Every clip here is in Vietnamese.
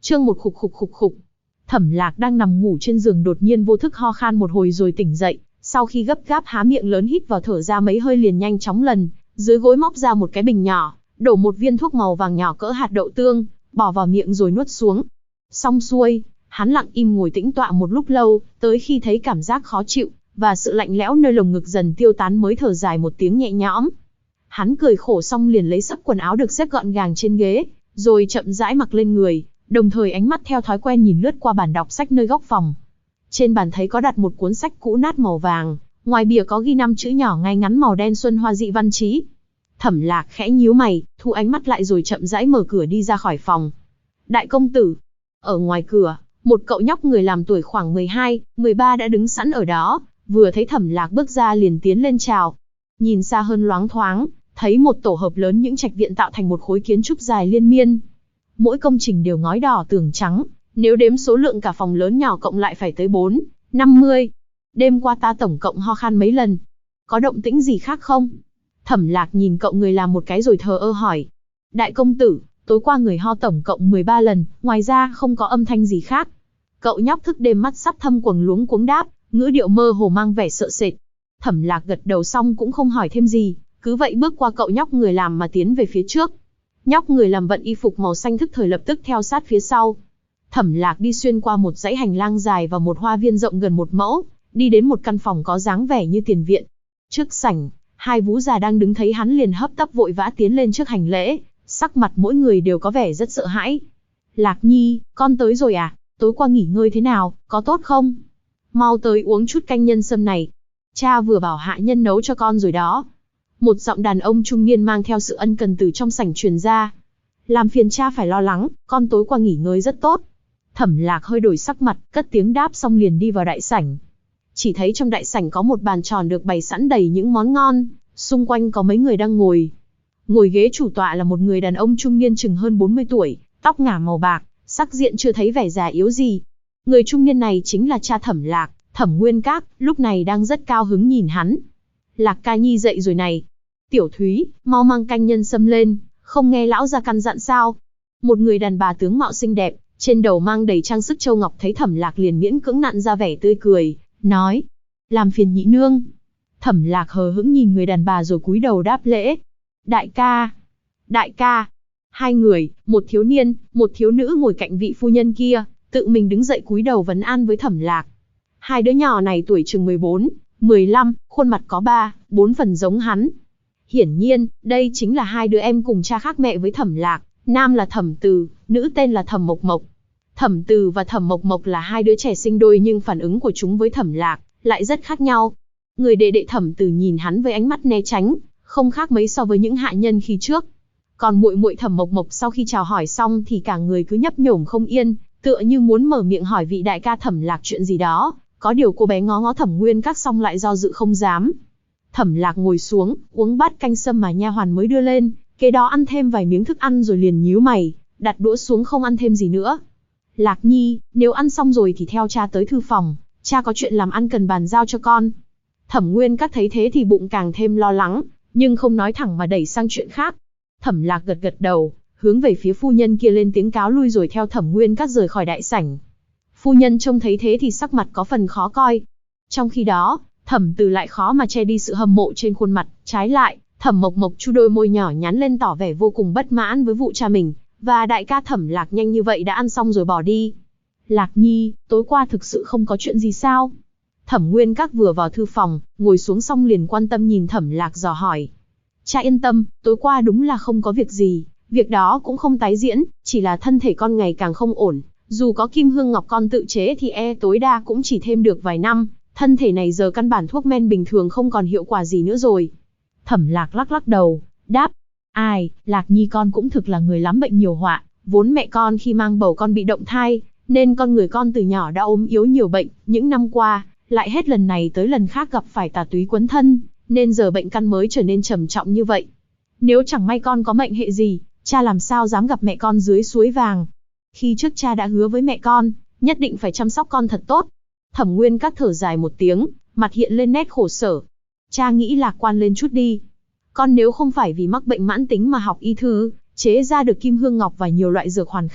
Chương một khục khục khục khục. Thẩm Lạc đang nằm ngủ trên giường đột nhiên vô thức ho khan một hồi rồi tỉnh dậy, sau khi gấp gáp há miệng lớn hít vào thở ra mấy hơi liền nhanh chóng lần dưới gối móc ra một cái bình nhỏ, đổ một viên thuốc màu vàng nhỏ cỡ hạt đậu tương, bỏ vào miệng rồi nuốt xuống. Xong xuôi, hắn lặng im ngồi tĩnh tọa một lúc lâu, tới khi thấy cảm giác khó chịu và sự lạnh lẽo nơi lồng ngực dần tiêu tán mới thở dài một tiếng nhẹ nhõm. Hắn cười khổ xong liền lấy sấp quần áo được xếp gọn gàng trên ghế, rồi chậm rãi mặc lên người, đồng thời ánh mắt theo thói quen nhìn lướt qua bàn đọc sách nơi góc phòng. Trên bàn thấy có đặt một cuốn sách cũ nát màu vàng, ngoài bìa có ghi 5 chữ nhỏ ngay ngắn màu đen Xuân Hoa Dị Văn Chí. Thẩm Lạc khẽ nhíu mày, thu ánh mắt lại rồi chậm rãi mở cửa đi ra khỏi phòng. Đại công tử. Ở ngoài cửa, một cậu nhóc người làm tuổi khoảng 12, 13 đã đứng sẵn ở đó, vừa thấy Thẩm Lạc bước ra liền tiến lên chào. Nhìn xa hơn loáng thoáng, thấy một tổ hợp lớn những trạch viện tạo thành một khối kiến trúc dài liên miên. Mỗi công trình đều ngói đỏ tường trắng, nếu đếm số lượng cả phòng lớn nhỏ cộng lại phải tới 4, 50. Đêm qua ta tổng cộng ho khan mấy lần. Có động tĩnh gì khác không? Thẩm Lạc nhìn cậu người làm một cái rồi thờ ơ hỏi. Đại công tử, tối qua người ho tổng cộng 13 lần, ngoài ra không có âm thanh gì khác. Cậu nhóc thức đêm mắt sắp thâm quầng luống cuống đáp, ngữ điệu mơ hồ mang vẻ sợ sệt. Thẩm Lạc gật đầu xong cũng không hỏi thêm gì, cứ vậy bước qua cậu nhóc người làm mà tiến về phía trước. Nhóc người làm vận y phục màu xanh thức thời lập tức theo sát phía sau. Thẩm Lạc đi xuyên qua một dãy hành lang dài và một hoa viên rộng gần 1 mẫu, đi đến một căn phòng có dáng vẻ như tiền viện. Trước sảnh, 2 vú già đang đứng thấy hắn liền hấp tấp vội vã tiến lên trước hành lễ, sắc mặt mỗi người đều có vẻ rất sợ hãi. Lạc Nhi, con tới rồi à? Tối qua nghỉ ngơi thế nào, có tốt không? Mau tới uống chút canh nhân sâm này. Cha vừa bảo hạ nhân nấu cho con rồi đó. Một giọng đàn ông trung niên mang theo sự ân cần từ trong sảnh truyền ra. Làm phiền cha phải lo lắng, con tối qua nghỉ ngơi rất tốt. Thẩm Lạc hơi đổi sắc mặt, cất tiếng đáp xong liền đi vào đại sảnh. Chỉ thấy trong đại sảnh có một bàn tròn được bày sẵn đầy những món ngon, xung quanh có mấy người đang ngồi. Ngồi ghế chủ tọa là một người đàn ông trung niên chừng hơn 40 tuổi, tóc ngả màu bạc, sắc diện chưa thấy vẻ già yếu gì. Người trung niên này chính là cha Thẩm Lạc, Thẩm Nguyên Các, lúc này đang rất cao hứng nhìn hắn. Lạc ca nhi dậy rồi này. Tiểu Thúy, mau mang canh nhân sâm lên, không nghe lão gia căn dặn sao? Một người đàn bà tướng mạo xinh đẹp, trên đầu mang đầy trang sức châu ngọc thấy Thẩm Lạc liền miễn cưỡng nặn ra vẻ tươi cười, nói: làm phiền nhị nương. Thẩm Lạc hờ hững nhìn người đàn bà rồi cúi đầu đáp lễ. Đại ca, đại ca. 2 người, một thiếu niên, một thiếu nữ ngồi cạnh vị phu nhân kia, tự mình đứng dậy cúi đầu vấn an với Thẩm Lạc. 2 đứa nhỏ này tuổi chừng 14, 15, khuôn mặt có 3, 4 phần giống hắn. Hiển nhiên, đây chính là 2 đứa em cùng cha khác mẹ với Thẩm Lạc, nam là Thẩm Từ, nữ tên là Thẩm Mộc Mộc. Thẩm Từ và Thẩm Mộc Mộc là 2 đứa trẻ sinh đôi nhưng phản ứng của chúng với Thẩm Lạc lại rất khác nhau. Người đệ đệ Thẩm Từ nhìn hắn với ánh mắt né tránh, không khác mấy so với những hạ nhân khi trước. Còn muội muội Thẩm Mộc Mộc sau khi chào hỏi xong thì cả người cứ nhấp nhổm không yên, tựa như muốn mở miệng hỏi vị đại ca Thẩm Lạc chuyện gì đó, có điều cô bé ngó ngó Thẩm Nguyên Các xong lại do dự không dám. Thẩm Lạc ngồi xuống, uống bát canh sâm mà nha hoàn mới đưa lên, kế đó ăn thêm vài miếng thức ăn rồi liền nhíu mày, đặt đũa xuống không ăn thêm gì nữa. Lạc Nhi, nếu ăn xong rồi thì theo cha tới thư phòng, cha có chuyện làm ăn cần bàn giao cho con. Thẩm Nguyên Các thấy thế thì bụng càng thêm lo lắng, nhưng không nói thẳng mà đẩy sang chuyện khác. Thẩm Lạc gật gật đầu, hướng về phía phu nhân kia lên tiếng cáo lui rồi theo Thẩm Nguyên Các rời khỏi đại sảnh. Phu nhân trông thấy thế thì sắc mặt có phần khó coi. Trong khi đó, Thẩm Từ lại khó mà che đi sự hâm mộ trên khuôn mặt, trái lại, Thẩm Mộc Mộc chu đôi môi nhỏ nhắn lên tỏ vẻ vô cùng bất mãn với vụ cha mình, và đại ca Thẩm Lạc nhanh như vậy đã ăn xong rồi bỏ đi. Lạc Nhi, tối qua thực sự không có chuyện gì sao? Thẩm Nguyên Các vừa vào thư phòng, ngồi xuống xong liền quan tâm nhìn Thẩm Lạc dò hỏi. Cha yên tâm, tối qua đúng là không có việc gì, việc đó cũng không tái diễn, chỉ là thân thể con ngày càng không ổn, dù có kim hương ngọc con tự chế thì tối đa cũng chỉ thêm được vài năm, thân thể này giờ căn bản thuốc men bình thường không còn hiệu quả gì nữa rồi. Thẩm Lạc lắc lắc đầu, đáp, ai, Lạc Nhi con cũng thực là người lắm bệnh nhiều họa, vốn mẹ con khi mang bầu con bị động thai, nên con người con từ nhỏ đã ốm yếu nhiều bệnh, những năm qua, lại hết lần này tới lần khác gặp phải tà túy quấn thân, nên giờ bệnh căn mới trở nên trầm trọng như vậy. Nếu chẳng may con có mệnh hệ gì, cha làm sao dám gặp mẹ con dưới suối vàng. Khi trước cha đã hứa với mẹ con, nhất định phải chăm sóc con thật tốt. Thẩm Nguyên Các thở dài một tiếng, mặt hiện lên nét khổ sở. Cha nghĩ lạc quan lên chút đi. Con nếu không phải vì mắc bệnh mãn tính mà học y thư, chế ra được kim hương ngọc và nhiều loại dược hoàn khác,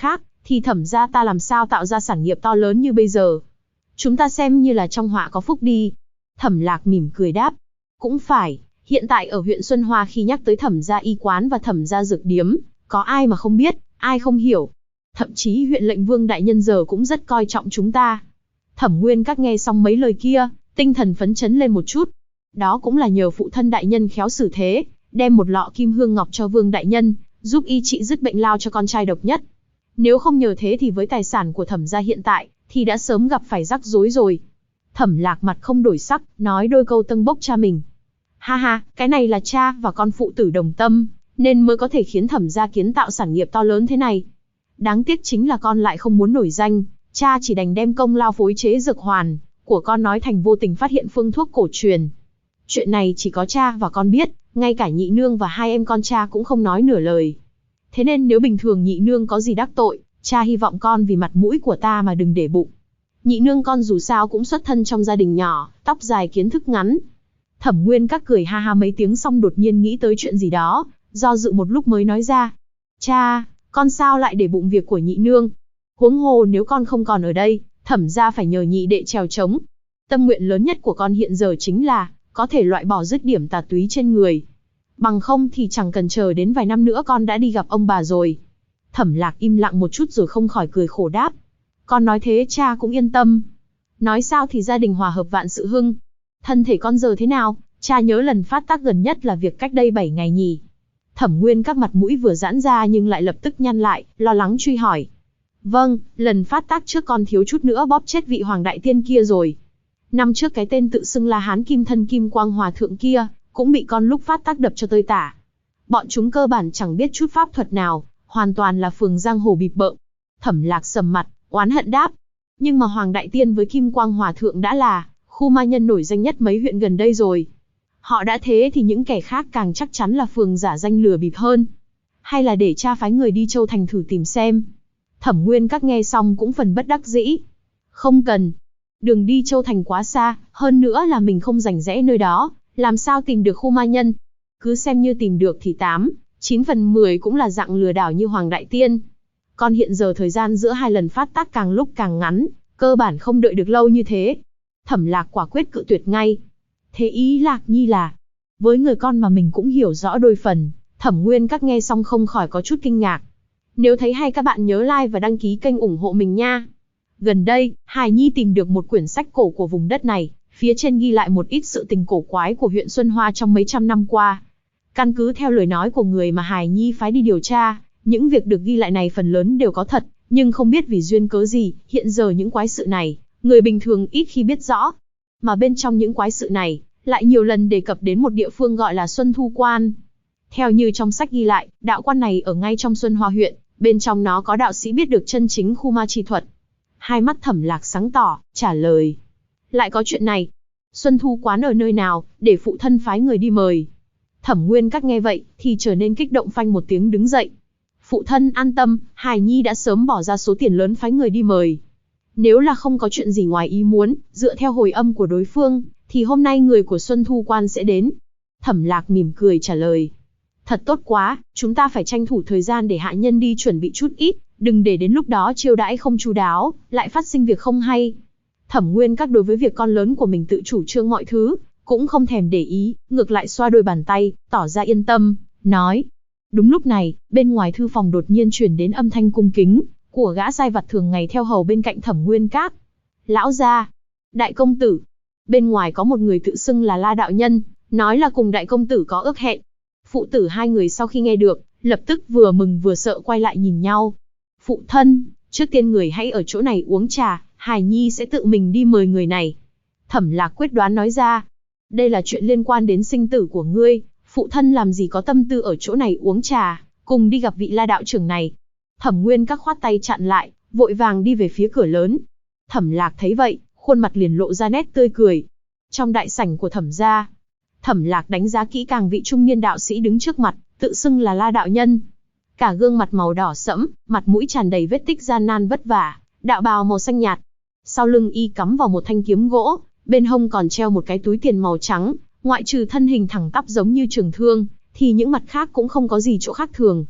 thì Thẩm gia ta làm sao tạo ra sản nghiệp to lớn như bây giờ. Chúng ta xem như là trong họa có phúc đi. Thẩm Lạc mỉm cười đáp. Cũng phải, hiện tại ở huyện Xuân Hoa khi nhắc tới Thẩm gia y quán và Thẩm gia dược điếm, có ai mà không biết, ai không hiểu. Thậm chí huyện lệnh Vương đại nhân giờ cũng rất coi trọng chúng ta. Thẩm Nguyên Các nghe xong mấy lời kia, tinh thần phấn chấn lên một chút. Đó cũng là nhờ phụ thân đại nhân khéo xử thế, đem một lọ kim hương ngọc cho Vương đại nhân, giúp y trị dứt bệnh lao cho con trai độc nhất. Nếu không nhờ thế thì với tài sản của Thẩm gia hiện tại, thì đã sớm gặp phải rắc rối rồi. Thẩm Lạc mặt không đổi sắc, nói đôi câu tâng bốc cha mình. Ha ha, cái này là cha và con phụ tử đồng tâm, nên mới có thể khiến Thẩm gia kiến tạo sản nghiệp to lớn thế này. Đáng tiếc chính là con lại không muốn nổi danh, cha chỉ đành đem công lao phối chế dược hoàn của con nói thành vô tình phát hiện phương thuốc cổ truyền. Chuyện này chỉ có cha và con biết, ngay cả nhị nương và hai em con cha cũng không nói nửa lời. Thế nên nếu bình thường nhị nương có gì đắc tội, cha hy vọng con vì mặt mũi của ta mà đừng để bụng. Nhị nương con dù sao cũng xuất thân trong gia đình nhỏ, tóc dài kiến thức ngắn. Thẩm Nguyên Các cười ha ha mấy tiếng xong đột nhiên nghĩ tới chuyện gì đó, do dự một lúc mới nói ra. Cha, con sao lại để bụng việc của nhị nương? Huống hồ nếu con không còn ở đây, Thẩm gia phải nhờ nhị đệ trèo trống. Tâm nguyện lớn nhất của con hiện giờ chính là có thể loại bỏ dứt điểm tà túy trên người. Bằng không thì chẳng cần chờ đến vài năm nữa con đã đi gặp ông bà rồi. Thẩm Lạc im lặng một chút rồi không khỏi cười khổ đáp. Con nói thế cha cũng yên tâm. Nói sao thì gia đình hòa hợp vạn sự hưng. Thân thể con giờ thế nào? Cha nhớ lần phát tác gần nhất là việc cách đây 7 ngày nhỉ? Thẩm Nguyên Các mặt mũi vừa giãn ra nhưng lại lập tức nhăn lại, lo lắng truy hỏi. Vâng, lần phát tác trước con thiếu chút nữa bóp chết vị hoàng đại tiên kia rồi. Năm trước cái tên tự xưng La Hán Kim Thân Kim Quang Hòa Thượng kia, cũng bị con lúc phát tác đập cho tơi tả. Bọn chúng cơ bản chẳng biết chút pháp thuật nào, hoàn toàn là phường giang hồ bịp bợm. Thẩm Lạc sầm mặt, oán hận đáp. Nhưng mà Hoàng Đại Tiên với Kim Quang Hòa Thượng đã là khu ma nhân nổi danh nhất mấy huyện gần đây rồi. Họ đã thế thì những kẻ khác càng chắc chắn là phường giả danh lừa bịp hơn. Hay là để cha phái người đi Châu Thành thử tìm xem. Thẩm Nguyên Các nghe xong cũng phần bất đắc dĩ. Không cần. Đường đi Châu Thành quá xa, hơn nữa là mình không rành rẽ nơi đó, làm sao tìm được khu ma nhân. Cứ xem như tìm được thì 9 phần 10 cũng là dạng lừa đảo như Hoàng Đại Tiên. Còn hiện giờ thời gian giữa hai lần phát tác càng lúc càng ngắn, cơ bản không đợi được lâu như thế. Thẩm Lạc quả quyết cự tuyệt ngay. Thế ý Lạc Nhi là, với người con mà mình cũng hiểu rõ đôi phần, Thẩm Nguyên Các nghe xong không khỏi có chút kinh ngạc. Nếu thấy hay các bạn nhớ like và đăng ký kênh ủng hộ mình nha. Gần đây, Hải Nhi tìm được một quyển sách cổ của vùng đất này, phía trên ghi lại một ít sự tình cổ quái của huyện Xuân Hoa trong mấy trăm năm qua. Căn cứ theo lời nói của người mà Hải Nhi phái đi điều tra, những việc được ghi lại này phần lớn đều có thật, nhưng không biết vì duyên cớ gì, hiện giờ những quái sự này, người bình thường ít khi biết rõ. Mà bên trong những quái sự này, lại nhiều lần đề cập đến một địa phương gọi là Xuân Thu Quan. Theo như trong sách ghi lại, đạo quan này ở ngay trong Xuân Hoa huyện, bên trong nó có đạo sĩ biết được chân chính khu ma chi thuật. Hai mắt Thẩm Lạc sáng tỏ, trả lời. Lại có chuyện này? Xuân Thu Quán ở nơi nào, để phụ thân phái người đi mời. Thẩm Nguyên Các nghe vậy, thì trở nên kích động phanh một tiếng đứng dậy. Phụ thân an tâm, Hải Nhi đã sớm bỏ ra số tiền lớn phái người đi mời. Nếu là không có chuyện gì ngoài ý muốn, dựa theo hồi âm của đối phương, thì hôm nay người của Xuân Thu Quan sẽ đến. Thẩm Lạc mỉm cười trả lời. Thật tốt quá, chúng ta phải tranh thủ thời gian để hạ nhân đi chuẩn bị chút ít, đừng để đến lúc đó chiêu đãi không chu đáo, lại phát sinh việc không hay. Thẩm Nguyên Các đối với việc con lớn của mình tự chủ trương mọi thứ, cũng không thèm để ý, ngược lại xoa đôi bàn tay, tỏ ra yên tâm, nói. Đúng lúc này, bên ngoài thư phòng đột nhiên truyền đến âm thanh cung kính của gã sai vặt thường ngày theo hầu bên cạnh Thẩm Nguyên Các. Lão gia, đại công tử. Bên ngoài có một người tự xưng là La đạo nhân, nói là cùng đại công tử có ước hẹn. Phụ tử hai người sau khi nghe được, lập tức vừa mừng vừa sợ quay lại nhìn nhau. Phụ thân, trước tiên người hãy ở chỗ này uống trà, Hải Nhi sẽ tự mình đi mời người này. Thẩm Lạc quyết đoán nói ra. Đây là chuyện liên quan đến sinh tử của ngươi, phụ thân làm gì có tâm tư ở chỗ này uống trà, cùng đi gặp vị La đạo trưởng này. Thẩm Nguyên Các khoát tay chặn lại, vội vàng đi về phía cửa lớn. Thẩm Lạc thấy vậy, khuôn mặt liền lộ ra nét tươi cười. Trong đại sảnh của Thẩm gia, Thẩm Lạc đánh giá kỹ càng vị trung niên đạo sĩ đứng trước mặt, tự xưng là La đạo nhân. Cả gương mặt màu đỏ sẫm, mặt mũi tràn đầy vết tích gian nan vất vả, đạo bào màu xanh nhạt. Sau lưng y cắm vào một thanh kiếm gỗ, bên hông còn treo một cái túi tiền màu trắng, ngoại trừ thân hình thẳng tắp giống như trường thương, thì những mặt khác cũng không có gì chỗ khác thường.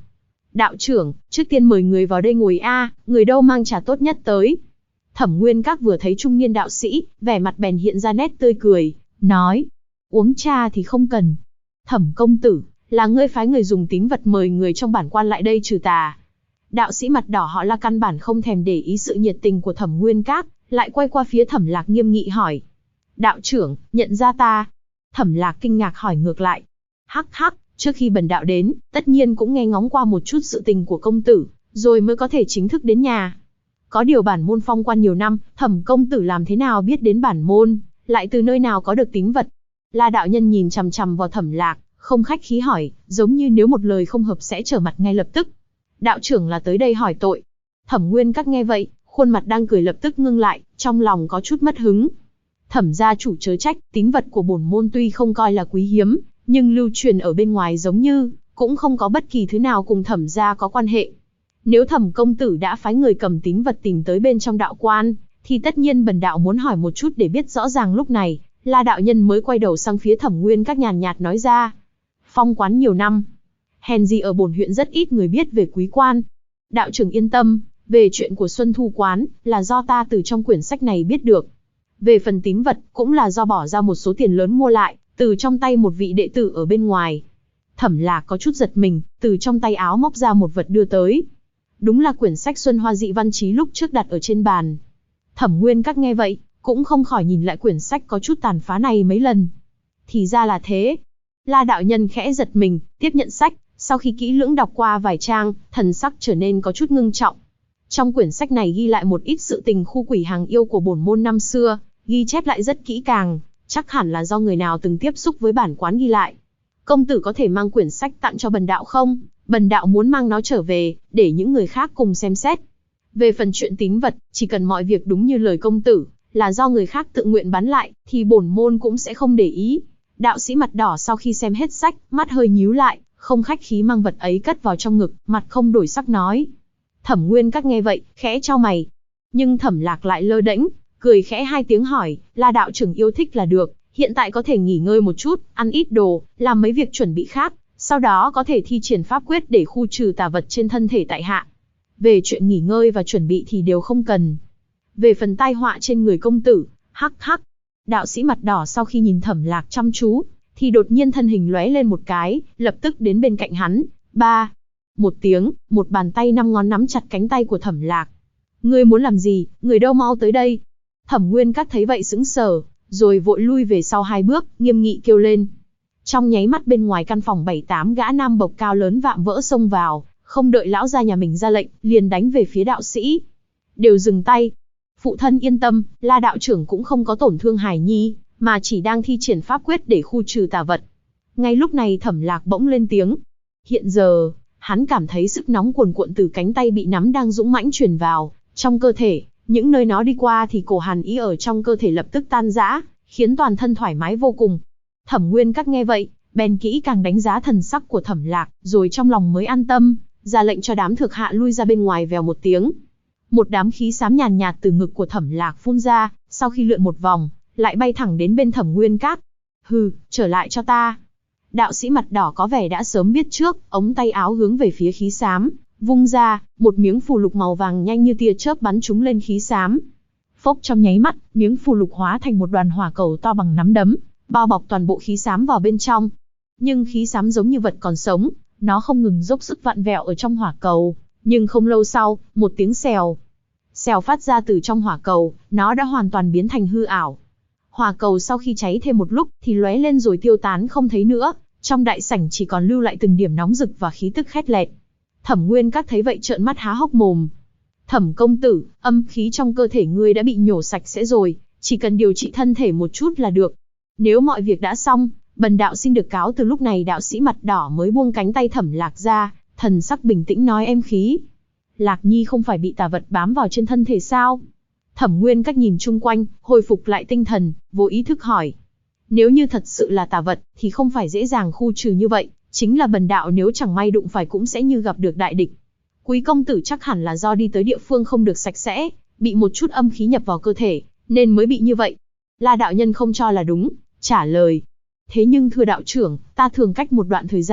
Đạo trưởng, trước tiên mời người vào đây ngồi người đâu mang trà tốt nhất tới. Thẩm Nguyên Các vừa thấy trung niên đạo sĩ, vẻ mặt bèn hiện ra nét tươi cười, nói, uống trà thì không cần. Thẩm công tử, là ngươi phái người dùng tín vật mời người trong bản quan lại đây trừ tà. Đạo sĩ mặt đỏ họ La căn bản không thèm để ý sự nhiệt tình của Thẩm Nguyên Các, lại quay qua phía Thẩm Lạc nghiêm nghị hỏi. Đạo trưởng, nhận ra ta? Thẩm Lạc kinh ngạc hỏi ngược lại. Hắc hắc, trước khi bần đạo đến, tất nhiên cũng nghe ngóng qua một chút sự tình của công tử, rồi mới có thể chính thức đến nhà. Có điều bản môn phong quan nhiều năm, Thẩm công tử làm thế nào biết đến bản môn, lại từ nơi nào có được tín vật? La đạo nhân nhìn chằm chằm vào Thẩm Lạc, không khách khí hỏi, giống như nếu một lời không hợp sẽ trở mặt ngay lập tức. Đạo trưởng là tới đây hỏi tội. Thẩm Nguyên Các nghe vậy, khuôn mặt đang cười lập tức ngưng lại, trong lòng có chút mất hứng. Thẩm gia chủ chớ trách, tín vật của bổn môn tuy không coi là quý hiếm, nhưng lưu truyền ở bên ngoài giống như cũng không có bất kỳ thứ nào cùng Thẩm gia có quan hệ. Nếu Thẩm công tử đã phái người cầm tín vật tìm tới bên trong đạo quan, thì tất nhiên bần đạo muốn hỏi một chút để biết rõ ràng. Lúc này, La đạo nhân mới quay đầu sang phía Thẩm Nguyên Các nhàn nhạt nói ra. Phong quán nhiều năm, hèn gì ở bổn huyện rất ít người biết về quý quan. Đạo trưởng yên tâm, về chuyện của Xuân Thu quán là do ta từ trong quyển sách này biết được. Về phần tín vật cũng là do bỏ ra một số tiền lớn mua lại, từ trong tay một vị đệ tử ở bên ngoài. Thẩm Lạc có chút giật mình, từ trong tay áo móc ra một vật đưa tới. Đúng là quyển sách Xuân Hoa dị văn chí lúc trước đặt ở trên bàn. Thẩm Nguyên Các nghe vậy, cũng không khỏi nhìn lại quyển sách có chút tàn phá này mấy lần. Thì ra là thế. La đạo nhân khẽ giật mình, tiếp nhận sách, sau khi kỹ lưỡng đọc qua vài trang, thần sắc trở nên có chút ngưng trọng. Trong quyển sách này ghi lại một ít sự tình khu quỷ hàng yêu của bổn môn năm xưa, ghi chép lại rất kỹ càng, chắc hẳn là do người nào từng tiếp xúc với bản quán ghi lại. Công tử có thể mang quyển sách tặng cho bần đạo không? Bần đạo muốn mang nó trở về, để những người khác cùng xem xét. Về phần chuyện tín vật, chỉ cần mọi việc đúng như lời công tử, là do người khác tự nguyện bán lại, thì bổn môn cũng sẽ không để ý. Đạo sĩ mặt đỏ sau khi xem hết sách, mắt hơi nhíu lại, không khách khí mang vật ấy cất vào trong ngực, mặt không đổi sắc nói. Thẩm Nguyên Các nghe vậy, khẽ chau mày. Nhưng Thẩm Lạc lại lơ đễnh, cười khẽ hai tiếng hỏi, La đạo trưởng yêu thích là được, hiện tại có thể nghỉ ngơi một chút, ăn ít đồ, làm mấy việc chuẩn bị khác, sau đó có thể thi triển pháp quyết để khu trừ tà vật trên thân thể tại hạ. Về chuyện nghỉ ngơi và chuẩn bị thì đều không cần. Về phần tai họa trên người công tử, hắc hắc. Đạo sĩ mặt đỏ sau khi nhìn Thẩm Lạc chăm chú, thì đột nhiên thân hình lóe lên một cái, lập tức đến bên cạnh hắn. Ba. Một tiếng, một bàn tay 5 ngón nắm chặt cánh tay của Thẩm Lạc. Ngươi muốn làm gì, người đâu mau tới đây. Thẩm Nguyên Các thấy vậy sững sờ, rồi vội lui về sau 2 bước, nghiêm nghị kêu lên. Trong nháy mắt bên ngoài căn phòng 7-8 gã nam bộc cao lớn vạm vỡ xông vào, không đợi lão gia nhà mình ra lệnh, liền đánh về phía đạo sĩ. Đều dừng tay. Phụ thân yên tâm, La đạo trưởng cũng không có tổn thương hài nhi, mà chỉ đang thi triển pháp quyết để khu trừ tà vật. Ngay lúc này Thẩm Lạc bỗng lên tiếng. Hiện giờ, hắn cảm thấy sức nóng cuồn cuộn từ cánh tay bị nắm đang dũng mãnh truyền vào trong cơ thể, những nơi nó đi qua thì cổ hàn ý ở trong cơ thể lập tức tan rã, khiến toàn thân thoải mái vô cùng. Thẩm Nguyên Các nghe vậy, bèn kỹ càng đánh giá thần sắc của Thẩm Lạc, rồi trong lòng mới an tâm, ra lệnh cho đám thuộc hạ lui ra bên ngoài. Vèo một tiếng, một đám khí xám nhàn nhạt từ ngực của Thẩm Lạc phun ra, sau khi lượn một vòng, lại bay thẳng đến bên Thẩm Nguyên Các. Hừ, trở lại cho ta. Đạo sĩ mặt đỏ có vẻ đã sớm biết trước, ống tay áo hướng về phía khí xám, vung ra, một miếng phù lục màu vàng nhanh như tia chớp bắn trúng lên khí xám. Phốc, trong nháy mắt, miếng phù lục hóa thành một đoàn hỏa cầu to bằng nắm đấm, bao bọc toàn bộ khí xám vào bên trong. Nhưng khí xám giống như vật còn sống, nó không ngừng dốc sức vặn vẹo ở trong hỏa cầu, nhưng không lâu sau, một tiếng xèo phát ra từ trong hỏa cầu, nó đã hoàn toàn biến thành hư ảo. Hỏa cầu sau khi cháy thêm một lúc thì lóe lên rồi tiêu tán không thấy nữa, trong đại sảnh chỉ còn lưu lại từng điểm nóng rực và khí tức khét lẹt. Thẩm Nguyên Các thấy vậy trợn mắt há hốc mồm. Thẩm công tử, âm khí trong cơ thể ngươi đã bị nhổ sạch sẽ rồi, chỉ cần điều trị thân thể một chút là được. Nếu mọi việc đã xong, bần đạo xin được cáo từ. Lúc này đạo sĩ mặt đỏ mới buông cánh tay Thẩm Lạc ra, thần sắc bình tĩnh nói em khí. Lạc Nhi không phải bị tà vật bám vào trên thân thể sao? Thẩm Nguyên Các nhìn chung quanh, hồi phục lại tinh thần, vô ý thức hỏi. Nếu như thật sự là tà vật, thì không phải dễ dàng khu trừ như vậy, chính là bần đạo nếu chẳng may đụng phải cũng sẽ như gặp được đại địch. Quý công tử chắc hẳn là do đi tới địa phương không được sạch sẽ, bị một chút âm khí nhập vào cơ thể, nên mới bị như vậy. La đạo nhân không cho là đúng, trả lời. Thế nhưng thưa đạo trưởng, ta thường cách một đoạn thời gian,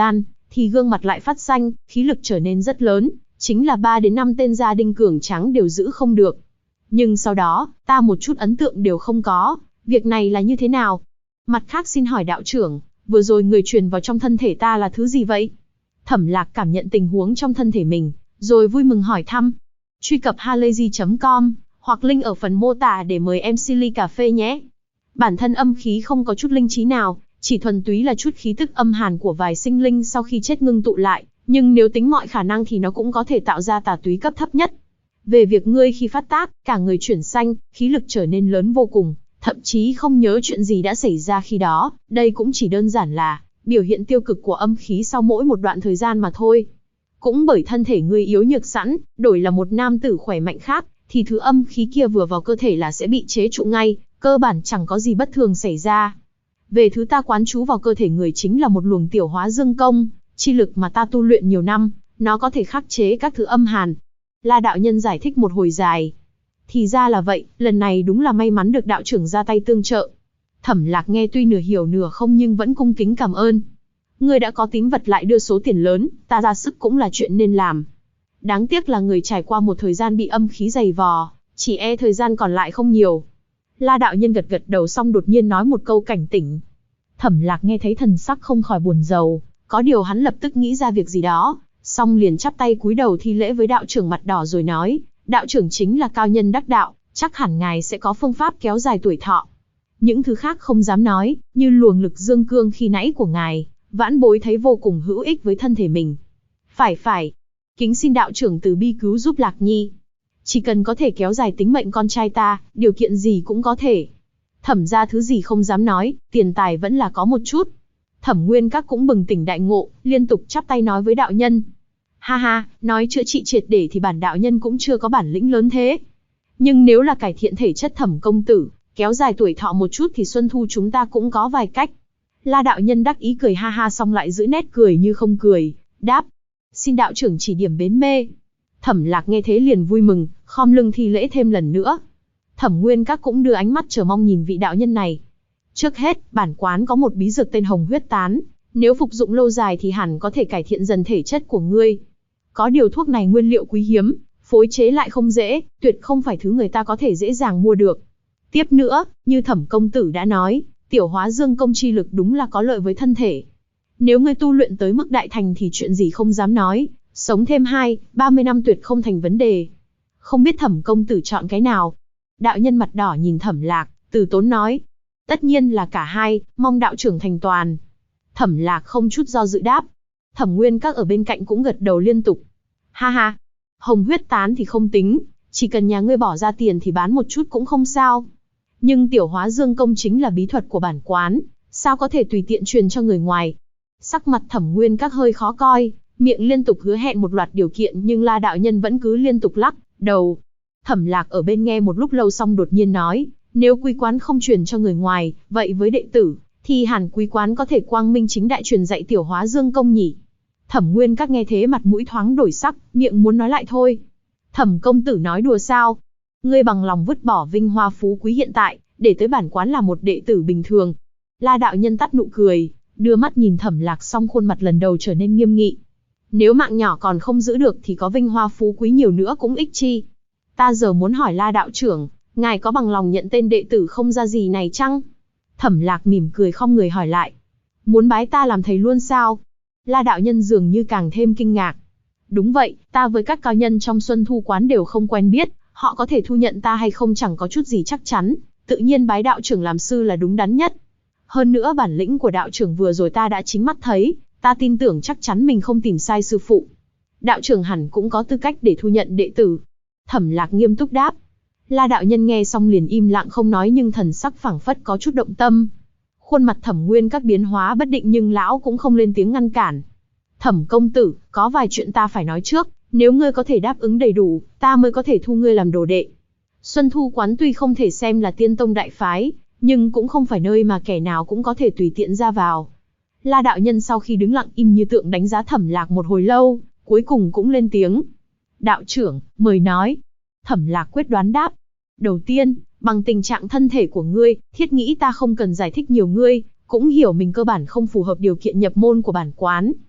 thì gương mặt lại phát xanh, khí lực trở nên rất lớn, chính là 3 đến 5 tên gia đình cường tráng đều giữ không được. Nhưng sau đó, ta một chút ấn tượng đều không có, việc này là như thế nào? Mặt khác xin hỏi đạo trưởng, vừa rồi người truyền vào trong thân thể ta là thứ gì vậy? Thẩm Lạc cảm nhận tình huống trong thân thể mình, rồi vui mừng hỏi thăm. Truy cập halayzi.com, hoặc link ở phần mô tả để mời MC ly cà phê nhé. Bản thân âm khí không có chút linh trí nào, chỉ thuần túy là chút khí tức âm hàn của vài sinh linh sau khi chết ngưng tụ lại, nhưng nếu tính mọi khả năng thì nó cũng có thể tạo ra tà túy cấp thấp nhất. Về việc ngươi khi phát tác, cả người chuyển xanh, khí lực trở nên lớn vô cùng, thậm chí không nhớ chuyện gì đã xảy ra khi đó, đây cũng chỉ đơn giản là biểu hiện tiêu cực của âm khí sau mỗi một đoạn thời gian mà thôi. Cũng bởi thân thể ngươi yếu nhược sẵn, đổi là một nam tử khỏe mạnh khác, thì thứ âm khí kia vừa vào cơ thể là sẽ bị chế trụ ngay, cơ bản chẳng có gì bất thường xảy ra. Về thứ ta quán trú vào cơ thể người chính là một luồng tiểu hóa dương công, chi lực mà ta tu luyện nhiều năm, nó có thể khắc chế các thứ âm hàn. La đạo nhân giải thích một hồi dài. Thì ra là vậy, lần này đúng là may mắn được đạo trưởng ra tay tương trợ. Thẩm Lạc nghe tuy nửa hiểu nửa không nhưng vẫn cung kính cảm ơn. Ngươi đã có tín vật lại đưa số tiền lớn, ta ra sức cũng là chuyện nên làm. Đáng tiếc là người trải qua một thời gian bị âm khí dày vò, chỉ e thời gian còn lại không nhiều. La đạo nhân gật gật đầu xong đột nhiên nói một câu cảnh tỉnh. Thẩm Lạc nghe thấy thần sắc không khỏi buồn rầu, có điều hắn lập tức nghĩ ra việc gì đó, xong liền chắp tay cúi đầu thi lễ với đạo trưởng mặt đỏ rồi nói, đạo trưởng chính là cao nhân đắc đạo, chắc hẳn ngài sẽ có phương pháp kéo dài tuổi thọ. Những thứ khác không dám nói, như luồng lực dương cương khi nãy của ngài, vãn bối thấy vô cùng hữu ích với thân thể mình. Phải, kính xin đạo trưởng từ bi cứu giúp Lạc Nhi. Chỉ cần có thể kéo dài tính mệnh con trai ta, điều kiện gì cũng có thể. Thẩm ra thứ gì không dám nói, tiền tài vẫn là có một chút. Thẩm Nguyên Các cũng bừng tỉnh đại ngộ, liên tục chắp tay nói với đạo nhân. Ha ha, nói chữa trị triệt để thì bản đạo nhân cũng chưa có bản lĩnh lớn thế. Nhưng nếu là cải thiện thể chất Thẩm công tử, kéo dài tuổi thọ một chút thì Xuân Thu chúng ta cũng có vài cách. La đạo nhân đắc ý cười ha ha xong lại giữ nét cười như không cười, đáp. Xin đạo trưởng chỉ điểm bến mê. Thẩm Lạc nghe thế liền vui mừng, khom lưng thi lễ thêm lần nữa. Thẩm Nguyên Các cũng đưa ánh mắt chờ mong nhìn vị đạo nhân này. Trước hết, bản quán có một bí dược tên Hồng Huyết Tán, nếu phục dụng lâu dài thì hẳn có thể cải thiện dần thể chất của ngươi. Có điều thuốc này nguyên liệu quý hiếm, phối chế lại không dễ, tuyệt không phải thứ người ta có thể dễ dàng mua được. Tiếp nữa, như Thẩm công tử đã nói, tiểu hóa dương công chi lực đúng là có lợi với thân thể. Nếu ngươi tu luyện tới mức đại thành thì chuyện gì không dám nói, sống thêm 20-30 năm tuyệt không thành vấn đề. Không biết Thẩm công tử chọn cái nào? Đạo nhân mặt đỏ nhìn Thẩm Lạc, từ tốn nói. Tất nhiên là cả hai, mong đạo trưởng thành toàn. Thẩm Lạc không chút do dự đáp. Thẩm Nguyên Các ở bên cạnh cũng gật đầu liên tục. Ha ha, Hồng Huyết Tán thì không tính, chỉ cần nhà ngươi bỏ ra tiền thì bán một chút cũng không sao. Nhưng tiểu hóa dương công chính là bí thuật của bản quán, sao có thể tùy tiện truyền cho người ngoài. Sắc mặt Thẩm Nguyên Các hơi khó coi, miệng liên tục hứa hẹn một loạt điều kiện nhưng La đạo nhân vẫn cứ liên tục lắc đầu. Thẩm Lạc ở bên nghe một lúc lâu xong đột nhiên nói, nếu quý quán không truyền cho người ngoài, vậy với đệ tử, thì hẳn quý quán có thể quang minh chính đại truyền dạy tiểu hóa dương công nhỉ. Thẩm Nguyên Các nghe thế mặt mũi thoáng đổi sắc, miệng muốn nói lại thôi. Thẩm công tử nói đùa sao? Ngươi bằng lòng vứt bỏ vinh hoa phú quý hiện tại, để tới bản quán là một đệ tử bình thường. La đạo nhân tắt nụ cười, đưa mắt nhìn Thẩm Lạc xong khuôn mặt lần đầu trở nên nghiêm nghị. Nếu mạng nhỏ còn không giữ được thì có vinh hoa phú quý nhiều nữa cũng ích chi. Ta giờ muốn hỏi La đạo trưởng, ngài có bằng lòng nhận tên đệ tử không ra gì này chăng? Thẩm Lạc mỉm cười không người hỏi lại. Muốn bái ta làm thầy luôn sao? La đạo nhân dường như càng thêm kinh ngạc. Đúng vậy, ta với các cao nhân trong Xuân Thu quán đều không quen biết, họ có thể thu nhận ta hay không chẳng có chút gì chắc chắn, tự nhiên bái đạo trưởng làm sư là đúng đắn nhất. Hơn nữa bản lĩnh của đạo trưởng vừa rồi ta đã chính mắt thấy, ta tin tưởng chắc chắn mình không tìm sai sư phụ. Đạo trưởng hẳn cũng có tư cách để thu nhận đệ tử. Thẩm Lạc nghiêm túc đáp. La đạo nhân nghe xong liền im lặng không nói nhưng thần sắc phảng phất có chút động tâm. Khuôn mặt Thẩm Nguyên Các biến hóa bất định nhưng lão cũng không lên tiếng ngăn cản. Thẩm công tử, có vài chuyện ta phải nói trước, nếu ngươi có thể đáp ứng đầy đủ, ta mới có thể thu ngươi làm đồ đệ. Xuân Thu quán tuy không thể xem là tiên tông đại phái, nhưng cũng không phải nơi mà kẻ nào cũng có thể tùy tiện ra vào. La đạo nhân sau khi đứng lặng im như tượng đánh giá Thẩm Lạc một hồi lâu, cuối cùng cũng lên tiếng. Đạo trưởng, mời nói. Thẩm Lạc quyết đoán đáp. Đầu tiên, bằng tình trạng thân thể của ngươi, thiết nghĩ ta không cần giải thích nhiều ngươi, cũng hiểu mình cơ bản không phù hợp điều kiện nhập môn của bản quán.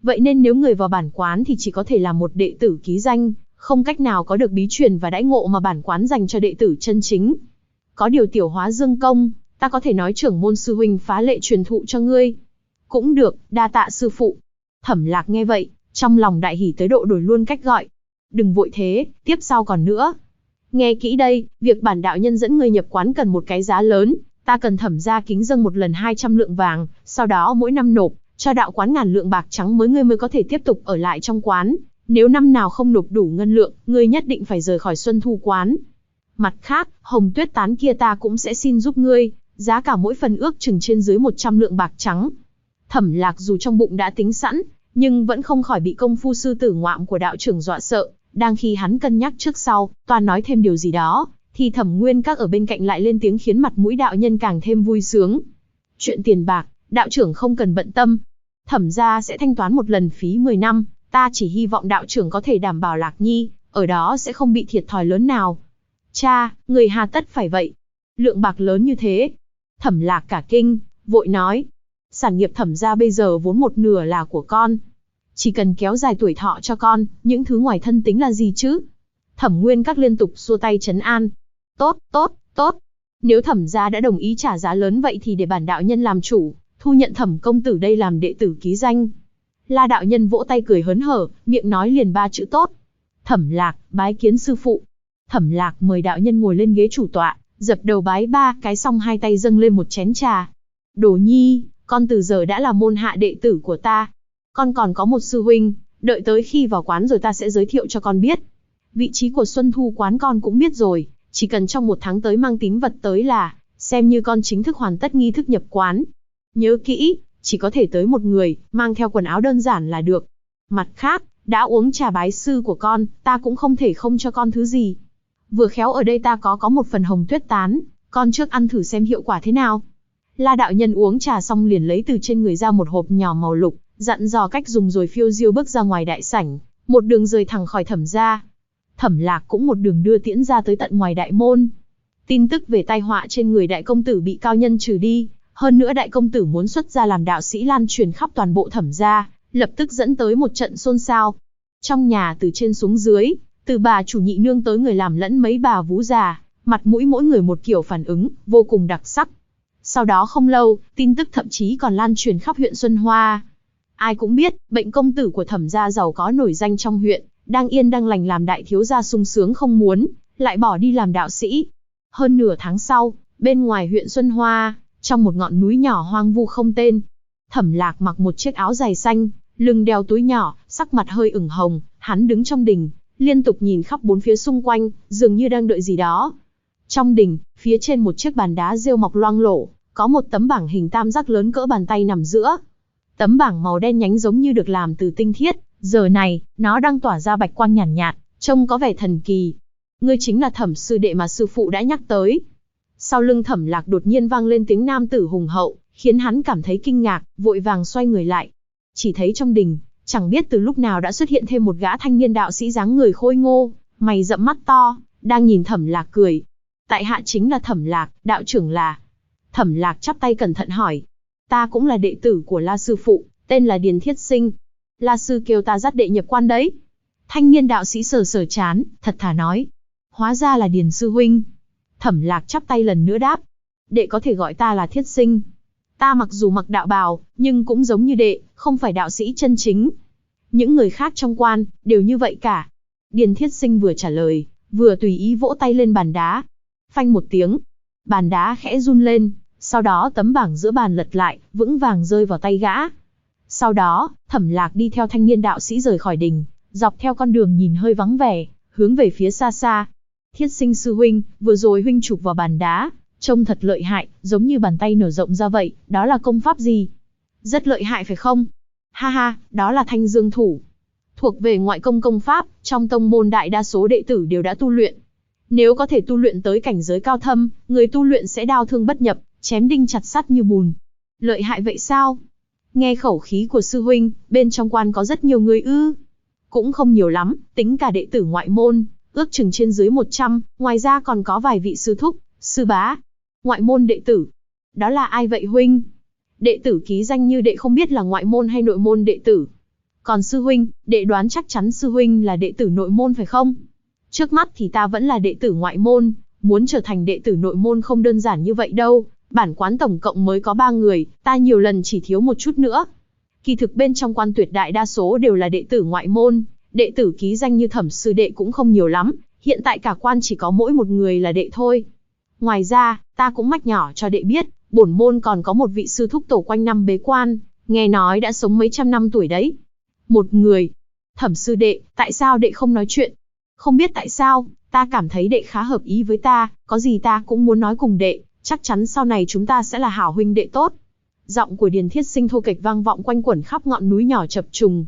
Vậy nên nếu người vào bản quán thì chỉ có thể là một đệ tử ký danh, không cách nào có được bí truyền và đãi ngộ mà bản quán dành cho đệ tử chân chính. Có điều Tiểu Hóa Dương công, ta có thể nói trưởng môn sư huynh phá lệ truyền thụ cho ngươi. Cũng được, đa tạ sư phụ. Thẩm Lạc nghe vậy, trong lòng đại hỉ tới độ đổi luôn cách gọi. Đừng vội thế, tiếp sau còn nữa. Nghe kỹ đây, việc bản đạo nhân dẫn ngươi nhập quán cần một cái giá lớn, ta cần Thẩm gia kính dâng một lần 200 lượng vàng, sau đó mỗi năm nộp cho đạo quán ngàn lượng bạc trắng ngươi mới có thể tiếp tục ở lại trong quán. Nếu năm nào không nộp đủ ngân lượng, ngươi nhất định phải rời khỏi Xuân Thu quán. Mặt khác, hồng tuyết tán kia ta cũng sẽ xin giúp ngươi, giá cả mỗi phần ước chừng trên dưới 100 lượng bạc trắng. Thẩm Lạc dù trong bụng đã tính sẵn, nhưng vẫn không khỏi bị công phu sư tử ngoạm của đạo trưởng dọa sợ. Đang khi hắn cân nhắc trước sau, toàn nói thêm điều gì đó, thì Thẩm Nguyên Các ở bên cạnh lại lên tiếng khiến mặt mũi đạo nhân càng thêm vui sướng. Chuyện tiền bạc, đạo trưởng không cần bận tâm. Thẩm gia sẽ thanh toán một lần phí 10 năm, ta chỉ hy vọng đạo trưởng có thể đảm bảo Lạc Nhi, ở đó sẽ không bị thiệt thòi lớn nào. Cha, người hà tất phải vậy. Lượng bạc lớn như thế. Thẩm Lạc cả kinh, vội nói. Sản nghiệp Thẩm gia bây giờ vốn một nửa là của con. Chỉ cần kéo dài tuổi thọ cho con, những thứ ngoài thân tính là gì chứ? Thẩm Nguyên Các liên tục xua tay trấn an. Tốt, tốt, tốt. Nếu Thẩm gia đã đồng ý trả giá lớn vậy thì để bản đạo nhân làm chủ, thu nhận Thẩm công tử đây làm đệ tử ký danh. La đạo nhân vỗ tay cười hớn hở, miệng nói liền 3 chữ tốt. Thẩm Lạc, bái kiến sư phụ. Thẩm Lạc mời đạo nhân ngồi lên ghế chủ tọa, dập đầu bái 3 cái xong hai tay dâng lên một chén trà. Đồ Nhi, con từ giờ đã là môn hạ đệ tử của ta. Con còn có một sư huynh, đợi tới khi vào quán rồi ta sẽ giới thiệu cho con biết. Vị trí của Xuân Thu quán con cũng biết rồi, chỉ cần trong 1 tháng tới mang tín vật tới là, xem như con chính thức hoàn tất nghi thức nhập quán. Nhớ kỹ, chỉ có thể tới một người, mang theo quần áo đơn giản là được. Mặt khác, đã uống trà bái sư của con, ta cũng không thể không cho con thứ gì. Vừa khéo ở đây ta có một phần hồng tuyết tán, con trước ăn thử xem hiệu quả thế nào. La đạo nhân uống trà xong liền lấy từ trên người ra một hộp nhỏ màu lục, dặn dò cách dùng rồi phiêu diêu bước ra ngoài đại sảnh, một đường rời thẳng khỏi Thẩm gia. Thẩm Lạc cũng một đường đưa tiễn ra tới tận ngoài đại môn. Tin tức về tai họa trên người đại công tử bị cao nhân trừ đi, hơn nữa đại công tử muốn xuất gia làm đạo sĩ lan truyền khắp toàn bộ Thẩm gia, lập tức dẫn tới một trận xôn xao. Trong nhà từ trên xuống dưới, từ bà chủ nhị nương tới người làm lẫn mấy bà vú già, mặt mũi mỗi người một kiểu phản ứng, vô cùng đặc sắc. Sau đó không lâu, tin tức thậm chí còn lan truyền khắp huyện Xuân Hoa. Ai cũng biết, bệnh công tử của Thẩm gia giàu có nổi danh trong huyện, đang yên đang lành làm đại thiếu gia sung sướng không muốn, lại bỏ đi làm đạo sĩ. Hơn nửa tháng sau, bên ngoài huyện Xuân Hoa, trong một ngọn núi nhỏ hoang vu không tên, Thẩm Lạc mặc một chiếc áo dài xanh, lưng đeo túi nhỏ, sắc mặt hơi ửng hồng, hắn đứng trong đình, liên tục nhìn khắp bốn phía xung quanh, dường như đang đợi gì đó. Trong đình, phía trên một chiếc bàn đá rêu mọc loang lổ, có một tấm bảng hình tam giác lớn cỡ bàn tay nằm giữa. Tấm bảng màu đen nhánh giống như được làm từ tinh thiết, giờ này, nó đang tỏa ra bạch quang nhàn nhạt, trông có vẻ thần kỳ. Ngươi chính là Thẩm sư đệ mà sư phụ đã nhắc tới. Sau lưng Thẩm Lạc đột nhiên vang lên tiếng nam tử hùng hậu, khiến hắn cảm thấy kinh ngạc, vội vàng xoay người lại. Chỉ thấy trong đình, chẳng biết từ lúc nào đã xuất hiện thêm một gã thanh niên đạo sĩ dáng người khôi ngô, mày rậm mắt to, đang nhìn Thẩm Lạc cười. Tại hạ chính là Thẩm Lạc, đạo trưởng là. Thẩm Lạc chắp tay cẩn thận hỏi. Ta cũng là đệ tử của La sư phụ, tên là Điền Thiết Sinh. La sư kêu ta dắt đệ nhập quan đấy. Thanh niên đạo sĩ sờ sờ trán, thật thà nói. Hóa ra là Điền sư huynh. Thẩm Lạc chắp tay lần nữa đáp. Đệ có thể gọi ta là Thiết Sinh. Ta mặc dù mặc đạo bào, nhưng cũng giống như đệ, không phải đạo sĩ chân chính. Những người khác trong quan, đều như vậy cả. Điền Thiết Sinh vừa trả lời, vừa tùy ý vỗ tay lên bàn đá. Phanh một tiếng, bàn đá khẽ run lên, sau đó tấm bảng giữa bàn lật lại, vững vàng rơi vào tay gã. Sau đó, Thẩm Lạc đi theo thanh niên đạo sĩ rời khỏi đình, dọc theo con đường nhìn hơi vắng vẻ, hướng về phía xa xa. Thiết Sinh sư huynh, vừa rồi huynh chụp vào bàn đá, trông thật lợi hại, giống như bàn tay nở rộng ra vậy, đó là công pháp gì? Rất lợi hại phải không? Ha ha, đó là Thanh Dương thủ. Thuộc về ngoại công công pháp, trong tông môn đại đa số đệ tử đều đã tu luyện. Nếu có thể tu luyện tới cảnh giới cao thâm, người tu luyện sẽ đao thương bất nhập, chém đinh chặt sắt như bùn. Lợi hại vậy sao? Nghe khẩu khí của sư huynh, bên trong quan có rất nhiều người ư? Cũng không nhiều lắm, tính cả đệ tử ngoại môn, ước chừng trên dưới 100, ngoài ra còn có vài vị sư thúc, sư bá. Ngoại môn đệ tử. Đó là ai vậy huynh? Đệ tử ký danh như đệ không biết là ngoại môn hay nội môn đệ tử. Còn sư huynh, đệ đoán chắc chắn sư huynh là đệ tử nội môn phải không? Trước mắt thì ta vẫn là đệ tử ngoại môn, muốn trở thành đệ tử nội môn không đơn giản như vậy đâu. Bản quán tổng cộng mới có 3 người, ta nhiều lần chỉ thiếu một chút nữa. Kỳ thực bên trong quan tuyệt đại đa số đều là đệ tử ngoại môn, đệ tử ký danh như Thẩm sư đệ cũng không nhiều lắm, hiện tại cả quan chỉ có mỗi một người là đệ thôi. Ngoài ra, ta cũng mách nhỏ cho đệ biết, bổn môn còn có một vị sư thúc tổ quanh năm bế quan, nghe nói đã sống mấy trăm năm tuổi đấy. Một người. Thẩm sư đệ, tại sao đệ không nói chuyện? Không biết tại sao, ta cảm thấy đệ khá hợp ý với ta, có gì ta cũng muốn nói cùng đệ, chắc chắn sau này chúng ta sẽ là hảo huynh đệ tốt. Giọng của Điền Thiết Sinh thô kệch vang vọng quanh quẩn khắp ngọn núi nhỏ chập trùng.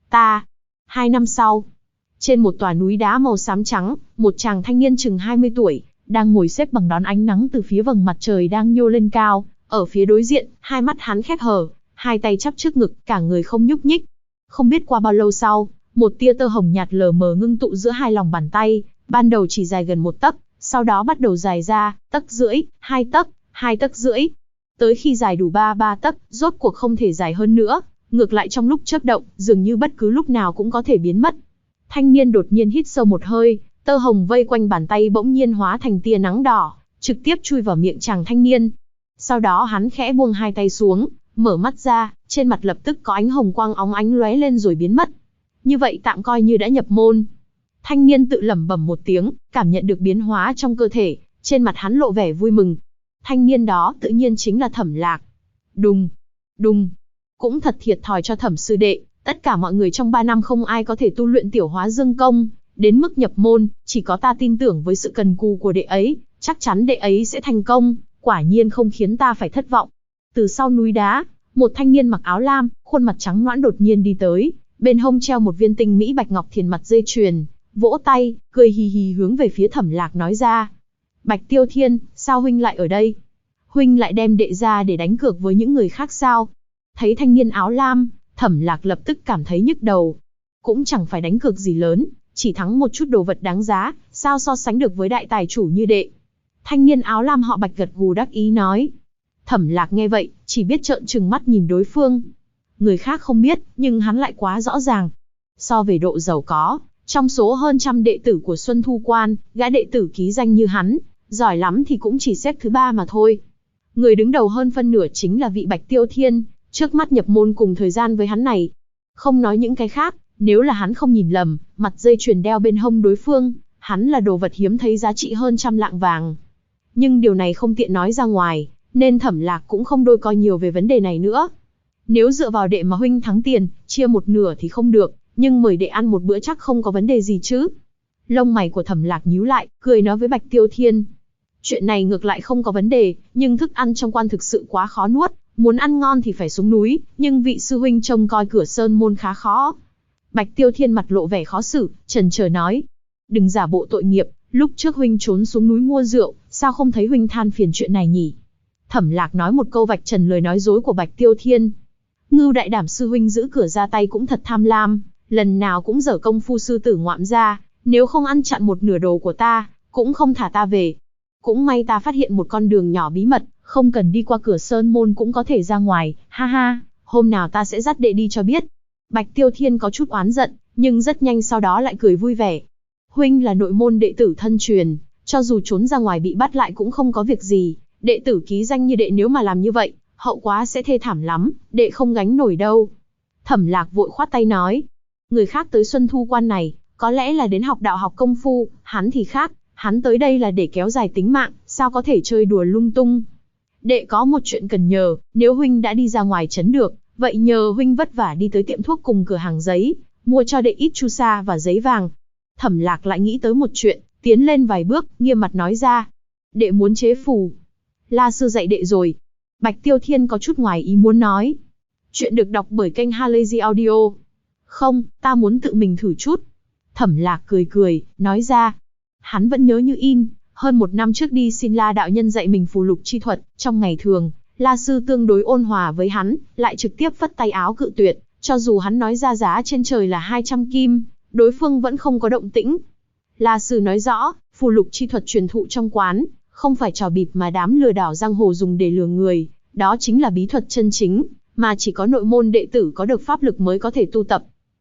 2 năm sau, trên một tòa núi đá màu xám trắng, một chàng thanh niên chừng 20 tuổi, đang ngồi xếp bằng đón ánh nắng từ phía vầng mặt trời đang nhô lên cao, ở phía đối diện, hai mắt hắn khép hờ, hai tay chắp trước ngực, cả người không nhúc nhích. Không biết qua bao lâu sau, một tia tơ hồng nhạt lờ mờ ngưng tụ giữa hai lòng bàn tay, ban đầu chỉ dài gần 1 tấc, sau đó bắt đầu dài ra, 1,5 tấc, 2 tấc, 2,5 tấc. Tới khi dài đủ 3 tấc, rốt cuộc không thể dài hơn nữa, ngược lại trong lúc chớp động, dường như bất cứ lúc nào cũng có thể biến mất. Thanh niên đột nhiên hít sâu một hơi, tơ hồng vây quanh bàn tay bỗng nhiên hóa thành tia nắng đỏ, trực tiếp chui vào miệng chàng thanh niên. Sau đó hắn khẽ buông hai tay xuống, mở mắt ra, trên mặt lập tức có ánh hồng quang óng ánh lóe lên rồi biến mất. Như vậy tạm coi như đã nhập môn. Thanh niên tự lẩm bẩm một tiếng, cảm nhận được biến hóa trong cơ thể, trên mặt hắn lộ vẻ vui mừng. Thanh niên đó tự nhiên chính là Thẩm Lạc. Đùng, đùng. Cũng thật thiệt thòi cho Thẩm sư đệ, tất cả mọi người trong 3 năm không ai có thể tu luyện tiểu hóa dương công, đến mức nhập môn, chỉ có ta tin tưởng với sự cần cù của đệ ấy, chắc chắn đệ ấy sẽ thành công, quả nhiên không khiến ta phải thất vọng. Từ sau núi đá, một thanh niên mặc áo lam, khuôn mặt trắng nõn đột nhiên đi tới, bên hông treo một viên tinh mỹ bạch ngọc thiền mặt dây chuyền, vỗ tay, cười hì hì hướng về phía Thẩm Lạc nói ra. Bạch Tiêu Thiên, sao huynh lại ở đây? Huynh lại đem đệ ra để đánh cược với những người khác sao? Thấy thanh niên áo lam, Thẩm Lạc lập tức cảm thấy nhức đầu. Cũng chẳng phải đánh cược gì lớn, chỉ thắng một chút đồ vật đáng giá, sao so sánh được với đại tài chủ như đệ. Thanh niên áo lam họ Bạch gật gù đắc ý nói. Thẩm Lạc nghe vậy, chỉ biết trợn trừng mắt nhìn đối phương. Người khác không biết, nhưng hắn lại quá rõ ràng. So về độ giàu có, trong số hơn trăm đệ tử của Xuân Thu Quan, gã đệ tử ký danh như hắn, giỏi lắm thì cũng chỉ xếp thứ 3 mà thôi. Người đứng đầu hơn phân nửa chính là vị Bạch Tiêu Thiên, trước mắt nhập môn cùng thời gian với hắn này. Không nói những cái khác, nếu là hắn không nhìn lầm, mặt dây chuyền đeo bên hông đối phương, hắn là đồ vật hiếm thấy giá trị hơn 100 lạng vàng. Nhưng điều này không tiện nói ra ngoài, nên Thẩm Lạc cũng không đôi co nhiều về vấn đề này nữa. Nếu dựa vào đệ mà huynh thắng tiền, chia một nửa thì không được, nhưng mời đệ ăn một bữa chắc không có vấn đề gì chứ. Lông mày của Thẩm Lạc nhíu lại, cười nói với Bạch Tiêu Thiên. Chuyện này ngược lại không có vấn đề, nhưng thức ăn trong quan thực sự quá khó nuốt, muốn ăn ngon thì phải xuống núi, nhưng vị sư huynh trông coi cửa sơn môn khá khó. Bạch Tiêu Thiên mặt lộ vẻ khó xử, chần chờ nói. Đừng giả bộ tội nghiệp, lúc trước huynh trốn xuống núi mua rượu, sao không thấy huynh than phiền chuyện này nhỉ? Thẩm Lạc nói một câu vạch trần lời nói dối của Bạch Tiêu Thiên. Ngưu đại đảm sư huynh giữ cửa ra tay cũng thật tham lam, lần nào cũng dở công phu sư tử ngoạm ra, nếu không ăn chặn một nửa đồ của ta, cũng không thả ta về. Cũng may ta phát hiện một con đường nhỏ bí mật, không cần đi qua cửa sơn môn cũng có thể ra ngoài, ha ha, hôm nào ta sẽ dắt đệ đi cho biết. Bạch Tiêu Thiên có chút oán giận, nhưng rất nhanh sau đó lại cười vui vẻ. Huynh là nội môn đệ tử thân truyền, cho dù trốn ra ngoài bị bắt lại cũng không có việc gì, đệ tử ký danh như đệ nếu mà làm như vậy, hậu quả sẽ thê thảm lắm, đệ không gánh nổi đâu. Thẩm Lạc vội khoát tay nói, người khác tới Xuân Thu Quan này, có lẽ là đến học đạo học công phu, hắn thì khác, hắn tới đây là để kéo dài tính mạng, sao có thể chơi đùa lung tung. Đệ có một chuyện cần nhờ, nếu huynh đã đi ra ngoài trấn được, vậy nhờ huynh vất vả đi tới tiệm thuốc cùng cửa hàng giấy, mua cho đệ ít chu sa và giấy vàng. Thẩm Lạc lại nghĩ tới một chuyện, tiến lên vài bước, nghiêm mặt nói ra. Đệ muốn chế phù. La sư dạy đệ rồi. Bạch Tiêu Thiên có chút ngoài ý muốn nói. Chuyện được đọc bởi kênh Halazy Audio. Không, ta muốn tự mình thử chút. Thẩm Lạc cười cười, nói ra. Hắn vẫn nhớ như in, hơn 1 năm trước đi xin La đạo nhân dạy mình phù lục chi thuật, trong ngày thường, La sư tương đối ôn hòa với hắn, lại trực tiếp phất tay áo cự tuyệt, cho dù hắn nói ra giá trên trời là 200 kim, đối phương vẫn không có động tĩnh. La sư nói rõ, phù lục chi thuật truyền thụ trong quán, không phải trò bịp mà đám lừa đảo giang hồ dùng để lừa người, đó chính là bí thuật chân chính, mà chỉ có nội môn đệ tử có được pháp lực mới có thể tu tập.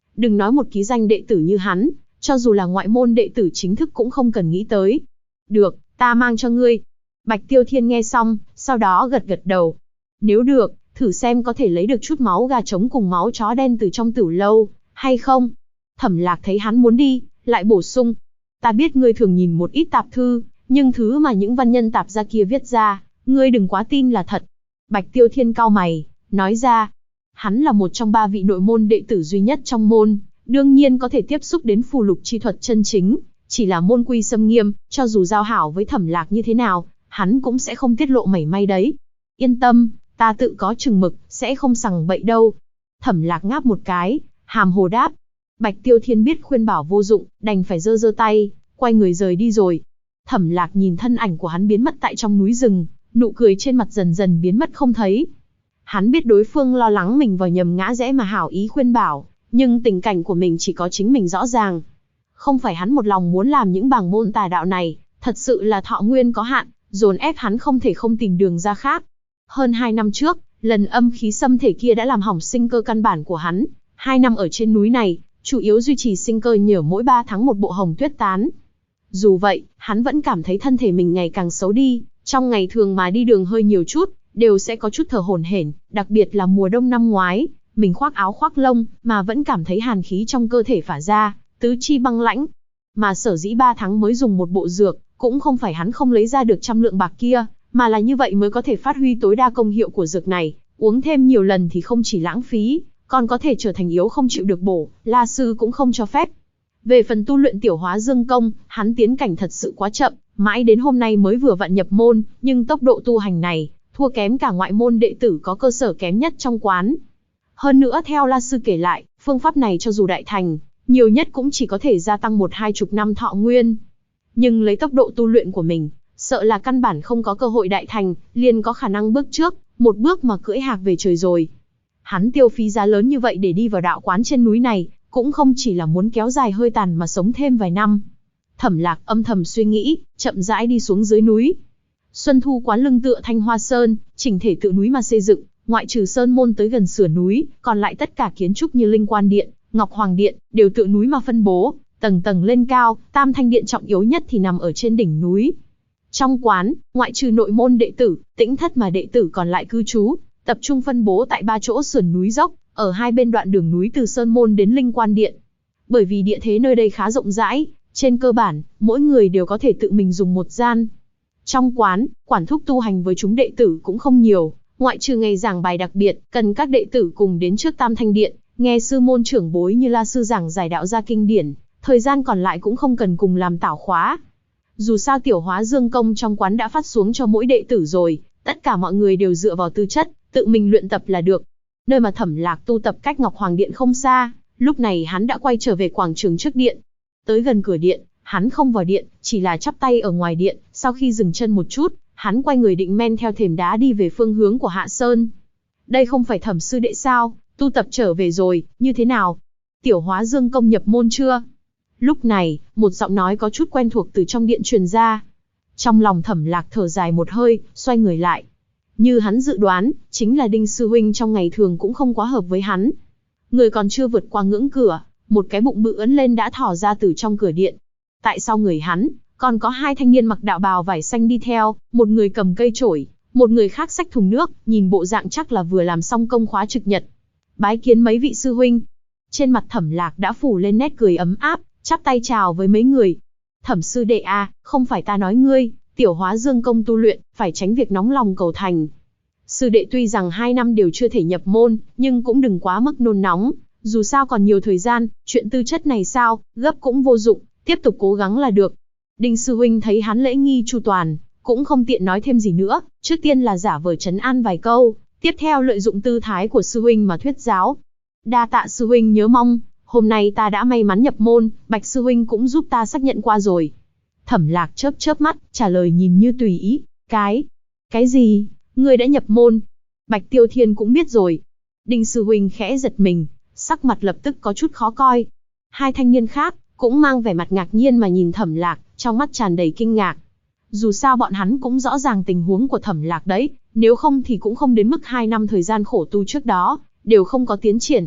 đừng nói một ký danh đệ tử như hắn, cho dù là ngoại môn đệ tử chính thức cũng không cần nghĩ tới. Được, ta mang cho ngươi. Bạch Tiêu Thiên nghe xong, sau đó gật gật đầu. Nếu được, thử xem có thể lấy được chút máu gà trống cùng máu chó đen từ trong tửu lâu, hay không? Thẩm Lạc thấy hắn muốn đi, lại bổ sung. Ta biết ngươi thường nhìn một ít tạp thư, nhưng thứ mà những văn nhân tạp gia kia viết ra, ngươi đừng quá tin là thật. Bạch Tiêu Thiên cau mày, nói ra. Hắn là một trong 3 vị nội môn đệ tử duy nhất trong môn, đương nhiên có thể tiếp xúc đến phù lục chi thuật chân chính. Chỉ là môn quy xâm nghiêm, cho dù giao hảo với Thẩm Lạc như thế nào, hắn cũng sẽ không tiết lộ mảy may đấy. Yên tâm, ta tự có chừng mực, sẽ không sằng bậy đâu. Thẩm Lạc ngáp một cái, hàm hồ đáp. Bạch Tiêu Thiên biết khuyên bảo vô dụng, đành phải giơ giơ tay, quay người rời đi rồi. Thẩm Lạc nhìn thân ảnh của hắn biến mất tại trong núi rừng, nụ cười trên mặt dần dần biến mất không thấy. Hắn biết đối phương lo lắng mình vào nhầm ngã rẽ mà hảo ý khuyên bảo, nhưng tình cảnh của mình chỉ có chính mình rõ ràng. Không phải hắn một lòng muốn làm những bảng môn tà đạo này, thật sự là thọ nguyên có hạn, dồn ép hắn không thể không tìm đường ra khác. Hơn 2 năm trước, lần âm khí xâm thể kia đã làm hỏng sinh cơ căn bản của hắn. 2 năm ở trên núi này, chủ yếu duy trì sinh cơ nhờ mỗi 3 tháng một bộ hồng tuyết tán. Dù vậy, hắn vẫn cảm thấy thân thể mình ngày càng xấu đi, trong ngày thường mà đi đường hơi nhiều chút, đều sẽ có chút thở hổn hển, đặc biệt là mùa đông năm ngoái, mình khoác áo khoác lông, mà vẫn cảm thấy hàn khí trong cơ thể phả ra, tứ chi băng lãnh. Mà sở dĩ 3 tháng mới dùng một bộ dược, cũng không phải hắn không lấy ra được 100 lượng bạc kia, mà là như vậy mới có thể phát huy tối đa công hiệu của dược này, uống thêm nhiều lần thì không chỉ lãng phí, còn có thể trở thành yếu không chịu được bổ, La sư cũng không cho phép. Về phần tu luyện tiểu hóa dương công, hắn tiến cảnh thật sự quá chậm, mãi đến hôm nay mới vừa vặn nhập môn, nhưng tốc độ tu hành này, thua kém cả ngoại môn đệ tử có cơ sở kém nhất trong quán. Hơn nữa theo La sư kể lại, phương pháp này cho dù đại thành, nhiều nhất cũng chỉ có thể gia tăng 1-20 năm thọ nguyên. Nhưng lấy tốc độ tu luyện của mình, sợ là căn bản không có cơ hội đại thành, liền có khả năng bước trước, một bước mà cưỡi hạc về trời rồi. Hắn tiêu phí giá lớn như vậy để đi vào đạo quán trên núi này, cũng không chỉ là muốn kéo dài hơi tàn mà sống thêm vài năm. Thẩm Lạc âm thầm suy nghĩ, chậm rãi đi xuống dưới núi. Xuân Thu quán lưng tựa Thanh Hoa Sơn, chỉnh thể tự núi mà xây dựng, ngoại trừ sơn môn tới gần sườn núi, còn lại tất cả kiến trúc như Linh Quan Điện, Ngọc Hoàng Điện, đều tự núi mà phân bố, tầng tầng lên cao, Tam Thanh Điện trọng yếu nhất thì nằm ở trên đỉnh núi. Trong quán, ngoại trừ nội môn đệ tử, tĩnh thất mà đệ tử còn lại cư trú, tập trung phân bố tại 3 chỗ sườn núi dốc, ở hai bên đoạn đường núi từ Sơn Môn đến Linh Quan Điện. Bởi vì địa thế nơi đây khá rộng rãi, trên cơ bản, mỗi người đều có thể tự mình dùng một gian. Trong quán, quản thúc tu hành với chúng đệ tử cũng không nhiều, ngoại trừ ngày giảng bài đặc biệt, cần các đệ tử cùng đến trước Tam Thanh Điện, nghe sư môn trưởng bối như La sư giảng giải đạo gia kinh điển, thời gian còn lại cũng không cần cùng làm tảo khóa. Dù sao tiểu hóa dương công trong quán đã phát xuống cho mỗi đệ tử rồi, tất cả mọi người đều dựa vào tư chất, tự mình luyện tập là được. Nơi mà Thẩm Lạc tu tập cách Ngọc Hoàng Điện không xa, lúc này hắn đã quay trở về quảng trường trước điện. Tới gần cửa điện, hắn không vào điện, chỉ là chắp tay ở ngoài điện, sau khi dừng chân một chút, hắn quay người định men theo thềm đá đi về phương hướng của Hạ Sơn. Đây không phải Thẩm sư đệ sao, tu tập trở về rồi, như thế nào? Tiểu hóa dương công nhập môn chưa? Lúc này, một giọng nói có chút quen thuộc từ trong điện truyền ra. Trong lòng Thẩm Lạc thở dài một hơi, xoay người lại. Như hắn dự đoán, chính là Đinh sư huynh trong ngày thường cũng không quá hợp với hắn. Người còn chưa vượt qua ngưỡng cửa, một cái bụng bự ấn lên đã thò ra từ trong cửa điện. Tại sau người hắn, còn có 2 thanh niên mặc đạo bào vải xanh đi theo, một người cầm cây chổi, một người khác xách thùng nước, nhìn bộ dạng chắc là vừa làm xong công khóa trực nhật. Bái kiến mấy vị sư huynh. Trên mặt Thẩm Lạc đã phủ lên nét cười ấm áp, chắp tay chào với mấy người. Thẩm sư đệ à, không phải ta nói ngươi, tiểu hóa dương công tu luyện, phải tránh việc nóng lòng cầu thành. Sư đệ tuy rằng 2 năm đều chưa thể nhập môn, nhưng cũng đừng quá mức nôn nóng, dù sao còn nhiều thời gian, chuyện tư chất này sao, gấp cũng vô dụng, tiếp tục cố gắng là được. Đinh sư huynh thấy hắn lễ nghi chu toàn, cũng không tiện nói thêm gì nữa, trước tiên là giả vờ trấn an vài câu, tiếp theo lợi dụng tư thái của sư huynh mà thuyết giáo. Đa tạ sư huynh nhớ mong, hôm nay ta đã may mắn nhập môn, Bạch sư huynh cũng giúp ta xác nhận qua rồi. Thẩm Lạc chớp chớp mắt, trả lời nhìn như tùy ý. Cái gì? Ngươi đã nhập môn? Bạch Tiêu Thiên cũng biết rồi. Đinh sư huynh khẽ giật mình, sắc mặt lập tức có chút khó coi. 2 thanh niên khác cũng mang vẻ mặt ngạc nhiên mà nhìn Thẩm Lạc, trong mắt tràn đầy kinh ngạc. Dù sao bọn hắn cũng rõ ràng tình huống của Thẩm Lạc đấy, nếu không thì cũng không đến mức 2 năm thời gian khổ tu trước đó đều không có tiến triển.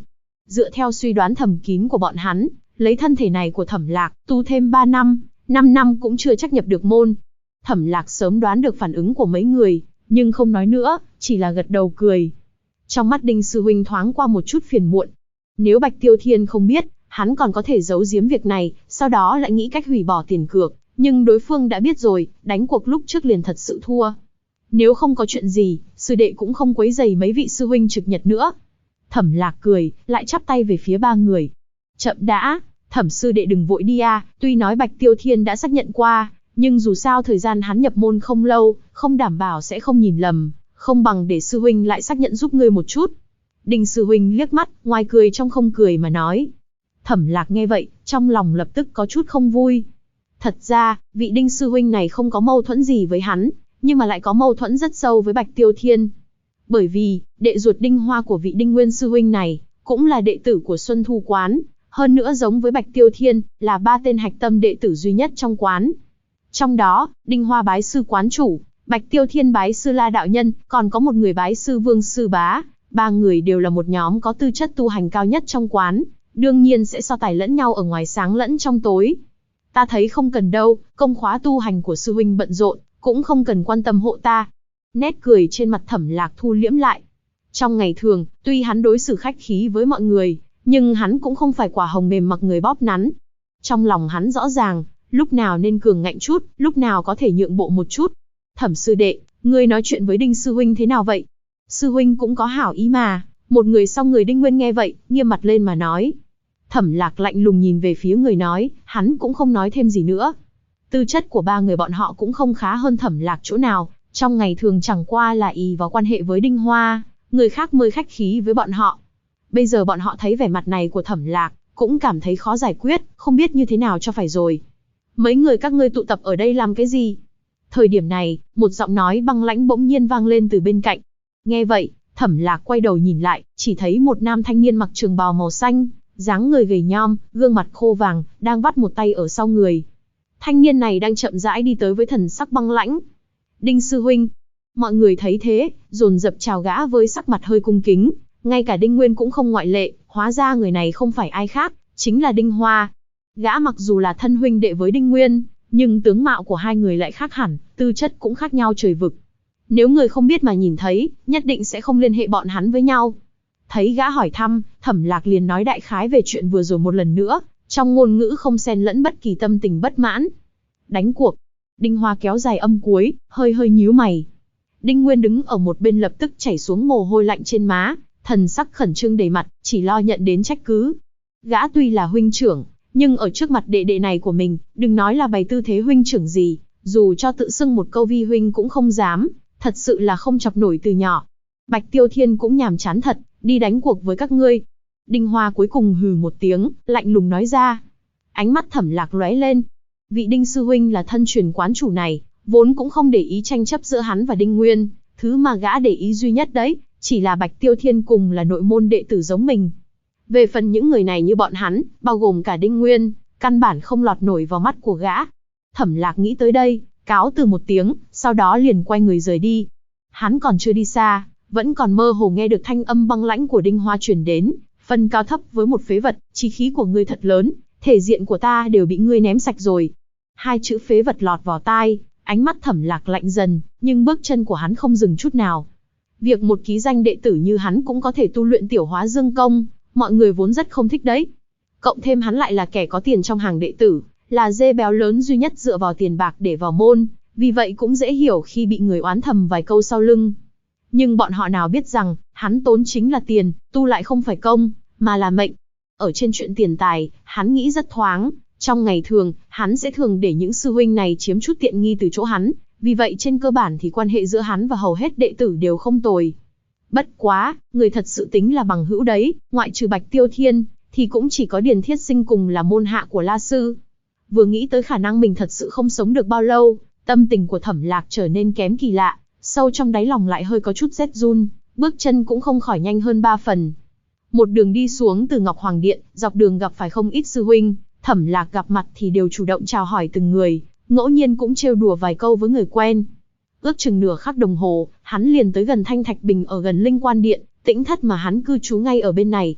Dựa theo suy đoán thầm kín của bọn hắn, lấy thân thể này của Thẩm Lạc, tu thêm 3 năm, 5 năm cũng chưa chắc nhập được môn. Thẩm Lạc sớm đoán được phản ứng của mấy người, nhưng không nói nữa, chỉ là gật đầu cười. Trong mắt Đinh sư huynh thoáng qua một chút phiền muộn. Nếu Bạch Tiêu Thiên không biết, hắn còn có thể giấu giếm việc này, sau đó lại nghĩ cách hủy bỏ tiền cược, nhưng đối phương đã biết rồi, đánh cuộc lúc trước liền thật sự thua. Nếu không có chuyện gì, sư đệ cũng không quấy rầy mấy vị sư huynh trực nhật nữa. Thẩm Lạc cười, lại chắp tay về phía ba người. Chậm đã, Thẩm sư đệ đừng vội đi a, tuy nói Bạch Tiêu Thiên đã xác nhận qua, nhưng dù sao thời gian hắn nhập môn không lâu, không đảm bảo sẽ không nhìn lầm, không bằng để sư huynh lại xác nhận giúp ngươi một chút. Đinh sư huynh liếc mắt, ngoài cười trong không cười mà nói. Thẩm Lạc nghe vậy, trong lòng lập tức có chút không vui. Thật ra, vị Đinh sư huynh này không có mâu thuẫn gì với hắn, nhưng mà lại có mâu thuẫn rất sâu với Bạch Tiêu Thiên. Bởi vì, đệ ruột Đinh Hoa của vị Đinh Nguyên sư huynh này, cũng là đệ tử của Xuân Thu quán, hơn nữa giống với Bạch Tiêu Thiên, là 3 tên hạch tâm đệ tử duy nhất trong quán. Trong đó, Đinh Hoa bái sư quán chủ, Bạch Tiêu Thiên bái sư La đạo nhân, còn có một người bái sư Vương sư bá, 3 người đều là một nhóm có tư chất tu hành cao nhất trong quán, đương nhiên sẽ so tài lẫn nhau ở ngoài sáng lẫn trong tối. Ta thấy không cần đâu, công khóa tu hành của sư huynh bận rộn, cũng không cần quan tâm hộ ta. Nét cười trên mặt Thẩm Lạc thu liễm lại. Trong ngày thường, tuy hắn đối xử khách khí với mọi người, nhưng hắn cũng không phải quả hồng mềm mặc người bóp nắn. Trong lòng hắn rõ ràng, lúc nào nên cường ngạnh chút, lúc nào có thể nhượng bộ một chút. Thẩm sư đệ, ngươi nói chuyện với Đinh sư huynh thế nào vậy? Sư huynh cũng có hảo ý mà. Một người sau người Đinh Nguyên nghe vậy, nghiêm mặt lên mà nói. Thẩm Lạc lạnh lùng nhìn về phía người nói, hắn cũng không nói thêm gì nữa. Tư chất của 3 người bọn họ cũng không khá hơn Thẩm Lạc chỗ nào, trong ngày thường chẳng qua là ỷ vào quan hệ với Đinh Hoa, người khác mới khách khí với bọn họ. Bây giờ bọn họ thấy vẻ mặt này của Thẩm Lạc, cũng cảm thấy khó giải quyết, không biết như thế nào cho phải rồi. Mấy người các ngươi tụ tập ở đây làm cái gì? Thời điểm này, một giọng nói băng lãnh bỗng nhiên vang lên từ bên cạnh. Nghe vậy, Thẩm Lạc quay đầu nhìn lại, chỉ thấy một nam thanh niên mặc trường bào màu xanh, dáng người gầy nhom, gương mặt khô vàng, đang vắt một tay ở sau người. Thanh niên này đang chậm rãi đi tới với thần sắc băng lãnh. Đinh sư huynh. Mọi người thấy thế, dồn dập chào gã với sắc mặt hơi cung kính, ngay cả Đinh Nguyên cũng không ngoại lệ, hóa ra người này không phải ai khác, chính là Đinh Hoa. Gã mặc dù là thân huynh đệ với Đinh Nguyên, nhưng tướng mạo của hai người lại khác hẳn, tư chất cũng khác nhau trời vực. Nếu người không biết mà nhìn thấy, nhất định sẽ không liên hệ bọn hắn với nhau. Thấy gã hỏi thăm, Thẩm Lạc liền nói đại khái về chuyện vừa rồi một lần nữa, trong ngôn ngữ không xen lẫn bất kỳ tâm tình bất mãn. Đánh cuộc. Đinh Hoa kéo dài âm cuối, hơi hơi nhíu mày. Đinh Nguyên đứng ở một bên lập tức chảy xuống mồ hôi lạnh trên má, thần sắc khẩn trương đầy mặt, chỉ lo nhận đến trách cứ. Gã tuy là huynh trưởng, nhưng ở trước mặt đệ đệ này của mình, đừng nói là bày tư thế huynh trưởng gì, dù cho tự xưng một câu vi huynh cũng không dám, thật sự là không chọc nổi từ nhỏ. Bạch Tiêu Thiên cũng nhàm chán thật, đi đánh cuộc với các ngươi. Đinh Hoa cuối cùng hừ một tiếng, lạnh lùng nói ra. Ánh mắt Thẩm Lạc lóe lên. Vị Đinh sư huynh là thân truyền quán chủ này, vốn cũng không để ý tranh chấp giữa hắn và Đinh Nguyên, thứ mà gã để ý duy nhất đấy, chỉ là Bạch Tiêu Thiên cùng là nội môn đệ tử giống mình. Về phần những người này như bọn hắn, bao gồm cả Đinh Nguyên, căn bản không lọt nổi vào mắt của gã. Thẩm Lạc nghĩ tới đây, cáo từ một tiếng, sau đó liền quay người rời đi. Hắn còn chưa đi xa, vẫn còn mơ hồ nghe được thanh âm băng lãnh của Đinh Hoa truyền đến, phân cao thấp với một phế vật, chí khí của ngươi thật lớn, thể diện của ta đều bị ngươi ném sạch rồi. 2 chữ phế vật lọt vào tai, ánh mắt Thẩm Lạc lạnh dần, nhưng bước chân của hắn không dừng chút nào. Việc một ký danh đệ tử như hắn cũng có thể tu luyện tiểu hóa dương công, mọi người vốn rất không thích đấy. Cộng thêm hắn lại là kẻ có tiền trong hàng đệ tử, là dê béo lớn duy nhất dựa vào tiền bạc để vào môn, vì vậy cũng dễ hiểu khi bị người oán thầm vài câu sau lưng. Nhưng bọn họ nào biết rằng, hắn tốn chính là tiền, tu lại không phải công, mà là mệnh. Ở trên chuyện tiền tài, hắn nghĩ rất thoáng, trong ngày thường, hắn sẽ thường để những sư huynh này chiếm chút tiện nghi từ chỗ hắn, vì vậy trên cơ bản thì quan hệ giữa hắn và hầu hết đệ tử đều không tồi. Bất quá, người thật sự tính là bằng hữu đấy, ngoại trừ Bạch Tiêu Thiên, thì cũng chỉ có Điền Thiết Sinh cùng là môn hạ của La Sư. Vừa nghĩ tới khả năng mình thật sự không sống được bao lâu, tâm tình của Thẩm Lạc trở nên kém kỳ lạ, sâu trong đáy lòng lại hơi có chút rét run, bước chân cũng không khỏi nhanh hơn 3 phần. Một đường đi xuống từ Ngọc Hoàng Điện, dọc đường gặp phải không ít sư huynh, Thẩm Lạc gặp mặt thì đều chủ động chào hỏi từng người, ngẫu nhiên cũng trêu đùa vài câu với người quen. Ước chừng nửa khắc đồng hồ, hắn liền tới gần Thanh Thạch Bình ở gần Linh Quan Điện, tĩnh thất mà hắn cư trú ngay ở bên này.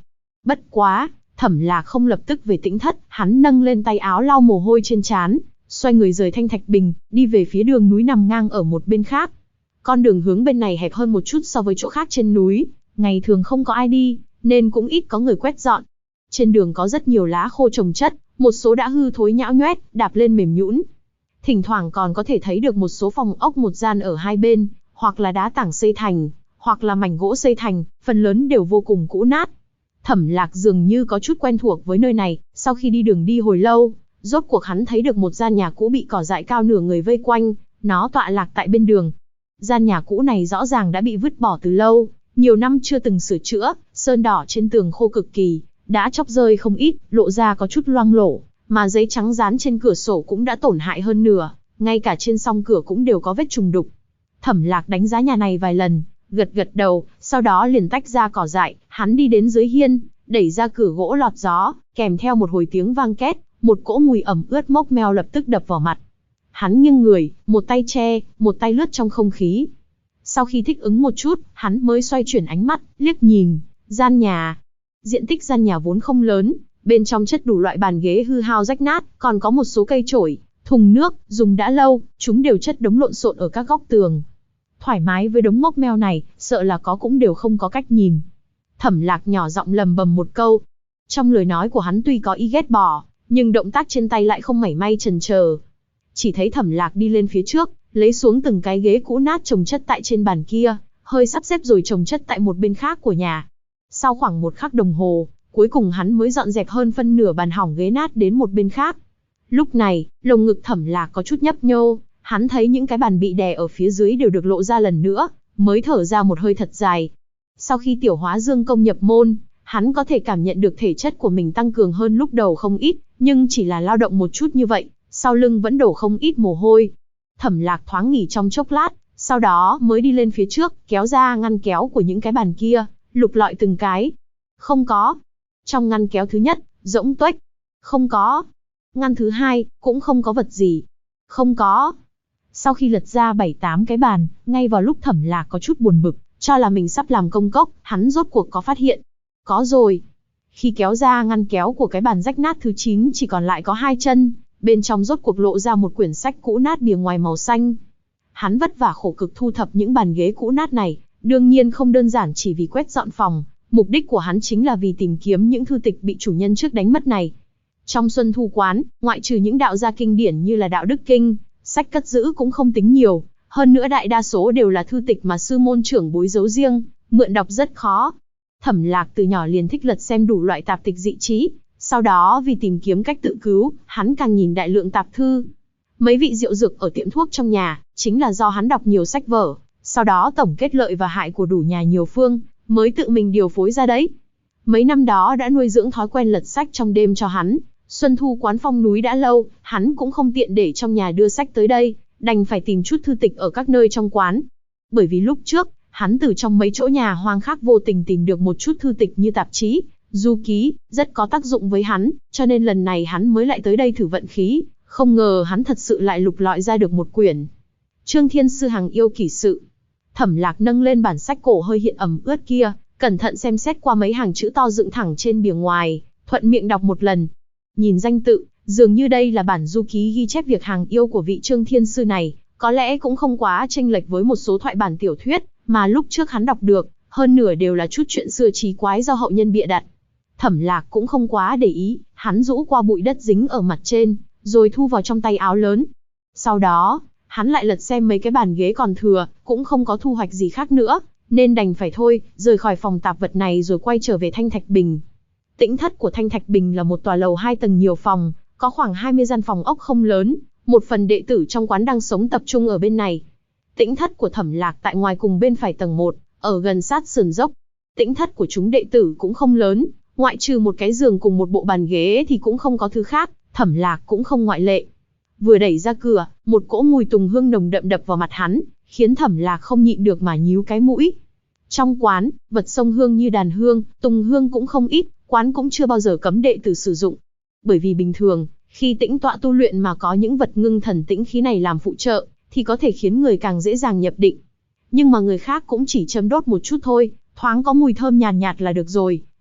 Bất quá, Thẩm Lạc không lập tức về Tĩnh Thất, hắn nâng lên tay áo lau mồ hôi trên trán, xoay người rời Thanh Thạch Bình, đi về phía đường núi nằm ngang ở một bên khác. Con đường hướng bên này hẹp hơn một chút so với chỗ khác trên núi, ngày thường không có ai đi, nên cũng ít có người quét dọn. Trên đường có rất nhiều lá khô chồng chất, một số đã hư thối nhão nhoét, đạp lên mềm nhũn. Thỉnh thoảng còn có thể thấy được một số phòng ốc một gian ở hai bên, hoặc là đá tảng xây thành, hoặc là mảnh gỗ xây thành, phần lớn đều vô cùng cũ nát. Thẩm Lạc dường như có chút quen thuộc với nơi này, sau khi đi đường đi hồi lâu, rốt cuộc hắn thấy được một gian nhà cũ bị cỏ dại cao nửa người vây quanh, nó tọa lạc tại bên đường. Gian nhà cũ này rõ ràng đã bị vứt bỏ từ lâu, nhiều năm chưa từng sửa chữa, sơn đỏ trên tường khô cực kỳ, đã chóc rơi không ít, lộ ra có chút loang lổ, mà giấy trắng dán trên cửa sổ cũng đã tổn hại hơn nửa, ngay cả trên song cửa cũng đều có vết trùng đục. Thẩm Lạc đánh giá nhà này vài lần, gật gật đầu, sau đó liền tách ra cỏ dại, hắn đi đến dưới hiên, đẩy ra cửa gỗ lọt gió, kèm theo một hồi tiếng vang két, một cỗ mùi ẩm ướt mốc meo lập tức đập vào mặt. Hắn nghiêng người, một tay che, một tay lướt trong không khí. Sau khi thích ứng một chút, hắn mới xoay chuyển ánh mắt, liếc nhìn gian nhà. Diện tích gian nhà vốn không lớn, bên trong chất đủ loại bàn ghế hư hao rách nát, còn có một số cây chổi, thùng nước, dùng đã lâu, chúng đều chất đống lộn xộn ở các góc tường. Thoải mái với đống mốc meo này, sợ là có cũng đều không có cách nhìn. Thẩm Lạc nhỏ giọng lầm bầm một câu. Trong lời nói của hắn tuy có ý ghét bỏ, nhưng động tác trên tay lại không mảy may chần chờ. Chỉ thấy Thẩm Lạc đi lên phía trước, lấy xuống từng cái ghế cũ nát chồng chất tại trên bàn kia, hơi sắp xếp rồi chồng chất tại một bên khác của nhà. Sau khoảng một khắc đồng hồ, cuối cùng hắn mới dọn dẹp hơn phân nửa bàn hỏng ghế nát đến một bên khác. Lúc này, lồng ngực Thẩm Lạc có chút nhấp nhô, hắn thấy những cái bàn bị đè ở phía dưới đều được lộ ra lần nữa, mới thở ra một hơi thật dài. Sau khi Tiểu Hóa Dương công nhập môn, hắn có thể cảm nhận được thể chất của mình tăng cường hơn lúc đầu không ít, nhưng chỉ là lao động một chút như vậy, sau lưng vẫn đổ không ít mồ hôi. Thẩm Lạc thoáng nghỉ trong chốc lát, sau đó mới đi lên phía trước, kéo ra ngăn kéo của những cái bàn kia, lục lọi từng cái. Không có. Trong ngăn kéo thứ nhất, rỗng tuếch. Không có. Ngăn thứ hai, cũng không có vật gì. Không có. Sau khi lật ra 7-8 cái bàn, ngay vào lúc Thẩm Lạc có chút buồn bực, cho là mình sắp làm công cốc, hắn rốt cuộc có phát hiện. Có rồi. Khi kéo ra ngăn kéo của cái bàn rách nát thứ 9 chỉ còn lại có 2 chân, bên trong rốt cuộc lộ ra một quyển sách cũ nát bìa ngoài màu xanh. Hắn vất vả khổ cực thu thập những bàn ghế cũ nát này, đương nhiên không đơn giản chỉ vì quét dọn phòng, mục đích của hắn chính là vì tìm kiếm những thư tịch bị chủ nhân trước đánh mất này. Trong Xuân Thu quán, ngoại trừ những đạo gia kinh điển như là Đạo Đức Kinh, sách cất giữ cũng không tính nhiều, hơn nữa đại đa số đều là thư tịch mà sư môn trưởng bối giấu riêng, mượn đọc rất khó. Thẩm Lạc từ nhỏ liền thích lật xem đủ loại tạp tịch dị trí, sau đó vì tìm kiếm cách tự cứu, hắn càng nhìn đại lượng tạp thư. Mấy vị rượu dược ở tiệm thuốc trong nhà, chính là do hắn đọc nhiều sách vở, sau đó tổng kết lợi và hại của đủ nhà nhiều phương, mới tự mình điều phối ra đấy. Mấy năm đó đã nuôi dưỡng thói quen lật sách trong đêm cho hắn. Xuân Thu quán phong núi đã lâu, hắn cũng không tiện để trong nhà đưa sách tới đây, đành phải tìm chút thư tịch ở các nơi trong quán. Bởi vì lúc trước, hắn từ trong mấy chỗ nhà hoang khác vô tình tìm được một chút thư tịch như tạp chí, du ký, rất có tác dụng với hắn, cho nên lần này hắn mới lại tới đây thử vận khí, không ngờ hắn thật sự lại lục lọi ra được một quyển. Trương Thiên Sư Hằng Yêu Kỷ Sự. Thẩm Lạc nâng lên bản sách cổ hơi hiện ẩm ướt kia, cẩn thận xem xét qua mấy hàng chữ to dựng thẳng trên bìa ngoài, thuận miệng đọc một lần. Nhìn danh tự, dường như đây là bản du ký ghi chép việc hàng yêu của vị Trương Thiên Sư này, có lẽ cũng không quá chênh lệch với một số thoại bản tiểu thuyết mà lúc trước hắn đọc được, hơn nửa đều là chút chuyện xưa trí quái do hậu nhân bịa đặt. Thẩm Lạc cũng không quá để ý, hắn rũ qua bụi đất dính ở mặt trên, rồi thu vào trong tay áo lớn. Sau đó, hắn lại lật xem mấy cái bàn ghế còn thừa, cũng không có thu hoạch gì khác nữa, nên đành phải thôi, rời khỏi phòng tạp vật này rồi quay trở về Thanh Thạch Bình. Tĩnh thất của Thanh Thạch Bình là một tòa lầu 2 tầng nhiều phòng, có khoảng 20 gian phòng ốc không lớn, một phần đệ tử trong quán đang sống tập trung ở bên này. Tĩnh thất của Thẩm Lạc tại ngoài cùng bên phải tầng 1, ở gần sát sườn dốc. Tĩnh thất của chúng đệ tử cũng không lớn, ngoại trừ một cái giường cùng một bộ bàn ghế thì cũng không có thứ khác, Thẩm Lạc cũng không ngoại lệ. Vừa đẩy ra cửa, một cỗ mùi tùng hương nồng đậm đập vào mặt hắn, khiến Thẩm Lạc không nhịn được mà nhíu cái mũi. Trong quán, vật xông hương như đàn hương, tùng hương cũng không ít, quán cũng chưa bao giờ cấm đệ tử sử dụng. Bởi vì bình thường, khi tĩnh tọa tu luyện mà có những vật ngưng thần tĩnh khí này làm phụ trợ, thì có thể khiến người càng dễ dàng nhập định. Nhưng mà người khác cũng chỉ châm đốt một chút thôi, thoáng có mùi thơm nhàn nhạt là được rồi,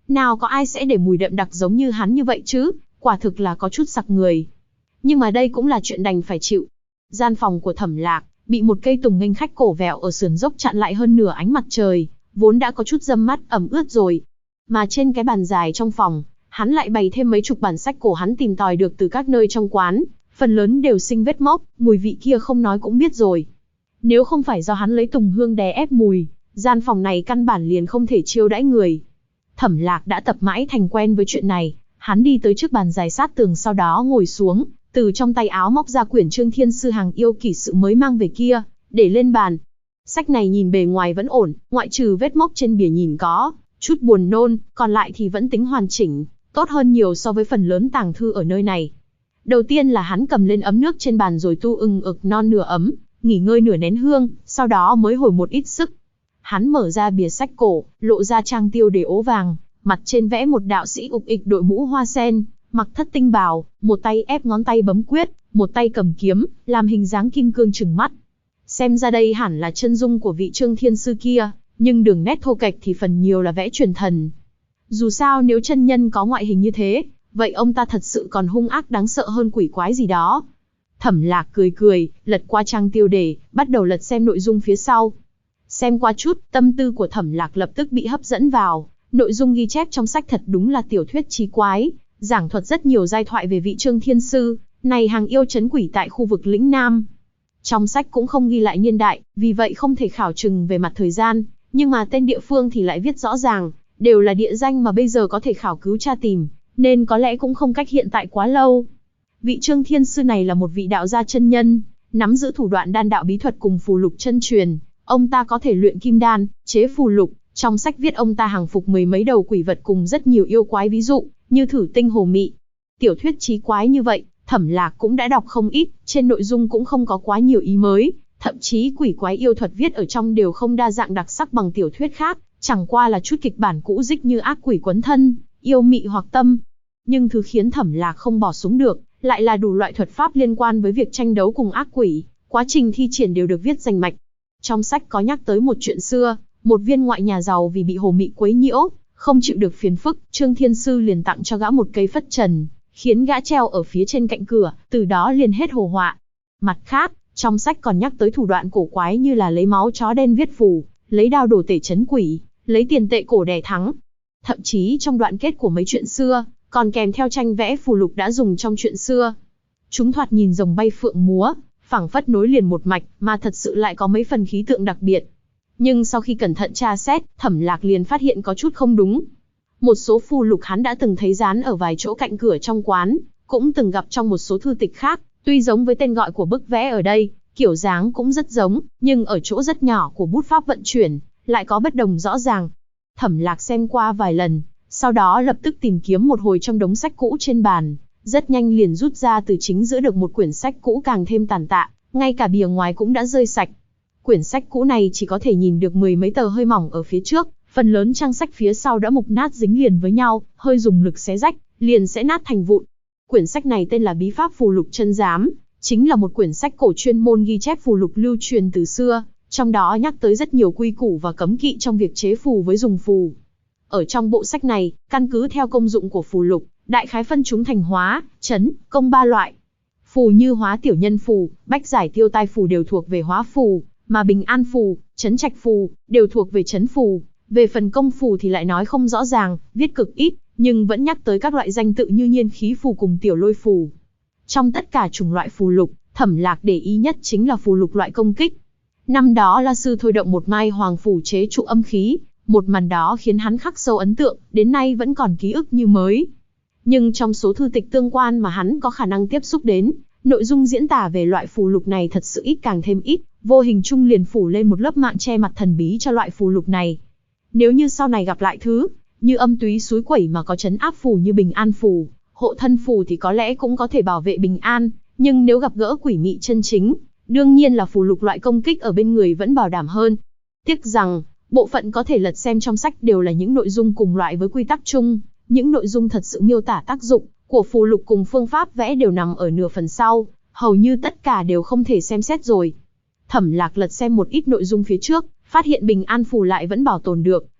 Nào có ai sẽ để mùi đậm đặc giống như hắn như vậy chứ, quả thực là có chút sặc người. Nhưng mà đây cũng là chuyện đành phải chịu. Gian phòng của Thẩm Lạc bị một cây tùng nghênh khách cổ vẹo ở sườn dốc chặn lại hơn nửa ánh mặt trời, vốn đã có chút râm mát ẩm ướt rồi. Mà trên cái bàn dài trong phòng, hắn lại bày thêm mấy chục bản sách cổ hắn tìm tòi được từ các nơi trong quán, phần lớn đều sinh vết mốc, mùi vị kia không nói cũng biết rồi. Nếu không phải do hắn lấy tùng hương đè ép mùi, gian phòng này căn bản liền không thể chiêu đãi người. Thẩm Lạc đã tập mãi thành quen với chuyện này, hắn đi tới trước bàn dài sát tường, sau đó ngồi xuống, từ trong tay áo móc ra quyển Trương Thiên Sư Hàng Yêu Kỷ Sự mới mang về kia, để lên bàn. Sách này nhìn bề ngoài vẫn ổn, ngoại trừ vết mốc trên bìa nhìn có chút buồn nôn, còn lại thì vẫn tính hoàn chỉnh, tốt hơn nhiều so với phần lớn tàng thư ở nơi này. Đầu tiên là hắn cầm lên ấm nước trên bàn rồi tu ực non nửa ấm, nghỉ ngơi nửa nén hương, sau đó mới hồi một ít sức. Hắn mở ra bìa sách cổ, lộ ra trang tiêu đề ố vàng, mặt trên vẽ một đạo sĩ ục ịch đội mũ hoa sen, mặc thất tinh bào, một tay ép ngón tay bấm quyết, một tay cầm kiếm, làm hình dáng kim cương trừng mắt. Xem ra đây hẳn là chân dung của vị Trương Thiên Sư kia, nhưng đường nét thô kệch thì phần nhiều là vẽ truyền thần. Dù sao nếu chân nhân có ngoại hình như thế, vậy ông ta thật sự còn hung ác đáng sợ hơn quỷ quái gì đó. Thẩm Lạc cười cười, lật qua trang tiêu đề, bắt đầu lật xem nội dung phía sau. Xem qua chút, tâm tư của Thẩm Lạc lập tức bị hấp dẫn vào. Nội dung ghi chép trong sách thật đúng là tiểu thuyết chí quái, giảng thuật rất nhiều giai thoại về vị Trương Thiên Sư này hàng yêu trấn quỷ tại khu vực lĩnh Nam. Trong sách cũng không ghi lại niên đại, vì vậy không thể khảo chứng về mặt thời gian, nhưng mà tên địa phương thì lại viết rõ ràng, đều là địa danh mà bây giờ có thể khảo cứu tra tìm, nên có lẽ cũng không cách hiện tại quá lâu. Vị Trương Thiên Sư này là một vị đạo gia chân nhân, nắm giữ thủ đoạn đan đạo bí thuật cùng phù lục chân truyền. Ông ta có thể luyện kim đan, chế phù lục. Trong sách viết ông ta hàng phục mười mấy đầu quỷ vật cùng rất nhiều yêu quái, ví dụ như Thử Tinh Hồ Mị. Tiểu thuyết chí quái như vậy, Thẩm Lạc cũng đã đọc không ít, trên nội dung cũng không có quá nhiều ý mới, thậm chí quỷ quái yêu thuật viết ở trong đều không đa dạng đặc sắc bằng tiểu thuyết khác, chẳng qua là chút kịch bản cũ dích như ác quỷ quấn thân, yêu mị hoặc tâm. Nhưng thứ khiến Thẩm Lạc không bỏ xuống được, lại là đủ loại thuật pháp liên quan với việc tranh đấu cùng ác quỷ, quá trình thi triển đều được viết rành mạch. Trong sách có nhắc tới một chuyện xưa, một viên ngoại nhà giàu vì bị hồ mị quấy nhiễu, không chịu được phiền phức, Trương Thiên Sư liền tặng cho gã một cây phất trần, khiến gã treo ở phía trên cạnh cửa, từ đó liền hết hồ họa. Mặt khác, trong sách còn nhắc tới thủ đoạn cổ quái như là lấy máu chó đen viết phù, lấy đao đổ tể trấn quỷ, lấy tiền tệ cổ đè thắng. Thậm chí trong đoạn kết của mấy chuyện xưa, còn kèm theo tranh vẽ phù lục đã dùng trong chuyện xưa. Chúng thoạt nhìn rồng bay phượng múa, phảng phất nối liền một mạch, mà thật sự lại có mấy phần khí tượng đặc biệt. Nhưng sau khi cẩn thận tra xét, Thẩm Lạc liền phát hiện có chút không đúng. Một số phù lục hắn đã từng thấy dán ở vài chỗ cạnh cửa trong quán, cũng từng gặp trong một số thư tịch khác, tuy giống với tên gọi của bức vẽ ở đây, kiểu dáng cũng rất giống, nhưng ở chỗ rất nhỏ của bút pháp vận chuyển, lại có bất đồng rõ ràng. Thẩm Lạc xem qua vài lần, sau đó lập tức tìm kiếm một hồi trong đống sách cũ trên bàn, rất nhanh liền rút ra từ chính giữa được một quyển sách cũ càng thêm tàn tạ, ngay cả bìa ngoài cũng đã rơi sạch. Quyển sách cũ này chỉ có thể nhìn được mười mấy tờ hơi mỏng ở phía trước, phần lớn trang sách phía sau đã mục nát dính liền với nhau, hơi dùng lực xé rách, liền sẽ nát thành vụn. Quyển sách này tên là Bí pháp phù lục chân giám, chính là một quyển sách cổ chuyên môn ghi chép phù lục lưu truyền từ xưa, trong đó nhắc tới rất nhiều quy củ và cấm kỵ trong việc chế phù với dùng phù. Ở trong bộ sách này, căn cứ theo công dụng của phù lục, đại khái phân chúng thành hóa, trấn, công ba loại. Phù như hóa tiểu nhân phù, bách giải tiêu tai phù đều thuộc về hóa phù, mà bình an phù, trấn trạch phù đều thuộc về trấn phù. Về phần công phù thì lại nói không rõ ràng, viết cực ít, nhưng vẫn nhắc tới các loại danh tự như nhiên khí phù cùng tiểu lôi phù. Trong tất cả chủng loại phù lục, Thẩm Lạc để ý nhất chính là phù lục loại công kích. Năm đó La Sư thôi động một mai hoàng phù chế trụ âm khí, một màn đó khiến hắn khắc sâu ấn tượng, đến nay vẫn còn ký ức như mới. Nhưng trong số thư tịch tương quan mà hắn có khả năng tiếp xúc đến, nội dung diễn tả về loại phù lục này thật sự ít càng thêm ít, vô hình chung liền phủ lên một lớp mạng che mặt thần bí cho loại phù lục này. Nếu như sau này gặp lại thứ như âm túy suối quẩy mà có trấn áp phù như bình an phù, hộ thân phù thì có lẽ cũng có thể bảo vệ bình an, nhưng nếu gặp gỡ quỷ mị chân chính, đương nhiên là phù lục loại công kích ở bên người vẫn bảo đảm hơn. Tiếc rằng, bộ phận có thể lật xem trong sách đều là những nội dung cùng loại với quy tắc chung, những nội dung thật sự miêu tả tác dụng của phù lục cùng phương pháp vẽ đều nằm ở nửa phần sau, hầu như tất cả đều không thể xem xét rồi. Thẩm Lạc lật xem một ít nội dung phía trước, phát hiện bình an phù lại vẫn bảo tồn được,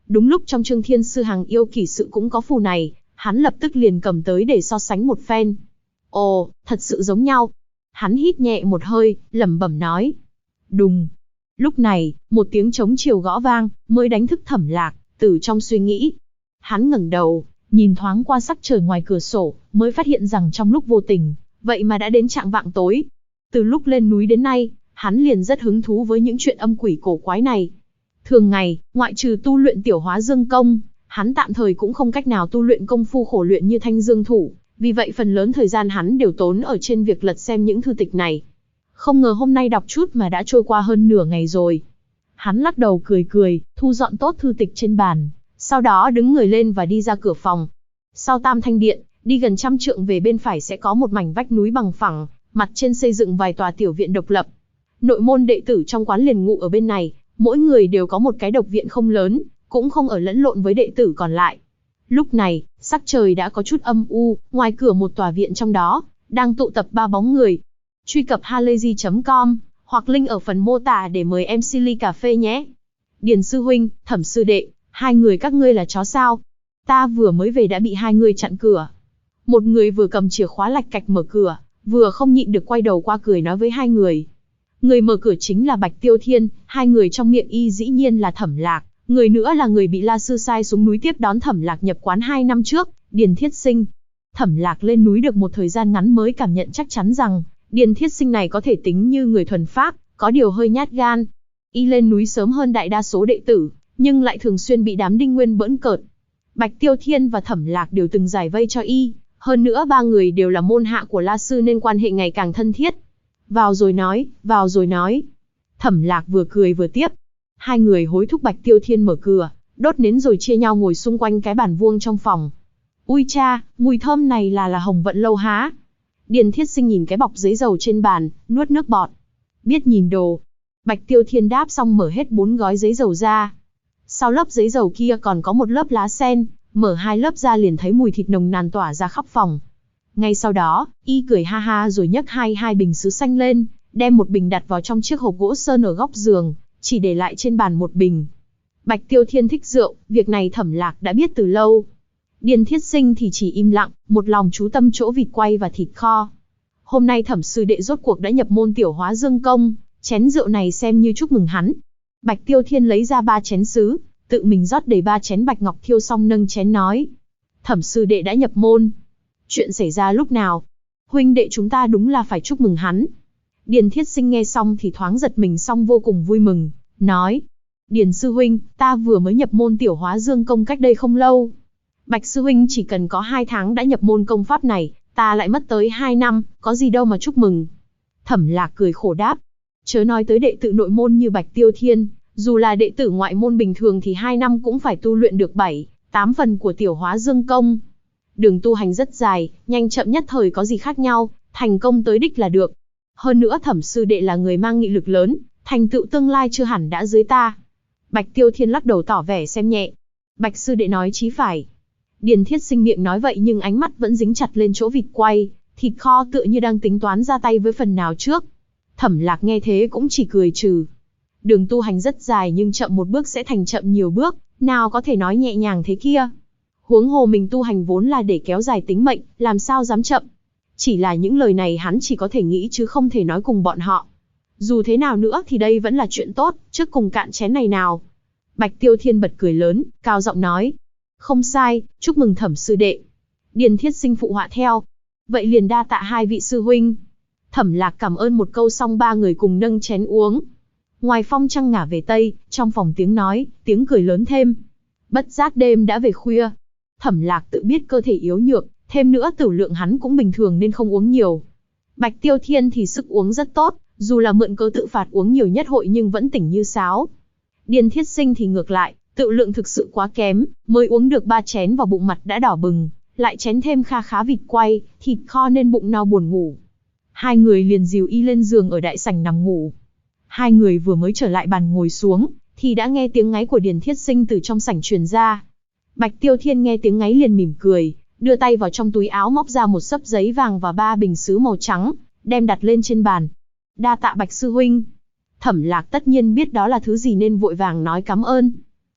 Đúng lúc trong Chương Thiên Sư Hàng Yêu Kỷ Sự cũng có phù này, hắn lập tức liền cầm tới để so sánh một phen. Ồ, thật sự giống nhau. Hắn hít nhẹ một hơi, lẩm bẩm nói. Đùng. Lúc này, một tiếng trống chiều gõ vang, mới đánh thức Thẩm Lạc, từ trong suy nghĩ. Hắn ngẩng đầu, nhìn thoáng qua sắc trời ngoài cửa sổ, mới phát hiện rằng trong lúc vô tình, vậy mà đã đến chạng vạng tối. Từ lúc lên núi đến nay, hắn liền rất hứng thú với những chuyện âm quỷ cổ quái này. Thường ngày, ngoại trừ tu luyện tiểu hóa dương công, hắn tạm thời cũng không cách nào tu luyện công phu khổ luyện như Thanh Dương Thủ, vì vậy phần lớn thời gian hắn đều tốn ở trên việc lật xem những thư tịch này. Không ngờ hôm nay đọc chút mà đã trôi qua hơn nửa ngày rồi. Hắn lắc đầu cười cười, thu dọn tốt thư tịch trên bàn, sau đó đứng người lên và đi ra cửa phòng. Sau Tam Thanh Điện, đi gần 100 trượng về bên phải sẽ có một mảnh vách núi bằng phẳng, mặt trên xây dựng vài tòa tiểu viện độc lập. Nội môn đệ tử trong quán liền ngụ ở bên này, mỗi người đều có một cái độc viện không lớn, cũng không ở lẫn lộn với đệ tử còn lại. Lúc này, sắc trời đã có chút âm u, ngoài cửa một tòa viện trong đó, đang tụ tập 3 bóng người. Truy cập halayzi.com, hoặc link ở phần mô tả để mời em ly cà phê nhé. Điền sư huynh, Thẩm sư đệ, hai người các ngươi là chó sao? Ta vừa mới về đã bị hai người chặn cửa. Một người vừa cầm chìa khóa lạch cạch mở cửa, vừa không nhịn được quay đầu qua cười nói với hai người. Người mở cửa chính là Bạch Tiêu Thiên, hai người trong miệng y dĩ nhiên là Thẩm Lạc, người nữa là người bị La Sư sai xuống núi tiếp đón Thẩm Lạc nhập quán 2 năm trước, Điền Thiết Sinh. Thẩm Lạc lên núi được một thời gian ngắn mới cảm nhận chắc chắn rằng, Điền Thiết Sinh này có thể tính như người thuần phác, có điều hơi nhát gan. Y lên núi sớm hơn đại đa số đệ tử, nhưng lại thường xuyên bị đám Đinh Nguyên bỡn cợt. Bạch Tiêu Thiên và Thẩm Lạc đều từng giải vây cho y, hơn nữa ba người đều là môn hạ của La Sư nên quan hệ ngày càng thân thiết. Vào rồi nói, vào rồi nói. Thẩm Lạc vừa cười vừa tiếp. Hai người hối thúc Bạch Tiêu Thiên mở cửa, đốt nến rồi chia nhau ngồi xung quanh cái bàn vuông trong phòng. Ui cha, mùi thơm này là Hồng Vận Lâu há. Điền Thiết Sinh nhìn cái bọc giấy dầu trên bàn, nuốt nước bọt. Biết nhìn đồ. Bạch Tiêu Thiên đáp xong mở hết 4 gói giấy dầu ra. Sau lớp giấy dầu kia còn có một lớp lá sen, mở 2 lớp ra liền thấy mùi thịt nồng nàn tỏa ra khắp phòng. Ngay sau đó, y cười ha ha rồi nhấc hai bình sứ xanh lên, đem một bình đặt vào trong chiếc hộp gỗ sơn ở góc giường, chỉ để lại trên bàn một bình. Bạch Tiêu Thiên thích rượu, việc này Thẩm Lạc đã biết từ lâu. Điền Thiết Sinh thì chỉ im lặng, một lòng chú tâm chỗ vịt quay và thịt kho. Hôm nay Thẩm sư đệ rốt cuộc đã nhập môn tiểu hóa dương công, chén rượu này xem như chúc mừng hắn. Bạch Tiêu Thiên lấy ra 3 chén sứ, tự mình rót đầy 3 chén bạch ngọc thiêu xong nâng chén nói. Thẩm sư đệ đã nhập môn. Chuyện xảy ra lúc nào? Huynh đệ chúng ta đúng là phải chúc mừng hắn. Điền Thiết Sinh nghe xong thì thoáng giật mình xong vô cùng vui mừng, nói. Điền sư huynh, ta vừa mới nhập môn tiểu hóa dương công cách đây không lâu. Bạch sư huynh chỉ cần có 2 tháng đã nhập môn công pháp này, ta lại mất tới 2 năm, có gì đâu mà chúc mừng. Thẩm Lạc cười khổ đáp. Chớ nói tới đệ tử nội môn như Bạch Tiêu Thiên, dù là đệ tử ngoại môn bình thường thì 2 năm cũng phải tu luyện được 7-8 phần của tiểu hóa dương công. Đường tu hành rất dài, nhanh chậm nhất thời có gì khác nhau, thành công tới đích là được. Hơn nữa Thẩm sư đệ là người mang nghị lực lớn, thành tựu tương lai chưa hẳn đã dưới ta. Bạch Tiêu Thiên lắc đầu tỏ vẻ xem nhẹ. Bạch sư đệ nói chí phải. Điền Thiết Sinh miệng nói vậy nhưng ánh mắt vẫn dính chặt lên chỗ vịt quay, thịt kho tựa như đang tính toán ra tay với phần nào trước. Thẩm Lạc nghe thế cũng chỉ cười trừ. Đường tu hành rất dài nhưng chậm một bước sẽ thành chậm nhiều bước, nào có thể nói nhẹ nhàng thế kia. Huống hồ mình tu hành vốn là để kéo dài tính mệnh, làm sao dám chậm. Chỉ là những lời này hắn chỉ có thể nghĩ chứ không thể nói cùng bọn họ. Dù thế nào nữa thì đây vẫn là chuyện tốt, trước cùng cạn chén này nào. Bạch Tiêu Thiên bật cười lớn, cao giọng nói. Không sai, chúc mừng Thẩm sư đệ. Điền Thiết Sinh phụ họa theo. Vậy liền đa tạ hai vị sư huynh. Thẩm Lạc cảm ơn một câu xong 3 người cùng nâng chén uống. Ngoài phong trăng ngả về Tây, trong phòng tiếng nói, tiếng cười lớn thêm. Bất giác đêm đã về khuya. Thẩm Lạc tự biết cơ thể yếu nhược, thêm nữa tửu lượng hắn cũng bình thường nên không uống nhiều. Bạch Tiêu Thiên thì sức uống rất tốt, dù là mượn cơ tự phạt uống nhiều nhất hội nhưng vẫn tỉnh như sáo. Điền Thiết Sinh thì ngược lại, tựu lượng thực sự quá kém, mới uống được 3 chén vào bụng mặt đã đỏ bừng, lại chén thêm kha khá vịt quay, thịt kho nên bụng no buồn ngủ. Hai người liền dìu y lên giường ở đại sảnh nằm ngủ. Hai người vừa mới trở lại bàn ngồi xuống, thì đã nghe tiếng ngáy của Điền Thiết Sinh từ trong sảnh truyền ra. Bạch Tiêu Thiên nghe tiếng ngáy liền mỉm cười, đưa tay vào trong túi áo móc ra một xấp giấy vàng và 3 bình sứ màu trắng, đem đặt lên trên bàn. Đa tạ Bạch sư huynh. Thẩm Lạc tất nhiên biết đó là thứ gì nên vội vàng nói cảm ơn.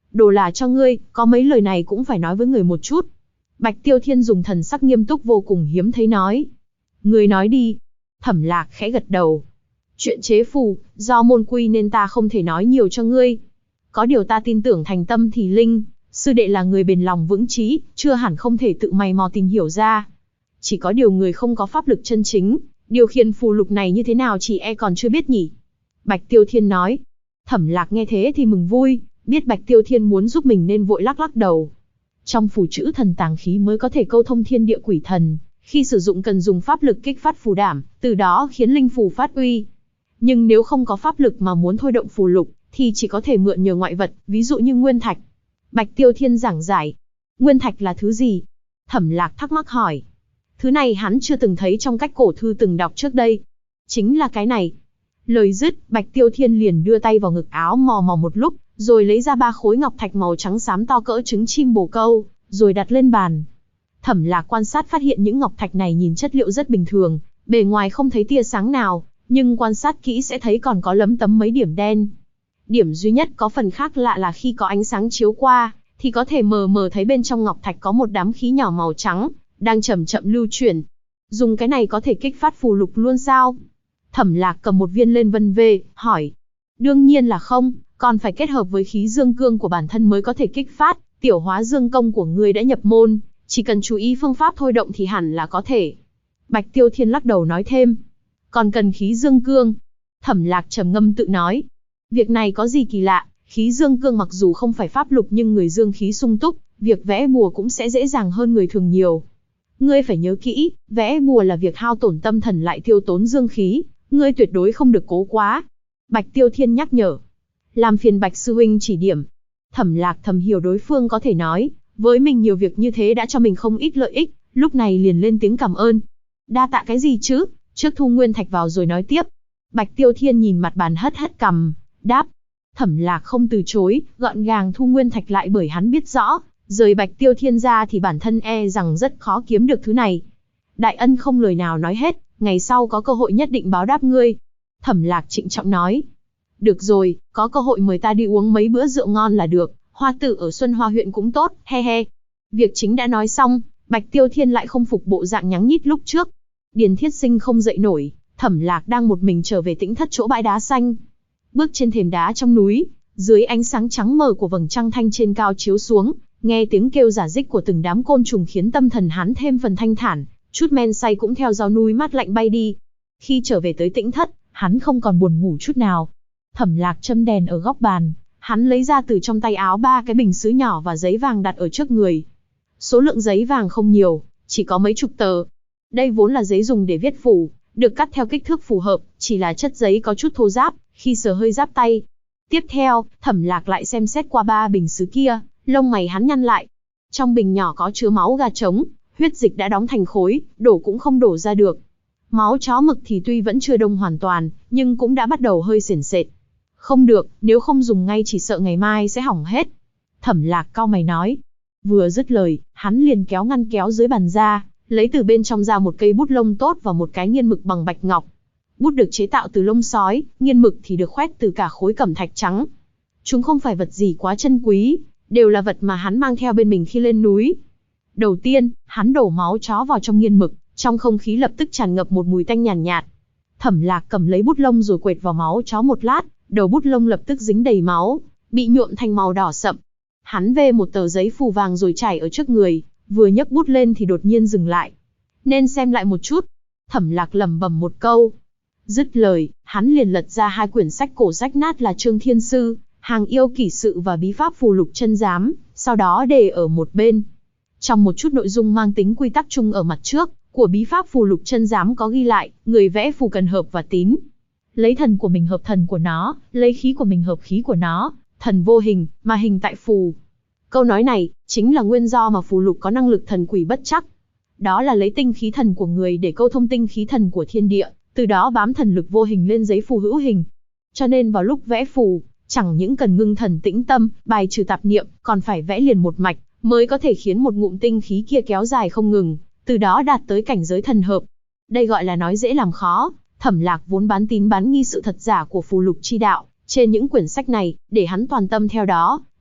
đồ là cho ngươi, có mấy lời này cũng phải nói với người một chút. Bạch Tiêu Thiên dùng thần sắc nghiêm túc vô cùng hiếm thấy nói. Ngươi nói đi. Thẩm Lạc khẽ gật đầu. Chuyện chế phù, do môn quy nên ta không thể nói nhiều cho ngươi. Có điều ta tin tưởng thành tâm thì linh, sư đệ là người bền lòng vững chí, chưa hẳn không thể tự mày mò tìm hiểu ra. Chỉ có điều người không có pháp lực chân chính, điều khiển phù lục này như thế nào chỉ e còn chưa biết nhỉ. Bạch Tiêu Thiên nói. Thẩm Lạc nghe thế thì mừng vui, biết Bạch Tiêu Thiên muốn giúp mình nên vội lắc lắc đầu. Trong phù chữ thần tàng khí mới có thể câu thông thiên địa quỷ thần, khi sử dụng cần dùng pháp lực kích phát phù đảm, từ đó khiến linh phù phát uy. Nhưng nếu không có pháp lực mà muốn thôi động phù lục, thì chỉ có thể mượn nhờ ngoại vật, ví dụ như nguyên thạch. Bạch Tiêu Thiên giảng giải. Nguyên thạch là thứ gì? Thẩm Lạc thắc mắc hỏi. Thứ này hắn chưa từng thấy trong các cổ thư từng đọc trước đây. Chính là cái này. Lời dứt, Bạch Tiêu Thiên liền đưa tay vào ngực áo mò mò một lúc, rồi lấy ra 3 khối ngọc thạch màu trắng xám to cỡ trứng chim bồ câu, rồi đặt lên bàn. Thẩm Lạc quan sát phát hiện những ngọc thạch này nhìn chất liệu rất bình thường, bề ngoài không thấy tia sáng nào, nhưng quan sát kỹ sẽ thấy còn có lấm tấm mấy điểm đen. Điểm duy nhất có phần khác lạ là khi có ánh sáng chiếu qua, thì có thể mờ mờ thấy bên trong ngọc thạch có một đám khí nhỏ màu trắng, đang chậm chậm lưu chuyển. Dùng cái này có thể kích phát phù lục luôn sao? Thẩm Lạc cầm một viên lên vân vê, hỏi. Đương nhiên là không, còn phải kết hợp với khí dương cương của bản thân mới có thể kích phát. Tiểu hóa dương công của ngươi đã nhập môn, chỉ cần chú ý phương pháp thôi động thì hẳn là có thể. Bạch Tiêu Thiên lắc đầu nói thêm. Còn cần khí dương cương. Thẩm Lạc trầm ngâm tự nói. Việc này có gì kỳ lạ, khí dương cương mặc dù không phải pháp lục nhưng người dương khí sung túc, việc vẽ bùa cũng sẽ dễ dàng hơn người thường nhiều. Ngươi phải nhớ kỹ, vẽ bùa là việc hao tổn tâm thần lại tiêu tốn dương khí, ngươi tuyệt đối không được cố quá. Bạch Tiêu Thiên nhắc nhở. Làm phiền Bạch sư huynh chỉ điểm. Thẩm Lạc thầm hiểu đối phương có thể nói, với mình nhiều việc như thế đã cho mình không ít lợi ích, lúc này liền lên tiếng cảm ơn. Đa tạ cái gì chứ, trước thu nguyên thạch vào rồi nói tiếp. Bạch Tiêu Thiên nhìn mặt bàn hất hất cằm, đáp. Thẩm Lạc không từ chối, gọn gàng thu nguyên thạch lại bởi hắn biết rõ, rời Bạch Tiêu Thiên ra thì bản thân e rằng rất khó kiếm được thứ này. Đại ân không lời nào nói hết, ngày sau có cơ hội nhất định báo đáp ngươi. Thẩm Lạc trịnh trọng nói. Được rồi, có cơ hội mời ta đi uống mấy bữa rượu ngon là được, hoa tử ở Xuân Hoa huyện cũng tốt, he he. Việc chính đã nói xong, Bạch Tiêu Thiên lại không phục bộ dạng nhắng nhít lúc trước. Điền Thiết Sinh không dậy nổi, Thẩm Lạc đang một mình trở về tĩnh thất chỗ bãi đá xanh. Bước trên thềm đá trong núi, dưới ánh sáng trắng mờ của vầng trăng thanh trên cao chiếu xuống, nghe tiếng kêu rả rích của từng đám côn trùng khiến tâm thần hắn thêm phần thanh thản, chút men say cũng theo gió núi mát lạnh bay đi. Khi trở về tới tĩnh thất, hắn không còn buồn ngủ chút nào. Thẩm Lạc châm đèn ở góc bàn, hắn lấy ra từ trong tay áo 3 cái bình sứ nhỏ và giấy vàng đặt ở trước người. Số lượng giấy vàng không nhiều, chỉ có mấy chục tờ. Đây vốn là giấy dùng để viết phù, được cắt theo kích thước phù hợp, chỉ là chất giấy có chút thô ráp, khi sờ hơi ráp tay. Tiếp theo, Thẩm Lạc lại xem xét qua 3 bình sứ kia, lông mày hắn nhăn lại. Trong bình nhỏ có chứa máu gà trống, huyết dịch đã đóng thành khối, đổ cũng không đổ ra được. Máu chó mực thì tuy vẫn chưa đông hoàn toàn, nhưng cũng đã bắt đầu hơi sền sệt. Không được, nếu không dùng ngay chỉ sợ ngày mai sẽ hỏng hết. Thẩm Lạc cau mày nói. Vừa dứt lời, hắn liền kéo ngăn kéo dưới bàn ra, lấy từ bên trong ra một cây bút lông tốt và một cái nghiên mực bằng bạch ngọc. Bút được chế tạo từ lông sói, nghiên mực thì được khoét từ cả khối cẩm thạch trắng. Chúng không phải vật gì quá chân quý, đều là vật mà hắn mang theo bên mình khi lên núi. Đầu tiên, hắn đổ máu chó vào trong nghiên mực, trong không khí lập tức tràn ngập một mùi tanh nhàn nhạt. Thẩm Lạc cầm lấy bút lông rồi quệt vào máu chó một lát, đầu bút lông lập tức dính đầy máu, bị nhuộm thành màu đỏ sậm. Hắn vê một tờ giấy phù vàng rồi trải ở trước người, vừa nhấc bút lên thì đột nhiên dừng lại. Nên xem lại một chút. Thẩm Lạc lẩm bẩm một câu. Dứt lời, hắn liền lật ra 2 quyển sách cổ rách nát là Trương Thiên Sư, Hàng Yêu Kỷ Sự và Bí Pháp Phù Lục Chân Giám, sau đó để ở một bên. Trong một chút nội dung mang tính quy tắc chung ở mặt trước, của Bí Pháp Phù Lục Chân Giám có ghi lại, người vẽ phù cần hợp và tín. Lấy thần của mình hợp thần của nó, lấy khí của mình hợp khí của nó, thần vô hình, mà hình tại phù. Câu nói này, chính là nguyên do mà phù lục có năng lực thần quỷ bất chắc. Đó là lấy tinh khí thần của người để câu thông tinh khí thần của thiên địa, từ đó bám thần lực vô hình lên giấy phù hữu hình. Cho nên vào lúc vẽ phù, chẳng những cần ngưng thần tĩnh tâm, bài trừ tạp niệm, còn phải vẽ liền một mạch, mới có thể khiến một ngụm tinh khí kia kéo dài không ngừng, từ đó đạt tới cảnh giới thần hợp. Đây gọi là nói dễ làm khó. Thẩm Lạc vốn bán tín bán nghi sự thật giả của phù lục chi đạo trên những quyển sách này, để hắn toàn tâm theo đó,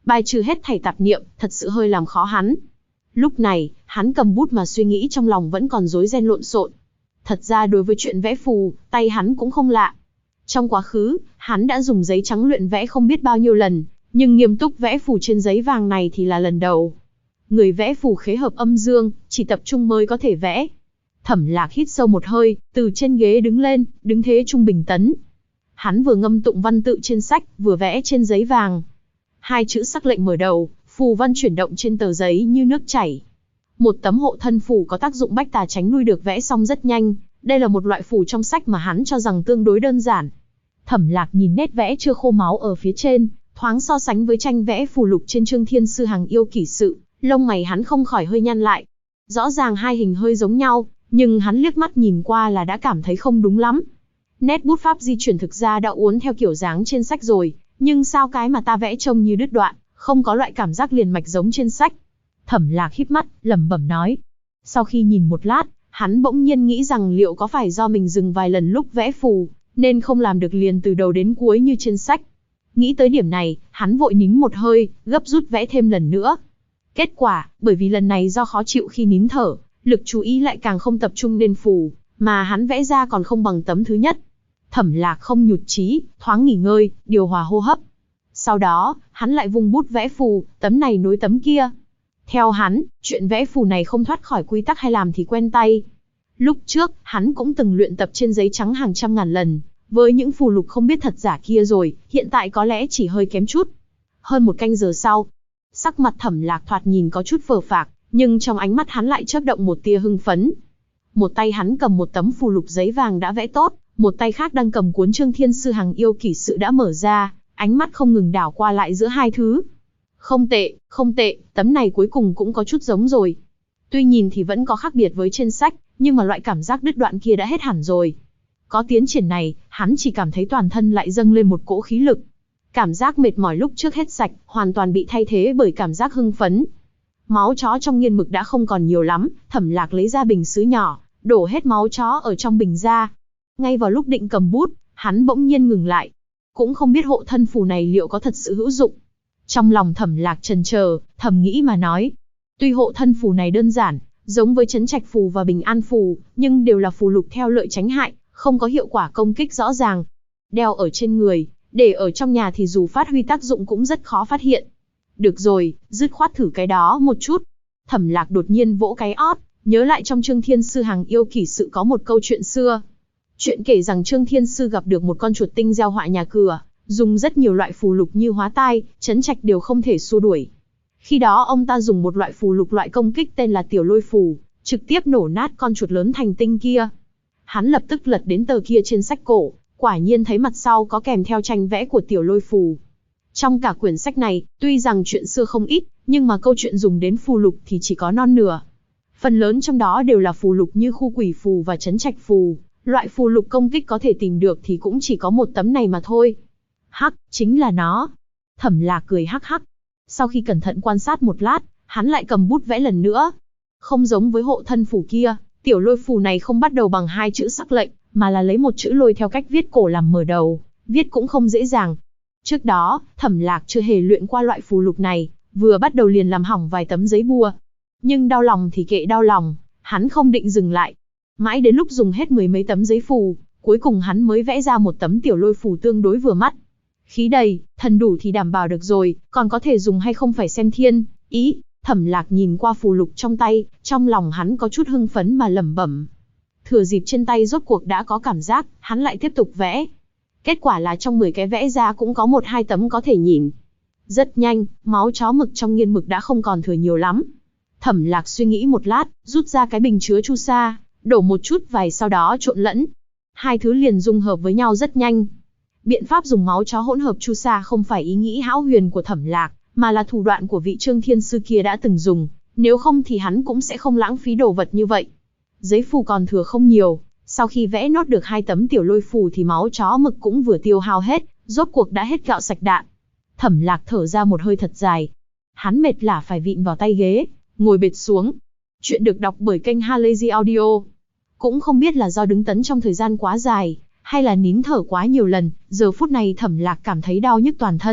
bài trừ hết thảy tạp niệm, thật sự hơi làm khó hắn. Lúc này, hắn cầm bút mà suy nghĩ trong lòng vẫn còn rối ren lộn xộn. Thật ra đối với chuyện vẽ phù, tay hắn cũng không lạ. Trong quá khứ, hắn đã dùng giấy trắng luyện vẽ không biết bao nhiêu lần, nhưng nghiêm túc vẽ phù trên giấy vàng này thì là lần đầu. Người vẽ phù khế hợp âm dương, chỉ tập trung mới có thể vẽ. Thẩm Lạc hít sâu một hơi, từ trên ghế đứng lên, đứng thế trung bình tấn. Hắn vừa ngâm tụng văn tự trên sách, vừa vẽ trên giấy vàng. Hai chữ sắc lệnh mở đầu, phù văn chuyển động trên tờ giấy như nước chảy. Một tấm hộ thân phù có tác dụng bách tà tránh lui được vẽ xong rất nhanh. Đây là một loại phù trong sách mà hắn cho rằng tương đối đơn giản. Thẩm Lạc nhìn nét vẽ chưa khô máu ở phía trên, thoáng so sánh với tranh vẽ phù lục trên Trương Thiên Sư Hàng Yêu Kỷ Sự, lông mày hắn không khỏi hơi nhăn lại. Rõ ràng hai hình hơi giống nhau, nhưng hắn liếc mắt nhìn qua là đã cảm thấy không đúng lắm. Nét bút pháp di chuyển thực ra đã uốn theo kiểu dáng trên sách rồi, nhưng sao cái mà ta vẽ trông như đứt đoạn, không có loại cảm giác liền mạch giống trên sách. Thẩm Lạc híp mắt, lẩm bẩm nói. Sau khi nhìn một lát, hắn bỗng nhiên nghĩ rằng liệu có phải do mình dừng vài lần lúc vẽ phù, nên không làm được liền từ đầu đến cuối như trên sách. Nghĩ tới điểm này, hắn vội nín một hơi, gấp rút vẽ thêm lần nữa. Kết quả, bởi vì lần này do khó chịu khi nín thở, lực chú ý lại càng không tập trung lên phù, mà hắn vẽ ra còn không bằng tấm thứ nhất. Thẩm Lạc không nhụt chí, thoáng nghỉ ngơi, điều hòa hô hấp. Sau đó, hắn lại vung bút vẽ phù, tấm này nối tấm kia. Theo hắn, chuyện vẽ phù này không thoát khỏi quy tắc hay làm thì quen tay. Lúc trước, hắn cũng từng luyện tập trên giấy trắng hàng trăm ngàn lần, với những phù lục không biết thật giả kia rồi, hiện tại có lẽ chỉ hơi kém chút. Hơn một canh giờ sau, sắc mặt Thẩm Lạc thoạt nhìn có chút phờ phạc, nhưng trong ánh mắt hắn lại chớp động một tia hưng phấn. Một tay hắn cầm một tấm phù lục giấy vàng đã vẽ tốt, một tay khác đang cầm cuốn Trương Thiên Sư Hàng Yêu Kỷ Sự đã mở ra, ánh mắt không ngừng đảo qua lại giữa hai thứ. Không tệ, không tệ, tấm này cuối cùng cũng có chút giống rồi. Tuy nhìn thì vẫn có khác biệt với trên sách, nhưng mà loại cảm giác đứt đoạn kia đã hết hẳn rồi. Có tiến triển này, hắn chỉ cảm thấy toàn thân lại dâng lên một cỗ khí lực. Cảm giác mệt mỏi lúc trước hết sạch, hoàn toàn bị thay thế bởi cảm giác hưng phấn. Máu chó trong nghiên mực đã không còn nhiều lắm, Thẩm Lạc lấy ra bình sứ nhỏ, đổ hết máu chó ở trong bình ra. Ngay vào lúc định cầm bút, hắn bỗng nhiên ngừng lại. Cũng không biết hộ thân phù này liệu có thật sự hữu dụng. Trong lòng Thẩm Lạc chần chờ, thầm nghĩ mà nói. Tuy hộ thân phù này đơn giản, giống với trấn trạch phù và bình an phù, nhưng đều là phù lục theo lợi tránh hại, không có hiệu quả công kích rõ ràng. Đeo ở trên người, để ở trong nhà thì dù phát huy tác dụng cũng rất khó phát hiện. Được rồi, dứt khoát thử cái đó một chút. Thẩm Lạc đột nhiên vỗ cái ót, nhớ lại trong Trương Thiên Sư Hàng Yêu Kỷ Sự có một câu chuyện xưa. Chuyện kể rằng Trương Thiên Sư gặp được một con chuột tinh gieo họa nhà cửa, dùng rất nhiều loại phù lục như hóa tai, trấn trạch đều không thể xua đuổi. Khi đó ông ta dùng một loại phù lục loại công kích tên là Tiểu Lôi Phù, trực tiếp nổ nát con chuột lớn thành tinh kia. Hắn lập tức lật đến tờ kia trên sách cổ, quả nhiên thấy mặt sau có kèm theo tranh vẽ của Tiểu Lôi Phù. Trong cả quyển sách này, tuy rằng chuyện xưa không ít, nhưng mà câu chuyện dùng đến phù lục thì chỉ có non nửa. Phần lớn trong đó đều là phù lục như khu quỷ phù và trấn trạch phù, loại phù lục công kích có thể tìm được thì cũng chỉ có một tấm này mà thôi. Hắc, chính là nó. Thẩm Lạc cười hắc hắc. Sau khi cẩn thận quan sát một lát, hắn lại cầm bút vẽ lần nữa. Không giống với hộ thân phù kia, Tiểu Lôi Phù này không bắt đầu bằng hai chữ sắc lệnh, mà là lấy một chữ lôi theo cách viết cổ làm mở đầu, viết cũng không dễ dàng. Trước đó, Thẩm Lạc chưa hề luyện qua loại phù lục này, vừa bắt đầu liền làm hỏng vài tấm giấy bùa. Nhưng đau lòng thì kệ đau lòng, hắn không định dừng lại. Mãi đến lúc dùng hết mười mấy tấm giấy phù, cuối cùng hắn mới vẽ ra một tấm Tiểu Lôi Phù tương đối vừa mắt. Khí đầy, thần đủ thì đảm bảo được rồi, còn có thể dùng hay không phải xem thiên ý. Thẩm Lạc nhìn qua phù lục trong tay, trong lòng hắn có chút hưng phấn mà lẩm bẩm. Thừa dịp trên tay rốt cuộc đã có cảm giác, hắn lại tiếp tục vẽ. Kết quả là trong 10 cái vẽ ra cũng có 1-2 tấm có thể nhìn. Rất nhanh, máu chó mực trong nghiên mực đã không còn thừa nhiều lắm. Thẩm Lạc suy nghĩ một lát, rút ra cái bình chứa chu sa, đổ một chút vài sau đó trộn lẫn. Hai thứ liền dung hợp với nhau rất nhanh. Biện pháp dùng máu chó hỗn hợp chu sa không phải ý nghĩ hão huyền của Thẩm Lạc, mà là thủ đoạn của vị Trương Thiên Sư kia đã từng dùng, nếu không thì hắn cũng sẽ không lãng phí đồ vật như vậy. Giấy phù còn thừa không nhiều, sau khi vẽ nốt được 2 tấm Tiểu Lôi Phù thì máu chó mực cũng vừa tiêu hao hết, rốt cuộc đã hết gạo sạch đạn. Thẩm Lạc thở ra một hơi thật dài. Hắn mệt lả phải vịn vào tay ghế, ngồi bệt xuống. Chuyện được đọc bởi kênh Halazy Audio. Cũng không biết là do đứng tấn trong thời gian quá dài, hay là nín thở quá nhiều lần, giờ phút này Thẩm Lạc cảm thấy đau nhức toàn thân,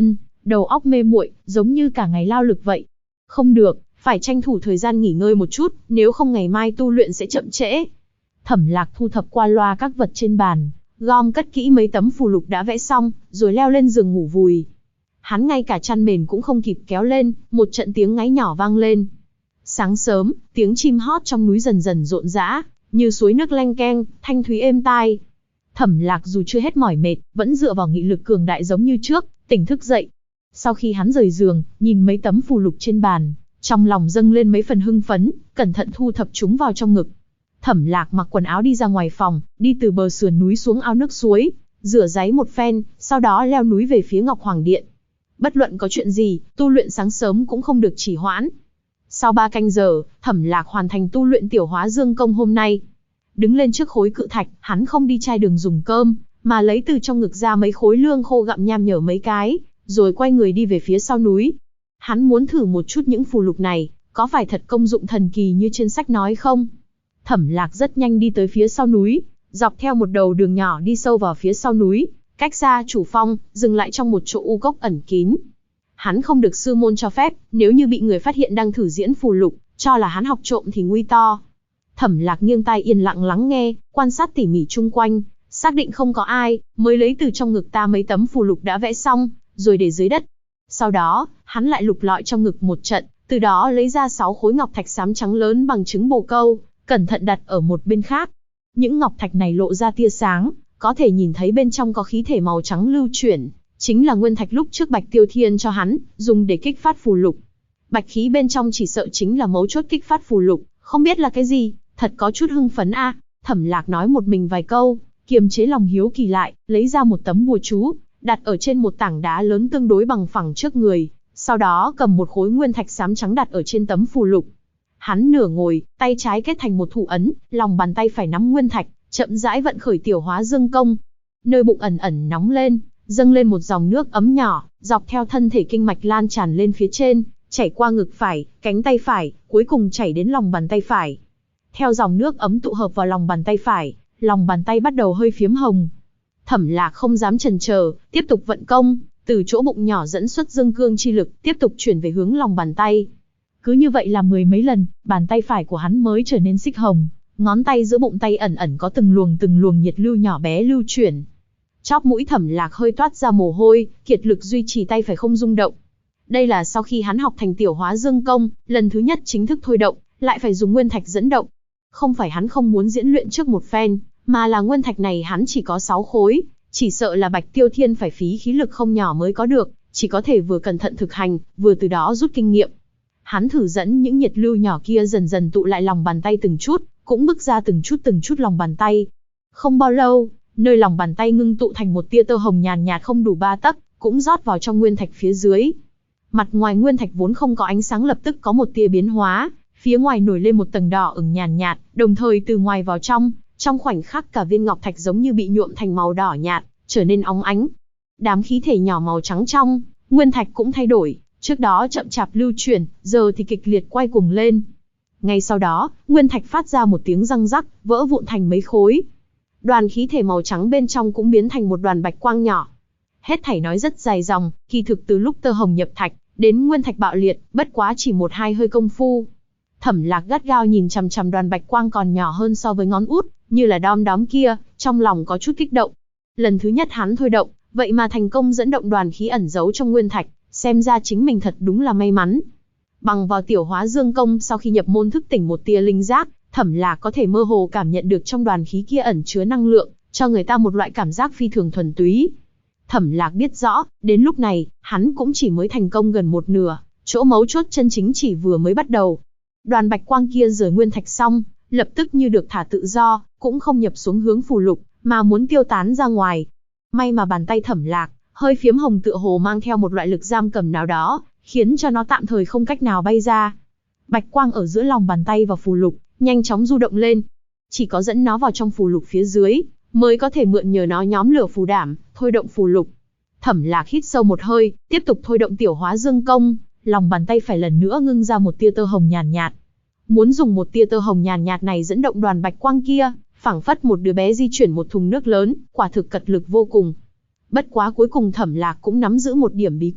đầu óc mê muội, giống như cả ngày lao lực vậy. Không được, phải tranh thủ thời gian nghỉ ngơi một chút, nếu không ngày mai tu luyện sẽ chậm trễ. Thẩm Lạc thu thập qua loa các vật trên bàn, gom cất kỹ mấy tấm phù lục đã vẽ xong, rồi leo lên giường ngủ vùi. Hắn ngay cả chăn mền cũng không kịp kéo lên, một trận tiếng ngáy nhỏ vang lên. Sáng sớm, tiếng chim hót trong núi dần dần rộn rã, như suối nước leng keng, thanh thúy êm tai. Thẩm Lạc dù chưa hết mỏi mệt, vẫn dựa vào nghị lực cường đại giống như trước, tỉnh thức dậy. Sau khi hắn rời giường, nhìn mấy tấm phù lục trên bàn, trong lòng dâng lên mấy phần hưng phấn, cẩn thận thu thập chúng vào trong ngực. Thẩm Lạc mặc quần áo đi ra ngoài phòng, đi từ bờ sườn núi xuống ao nước suối, rửa ráy một phen, sau đó leo núi về phía Ngọc Hoàng Điện. Bất luận có chuyện gì, tu luyện sáng sớm cũng không được trì hoãn. Sau 3 canh giờ, Thẩm Lạc hoàn thành tu luyện tiểu hóa dương công hôm nay. Đứng lên trước khối cự thạch, hắn không đi chai đường dùng cơm, mà lấy từ trong ngực ra mấy khối lương khô gặm nham nhở mấy cái, rồi quay người đi về phía sau núi. Hắn muốn thử một chút những phù lục này, có phải thật công dụng thần kỳ như trên sách nói không? Thẩm Lạc rất nhanh đi tới phía sau núi, dọc theo một đầu đường nhỏ đi sâu vào phía sau núi, cách xa chủ phong, dừng lại trong một chỗ u cốc ẩn kín. Hắn không được sư môn cho phép, nếu như bị người phát hiện đang thử diễn phù lục, cho là hắn học trộm thì nguy to. Thẩm Lạc nghiêng tai yên lặng lắng nghe, quan sát tỉ mỉ chung quanh, xác định không có ai, mới lấy từ trong ngực ta mấy tấm phù lục đã vẽ xong, rồi để dưới đất. Sau đó, hắn lại lục lọi trong ngực một trận, từ đó lấy ra 6 khối ngọc thạch xám trắng lớn bằng trứng bồ câu, cẩn thận đặt ở một bên khác. Những ngọc thạch này lộ ra tia sáng, có thể nhìn thấy bên trong có khí thể màu trắng lưu chuyển, chính là nguyên thạch lúc trước Bạch Tiêu Thiên cho hắn, dùng để kích phát phù lục. Bạch khí bên trong chỉ sợ chính là mấu chốt kích phát phù lục, không biết là cái gì, thật có chút hưng phấn a. Thẩm Lạc nói một mình vài câu, kiềm chế lòng hiếu kỳ lại, lấy ra một tấm bùa chú, đặt ở trên một tảng đá lớn tương đối bằng phẳng trước người, sau đó cầm một khối nguyên thạch xám trắng đặt ở trên tấm phù lục. Hắn nửa ngồi, tay trái kết thành một thủ ấn, lòng bàn tay phải nắm nguyên thạch, chậm rãi vận khởi tiểu hóa dương công. Nơi bụng ẩn ẩn nóng lên, dâng lên một dòng nước ấm nhỏ, dọc theo thân thể kinh mạch lan tràn lên phía trên, chảy qua ngực phải, cánh tay phải, cuối cùng chảy đến lòng bàn tay phải. Theo dòng nước ấm tụ hợp vào lòng bàn tay phải, lòng bàn tay bắt đầu hơi phiếm hồng. Thẩm Lạc không dám chần chờ, tiếp tục vận công, từ chỗ bụng nhỏ dẫn xuất dương cương chi lực, tiếp tục chuyển về hướng lòng bàn tay. Cứ như vậy là 10 mấy lần, bàn tay phải của hắn mới trở nên xích hồng, ngón tay giữa bụng tay ẩn ẩn có từng luồng nhiệt lưu nhỏ bé lưu chuyển. Chóp mũi Thẩm Lạc hơi toát ra mồ hôi, kiệt lực duy trì tay phải không rung động. Đây là sau khi hắn học thành tiểu hóa dương công, lần thứ nhất chính thức thôi động, lại phải dùng nguyên thạch dẫn động. Không phải hắn không muốn diễn luyện trước một phen, mà là nguyên thạch này hắn chỉ có 6 khối, chỉ sợ là Bạch Tiêu Thiên phải phí khí lực không nhỏ mới có được, chỉ có thể vừa cẩn thận thực hành, vừa từ đó rút kinh nghiệm. Hắn thử dẫn những nhiệt lưu nhỏ kia dần dần tụ lại lòng bàn tay từng chút, cũng bức ra từng chút lòng bàn tay. Không bao lâu, nơi lòng bàn tay ngưng tụ thành một tia tơ hồng nhàn nhạt không đủ 3 tấc, cũng rót vào trong nguyên thạch phía dưới. Mặt ngoài nguyên thạch vốn không có ánh sáng lập tức có một tia biến hóa, phía ngoài nổi lên một tầng đỏ ửng nhàn nhạt, đồng thời từ ngoài vào trong khoảnh khắc cả viên ngọc thạch giống như bị nhuộm thành màu đỏ nhạt, trở nên óng ánh. Đám khí thể nhỏ màu trắng trong nguyên thạch cũng thay đổi, trước đó chậm chạp lưu chuyển, giờ thì kịch liệt quay cuồng lên. Ngay sau đó, nguyên thạch phát ra một tiếng răng rắc, vỡ vụn thành mấy khối. Đoàn khí thể màu trắng bên trong cũng biến thành một đoàn bạch quang nhỏ. Hết thảy nói rất dài dòng, kỳ thực từ lúc tơ hồng nhập thạch, đến nguyên thạch bạo liệt, bất quá chỉ 1-2 hơi công phu. Thẩm Lạc gắt gao nhìn chằm chằm đoàn bạch quang còn nhỏ hơn so với ngón út, như là đom đóm kia, trong lòng có chút kích động. Lần thứ nhất hắn thôi động, vậy mà thành công dẫn động đoàn khí ẩn giấu trong nguyên thạch, xem ra chính mình thật đúng là may mắn. Bằng vào tiểu hóa dương công, sau khi nhập môn thức tỉnh một tia linh giác, Thẩm Lạc có thể mơ hồ cảm nhận được trong đoàn khí kia ẩn chứa năng lượng, cho người ta một loại cảm giác phi thường thuần túy. Thẩm Lạc biết rõ, đến lúc này, hắn cũng chỉ mới thành công gần một nửa, chỗ mấu chốt chân chính chỉ vừa mới bắt đầu. Đoàn bạch quang kia rời nguyên thạch xong, lập tức như được thả tự do, cũng không nhập xuống hướng phù lục, mà muốn tiêu tán ra ngoài. May mà bàn tay Thẩm Lạc, hơi phiếm hồng tựa hồ mang theo một loại lực giam cầm nào đó, khiến cho nó tạm thời không cách nào bay ra. Bạch quang ở giữa lòng bàn tay và phù lục, nhanh chóng du động lên. Chỉ có dẫn nó vào trong phù lục phía dưới, mới có thể mượn nhờ nó nhóm lửa phù đảm, thôi động phù lục. Thẩm Lạc hít sâu một hơi, tiếp tục thôi động tiểu hóa dương công, lòng bàn tay phải lần nữa ngưng ra một tia tơ hồng nhàn nhạt. Muốn dùng một tia tơ hồng nhàn nhạt này dẫn động đoàn bạch quang kia, phảng phất một đứa bé di chuyển một thùng nước lớn, quả thực cật lực vô cùng. Bất quá cuối cùng Thẩm Lạc cũng nắm giữ một điểm bí quyết,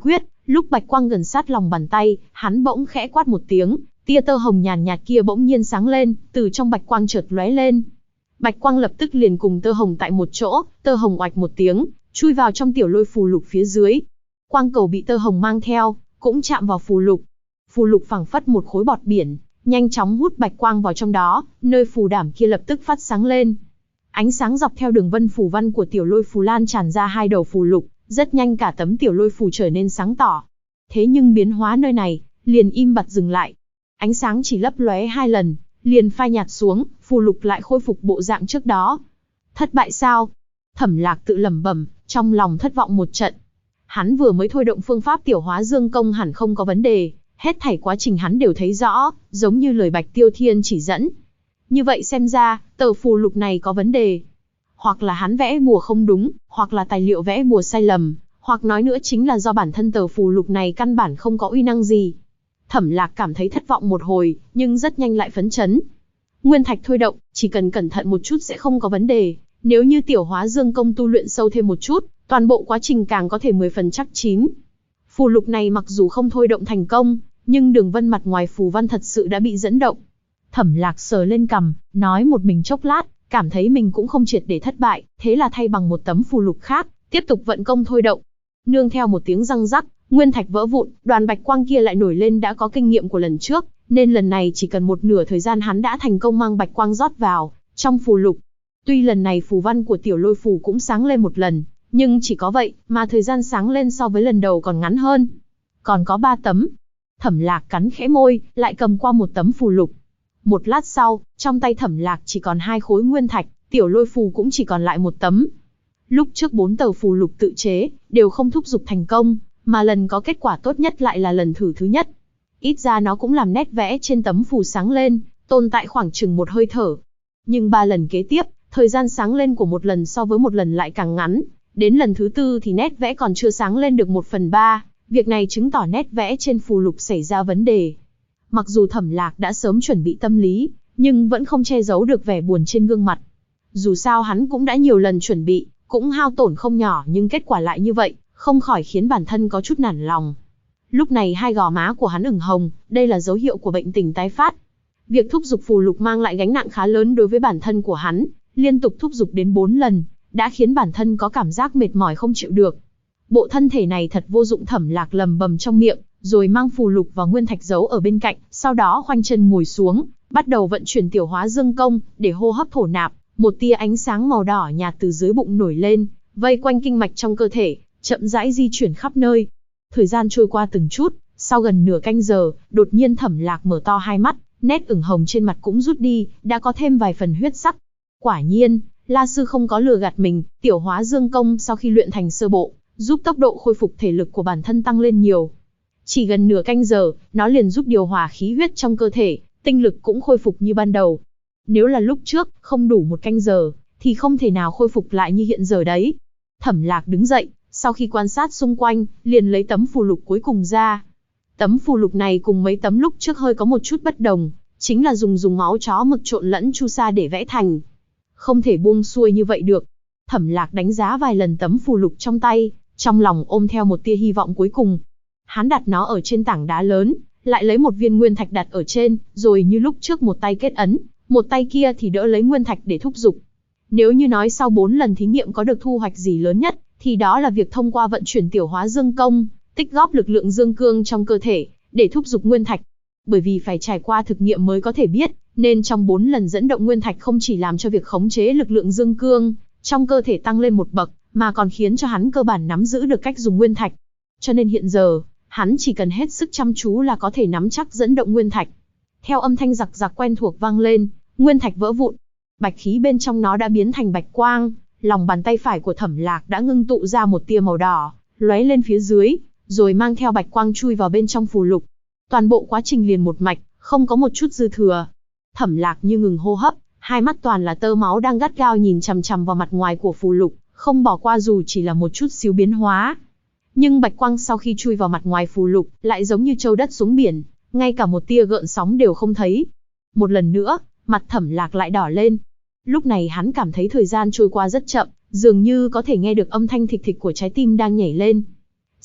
Lúc bạch quang gần sát lòng bàn tay, hắn bỗng khẽ quát một tiếng, tia tơ hồng nhàn nhạt kia bỗng nhiên sáng lên, từ trong bạch quang chợt lóe lên. Bạch quang lập tức liền cùng tơ hồng tại một chỗ, tơ hồng oạch một tiếng, chui vào trong tiểu lôi phù lục phía dưới. Quang cầu bị tơ hồng mang theo, cũng chạm vào phù lục. Phù lục phảng phất một khối bọt biển, nhanh chóng hút bạch quang vào trong đó, nơi phù đảm kia lập tức phát sáng lên. Ánh sáng dọc theo đường vân phù văn của tiểu lôi phù lan tràn ra hai đầu phù lục, rất nhanh cả tấm tiểu lôi phù trở nên sáng tỏ. Thế nhưng biến hóa nơi này, liền im bặt dừng lại. Ánh sáng chỉ lấp lóe 2 lần, liền phai nhạt xuống, phù lục lại khôi phục bộ dạng trước đó. Thất bại sao? Thẩm Lạc tự lẩm bẩm, trong lòng thất vọng một trận. Hắn vừa mới thôi động phương pháp tiểu hóa dương công hẳn không có vấn đề, hết thảy quá trình hắn đều thấy rõ, giống như lời Bạch Tiêu Thiên chỉ dẫn. Như vậy xem ra, tờ phù lục này có vấn đề. Hoặc là hắn vẽ bùa không đúng, hoặc là tài liệu vẽ bùa sai lầm, hoặc nói nữa chính là do bản thân tờ phù lục này căn bản không có uy năng gì. Thẩm Lạc cảm thấy thất vọng một hồi, nhưng rất nhanh lại phấn chấn. Nguyên thạch thôi động, chỉ cần cẩn thận một chút sẽ không có vấn đề. Nếu như tiểu hóa dương công tu luyện sâu thêm một chút, toàn bộ quá trình càng có thể 10 phần chắc chín. Phù lục này mặc dù không thôi động thành công, nhưng đường vân mặt ngoài phù văn thật sự đã bị dẫn động. Thẩm Lạc sờ lên cằm, nói một mình chốc lát, cảm thấy mình cũng không triệt để thất bại, thế là thay bằng một tấm phù lục khác, tiếp tục vận công thôi động. Nương theo một tiếng răng rắc, nguyên thạch vỡ vụn, đoàn bạch quang kia lại nổi lên. Đã có kinh nghiệm của lần trước, nên lần này chỉ cần một nửa thời gian hắn đã thành công mang bạch quang rót vào trong phù lục. Tuy lần này phù văn của tiểu lôi phù cũng sáng lên một lần, nhưng chỉ có vậy mà thời gian sáng lên so với lần đầu còn ngắn hơn. Còn có 3 tấm. Thẩm Lạc cắn khẽ môi, lại cầm qua một tấm phù lục. Một lát sau, trong tay Thẩm Lạc chỉ còn 2 khối nguyên thạch, tiểu lôi phù cũng chỉ còn lại một tấm. Lúc trước 4 tờ phù lục tự chế, đều không thúc giục thành công, mà lần có kết quả tốt nhất lại là lần thử thứ nhất. Ít ra nó cũng làm nét vẽ trên tấm phù sáng lên, tồn tại khoảng chừng một hơi thở. Nhưng 3 lần kế tiếp, thời gian sáng lên của một lần so với một lần lại càng ngắn. Đến lần thứ 4 thì nét vẽ còn chưa sáng lên được 1/3, việc này chứng tỏ nét vẽ trên phù lục xảy ra vấn đề. Mặc dù Thẩm Lạc đã sớm chuẩn bị tâm lý, nhưng vẫn không che giấu được vẻ buồn trên gương mặt. Dù sao hắn cũng đã nhiều lần chuẩn bị, cũng hao tổn không nhỏ, nhưng kết quả lại như vậy, không khỏi khiến bản thân có chút nản lòng. Lúc này hai gò má của hắn ửng hồng, đây là dấu hiệu của bệnh tình tái phát. Việc thúc giục phù lục mang lại gánh nặng khá lớn đối với bản thân của hắn, liên tục thúc giục đến 4 lần, đã khiến bản thân có cảm giác mệt mỏi không chịu được. Bộ thân thể này thật vô dụng, Thẩm Lạc lầm bầm trong miệng, rồi mang phù lục và nguyên thạch giấu ở bên cạnh, sau đó khoanh chân ngồi xuống, bắt đầu vận chuyển tiểu hóa dương công, để hô hấp thổ nạp. Một tia ánh sáng màu đỏ nhạt từ dưới bụng nổi lên, vây quanh kinh mạch trong cơ thể, chậm rãi di chuyển khắp nơi. Thời gian trôi qua từng chút, sau gần nửa canh giờ, đột nhiên Thẩm Lạc mở to hai mắt, nét ửng hồng trên mặt cũng rút đi, đã có thêm vài phần huyết sắc. Quả nhiên, La sư không có lừa gạt mình, tiểu hóa dương công sau khi luyện thành sơ bộ, giúp tốc độ khôi phục thể lực của bản thân tăng lên nhiều. Chỉ gần nửa canh giờ, nó liền giúp điều hòa khí huyết trong cơ thể, tinh lực cũng khôi phục như ban đầu. Nếu là lúc trước, không đủ 1 canh giờ, thì không thể nào khôi phục lại như hiện giờ đấy. Thẩm Lạc đứng dậy, sau khi quan sát xung quanh, liền lấy tấm phù lục cuối cùng ra. Tấm phù lục này cùng mấy tấm lúc trước hơi có một chút bất đồng, chính là dùng máu chó mực trộn lẫn chu sa để vẽ thành. Không thể buông xuôi như vậy được. Thẩm Lạc đánh giá vài lần tấm phù lục trong tay, trong lòng ôm theo một tia hy vọng cuối cùng. Hắn đặt nó ở trên tảng đá lớn, lại lấy một viên nguyên thạch đặt ở trên, rồi như lúc trước một tay kết ấn, một tay kia thì đỡ lấy nguyên thạch để thúc giục. Nếu như nói sau 4 lần thí nghiệm có được thu hoạch gì lớn nhất, thì đó là việc thông qua vận chuyển tiểu hóa dương công, tích góp lực lượng dương cương trong cơ thể, để thúc giục nguyên thạch. Bởi vì phải trải qua thực nghiệm mới có thể biết, nên trong 4 lần dẫn động nguyên thạch không chỉ làm cho việc khống chế lực lượng dương cương trong cơ thể tăng lên một bậc, mà còn khiến cho hắn cơ bản nắm giữ được cách dùng nguyên thạch. Cho nên hiện giờ, hắn chỉ cần hết sức chăm chú là có thể nắm chắc dẫn động nguyên thạch. Theo âm thanh rặc rặc quen thuộc vang lên, nguyên thạch vỡ vụn. Bạch khí bên trong nó đã biến thành bạch quang, lòng bàn tay phải của Thẩm Lạc đã ngưng tụ ra một tia màu đỏ, lóe lên phía dưới, rồi mang theo bạch quang chui vào bên trong phù lục. Toàn bộ quá trình liền một mạch, không có một chút dư thừa. Thẩm Lạc như ngừng hô hấp, hai mắt toàn là tơ máu đang gắt gao nhìn chằm chằm vào mặt ngoài của phù lục, không bỏ qua dù chỉ là một chút xíu biến hóa. Nhưng bạch quang sau khi chui vào mặt ngoài phù lục, lại giống như trâu đất xuống biển, ngay cả một tia gợn sóng đều không thấy. Một lần nữa, mặt Thẩm Lạc lại đỏ lên. Lúc này hắn cảm thấy thời gian trôi qua rất chậm, dường như có thể nghe được âm thanh thịch thịch của trái tim đang nhảy lên.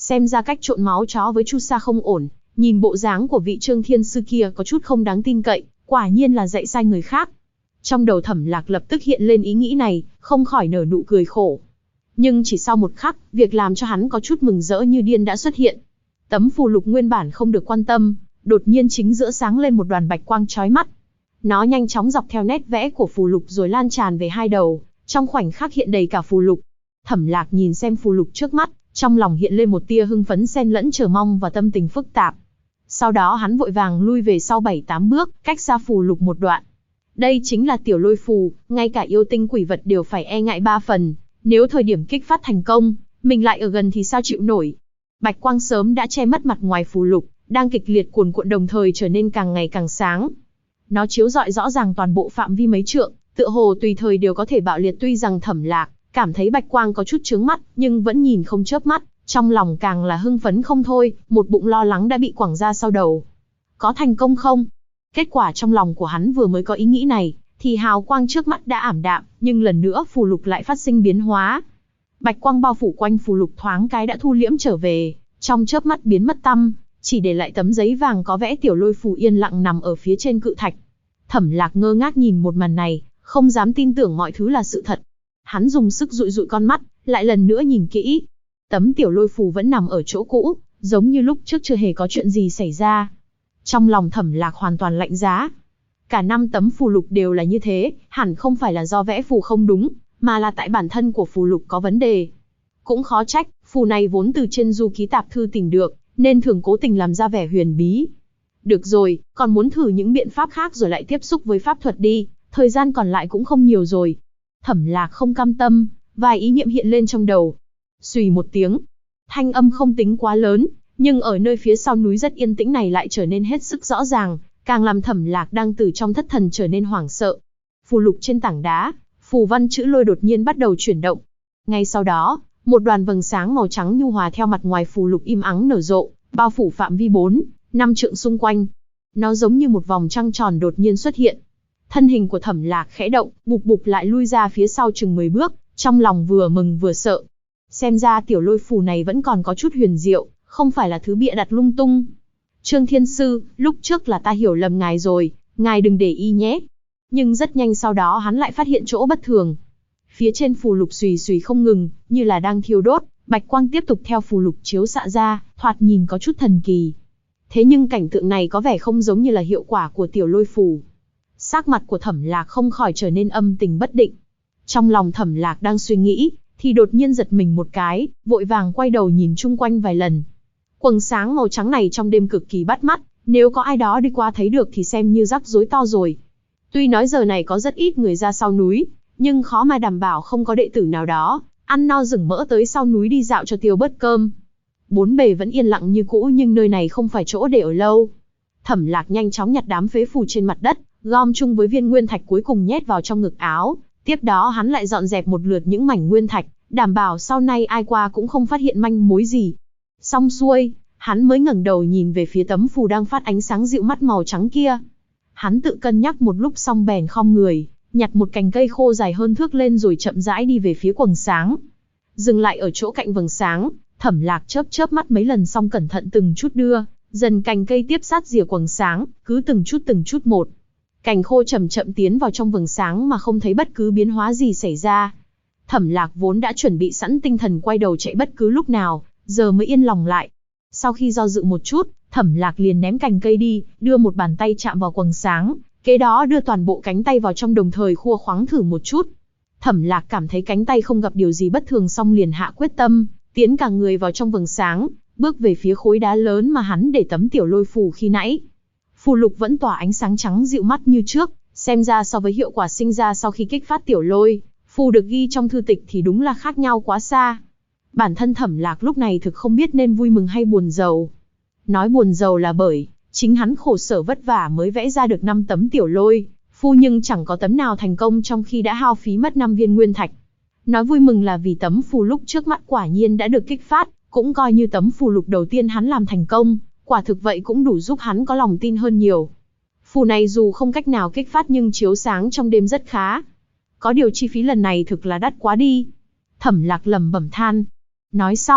Xem ra cách trộn máu chó với chu sa không ổn, nhìn bộ dáng của vị Trương Thiên Sư kia có chút không đáng tin cậy, quả nhiên là dạy sai người khác. Trong đầu Thẩm Lạc lập tức hiện lên ý nghĩ này, không khỏi nở nụ cười khổ. Nhưng chỉ sau một khắc, việc làm cho hắn có chút mừng rỡ như điên đã xuất hiện. Tấm phù lục nguyên bản không được quan tâm, đột nhiên chính giữa sáng lên một đoàn bạch quang chói mắt. Nó nhanh chóng dọc theo nét vẽ của phù lục rồi lan tràn về hai đầu, trong khoảnh khắc hiện đầy cả phù lục. Thẩm Lạc nhìn xem phù lục trước mắt, trong lòng hiện lên một tia hưng phấn xen lẫn chờ mong và tâm tình phức tạp. Sau đó hắn vội vàng lui về sau 7-8 bước, cách xa phù lục một đoạn. Đây chính là tiểu lôi phù, ngay cả yêu tinh quỷ vật đều phải e ngại 3 phần. Nếu thời điểm kích phát thành công, mình lại ở gần thì sao chịu nổi. Bạch quang sớm đã che mất mặt ngoài phù lục, đang kịch liệt cuồn cuộn đồng thời trở nên càng ngày càng sáng. Nó chiếu rọi rõ ràng toàn bộ phạm vi mấy trượng, tựa hồ tùy thời đều có thể bạo liệt. Tuy rằng Thẩm Lạc cảm thấy bạch quang có chút chướng mắt, nhưng vẫn nhìn không chớp mắt, trong lòng càng là hưng phấn không thôi, một bụng lo lắng đã bị quẳng ra sau đầu. Có thành công không? Kết quả trong lòng của hắn vừa mới có ý nghĩ này, thì hào quang trước mắt đã ảm đạm, nhưng lần nữa phù lục lại phát sinh biến hóa. Bạch quang bao phủ quanh phù lục thoáng cái đã thu liễm trở về, trong chớp mắt biến mất tăm, chỉ để lại tấm giấy vàng có vẽ tiểu lôi phù yên lặng nằm ở phía trên cự thạch. Thẩm Lạc ngơ ngác nhìn một màn này, không dám tin tưởng mọi thứ là sự thật. Hắn dùng sức dụi dụi con mắt, lại lần nữa nhìn kỹ. Tấm tiểu lôi phù vẫn nằm ở chỗ cũ, giống như lúc trước chưa hề có chuyện gì xảy ra. Trong lòng Thẩm Lạc hoàn toàn lạnh giá. Cả 5 tấm phù lục đều là như thế, hẳn không phải là do vẽ phù không đúng, mà là tại bản thân của phù lục có vấn đề. Cũng khó trách, phù này vốn từ trên du ký tạp thư tìm được, nên thường cố tình làm ra vẻ huyền bí. Được rồi, còn muốn thử những biện pháp khác rồi lại tiếp xúc với pháp thuật đi, thời gian còn lại cũng không nhiều rồi. Thẩm Lạc không cam tâm, vài ý niệm hiện lên trong đầu. Xùy một tiếng, thanh âm không tính quá lớn, nhưng ở nơi phía sau núi rất yên tĩnh này lại trở nên hết sức rõ ràng, càng làm Thẩm Lạc đang từ trong thất thần trở nên hoảng sợ. Phù lục trên tảng đá, phù văn chữ lôi đột nhiên bắt đầu chuyển động. Ngay sau đó, một đoàn vầng sáng màu trắng nhu hòa theo mặt ngoài phù lục im ắng nở rộ, bao phủ phạm vi 4-5 trượng xung quanh. Nó giống như một vòng trăng tròn đột nhiên xuất hiện. Thân hình của Thẩm Lạc khẽ động, bụp bụp lại lui ra phía sau chừng 10 bước, trong lòng vừa mừng vừa sợ. Xem ra tiểu lôi phù này vẫn còn có chút huyền diệu, không phải là thứ bịa đặt lung tung. Trương Thiên Sư, lúc trước là ta hiểu lầm ngài rồi, ngài đừng để ý nhé. Nhưng rất nhanh sau đó hắn lại phát hiện chỗ bất thường. Phía trên phù lục xùy xùy không ngừng, như là đang thiêu đốt, bạch quang tiếp tục theo phù lục chiếu xạ ra, thoạt nhìn có chút thần kỳ. Thế nhưng cảnh tượng này có vẻ không giống như là hiệu quả của tiểu lôi phù. Sắc mặt của Thẩm Lạc không khỏi trở nên âm tình bất định. Trong lòng Thẩm Lạc đang suy nghĩ, thì đột nhiên giật mình một cái, vội vàng quay đầu nhìn chung quanh vài lần. Quầng sáng màu trắng này trong đêm cực kỳ bắt mắt, nếu có ai đó đi qua thấy được thì xem như rắc rối to rồi. Tuy nói giờ này có rất ít người ra sau núi, nhưng khó mà đảm bảo không có đệ tử nào đó ăn no rừng mỡ tới sau núi đi dạo cho tiêu bớt cơm. Bốn bề vẫn yên lặng như cũ, nhưng nơi này không phải chỗ để ở lâu. Thẩm Lạc nhanh chóng nhặt đám phế phù trên mặt đất, gom chung với viên nguyên thạch cuối cùng nhét vào trong ngực áo. Tiếp đó hắn lại dọn dẹp một lượt những mảnh nguyên thạch, đảm bảo sau này ai qua cũng không phát hiện manh mối gì. Xong xuôi, hắn mới ngẩng đầu nhìn về phía tấm phù đang phát ánh sáng dịu mắt màu trắng kia. Hắn tự cân nhắc một lúc xong bèn khom người, nhặt một cành cây khô dài hơn thước lên rồi chậm rãi đi về phía quầng sáng. Dừng lại ở chỗ cạnh vầng sáng, Thẩm Lạc chớp chớp mắt mấy lần xong cẩn thận từng chút đưa dần cành cây tiếp sát rìa quầng sáng, cứ từng chút một. Cành khô chậm chậm tiến vào trong vầng sáng mà không thấy bất cứ biến hóa gì xảy ra. Thẩm Lạc vốn đã chuẩn bị sẵn tinh thần quay đầu chạy bất cứ lúc nào, giờ mới yên lòng lại. Sau khi do dự một chút, Thẩm Lạc liền ném cành cây đi, đưa một bàn tay chạm vào quầng sáng, kế đó đưa toàn bộ cánh tay vào trong đồng thời khua khoáng thử một chút. Thẩm Lạc cảm thấy cánh tay không gặp điều gì bất thường xong liền hạ quyết tâm, tiến cả người vào trong vầng sáng, bước về phía khối đá lớn mà hắn để tấm tiểu lôi phù khi nãy. Phù lục vẫn tỏa ánh sáng trắng dịu mắt như trước, xem ra so với hiệu quả sinh ra sau khi kích phát tiểu lôi phù được ghi trong thư tịch thì đúng là khác nhau quá xa. Bản thân Thẩm Lạc lúc này thực không biết nên vui mừng hay buồn rầu. Nói buồn rầu là bởi chính hắn khổ sở vất vả mới vẽ ra được 5 tấm tiểu lôi phù nhưng chẳng có tấm nào thành công trong khi đã hao phí mất 5 viên nguyên thạch. Nói vui mừng là vì tấm phù lúc trước mắt quả nhiên đã được kích phát, cũng coi như tấm phù lục đầu tiên hắn làm thành công, quả thực vậy cũng đủ giúp hắn có lòng tin hơn nhiều. Phù này dù không cách nào kích phát nhưng chiếu sáng trong đêm rất khá. Có điều chi phí lần này thực là đắt quá đi. Thẩm Lạc lẩm bẩm than. Nói xong,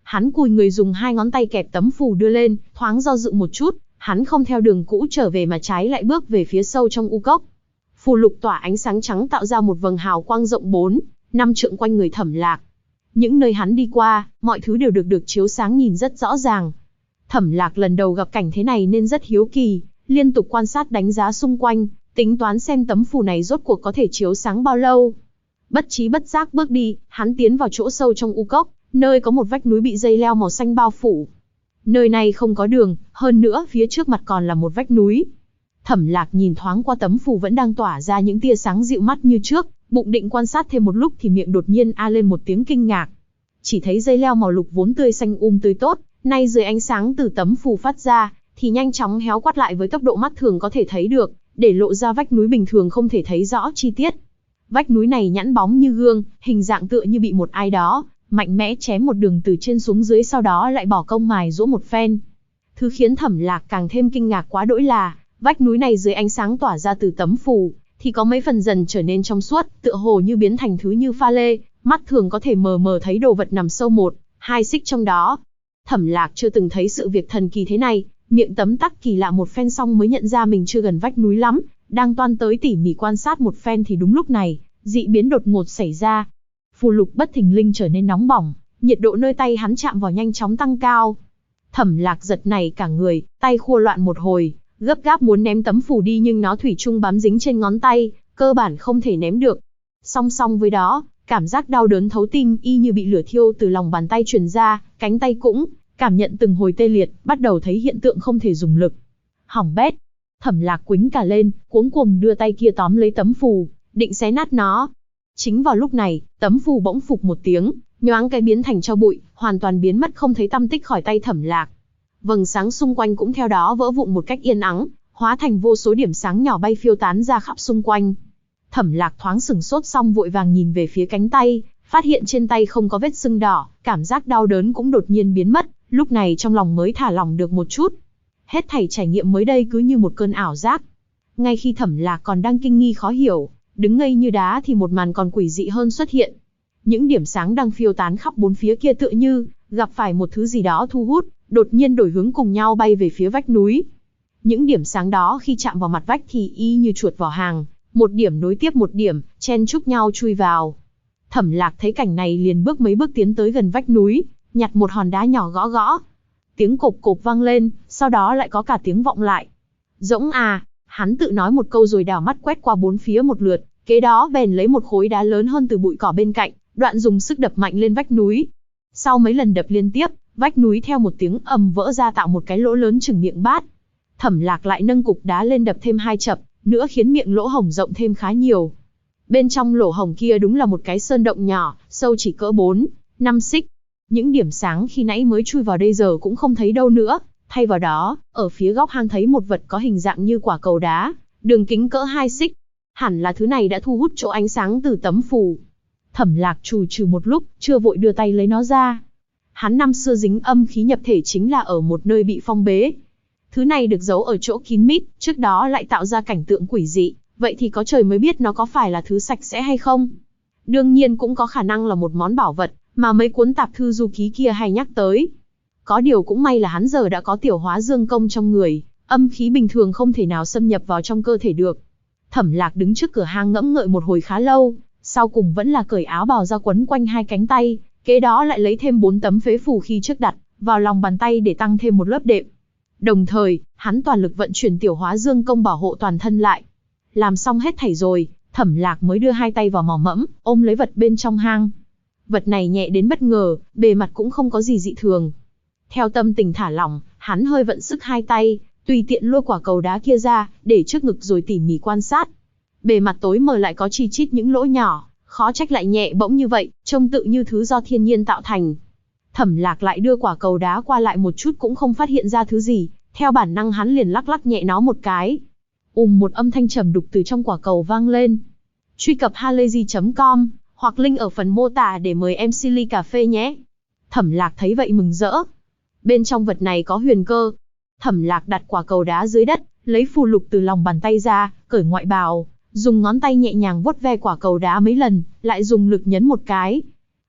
Hắn cùi người dùng hai ngón tay kẹp tấm phù đưa lên, thoáng do dự một chút, hắn không theo đường cũ trở về mà trái lại bước về phía sâu trong u cốc. Phù lục tỏa ánh sáng trắng tạo ra một vầng hào quang rộng 4-5 trượng quanh người Thẩm Lạc. Những nơi hắn đi qua, mọi thứ đều được chiếu sáng nhìn rất rõ ràng. Thẩm Lạc lần đầu gặp cảnh thế này nên rất hiếu kỳ, liên tục quan sát đánh giá xung quanh, tính toán xem tấm phù này rốt cuộc có thể chiếu sáng bao lâu. Bất trí bất giác bước đi, hắn tiến vào chỗ sâu trong u cốc, nơi có một vách núi bị dây leo màu xanh bao phủ. Nơi này không có đường, hơn nữa phía trước mặt còn là một vách núi. Thẩm Lạc nhìn thoáng qua tấm phù vẫn đang tỏa ra những tia sáng dịu mắt như trước, bụng định quan sát thêm một lúc thì miệng đột nhiên a lên một tiếng kinh ngạc. Chỉ thấy dây leo màu lục vốn tươi xanh tươi tốt, nay dưới ánh sáng từ tấm phù phát ra, thì nhanh chóng héo quắt lại với tốc độ mắt thường có thể thấy được, để lộ ra vách núi bình thường không thể thấy rõ chi tiết. Vách núi này nhẵn bóng như gương, hình dạng tựa như bị một ai đó mạnh mẽ chém một đường từ trên xuống dưới, sau đó lại bỏ công mài giũa một phen. Thứ khiến Thẩm Lạc càng thêm kinh ngạc quá đỗi là, vách núi này dưới ánh sáng tỏa ra từ tấm phù, thì có mấy phần dần trở nên trong suốt, tựa hồ như biến thành thứ như pha lê, mắt thường có thể mờ mờ thấy đồ vật nằm sâu 1-2 xích trong đó. Thẩm Lạc chưa từng thấy sự việc thần kỳ thế này, miệng tấm tắc kỳ lạ một phen xong mới nhận ra mình chưa gần vách núi lắm, đang toan tới tỉ mỉ quan sát một phen thì đúng lúc này, dị biến đột ngột xảy ra. Phù lục bất thình lình trở nên nóng bỏng, nhiệt độ nơi tay hắn chạm vào nhanh chóng tăng cao. Thẩm Lạc giật nảy cả người, tay khua loạn một hồi, gấp gáp muốn ném tấm phù đi nhưng nó thủy chung bám dính trên ngón tay, cơ bản không thể ném được. Song song với đó, cảm giác đau đớn thấu tim y như bị lửa thiêu từ lòng bàn tay truyền ra, cánh tay cũng cảm nhận từng hồi tê liệt, bắt đầu thấy hiện tượng không thể dùng lực. Hỏng bét! Thẩm Lạc quĩnh cả lên, cuống cuồng đưa tay kia tóm lấy tấm phù, định xé nát nó. Chính vào lúc này, tấm phù bỗng phục một tiếng, nhoáng cái biến thành tro bụi, hoàn toàn biến mất không thấy tăm tích khỏi tay Thẩm Lạc. Vầng sáng xung quanh cũng theo đó vỡ vụn một cách yên ắng, hóa thành vô số điểm sáng nhỏ bay phiêu tán ra khắp xung quanh. Thẩm Lạc thoáng sửng sốt xong vội vàng nhìn về phía cánh tay, phát hiện trên tay không có vết sưng đỏ, cảm giác đau đớn cũng đột nhiên biến mất, lúc này trong lòng mới thả lỏng được một chút. Hết thảy trải nghiệm mới đây cứ như một cơn ảo giác. Ngay khi Thẩm Lạc còn đang kinh nghi khó hiểu, đứng ngây như đá thì một màn còn quỷ dị hơn xuất hiện. Những điểm sáng đang phiêu tán khắp bốn phía kia tựa như gặp phải một thứ gì đó thu hút, đột nhiên đổi hướng cùng nhau bay về phía vách núi. Những điểm sáng đó khi chạm vào mặt vách thì y như chuột vào hàng, một điểm nối tiếp một điểm, chen chúc nhau chui vào. Thẩm Lạc thấy cảnh này liền bước mấy bước tiến tới gần vách núi, nhặt một hòn đá nhỏ gõ gõ. Tiếng cộp cộp vang lên, sau đó lại có cả tiếng vọng lại. Rỗng à, hắn tự nói một câu rồi đảo mắt quét qua bốn phía một lượt, kế đó bèn lấy một khối đá lớn hơn từ bụi cỏ bên cạnh, đoạn dùng sức đập mạnh lên vách núi. Sau mấy lần đập liên tiếp, vách núi theo một tiếng ầm vỡ ra tạo một cái lỗ lớn chừng miệng bát. Thẩm Lạc lại nâng cục đá lên đập thêm 2 chập, nữa khiến miệng lỗ hổng rộng thêm khá nhiều. Bên trong lỗ hổng kia đúng là một cái sơn động nhỏ, sâu chỉ cỡ 4-5 xích. Những điểm sáng khi nãy mới chui vào đây giờ cũng không thấy đâu nữa, thay vào đó, ở phía góc hang thấy một vật có hình dạng như quả cầu đá, đường kính cỡ 2 xích. Hẳn là thứ này đã thu hút chỗ ánh sáng từ tấm phù. Thẩm Lạc chù chừ một lúc, chưa vội đưa tay lấy nó ra. Hắn năm xưa dính âm khí nhập thể chính là ở một nơi bị phong bế. Thứ này được giấu ở chỗ kín mít, trước đó lại tạo ra cảnh tượng quỷ dị, vậy thì có trời mới biết nó có phải là thứ sạch sẽ hay không. Đương nhiên cũng có khả năng là một món bảo vật, mà mấy cuốn tạp thư du ký kia hay nhắc tới. Có điều cũng may là hắn giờ đã có tiểu hóa dương công trong người, âm khí bình thường không thể nào xâm nhập vào trong cơ thể được. Thẩm Lạc đứng trước cửa hang ngẫm ngợi một hồi khá lâu, sau cùng vẫn là cởi áo bào ra quấn quanh hai cánh tay, kế đó lại lấy thêm 4 tấm phế phù khi trước đặt vào lòng bàn tay để tăng thêm một lớp đệm. Đồng thời, hắn toàn lực vận chuyển tiểu hóa dương công bảo hộ toàn thân lại. Làm xong hết thảy rồi, Thẩm Lạc mới đưa hai tay vào mò mẫm, ôm lấy vật bên trong hang. Vật này nhẹ đến bất ngờ, bề mặt cũng không có gì dị thường. Theo tâm tình thả lỏng, hắn hơi vận sức hai tay, tùy tiện lôi quả cầu đá kia ra, để trước ngực rồi tỉ mỉ quan sát. Bề mặt tối mờ lại có chi chít những lỗ nhỏ, khó trách lại nhẹ bỗng như vậy, trông tự như thứ do thiên nhiên tạo thành. Thẩm Lạc lại đưa quả cầu đá qua lại một chút cũng không phát hiện ra thứ gì, theo bản năng hắn liền lắc lắc nhẹ nó một cái. Một âm thanh trầm đục từ trong quả cầu vang lên. Truy cập halayzi.com hoặc link ở phần mô tả để mời em Silly cà phê nhé. Thẩm Lạc thấy vậy mừng rỡ. Bên trong vật này có huyền cơ. Thẩm Lạc đặt quả cầu đá dưới đất, lấy phù lục từ lòng bàn tay ra, cởi ngoại bào, dùng ngón tay nhẹ nhàng vuốt ve quả cầu đá mấy lần, lại dùng lực nhấn một cái.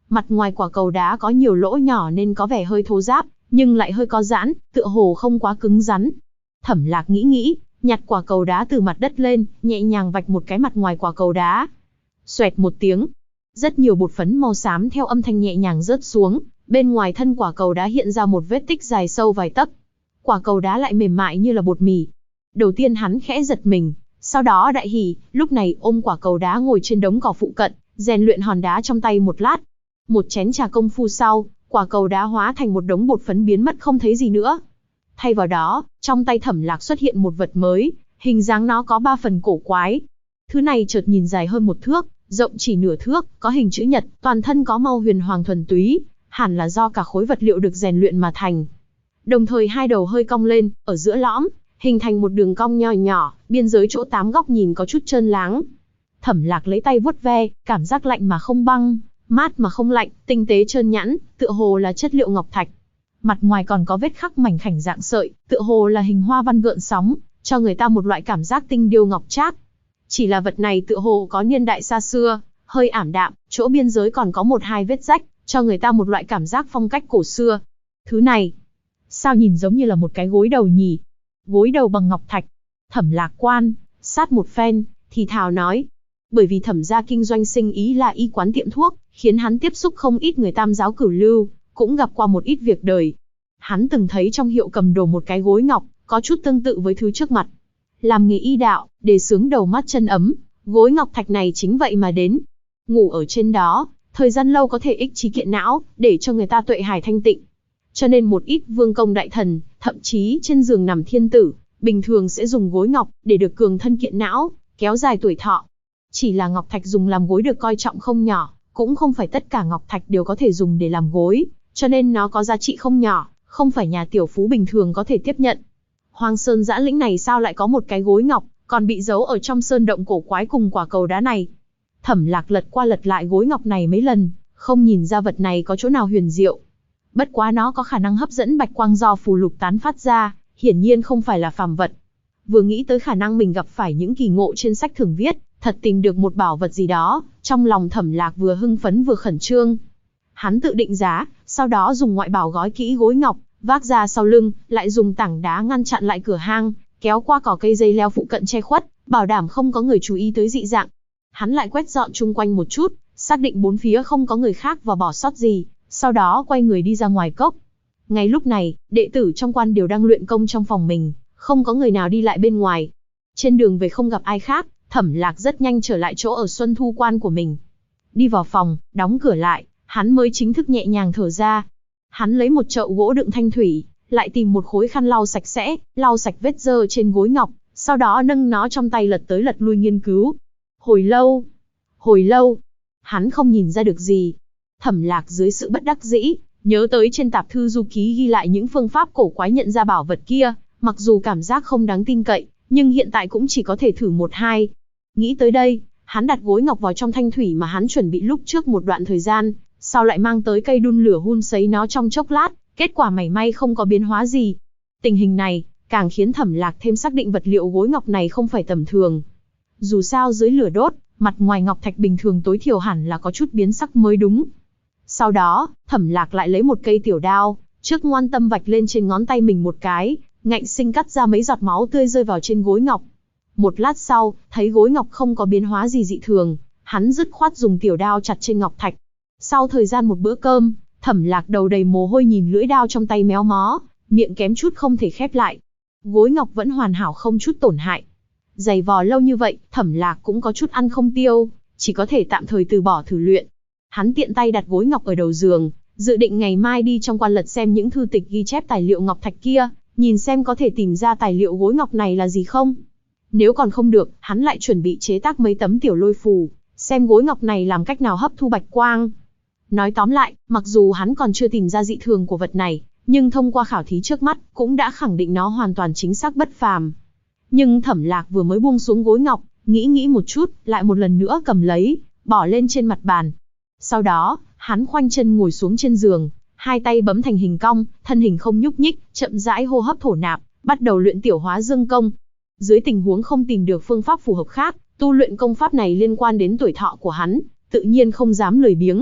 Mặt ngoài quả cầu đá có nhiều lỗ nhỏ nên có vẻ hơi thô ráp, nhưng lại hơi có giãn, tựa hồ không quá cứng rắn. Thẩm Lạc nghĩ, nhặt quả cầu đá từ mặt đất lên, nhẹ nhàng vạch một cái mặt ngoài quả cầu đá. Xoẹt một tiếng, rất nhiều bột phấn màu xám theo âm thanh nhẹ nhàng rớt xuống, bên ngoài thân quả cầu đá hiện ra một vết tích dài sâu vài tấc. Quả cầu đá lại mềm mại như là bột mì. Đầu tiên hắn khẽ giật mình, sau đó đại hỉ, lúc này ôm quả cầu đá ngồi trên đống cỏ phụ cận, rèn luyện hòn đá trong tay một lát. Một chén trà công phu sau, quả cầu đá hóa thành một đống bột phấn biến mất không thấy gì nữa. Thay vào đó, trong tay Thẩm Lạc xuất hiện một vật mới, hình dáng nó có 3 phần cổ quái. Thứ này chợt nhìn dài hơn 1 thước, rộng chỉ nửa thước, có hình chữ nhật, toàn thân có màu huyền hoàng thuần túy, hẳn là do cả khối vật liệu được rèn luyện mà thành. Đồng thời hai đầu hơi cong lên, ở giữa lõm, hình thành một đường cong nho nhỏ, biên giới chỗ 8 góc nhìn có chút trơn láng. Thẩm Lạc lấy tay vuốt ve, cảm giác lạnh mà không băng, mát mà không lạnh, tinh tế trơn nhẵn, tựa hồ là chất liệu ngọc thạch. Mặt ngoài còn có vết khắc mảnh khảnh dạng sợi, tựa hồ là hình hoa văn gợn sóng, cho người ta một loại cảm giác tinh điêu ngọc trác. Chỉ là vật này tựa hồ có niên đại xa xưa, hơi ảm đạm, chỗ biên giới còn có 1-2 vết rách, cho người ta một loại cảm giác phong cách cổ xưa. Thứ này, sao nhìn giống như là một cái gối đầu nhỉ? Gối đầu bằng ngọc thạch. Thẩm Lạc quan sát một phen, thì thào nói. Bởi vì Thẩm gia kinh doanh sinh ý là y quán tiệm thuốc, khiến hắn tiếp xúc không ít người tam giáo cửu lưu, cũng gặp qua một ít việc đời. Hắn từng thấy trong hiệu cầm đồ một cái gối ngọc, có chút tương tự với thứ trước mặt. Làm nghề y đạo, đề xướng đầu mắt chân ấm, gối ngọc thạch này chính vậy mà đến. Ngủ ở trên đó, thời gian lâu có thể ích trí kiện não, để cho người ta tuệ hải thanh tịnh. Cho nên một ít vương công đại thần, thậm chí trên giường nằm thiên tử, bình thường sẽ dùng gối ngọc để được cường thân kiện não, kéo dài tuổi thọ. Chỉ là ngọc thạch dùng làm gối được coi trọng không nhỏ, cũng không phải tất cả ngọc thạch đều có thể dùng để làm gối, cho nên nó có giá trị không nhỏ, không phải nhà tiểu phú bình thường có thể tiếp nhận. Hoang sơn dã lĩnh này sao lại có một cái gối ngọc, còn bị giấu ở trong sơn động cổ quái cùng quả cầu đá này? Thẩm Lạc lật qua lật lại gối ngọc này mấy lần, không nhìn ra vật này có chỗ nào huyền diệu. Bất quá nó có khả năng hấp dẫn bạch quang do phù lục tán phát ra, hiển nhiên không phải là phàm vật. Vừa nghĩ tới khả năng mình gặp phải những kỳ ngộ trên sách thường viết, thật tìm được một bảo vật gì đó, trong lòng Thẩm Lạc vừa hưng phấn vừa khẩn trương. Hắn tự định giá, sau đó dùng ngoại bảo gói kỹ gối ngọc, vác ra sau lưng, lại dùng tảng đá ngăn chặn lại cửa hang, kéo qua cỏ cây dây leo phụ cận che khuất, bảo đảm không có người chú ý tới dị dạng. Hắn lại quét dọn chung quanh một chút, xác định bốn phía không có người khác và bỏ sót gì, sau đó quay người đi ra ngoài cốc. Ngay lúc này, đệ tử trong quan đều đang luyện công trong phòng mình, không có người nào đi lại bên ngoài. Trên đường về không gặp ai khác, Thẩm Lạc rất nhanh trở lại chỗ ở Xuân Thu Quan của mình. Đi vào phòng, đóng cửa lại, hắn mới chính thức nhẹ nhàng thở ra. Hắn lấy một chậu gỗ đựng thanh thủy, lại tìm một khối khăn lau sạch sẽ, lau sạch vết dơ trên gối ngọc, sau đó nâng nó trong tay lật tới lật lui nghiên cứu. Hồi lâu, hắn không nhìn ra được gì. Thẩm Lạc dưới sự bất đắc dĩ, nhớ tới trên tạp thư du ký ghi lại những phương pháp cổ quái nhận ra bảo vật kia, mặc dù cảm giác không đáng tin cậy, nhưng hiện tại cũng chỉ có thể thử 1-2. Nghĩ tới đây, hắn đặt gối ngọc vào trong thanh thủy mà hắn chuẩn bị lúc trước một đoạn thời gian, sau lại mang tới cây đun lửa hun sấy nó trong chốc lát, kết quả mảy may không có biến hóa gì. Tình hình này, càng khiến Thẩm Lạc thêm xác định vật liệu gối ngọc này không phải tầm thường. Dù sao dưới lửa đốt, mặt ngoài ngọc thạch bình thường tối thiểu hẳn là có chút biến sắc mới đúng. Sau đó, Thẩm Lạc lại lấy một cây tiểu đao, trước ngoan tâm vạch lên trên ngón tay mình một cái, ngạnh sinh cắt ra mấy giọt máu tươi rơi vào trên gối ngọc. Một lát sau, thấy gối ngọc không có biến hóa gì dị thường, hắn dứt khoát dùng tiểu đao chặt trên ngọc thạch. Sau thời gian một bữa cơm, Thẩm Lạc đầu đầy mồ hôi nhìn lưỡi đao trong tay méo mó, miệng kém chút không thể khép lại. Gối ngọc vẫn hoàn hảo không chút tổn hại. Giày vò lâu như vậy, Thẩm Lạc cũng có chút ăn không tiêu, chỉ có thể tạm thời từ bỏ thử luyện. Hắn tiện tay đặt gối ngọc ở đầu giường, dự định ngày mai đi trong quan lật xem những thư tịch ghi chép tài liệu ngọc thạch kia, nhìn xem có thể tìm ra tài liệu gối ngọc này là gì không. Nếu còn không được, hắn lại chuẩn bị chế tác mấy tấm tiểu lôi phù, xem gối ngọc này làm cách nào hấp thu bạch quang. Nói tóm lại, mặc dù hắn còn chưa tìm ra dị thường của vật này, nhưng thông qua khảo thí trước mắt, cũng đã khẳng định nó hoàn toàn chính xác bất phàm. Nhưng Thẩm Lạc vừa mới buông xuống gối ngọc, nghĩ một chút, lại một lần nữa cầm lấy, bỏ lên trên mặt bàn. Sau đó, hắn khoanh chân ngồi xuống trên giường, hai tay bấm thành hình cong, thân hình không nhúc nhích, chậm rãi hô hấp thổ nạp, bắt đầu luyện tiểu hóa dương công. Dưới tình huống không tìm được phương pháp phù hợp khác, tu luyện công pháp này liên quan đến tuổi thọ của hắn, tự nhiên không dám lười biếng.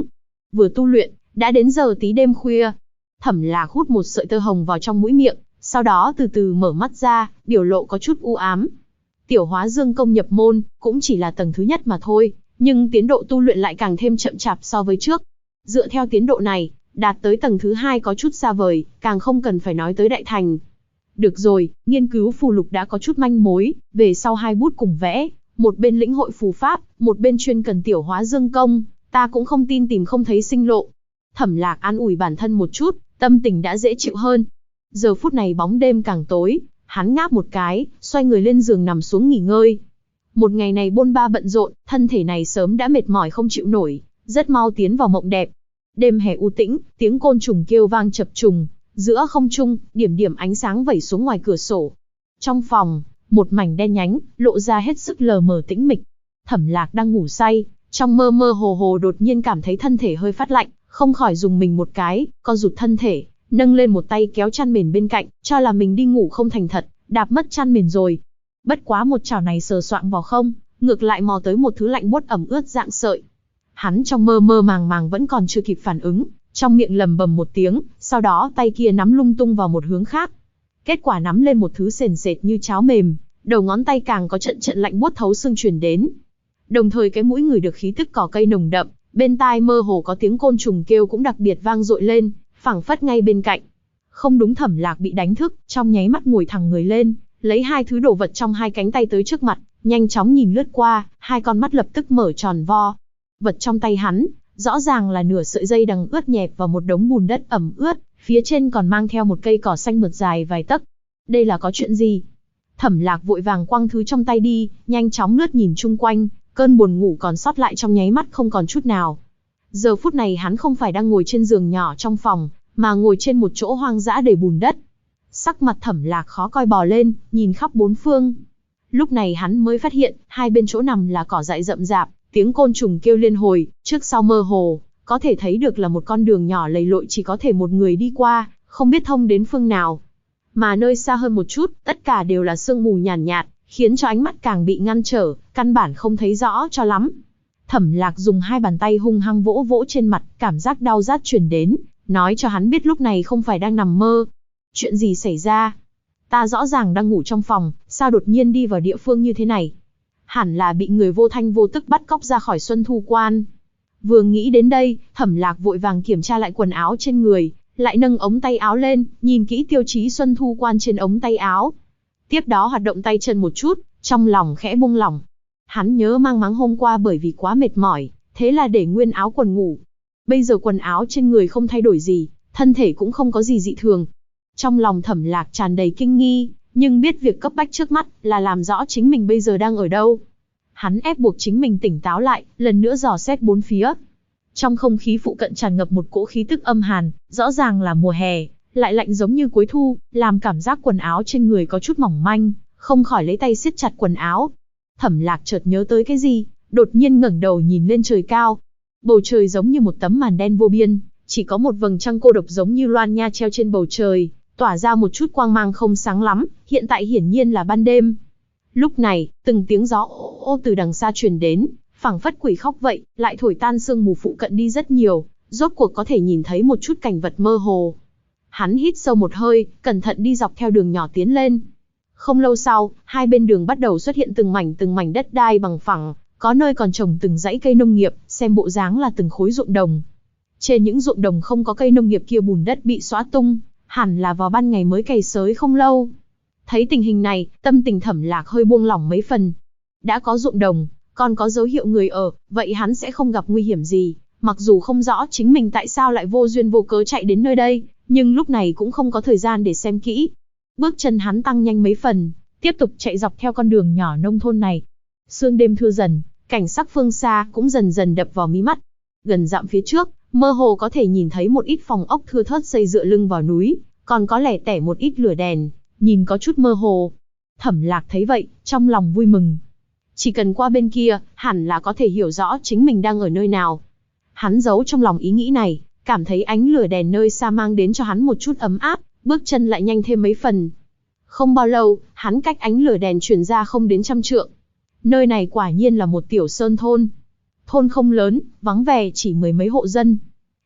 Vừa tu luyện, đã đến giờ tí đêm khuya. Thẩm Lạc hút một sợi tơ hồng vào trong mũi miệng, sau đó từ từ mở mắt ra, biểu lộ có chút u ám. Tiểu Hóa Dương công nhập môn, cũng chỉ là tầng thứ nhất mà thôi, nhưng tiến độ tu luyện lại càng thêm chậm chạp so với trước. Dựa theo tiến độ này, đạt tới tầng thứ hai có chút xa vời, càng không cần phải nói tới đại thành. Được rồi, nghiên cứu phù lục đã có chút manh mối, về sau hai bút cùng vẽ, một bên lĩnh hội phù pháp, một bên chuyên cần Tiểu Hóa Dương công, ta cũng không tin tìm không thấy sinh lộ. Thẩm Lạc an ủi bản thân một chút, tâm tình đã dễ chịu hơn. Giờ phút này bóng đêm càng tối, hắn ngáp một cái, xoay người lên giường nằm xuống nghỉ ngơi. Một ngày này bôn ba bận rộn, thân thể này sớm đã mệt mỏi không chịu nổi, rất mau tiến vào mộng đẹp. Đêm hè u tĩnh, tiếng côn trùng kêu vang chập trùng, giữa không trung, điểm điểm ánh sáng vẩy xuống ngoài cửa sổ. Trong phòng, một mảnh đen nhánh, lộ ra hết sức lờ mờ tĩnh mịch. Thẩm Lạc đang ngủ say, trong mơ mơ hồ hồ đột nhiên cảm thấy thân thể hơi phát lạnh, không khỏi dùng mình một cái, co rụt thân thể, nâng lên một tay kéo chăn mền bên cạnh, cho là mình đi ngủ không thành thật, đạp mất chăn mền rồi. Bất quá một chảo này sờ soạng vào không, ngược lại mò tới một thứ lạnh buốt ẩm ướt dạng sợi. Hắn trong mơ mơ màng màng vẫn còn chưa kịp phản ứng, trong miệng lầm bầm một tiếng, sau đó tay kia nắm lung tung vào một hướng khác. Kết quả nắm lên một thứ sền sệt như cháo mềm, đầu ngón tay càng có trận trận lạnh buốt thấu xương truyền đến. Đồng thời cái mũi ngửi được khí tức cỏ cây nồng đậm, bên tai mơ hồ có tiếng côn trùng kêu cũng đặc biệt vang dội lên, phảng phất ngay bên cạnh. Không đúng, Thẩm Lạc bị đánh thức, trong nháy mắt ngồi thẳng người lên, lấy hai thứ đồ vật trong hai cánh tay tới trước mặt, nhanh chóng nhìn lướt qua, hai con mắt lập tức mở tròn vo. Vật trong tay hắn, rõ ràng là nửa sợi dây đằng ướt nhẹp vào một đống bùn đất ẩm ướt, phía trên còn mang theo một cây cỏ xanh mượt dài vài tấc. Đây là có chuyện gì? Thẩm Lạc vội vàng quăng thứ trong tay đi, nhanh chóng lướt nhìn chung quanh, cơn buồn ngủ còn sót lại trong nháy mắt không còn chút nào. Giờ phút này hắn không phải đang ngồi trên giường nhỏ trong phòng, mà ngồi trên một chỗ hoang dã đầy bùn đất. Sắc mặt Thẩm Lạc khó coi bò lên, nhìn khắp bốn phương. Lúc này hắn mới phát hiện, hai bên chỗ nằm là cỏ dại rậm rạp, tiếng côn trùng kêu liên hồi, trước sau mơ hồ, có thể thấy được là một con đường nhỏ lầy lội chỉ có thể một người đi qua, không biết thông đến phương nào. Mà nơi xa hơn một chút, tất cả đều là sương mù nhàn nhạt, khiến cho ánh mắt càng bị ngăn trở, căn bản không thấy rõ cho lắm. Thẩm Lạc dùng hai bàn tay hung hăng vỗ vỗ trên mặt, cảm giác đau rát truyền đến, nói cho hắn biết lúc này không phải đang nằm mơ. Chuyện gì xảy ra? Ta rõ ràng đang ngủ trong phòng, sao đột nhiên đi vào địa phương như thế này? Hẳn là bị người vô thanh vô tức bắt cóc ra khỏi Xuân Thu Quan. Vừa nghĩ đến đây, Thẩm Lạc vội vàng kiểm tra lại quần áo trên người, lại nâng ống tay áo lên, nhìn kỹ tiêu chí Xuân Thu Quan trên ống tay áo. Tiếp đó hoạt động tay chân một chút, trong lòng khẽ buông lỏng. Hắn nhớ mang máng hôm qua bởi vì quá mệt mỏi, thế là để nguyên áo quần ngủ. Bây giờ quần áo trên người không thay đổi gì, thân thể cũng không có gì dị thường. Trong lòng Thẩm Lạc tràn đầy kinh nghi, nhưng biết việc cấp bách trước mắt là làm rõ chính mình bây giờ đang ở đâu. Hắn ép buộc chính mình tỉnh táo lại, lần nữa dò xét bốn phía. Trong không khí phụ cận tràn ngập một cỗ khí tức âm hàn, rõ ràng là mùa hè, lại lạnh giống như cuối thu, làm cảm giác quần áo trên người có chút mỏng manh, không khỏi lấy tay siết chặt quần áo. Thẩm Lạc chợt nhớ tới cái gì, đột nhiên ngẩng đầu nhìn lên trời cao. Bầu trời giống như một tấm màn đen vô biên, chỉ có một vầng trăng cô độc giống như loan nha treo trên bầu trời, tỏa ra một chút quang mang không sáng lắm, hiện tại hiển nhiên là ban đêm. Lúc này, từng tiếng gió ô ô từ đằng xa truyền đến, phảng phất quỷ khóc vậy, lại thổi tan sương mù phụ cận đi rất nhiều, rốt cuộc có thể nhìn thấy một chút cảnh vật mơ hồ. Hắn hít sâu một hơi, cẩn thận đi dọc theo đường nhỏ tiến lên. Không lâu sau, hai bên đường bắt đầu xuất hiện từng mảnh đất đai bằng phẳng, có nơi còn trồng từng dãy cây nông nghiệp, xem bộ dáng là từng khối ruộng đồng. Trên những ruộng đồng không có cây nông nghiệp kia bùn đất bị xóa tung, hẳn là vào ban ngày mới cày xới không lâu. Thấy tình hình này, tâm tình Thẩm Lạc hơi buông lỏng mấy phần. Đã có ruộng đồng, còn có dấu hiệu người ở, vậy hắn sẽ không gặp nguy hiểm gì. Mặc dù không rõ chính mình tại sao lại vô duyên vô cớ chạy đến nơi đây, nhưng lúc này cũng không có thời gian để xem kỹ. Bước chân hắn tăng nhanh mấy phần, tiếp tục chạy dọc theo con đường nhỏ nông thôn này. Sương đêm thưa dần, cảnh sắc phương xa cũng dần dần đập vào mí mắt. Gần dặm phía trước, mơ hồ có thể nhìn thấy một ít phòng ốc thưa thớt xây dựa lưng vào núi, còn có lẻ tẻ một ít lửa đèn, nhìn có chút mơ hồ. Thẩm Lạc thấy vậy, trong lòng vui mừng. Chỉ cần qua bên kia, hẳn là có thể hiểu rõ chính mình đang ở nơi nào. Hắn giấu trong lòng ý nghĩ này, cảm thấy ánh lửa đèn nơi xa mang đến cho hắn một chút ấm áp, bước chân lại nhanh thêm mấy phần. Không bao lâu, hắn cách ánh lửa đèn truyền ra không đến 100 trượng. Nơi này quả nhiên là một tiểu sơn thôn. Thôn không lớn, vắng vẻ chỉ mười mấy hộ dân.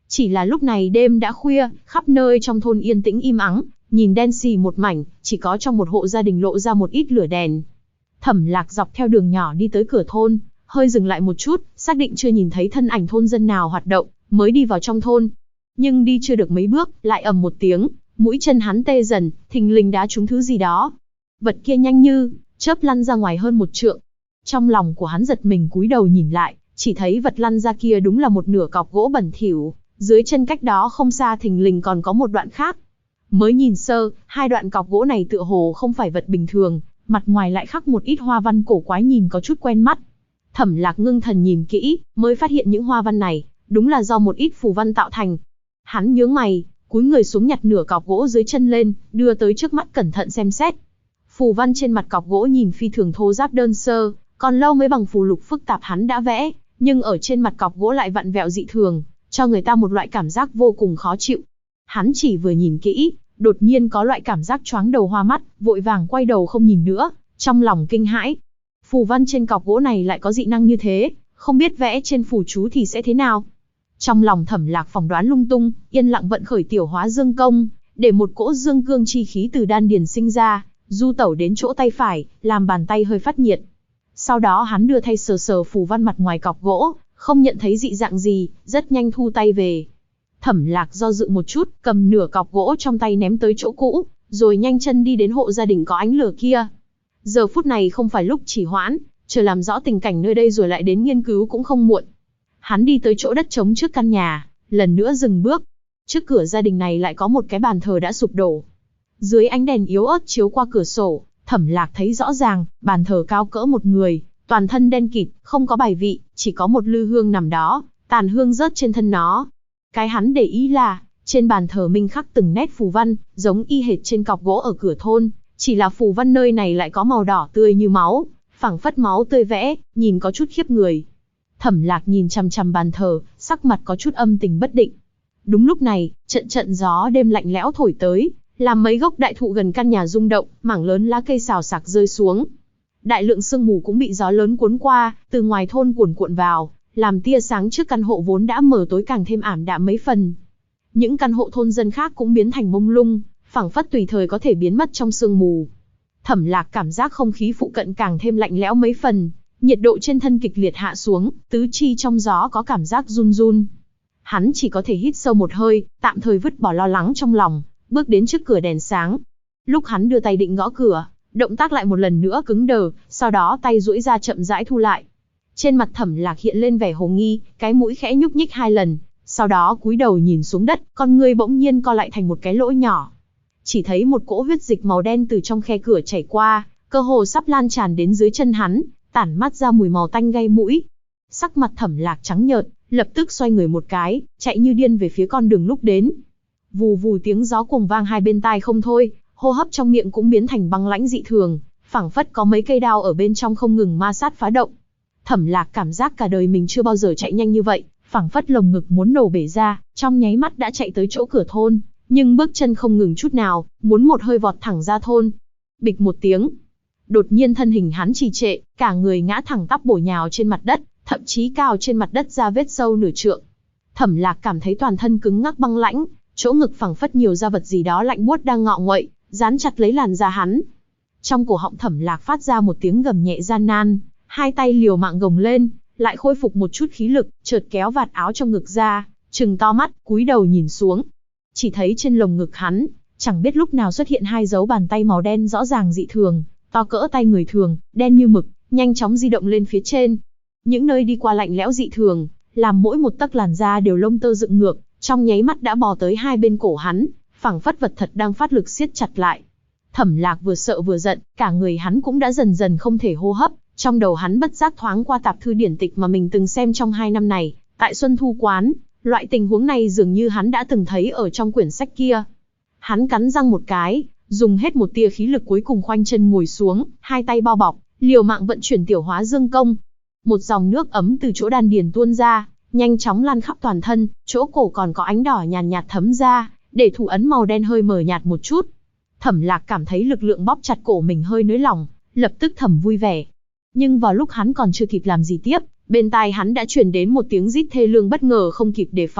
Chỉ là lúc này đêm đã khuya, khắp nơi trong thôn yên tĩnh im ắng, nhìn đen xì một mảnh, chỉ có trong một hộ gia đình lộ ra một ít lửa đèn. Thẩm Lạc dọc theo đường nhỏ đi tới cửa thôn, hơi dừng lại một chút, xác định chưa nhìn thấy thân ảnh thôn dân nào hoạt động, mới đi vào trong thôn. Nhưng đi chưa được mấy bước, lại ầm một tiếng, mũi chân hắn tê dần, thình lình đá trúng thứ gì đó. Vật kia nhanh như chớp lăn ra ngoài hơn 1 trượng. Trong lòng của hắn giật mình cúi đầu nhìn lại, chỉ thấy vật lăn ra kia đúng là một nửa cọc gỗ bẩn thỉu, dưới chân cách đó không xa thình lình còn có một đoạn khác. Mới nhìn sơ, hai đoạn cọc gỗ này tựa hồ không phải vật bình thường, mặt ngoài lại khắc một ít hoa văn cổ quái nhìn có chút quen mắt. Thẩm Lạc ngưng thần nhìn kỹ, mới phát hiện những hoa văn này, đúng là do một ít phù văn tạo thành. Hắn nhướng mày, cúi người xuống nhặt nửa cọc gỗ dưới chân lên, đưa tới trước mắt cẩn thận xem xét. Phù văn trên mặt cọc gỗ nhìn phi thường thô ráp đơn sơ, còn lâu mới bằng phù lục phức tạp hắn đã vẽ, nhưng ở trên mặt cọc gỗ lại vặn vẹo dị thường, cho người ta một loại cảm giác vô cùng khó chịu. Hắn chỉ vừa nhìn kỹ, đột nhiên có loại cảm giác choáng đầu hoa mắt, vội vàng quay đầu không nhìn nữa, trong lòng kinh hãi. Phù văn trên cọc gỗ này lại có dị năng như thế, không biết vẽ trên phù chú thì sẽ thế nào. Trong lòng Thẩm Lạc phỏng đoán lung tung, yên lặng vận khởi tiểu hóa dương công, để một cỗ dương cương chi khí từ đan điền sinh ra, du tẩu đến chỗ tay phải, làm bàn tay hơi phát nhiệt. Sau đó hắn đưa tay sờ sờ phù văn mặt ngoài cọc gỗ, không nhận thấy dị dạng gì, rất nhanh thu tay về. Thẩm Lạc do dự một chút, cầm nửa cọc gỗ trong tay ném tới chỗ cũ, rồi nhanh chân đi đến hộ gia đình có ánh lửa kia. Giờ phút này không phải lúc trì hoãn, chờ làm rõ tình cảnh nơi đây rồi lại đến nghiên cứu cũng không muộn. Hắn đi tới chỗ đất trống trước căn nhà, lần nữa dừng bước. Trước cửa gia đình này lại có một cái bàn thờ đã sụp đổ. Dưới ánh đèn yếu ớt chiếu qua cửa sổ, Thẩm Lạc thấy rõ ràng, bàn thờ cao cỡ một người, toàn thân đen kịt, không có bài vị, chỉ có một lư hương nằm đó, tàn hương rớt trên thân nó. Cái hắn để ý là, trên bàn thờ minh khắc từng nét phù văn, giống y hệt trên cọc gỗ ở cửa thôn, chỉ là phù văn nơi này lại có màu đỏ tươi như máu, phảng phất máu tươi vẽ, nhìn có chút khiếp người. Thẩm Lạc nhìn chằm chằm bàn thờ, sắc mặt có chút âm tình bất định. Đúng lúc này, trận gió đêm lạnh lẽo thổi tới, làm mấy gốc đại thụ gần căn nhà rung động, mảng lớn lá cây xào xạc rơi xuống. Đại lượng sương mù cũng bị gió lớn cuốn qua, từ ngoài thôn cuồn cuộn vào, làm tia sáng trước căn hộ vốn đã mờ tối càng thêm ảm đạm mấy phần. Những căn hộ thôn dân khác cũng biến thành mông lung, phảng phất tùy thời có thể biến mất trong sương mù. Thẩm Lạc cảm giác không khí phụ cận càng thêm lạnh lẽo mấy phần, nhiệt độ trên thân kịch liệt hạ xuống, tứ chi trong gió có cảm giác run run. Hắn chỉ có thể hít sâu một hơi, tạm thời vứt bỏ lo lắng trong lòng, bước đến trước cửa đèn sáng. Lúc hắn đưa tay định gõ cửa, động tác lại một lần nữa cứng đờ, sau đó tay duỗi ra chậm rãi thu lại. Trên mặt Thẩm Lạc hiện lên vẻ hồ nghi, cái mũi khẽ nhúc nhích 2 lần, sau đó cúi đầu nhìn xuống đất, con người bỗng nhiên co lại thành một cái lỗ nhỏ. Chỉ thấy một cỗ huyết dịch màu đen từ trong khe cửa chảy qua, cơ hồ sắp lan tràn đến dưới chân hắn, tản mát ra mùi màu tanh gây mũi. Sắc mặt Thẩm Lạc trắng nhợt, lập tức xoay người một cái, chạy như điên về phía con đường lúc đến. Vù vù tiếng gió cuồng vang hai bên tai không thôi, hô hấp trong miệng cũng biến thành băng lãnh dị thường, phảng phất có mấy cây đao ở bên trong không ngừng ma sát phá động. Thẩm Lạc cảm giác cả đời mình chưa bao giờ chạy nhanh như vậy, phảng phất lồng ngực muốn nổ bể ra, trong nháy mắt đã chạy tới chỗ cửa thôn, nhưng bước chân không ngừng chút nào, muốn một hơi vọt thẳng ra thôn. Bịch một tiếng, đột nhiên thân hình hắn trì trệ, cả người ngã thẳng tắp bổ nhào trên mặt đất, thậm chí cào trên mặt đất ra vết sâu nửa trượng. Thẩm Lạc cảm thấy toàn thân cứng ngắc băng lãnh, chỗ ngực phảng phất nhiều da vật gì đó lạnh buốt đang ngọ nguậy, dán chặt lấy làn da hắn. Trong cổ họng Thẩm Lạc phát ra một tiếng gầm nhẹ gian nan, hai tay liều mạng gồng lên, lại khôi phục một chút khí lực, chợt kéo vạt áo trong ngực ra, trừng to mắt, cúi đầu nhìn xuống. Chỉ thấy trên lồng ngực hắn, chẳng biết lúc nào xuất hiện 2 dấu bàn tay màu đen rõ ràng dị thường, to cỡ tay người thường, đen như mực, nhanh chóng di động lên phía trên. Những nơi đi qua lạnh lẽo dị thường, làm mỗi một tấc làn da đều lông tơ dựng ngược, trong nháy mắt đã bò tới hai bên cổ hắn, phảng phất vật thật đang phát lực siết chặt lại. Thẩm Lạc vừa sợ vừa giận, cả người hắn cũng đã dần dần không thể hô hấp, trong đầu hắn bất giác thoáng qua tạp thư điển tịch mà mình từng xem trong 2 năm này, tại Xuân Thu Quán, loại tình huống này dường như hắn đã từng thấy ở trong quyển sách kia. Hắn cắn răng một cái, dùng hết một tia khí lực cuối cùng khoanh chân ngồi xuống, hai tay bao bọc, liều mạng vận chuyển tiểu hóa dương công. Một dòng nước ấm từ chỗ đan điền tuôn ra, nhanh chóng lan khắp toàn thân, chỗ cổ còn có ánh đỏ nhàn nhạt thấm ra, để thủ ấn màu đen hơi mờ nhạt một chút. Thẩm Lạc cảm thấy lực lượng bóp chặt cổ mình hơi nới lỏng, lập tức thầm vui vẻ. Nhưng vào lúc hắn còn chưa kịp làm gì tiếp, bên tai hắn đã truyền đến một tiếng rít thê lương bất ngờ không kịp đề phòng,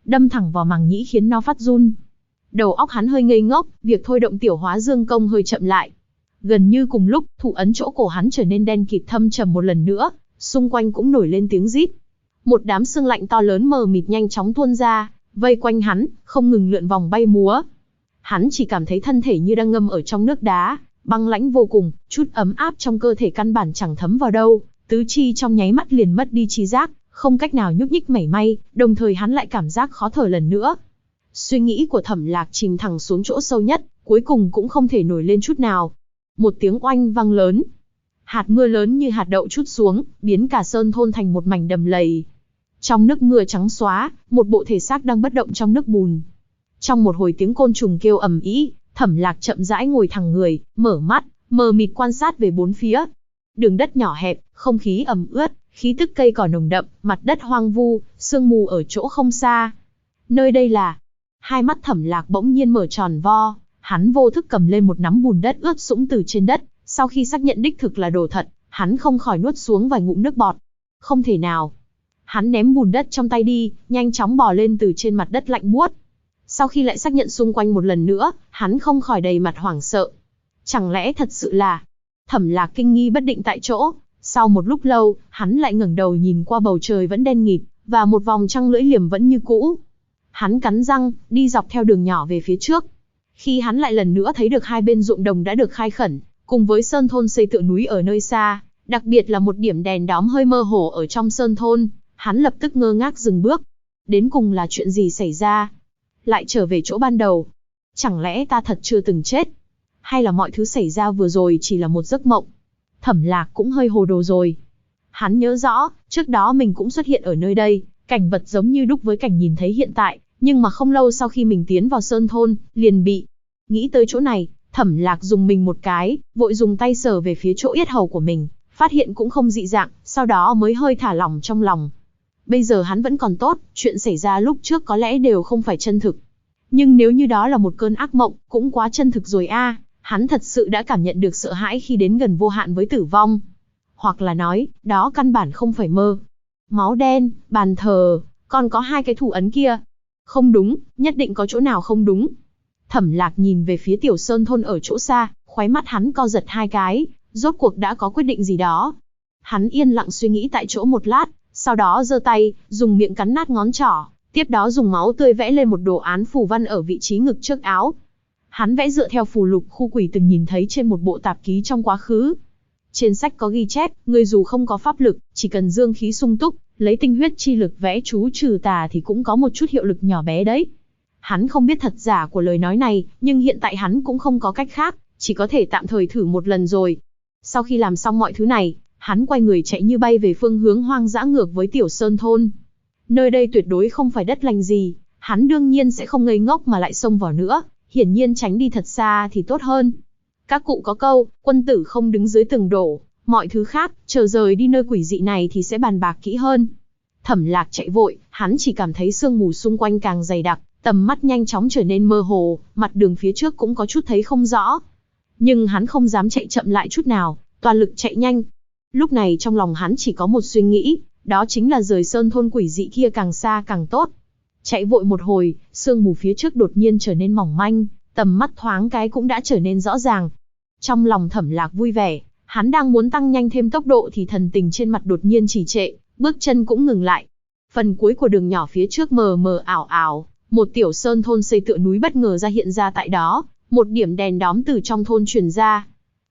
đâm thẳng vào màng nhĩ khiến nó phát run. Đầu óc hắn hơi ngây ngốc, việc thôi động tiểu hóa dương công hơi chậm lại. Gần như cùng lúc, thủ ấn chỗ cổ hắn trở nên đen kịt thâm trầm một lần nữa, xung quanh cũng nổi lên tiếng rít. Một đám xương lạnh to lớn mờ mịt nhanh chóng tuôn ra, vây quanh hắn, không ngừng lượn vòng bay múa. Hắn chỉ cảm thấy thân thể như đang ngâm ở trong nước đá, băng lãnh vô cùng, chút ấm áp trong cơ thể căn bản chẳng thấm vào đâu, tứ chi trong nháy mắt liền mất đi trí giác, không cách nào nhúc nhích mảy may, đồng thời hắn lại cảm giác khó thở lần nữa. Suy nghĩ của Thẩm Lạc chìm thẳng xuống chỗ sâu nhất, cuối cùng cũng không thể nổi lên chút nào. Một tiếng oanh vang lớn. Hạt mưa lớn như hạt đậu trút xuống, biến cả sơn thôn thành một mảnh đầm lầy. Trong nước mưa trắng xóa, một bộ thể xác đang bất động trong nước bùn. Trong một hồi tiếng côn trùng kêu ầm ĩ, Thẩm Lạc chậm rãi ngồi thẳng người, mở mắt, mờ mịt quan sát về bốn phía. Đường đất nhỏ hẹp, không khí ẩm ướt, khí tức cây cỏ nồng đậm, mặt đất hoang vu, sương mù ở chỗ không xa. Nơi đây là... Hai mắt Thẩm Lạc bỗng nhiên mở tròn vo, hắn vô thức cầm lên một nắm bùn đất ướt sũng từ trên đất, sau khi xác nhận đích thực là đồ thật, hắn không khỏi nuốt xuống vài ngụm nước bọt. Không thể nào. Hắn ném bùn đất trong tay đi, nhanh chóng bò lên từ trên mặt đất lạnh buốt. Sau khi lại xác nhận xung quanh một lần nữa, hắn không khỏi đầy mặt hoảng sợ. Chẳng lẽ thật sự là... Thẩm Lạc kinh nghi bất định tại chỗ, sau một lúc lâu, hắn lại ngẩng đầu nhìn qua bầu trời vẫn đen nghịt, và một vòng trăng lưỡi liềm vẫn như cũ. Hắn cắn răng, đi dọc theo đường nhỏ về phía trước. Khi hắn lại lần nữa thấy được hai bên ruộng đồng đã được khai khẩn, cùng với sơn thôn xây tựa núi ở nơi xa, đặc biệt là một điểm đèn đóm hơi mơ hồ ở trong sơn thôn, hắn lập tức ngơ ngác dừng bước. Đến cùng là chuyện gì xảy ra? Lại trở về chỗ ban đầu. Chẳng lẽ ta thật chưa từng chết? Hay là mọi thứ xảy ra vừa rồi chỉ là một giấc mộng? Thẩm Lạc cũng hơi hồ đồ rồi. Hắn nhớ rõ, trước đó mình cũng xuất hiện ở nơi đây, cảnh vật giống như đúc với cảnh nhìn thấy hiện tại, nhưng mà không lâu sau khi mình tiến vào sơn thôn, liền bị. Nghĩ tới chỗ này, Thẩm Lạc dùng mình một cái, vội dùng tay sờ về phía chỗ yết hầu của mình, phát hiện cũng không dị dạng, sau đó mới hơi thả lỏng trong lòng. Bây giờ hắn vẫn còn tốt, chuyện xảy ra lúc trước có lẽ đều không phải chân thực. Nhưng nếu như đó là một cơn ác mộng, cũng quá chân thực rồi a. Hắn thật sự đã cảm nhận được sợ hãi khi đến gần vô hạn với tử vong. Hoặc là nói, đó căn bản không phải mơ. Máu đen, bàn thờ, còn có hai cái thủ ấn kia. Không đúng, nhất định có chỗ nào không đúng. Thẩm Lạc nhìn về phía tiểu sơn thôn ở chỗ xa, khóe mắt hắn co giật hai cái, rốt cuộc đã có quyết định gì đó. Hắn yên lặng suy nghĩ tại chỗ một lát, sau đó giơ tay, dùng miệng cắn nát ngón trỏ, tiếp đó dùng máu tươi vẽ lên một đồ án phù văn ở vị trí ngực trước áo. Hắn vẽ dựa theo phù lục khu quỷ từng nhìn thấy trên một bộ tạp ký trong quá khứ. Trên sách có ghi chép, người dù không có pháp lực, chỉ cần dương khí sung túc, lấy tinh huyết chi lực vẽ chú trừ tà thì cũng có một chút hiệu lực nhỏ bé đấy. Hắn không biết thật giả của lời nói này, nhưng hiện tại hắn cũng không có cách khác, chỉ có thể tạm thời thử một lần rồi. Sau khi làm xong mọi thứ này, hắn quay người chạy như bay về phương hướng hoang dã ngược với tiểu sơn thôn. Nơi đây tuyệt đối không phải đất lành gì, hắn đương nhiên sẽ không ngây ngốc mà lại xông vào nữa, hiển nhiên tránh đi thật xa thì tốt hơn. Các cụ có câu, quân tử không đứng dưới tường đổ, mọi thứ khác, chờ rời đi nơi quỷ dị này thì sẽ bàn bạc kỹ hơn. Thẩm Lạc chạy vội, hắn chỉ cảm thấy sương mù xung quanh càng dày đặc, tầm mắt nhanh chóng trở nên mơ hồ, mặt đường phía trước cũng có chút thấy không rõ. Nhưng hắn không dám chạy chậm lại chút nào, toàn lực chạy nhanh. Lúc này trong lòng hắn chỉ có một suy nghĩ, đó chính là rời sơn thôn quỷ dị kia càng xa càng tốt. Chạy vội một hồi, sương mù phía trước đột nhiên trở nên mỏng manh, tầm mắt thoáng cái cũng đã trở nên rõ ràng. Trong lòng Thẩm Lạc vui vẻ, hắn đang muốn tăng nhanh thêm tốc độ thì thần tình trên mặt đột nhiên trì trệ, bước chân cũng ngừng lại. Phần cuối của đường nhỏ phía trước mờ mờ ảo ảo, một tiểu sơn thôn xây tựa núi bất ngờ ra hiện ra tại đó, một điểm đèn đóm từ trong thôn truyền ra.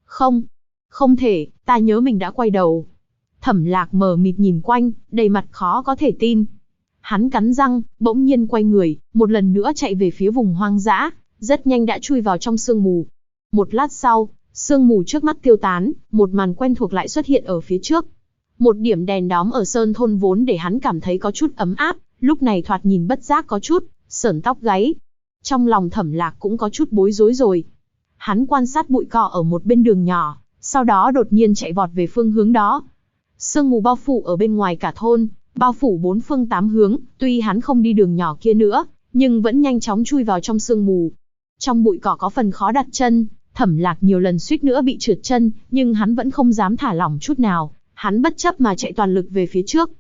Không thể, ta nhớ mình đã quay đầu. Thẩm Lạc mờ mịt nhìn quanh, đầy mặt khó có thể tin. Hắn cắn răng, bỗng nhiên quay người, một lần nữa chạy về phía vùng hoang dã, rất nhanh đã chui vào trong sương mù. Một lát sau, sương mù trước mắt tiêu tán, một màn quen thuộc lại xuất hiện ở phía trước. Một điểm đèn đóm ở sơn thôn vốn để hắn cảm thấy có chút ấm áp, lúc này thoạt nhìn bất giác có chút sởn tóc gáy. Trong lòng Thẩm Lạc cũng có chút bối rối rồi. Hắn quan sát bụi cỏ ở một bên đường nhỏ, sau đó đột nhiên chạy vọt về phương hướng đó. Sương mù bao phủ ở bên ngoài cả thôn, bao phủ bốn phương tám hướng, tuy hắn không đi đường nhỏ kia nữa, nhưng vẫn nhanh chóng chui vào trong sương mù. Trong bụi cỏ có phần khó đặt chân, Thẩm Lạc nhiều lần suýt nữa bị trượt chân, nhưng hắn vẫn không dám thả lỏng chút nào, hắn bất chấp mà chạy toàn lực về phía trước.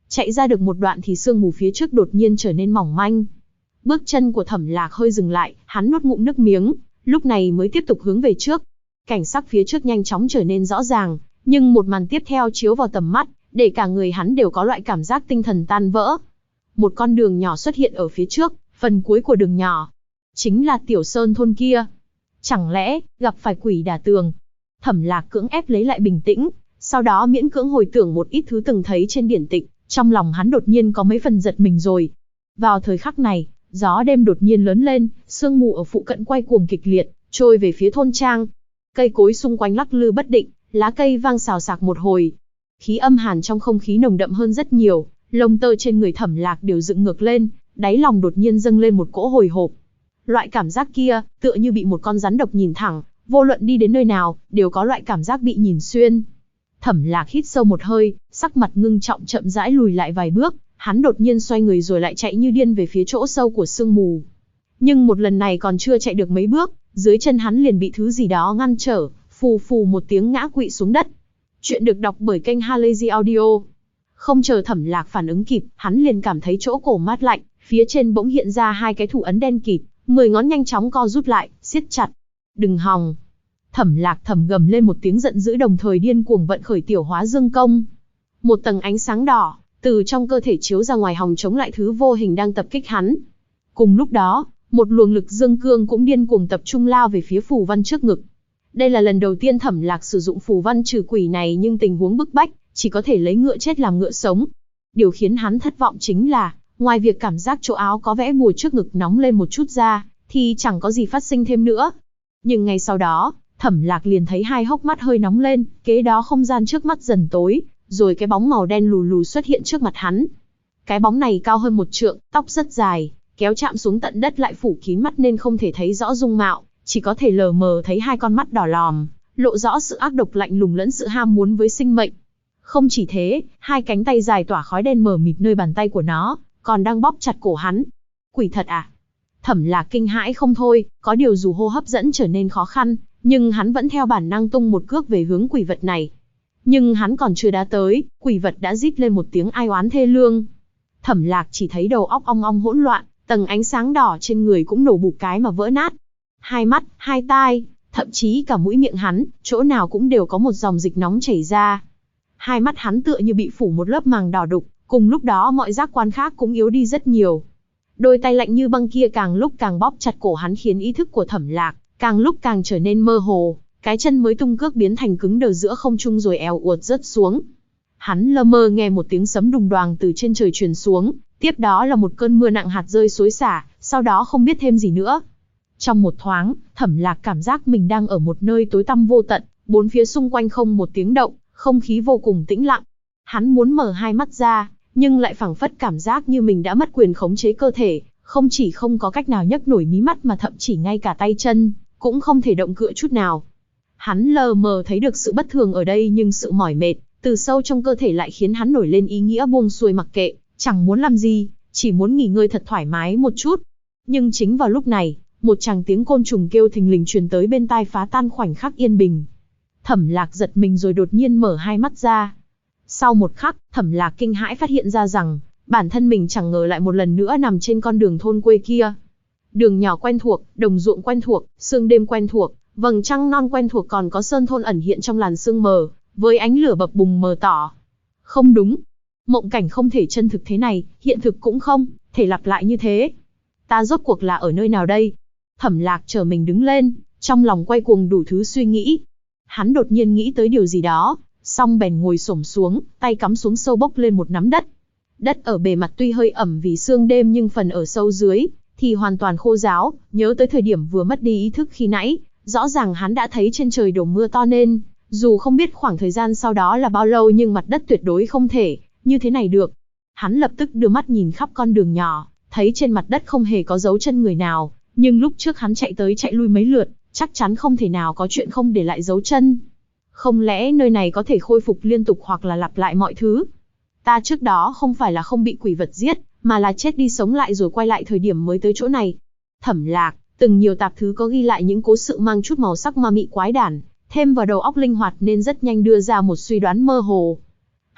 Chạy ra được một đoạn thì sương mù phía trước đột nhiên trở nên mỏng manh. Bước chân của Thẩm Lạc hơi dừng lại, hắn nuốt ngụm nước miếng, lúc này mới tiếp tục hướng về trước. Cảnh sắc phía trước nhanh chóng trở nên rõ ràng, nhưng một màn tiếp theo chiếu vào tầm mắt, để cả người hắn đều có loại cảm giác tinh thần tan vỡ. Một con đường nhỏ xuất hiện ở phía trước, phần cuối của đường nhỏ chính là Tiểu Sơn thôn kia. Chẳng lẽ gặp phải quỷ đả tường? Thẩm Lạc cưỡng ép lấy lại bình tĩnh, sau đó miễn cưỡng hồi tưởng một ít thứ từng thấy trên điển tịch, trong lòng hắn đột nhiên có mấy phần giật mình rồi. Vào thời khắc này, gió đêm đột nhiên lớn lên, sương mù ở phụ cận quay cuồng kịch liệt, trôi về phía thôn trang. Cây cối xung quanh lắc lư bất định, lá cây vang xào xạc một hồi. Khí âm hàn trong không khí nồng đậm hơn rất nhiều, lông tơ trên người Thẩm Lạc đều dựng ngược lên, đáy lòng đột nhiên dâng lên một cỗ hồi hộp. Loại cảm giác kia, tựa như bị một con rắn độc nhìn thẳng, vô luận đi đến nơi nào, đều có loại cảm giác bị nhìn xuyên. Thẩm Lạc hít sâu một hơi, sắc mặt ngưng trọng chậm rãi lùi lại vài bước, hắn đột nhiên xoay người rồi lại chạy như điên về phía chỗ sâu của sương mù. Nhưng một lần này còn chưa chạy được mấy bước, dưới chân hắn liền bị thứ gì đó ngăn trở, phù phù một tiếng ngã quỵ xuống đất. Chuyện được đọc bởi kênh Halazy Audio. Không chờ Thẩm Lạc phản ứng kịp, hắn liền cảm thấy chỗ cổ mát lạnh, phía trên bỗng hiện ra hai cái thủ ấn đen kịt, 10 ngón nhanh chóng co rút lại, siết chặt. Đừng hòng! Thẩm Lạc thầm gầm lên một tiếng giận dữ, đồng thời điên cuồng vận khởi Tiểu Hóa Dương Công. Một tầng ánh sáng đỏ từ trong cơ thể chiếu ra ngoài hòng chống lại thứ vô hình đang tập kích hắn. Cùng lúc đó, một luồng lực dương cương cũng điên cuồng tập trung lao về phía phù văn trước ngực. Đây là lần đầu tiên Thẩm Lạc sử dụng phù văn trừ quỷ này, nhưng tình huống bức bách, chỉ có thể lấy ngựa chết làm ngựa sống. Điều khiến hắn thất vọng chính là, ngoài việc cảm giác chỗ áo có vẽ bùa trước ngực nóng lên một chút ra, thì chẳng có gì phát sinh thêm nữa. Nhưng ngay sau đó, Thẩm Lạc liền thấy hai hốc mắt hơi nóng lên, kế đó không gian trước mắt dần tối, rồi cái bóng màu đen lù lù xuất hiện trước mặt hắn. Cái bóng này cao hơn 1 trượng, tóc rất dài, kéo chạm xuống tận đất lại phủ kín mắt nên không thể thấy rõ dung mạo, chỉ có thể lờ mờ thấy hai con mắt đỏ lòm, lộ rõ sự ác độc lạnh lùng lẫn sự ham muốn với sinh mệnh. Không chỉ thế, hai cánh tay dài tỏa khói đen mờ mịt nơi bàn tay của nó, còn đang bóp chặt cổ hắn. Quỷ thật à? Thẩm Lạc kinh hãi không thôi, có điều dù hô hấp dẫn trở nên khó khăn, nhưng hắn vẫn theo bản năng tung một cước về hướng quỷ vật này. Nhưng hắn còn chưa đá tới, quỷ vật đã rít lên một tiếng ai oán thê lương. Thẩm Lạc chỉ thấy đầu óc ong ong hỗn loạn, tầng ánh sáng đỏ trên người cũng nổ bụp cái mà vỡ nát. Hai mắt, hai tai, thậm chí cả mũi miệng hắn, chỗ nào cũng đều có một dòng dịch nóng chảy ra. Hai mắt hắn tựa như bị phủ một lớp màng đỏ đục, cùng lúc đó mọi giác quan khác cũng yếu đi rất nhiều. Đôi tay lạnh như băng kia càng lúc càng bóp chặt cổ hắn, khiến ý thức của Thẩm Lạc càng lúc càng trở nên mơ hồ. Cái chân mới tung cước biến thành cứng đờ giữa không trung rồi èo uột rớt xuống. Hắn lơ mơ nghe một tiếng sấm đùng đoàng từ trên trời truyền xuống, tiếp đó là một cơn mưa nặng hạt rơi xối xả, sau đó không biết thêm gì nữa. Trong một thoáng, Thẩm Lạc cảm giác mình đang ở một nơi tối tăm vô tận, bốn phía xung quanh không một tiếng động, không khí vô cùng tĩnh lặng. Hắn muốn mở hai mắt ra, nhưng lại phảng phất cảm giác như mình đã mất quyền khống chế cơ thể, không chỉ không có cách nào nhấc nổi mí mắt mà thậm chí ngay cả tay chân cũng không thể động cựa chút nào. Hắn lờ mờ thấy được sự bất thường ở đây, nhưng sự mỏi mệt từ sâu trong cơ thể lại khiến hắn nổi lên ý nghĩa buông xuôi mặc kệ, chẳng muốn làm gì, chỉ muốn nghỉ ngơi thật thoải mái một chút. Nhưng chính vào lúc này, một tràng tiếng côn trùng kêu thình lình truyền tới bên tai, phá tan khoảnh khắc yên bình. Thẩm Lạc giật mình rồi đột nhiên mở hai mắt ra. Sau một khắc, Thẩm Lạc kinh hãi phát hiện ra rằng, bản thân mình chẳng ngờ lại một lần nữa nằm trên con đường thôn quê kia. Đường nhỏ quen thuộc, đồng ruộng quen thuộc, sương đêm quen thuộc, vầng trăng non quen thuộc, còn có sơn thôn ẩn hiện trong làn sương mờ, với ánh lửa bập bùng mờ tỏ. Không đúng. Mộng cảnh không thể chân thực thế này, hiện thực cũng không thể lặp lại như thế. Ta rốt cuộc là ở nơi nào đây? Thẩm Lạc trở mình đứng lên, trong lòng quay cuồng đủ thứ suy nghĩ. Hắn đột nhiên nghĩ tới điều gì đó, xong bèn ngồi xổm xuống, tay cắm xuống sâu bốc lên một nắm đất. Đất ở bề mặt tuy hơi ẩm vì sương đêm, nhưng phần ở sâu dưới thì hoàn toàn khô ráo. Nhớ tới thời điểm vừa mất đi ý thức khi nãy, rõ ràng hắn đã thấy trên trời đổ mưa to, nên dù không biết khoảng thời gian sau đó là bao lâu, nhưng mặt đất tuyệt đối không thể như thế này được. Hắn lập tức đưa mắt nhìn khắp con đường nhỏ, thấy trên mặt đất không hề có dấu chân người nào, nhưng lúc trước hắn chạy tới chạy lui mấy lượt, chắc chắn không thể nào có chuyện không để lại dấu chân. Không lẽ nơi này có thể khôi phục liên tục hoặc là lặp lại mọi thứ? Ta trước đó không phải là không bị quỷ vật giết, mà là chết đi sống lại rồi quay lại thời điểm mới tới chỗ này. Thẩm Lạc từng nhiều tạp thứ có ghi lại những cố sự mang chút màu sắc ma mị quái đản, thêm vào đầu óc linh hoạt nên rất nhanh đưa ra một suy đoán mơ hồ.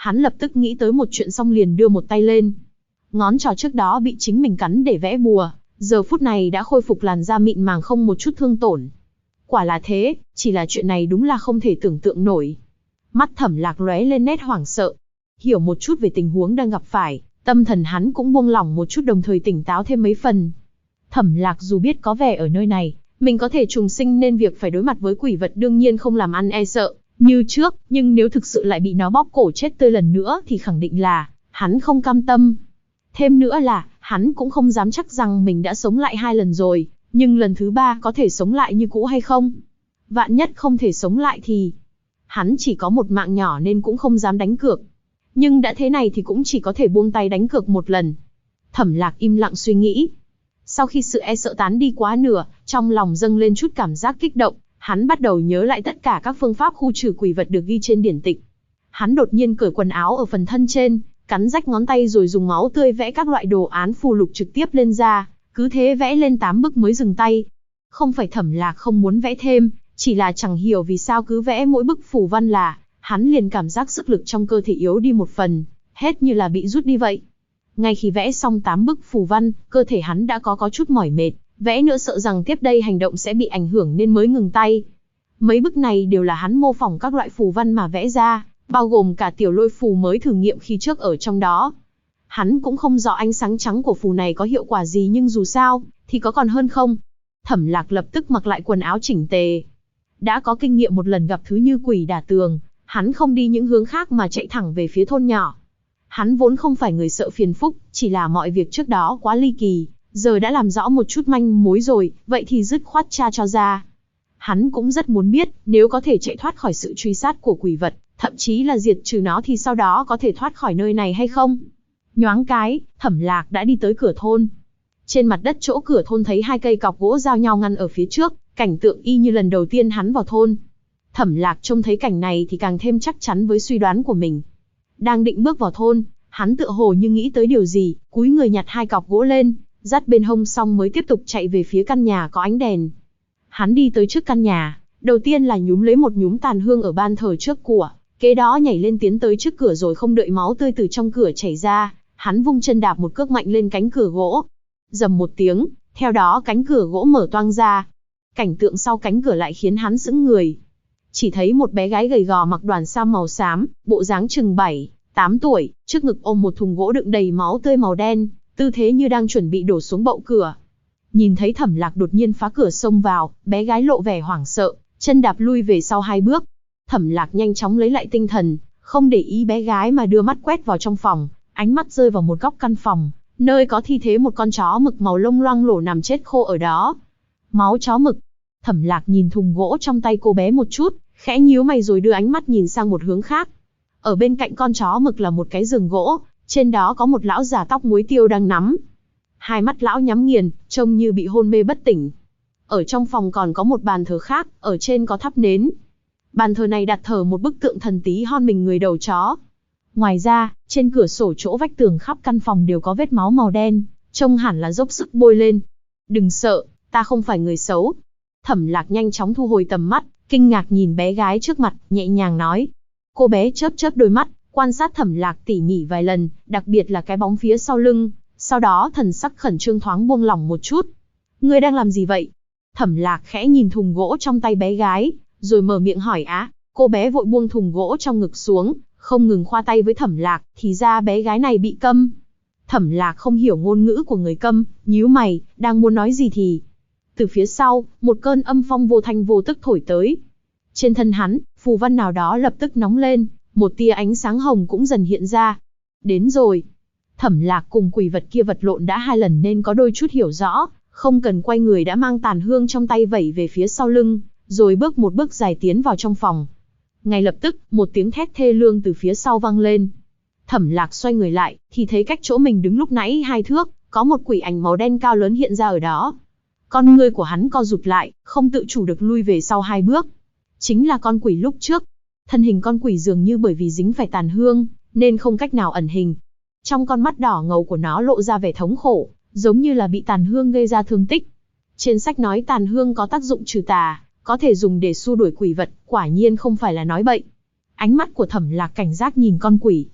Hắn lập tức nghĩ tới một chuyện xong liền đưa một tay lên. Ngón trỏ trước đó bị chính mình cắn để vẽ bùa, giờ phút này đã khôi phục làn da mịn màng không một chút thương tổn. Quả là thế, chỉ là chuyện này đúng là không thể tưởng tượng nổi. Mắt Thẩm Lạc lóe lên nét hoảng sợ. Hiểu một chút về tình huống đang gặp phải, tâm thần hắn cũng buông lỏng một chút đồng thời tỉnh táo thêm mấy phần. Thẩm Lạc dù biết có vẻ ở nơi này, mình có thể trùng sinh nên việc phải đối mặt với quỷ vật đương nhiên không làm ăn e sợ như trước, nhưng nếu thực sự lại bị nó bóp cổ chết tươi lần nữa thì khẳng định là hắn không cam tâm. Thêm nữa là, hắn cũng không dám chắc rằng mình đã sống lại 2 lần rồi, nhưng lần thứ 3 có thể sống lại như cũ hay không? Vạn nhất không thể sống lại thì... Hắn chỉ có một mạng nhỏ nên cũng không dám đánh cược. Nhưng đã thế này thì cũng chỉ có thể buông tay đánh cược một lần. Thẩm Lạc im lặng suy nghĩ. Sau khi sự e sợ tán đi quá nửa, trong lòng dâng lên chút cảm giác kích động, hắn bắt đầu nhớ lại tất cả các phương pháp khu trừ quỷ vật được ghi trên điển tịch. Hắn đột nhiên cởi quần áo ở phần thân trên, cắn rách ngón tay rồi dùng máu tươi vẽ các loại đồ án phù lục trực tiếp lên da, cứ thế vẽ lên 8 bức mới dừng tay. Không phải Thẩm Lạc không muốn vẽ thêm, chỉ là chẳng hiểu vì sao cứ vẽ mỗi bức phù văn là, hắn liền cảm giác sức lực trong cơ thể yếu đi một phần, hết như là bị rút đi vậy. Ngay khi vẽ xong 8 bức phù văn, cơ thể hắn đã có chút mỏi mệt, vẽ nữa sợ rằng tiếp đây hành động sẽ bị ảnh hưởng nên mới ngừng tay. Mấy bức này đều là hắn mô phỏng các loại phù văn mà vẽ ra, bao gồm cả tiểu lôi phù mới thử nghiệm khi trước ở trong đó. Hắn cũng không rõ ánh sáng trắng của phù này có hiệu quả gì nhưng dù sao, thì có còn hơn không. Thẩm Lạc lập tức mặc lại quần áo chỉnh tề. Đã có kinh nghiệm một lần gặp thứ như quỷ đả tường, hắn không đi những hướng khác mà chạy thẳng về phía thôn nhỏ. Hắn vốn không phải người sợ phiền phức, chỉ là mọi việc trước đó quá ly kỳ, giờ đã làm rõ một chút manh mối rồi, vậy thì dứt khoát tra cho ra. Hắn cũng rất muốn biết, nếu có thể chạy thoát khỏi sự truy sát của quỷ vật, thậm chí là diệt trừ nó thì sau đó có thể thoát khỏi nơi này hay không. Nhoáng cái, Thẩm Lạc đã đi tới cửa thôn. Trên mặt đất chỗ cửa thôn thấy 2 cây cọc gỗ giao nhau ngăn ở phía trước, cảnh tượng y như lần đầu tiên hắn vào thôn. Thẩm Lạc trông thấy cảnh này thì càng thêm chắc chắn với suy đoán của mình. Đang định bước vào thôn, hắn tựa hồ như nghĩ tới điều gì, cúi người nhặt 2 cọc gỗ lên, dắt bên hông xong mới tiếp tục chạy về phía căn nhà có ánh đèn. Hắn đi tới trước căn nhà, đầu tiên là nhúm lấy một nhúm tàn hương ở ban thờ trước của, kế đó nhảy lên tiến tới trước cửa rồi không đợi máu tươi từ trong cửa chảy ra, hắn vung chân đạp một cước mạnh lên cánh cửa gỗ. Rầm một tiếng, theo đó cánh cửa gỗ mở toang ra. Cảnh tượng sau cánh cửa lại khiến hắn sững người. Chỉ thấy một bé gái gầy gò mặc đoàn sam màu xám, bộ dáng chừng 7, 8 tuổi, trước ngực ôm một thùng gỗ đựng đầy máu tươi màu đen, tư thế như đang chuẩn bị đổ xuống bậu cửa. Nhìn thấy Thẩm Lạc đột nhiên phá cửa xông vào, bé gái lộ vẻ hoảng sợ, chân đạp lui về sau 2 bước. Thẩm Lạc nhanh chóng lấy lại tinh thần, không để ý bé gái mà đưa mắt quét vào trong phòng, ánh mắt rơi vào một góc căn phòng, nơi có thi thể một con chó mực màu lông loang lổ nằm chết khô ở đó. Máu chó mực. Thẩm Lạc nhìn thùng gỗ trong tay cô bé một chút, khẽ nhíu mày rồi đưa ánh mắt nhìn sang một hướng khác. Ở bên cạnh con chó mực là một cái giường gỗ, trên đó có một lão già tóc muối tiêu đang nắm. 2 mắt lão nhắm nghiền, trông như bị hôn mê bất tỉnh. Ở trong phòng còn có một bàn thờ khác, ở trên có thắp nến. Bàn thờ này đặt thờ một bức tượng thần tí hon mình người đầu chó. Ngoài ra, trên cửa sổ chỗ vách tường khắp căn phòng đều có vết máu màu đen, trông hẳn là dốc sức bôi lên. Đừng sợ, ta không phải người xấu. Thẩm Lạc nhanh chóng thu hồi tầm mắt, kinh ngạc nhìn bé gái trước mặt, nhẹ nhàng nói. Cô bé chớp chớp đôi mắt, quan sát Thẩm Lạc tỉ mỉ vài lần, đặc biệt là cái bóng phía sau lưng, sau đó thần sắc khẩn trương thoáng buông lỏng một chút. Ngươi đang làm gì vậy? Thẩm Lạc khẽ nhìn thùng gỗ trong tay bé gái, rồi mở miệng hỏi á. Cô bé vội buông thùng gỗ trong ngực xuống, không ngừng khoa tay với Thẩm Lạc, thì ra bé gái này bị câm. Thẩm Lạc không hiểu ngôn ngữ của người câm, nhíu mày, đang muốn nói gì thì... Từ phía sau, một cơn âm phong vô thanh vô tức thổi tới. Trên thân hắn, phù văn nào đó lập tức nóng lên, một tia ánh sáng hồng cũng dần hiện ra. Đến rồi. Thẩm Lạc cùng quỷ vật kia vật lộn đã 2 lần nên có đôi chút hiểu rõ, không cần quay người đã mang tàn hương trong tay vẩy về phía sau lưng, rồi bước một bước dài tiến vào trong phòng. Ngay lập tức, một tiếng thét thê lương từ phía sau vang lên. Thẩm Lạc xoay người lại, thì thấy cách chỗ mình đứng lúc nãy 2 thước, có một quỷ ảnh màu đen cao lớn hiện ra ở đó. Con ngươi của hắn co rụt lại, không tự chủ được lui về sau 2 bước. Chính là con quỷ lúc trước. Thân hình con quỷ dường như bởi vì dính phải tàn hương, nên không cách nào ẩn hình. Trong con mắt đỏ ngầu của nó lộ ra vẻ thống khổ, giống như là bị tàn hương gây ra thương tích. Trên sách nói tàn hương có tác dụng trừ tà, có thể dùng để xua đuổi quỷ vật, quả nhiên không phải là nói bậy. Ánh mắt của Thẩm Lạc cảnh giác nhìn con quỷ,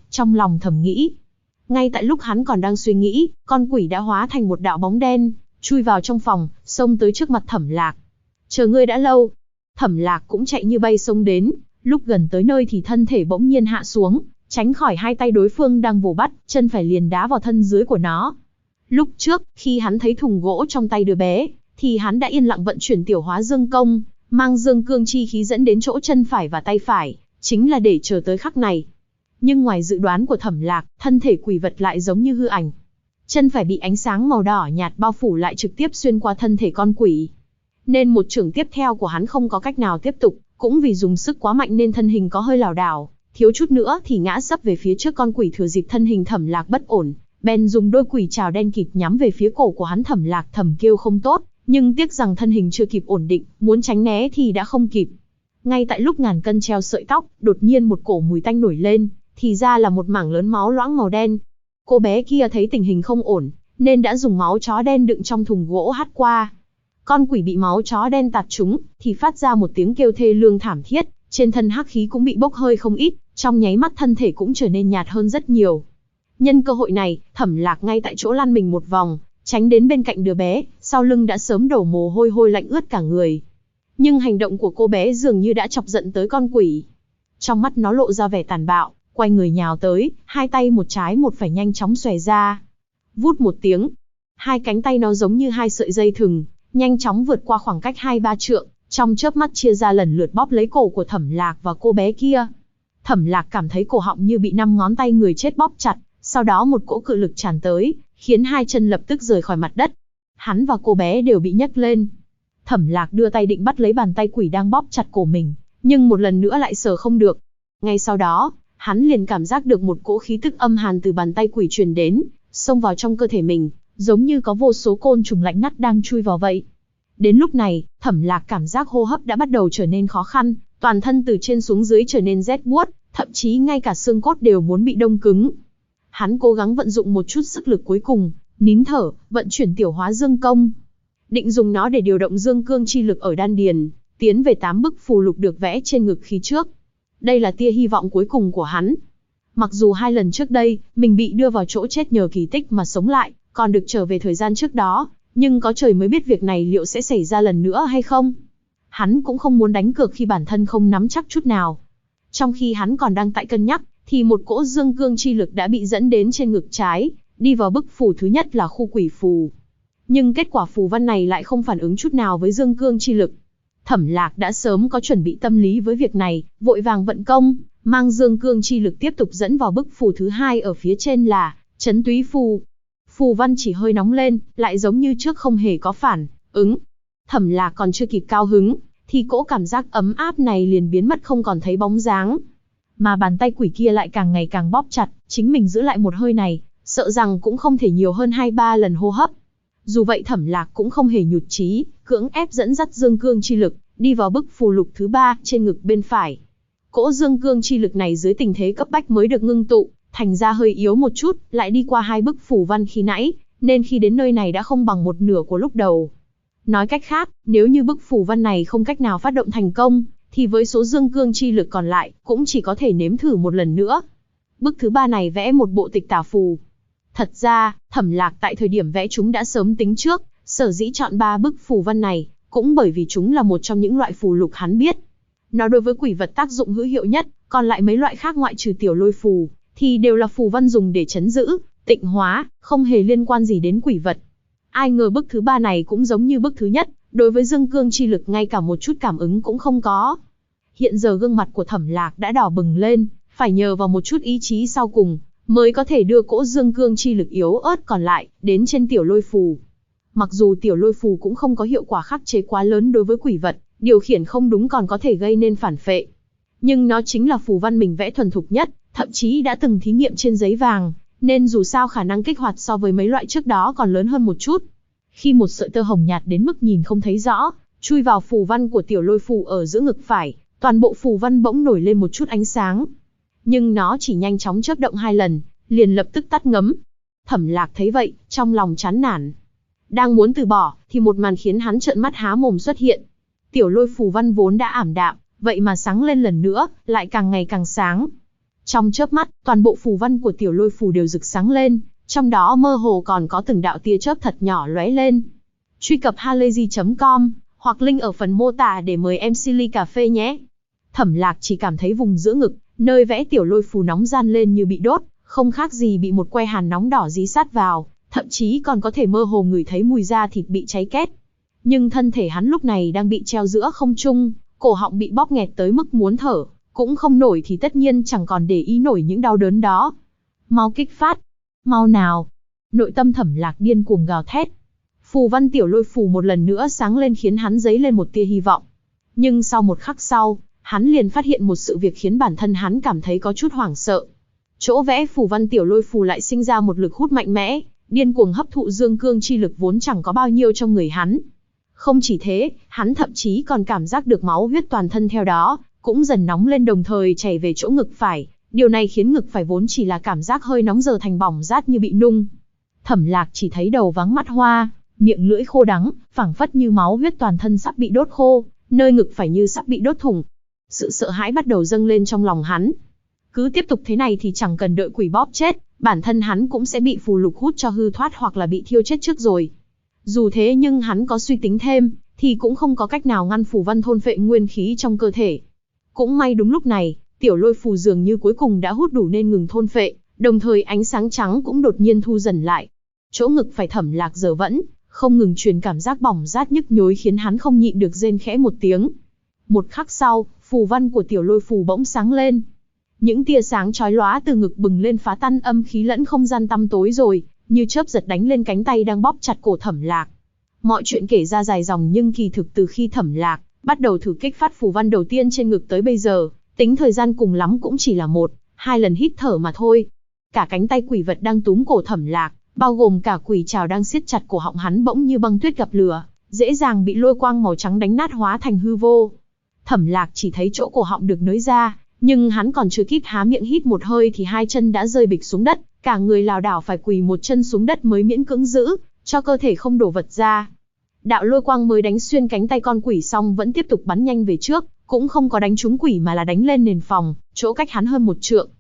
trong lòng thầm nghĩ. Ngay tại lúc hắn còn đang suy nghĩ, con quỷ đã hóa thành một đạo bóng đen, chui vào trong phòng, xông tới trước mặt Thẩm Lạc. Chờ ngươi đã lâu. Thẩm Lạc cũng chạy như bay xông đến, lúc gần tới nơi thì thân thể bỗng nhiên hạ xuống, tránh khỏi hai tay đối phương đang vồ bắt, chân phải liền đá vào thân dưới của nó. Lúc trước, khi hắn thấy thùng gỗ trong tay đứa bé, thì hắn đã yên lặng vận chuyển tiểu hóa dương công, mang dương cương chi khí dẫn đến chỗ chân phải và tay phải, chính là để chờ tới khắc này. Nhưng ngoài dự đoán của Thẩm Lạc, thân thể quỷ vật lại giống như hư ảnh. Chân phải bị ánh sáng màu đỏ nhạt bao phủ lại trực tiếp xuyên qua thân thể con quỷ. Nên một chưởng tiếp theo của hắn không có cách nào tiếp tục, cũng vì dùng sức quá mạnh nên thân hình có hơi lảo đảo, thiếu chút nữa thì ngã sấp về phía trước con quỷ. Thừa dịp thân hình Thẩm Lạc bất ổn, bèn dùng đôi quỷ trảo đen kịt nhắm về phía cổ của hắn. Thẩm Lạc thầm kêu không tốt, nhưng tiếc rằng thân hình chưa kịp ổn định, muốn tránh né thì đã không kịp. Ngay tại lúc ngàn cân treo sợi tóc, đột nhiên một cổ mùi tanh nổi lên, thì ra là một mảng lớn máu loãng màu đen. Cô bé kia thấy tình hình không ổn, nên đã dùng máu chó đen đựng trong thùng gỗ hắt qua. Con quỷ bị máu chó đen tạt trúng, thì phát ra một tiếng kêu thê lương thảm thiết, trên thân hắc khí cũng bị bốc hơi không ít, trong nháy mắt thân thể cũng trở nên nhạt hơn rất nhiều. Nhân cơ hội này, Thẩm Lạc ngay tại chỗ lăn mình một vòng, tránh đến bên cạnh đứa bé, sau lưng đã sớm đổ mồ hôi hôi lạnh ướt cả người. Nhưng hành động của cô bé dường như đã chọc giận tới con quỷ. Trong mắt nó lộ ra vẻ tàn bạo, quay người nhào tới, hai tay một trái một phải nhanh chóng xòe ra. Vút một tiếng, hai cánh tay nó giống như hai sợi dây thừng, nhanh chóng vượt qua khoảng cách 2-3 trượng, trong chớp mắt chia ra lần lượt bóp lấy cổ của Thẩm Lạc và cô bé kia. Thẩm Lạc cảm thấy cổ họng như bị 5 ngón tay người chết bóp chặt, sau đó một cỗ cự lực tràn tới, khiến hai chân lập tức rời khỏi mặt đất. Hắn và cô bé đều bị nhấc lên. Thẩm Lạc đưa tay định bắt lấy bàn tay quỷ đang bóp chặt cổ mình, nhưng một lần nữa lại sờ không được. Ngay sau đó, hắn liền cảm giác được một cỗ khí tức âm hàn từ bàn tay quỷ truyền đến, xông vào trong cơ thể mình, giống như có vô số côn trùng lạnh ngắt đang chui vào vậy. Đến lúc này, Thẩm Lạc cảm giác hô hấp đã bắt đầu trở nên khó khăn, toàn thân từ trên xuống dưới trở nên rét buốt, thậm chí ngay cả xương cốt đều muốn bị đông cứng. Hắn cố gắng vận dụng một chút sức lực cuối cùng, nín thở, vận chuyển tiểu hóa dương công. Định dùng nó để điều động dương cương chi lực ở đan điền, tiến về 8 bức phù lục được vẽ trên ngực khi trước. Đây là tia hy vọng cuối cùng của hắn. Mặc dù 2 lần trước đây, mình bị đưa vào chỗ chết nhờ kỳ tích mà sống lại, còn được trở về thời gian trước đó, nhưng có trời mới biết việc này liệu sẽ xảy ra lần nữa hay không. Hắn cũng không muốn đánh cược khi bản thân không nắm chắc chút nào. Trong khi hắn còn đang tại cân nhắc, thì một cỗ dương cương chi lực đã bị dẫn đến trên ngực trái, đi vào bức phù thứ nhất là khu quỷ phù. Nhưng kết quả phù văn này lại không phản ứng chút nào với dương cương chi lực. Thẩm Lạc đã sớm có chuẩn bị tâm lý với việc này, vội vàng vận công, mang dương cương chi lực tiếp tục dẫn vào bức phù thứ hai ở phía trên là Chấn Túy phù. Phù văn chỉ hơi nóng lên, lại giống như trước không hề có phản ứng. Thẩm Lạc còn chưa kịp cao hứng, thì cỗ cảm giác ấm áp này liền biến mất không còn thấy bóng dáng. Mà bàn tay quỷ kia lại càng ngày càng bóp chặt, chính mình giữ lại một hơi này, sợ rằng cũng không thể nhiều hơn 2-3 lần hô hấp. Dù vậy Thẩm Lạc cũng không hề nhụt chí, cưỡng ép dẫn dắt dương cương chi lực, đi vào bức phù lục thứ 3 trên ngực bên phải. Cỗ dương cương chi lực này dưới tình thế cấp bách mới được ngưng tụ, thành ra hơi yếu một chút, lại đi qua 2 bức phù văn khi nãy, nên khi đến nơi này đã không bằng một nửa của lúc đầu. Nói cách khác, nếu như bức phù văn này không cách nào phát động thành công, thì với số dương cương chi lực còn lại, cũng chỉ có thể nếm thử một lần nữa. Bức thứ 3 này vẽ một bộ tịch tả phù. Thật ra, Thẩm Lạc tại thời điểm vẽ chúng đã sớm tính trước, sở dĩ chọn 3 bức phù văn này, cũng bởi vì chúng là một trong những loại phù lục hắn biết. Nó đối với quỷ vật tác dụng hữu hiệu nhất, còn lại mấy loại khác ngoại trừ tiểu lôi phù, thì đều là phù văn dùng để trấn giữ, tịnh hóa, không hề liên quan gì đến quỷ vật. Ai ngờ bức thứ 3 này cũng giống như bức thứ nhất, đối với dương cương chi lực ngay cả một chút cảm ứng cũng không có. Hiện giờ gương mặt của Thẩm Lạc đã đỏ bừng lên, phải nhờ vào một chút ý chí sau cùng, mới có thể đưa cỗ dương cương chi lực yếu ớt còn lại, đến trên tiểu lôi phù. Mặc dù tiểu lôi phù cũng không có hiệu quả khắc chế quá lớn đối với quỷ vật, điều khiển không đúng còn có thể gây nên phản phệ. Nhưng nó chính là phù văn mình vẽ thuần thục nhất, thậm chí đã từng thí nghiệm trên giấy vàng, nên dù sao khả năng kích hoạt so với mấy loại trước đó còn lớn hơn một chút. Khi một sợi tơ hồng nhạt đến mức nhìn không thấy rõ, chui vào phù văn của tiểu lôi phù ở giữa ngực phải, toàn bộ phù văn bỗng nổi lên một chút ánh sáng. Nhưng nó chỉ nhanh chóng chớp động 2 lần, liền lập tức tắt ngấm. Thẩm Lạc thấy vậy, trong lòng chán nản. Đang muốn từ bỏ, thì một màn khiến hắn trợn mắt há mồm xuất hiện. Tiểu lôi phù văn vốn đã ảm đạm, vậy mà sáng lên lần nữa, lại càng ngày càng sáng. Trong chớp mắt, toàn bộ phù văn của tiểu lôi phù đều rực sáng lên, trong đó mơ hồ còn có từng đạo tia chớp thật nhỏ lóe lên. Truy cập halayzi.com hoặc link ở phần mô tả để mời em Silly Cà Phê nhé. Thẩm Lạc chỉ cảm thấy vùng giữa ngực, nơi vẽ tiểu lôi phù nóng ran lên như bị đốt, không khác gì bị một que hàn nóng đỏ dí sát vào, thậm chí còn có thể mơ hồ ngửi thấy mùi da thịt bị cháy két. Nhưng thân thể hắn lúc này đang bị treo giữa không trung, cổ họng bị bóp nghẹt tới mức muốn thở, cũng không nổi thì tất nhiên chẳng còn để ý nổi những đau đớn đó. Mau kích phát, mau nào! Nội tâm Thẩm Lạc điên cuồng gào thét. Phù văn tiểu lôi phù một lần nữa sáng lên khiến hắn dấy lên một tia hy vọng. Nhưng sau một khắc sau, hắn liền phát hiện một sự việc khiến bản thân hắn cảm thấy có chút hoảng sợ. Chỗ vẽ phù văn tiểu lôi phù lại sinh ra một lực hút mạnh mẽ, điên cuồng hấp thụ dương cương chi lực vốn chẳng có bao nhiêu trong người hắn. Không chỉ thế, hắn thậm chí còn cảm giác được máu huyết toàn thân theo đó, cũng dần nóng lên đồng thời chảy về chỗ ngực phải. Điều này khiến ngực phải vốn chỉ là cảm giác hơi nóng giờ thành bỏng rát như bị nung. Thẩm Lạc chỉ thấy đầu váng mắt hoa, miệng lưỡi khô đắng, phảng phất như máu huyết toàn thân sắp bị đốt khô, nơi ngực phải như sắp bị đốt thủng. Sự sợ hãi bắt đầu dâng lên trong lòng hắn. Cứ tiếp tục thế này thì chẳng cần đợi quỷ bóp chết, bản thân hắn cũng sẽ bị phù lục hút cho hư thoát hoặc là bị thiêu chết trước rồi. Dù thế nhưng hắn có suy tính thêm, thì cũng không có cách nào ngăn phù văn thôn phệ nguyên khí trong cơ thể. Cũng may đúng lúc này, tiểu lôi phù dường như cuối cùng đã hút đủ nên ngừng thôn phệ, đồng thời ánh sáng trắng cũng đột nhiên thu dần lại. Chỗ ngực phải Thẩm Lạc giờ vẫn không ngừng truyền cảm giác bỏng rát nhức nhối khiến hắn không nhịn được rên khẽ một tiếng. Một khắc sau, phù văn của tiểu lôi phù bỗng sáng lên. Những tia sáng chói lóa từ ngực bừng lên phá tan âm khí lẫn không gian tăm tối rồi, như chớp giật đánh lên cánh tay đang bóp chặt cổ Thẩm Lạc. Mọi chuyện kể ra dài dòng nhưng kỳ thực từ khi Thẩm Lạc bắt đầu thử kích phát phù văn đầu tiên trên ngực tới bây giờ, tính thời gian cùng lắm cũng chỉ là 1-2 lần hít thở mà thôi. Cả cánh tay quỷ vật đang túm cổ Thẩm Lạc, bao gồm cả quỷ trảo đang siết chặt cổ họng hắn bỗng như băng tuyết gặp lửa, dễ dàng bị lôi quang màu trắng đánh nát hóa thành hư vô. Thẩm Lạc chỉ thấy chỗ cổ họng được nới ra, nhưng hắn còn chưa kịp há miệng hít một hơi thì hai chân đã rơi bịch xuống đất, cả người lảo đảo phải quỳ một chân xuống đất mới miễn cưỡng giữ cho cơ thể không đổ vật ra. Đạo lôi quang mới đánh xuyên cánh tay con quỷ xong vẫn tiếp tục bắn nhanh về trước, cũng không có đánh trúng quỷ mà là đánh lên nền phòng, chỗ cách hắn hơn 1 trượng.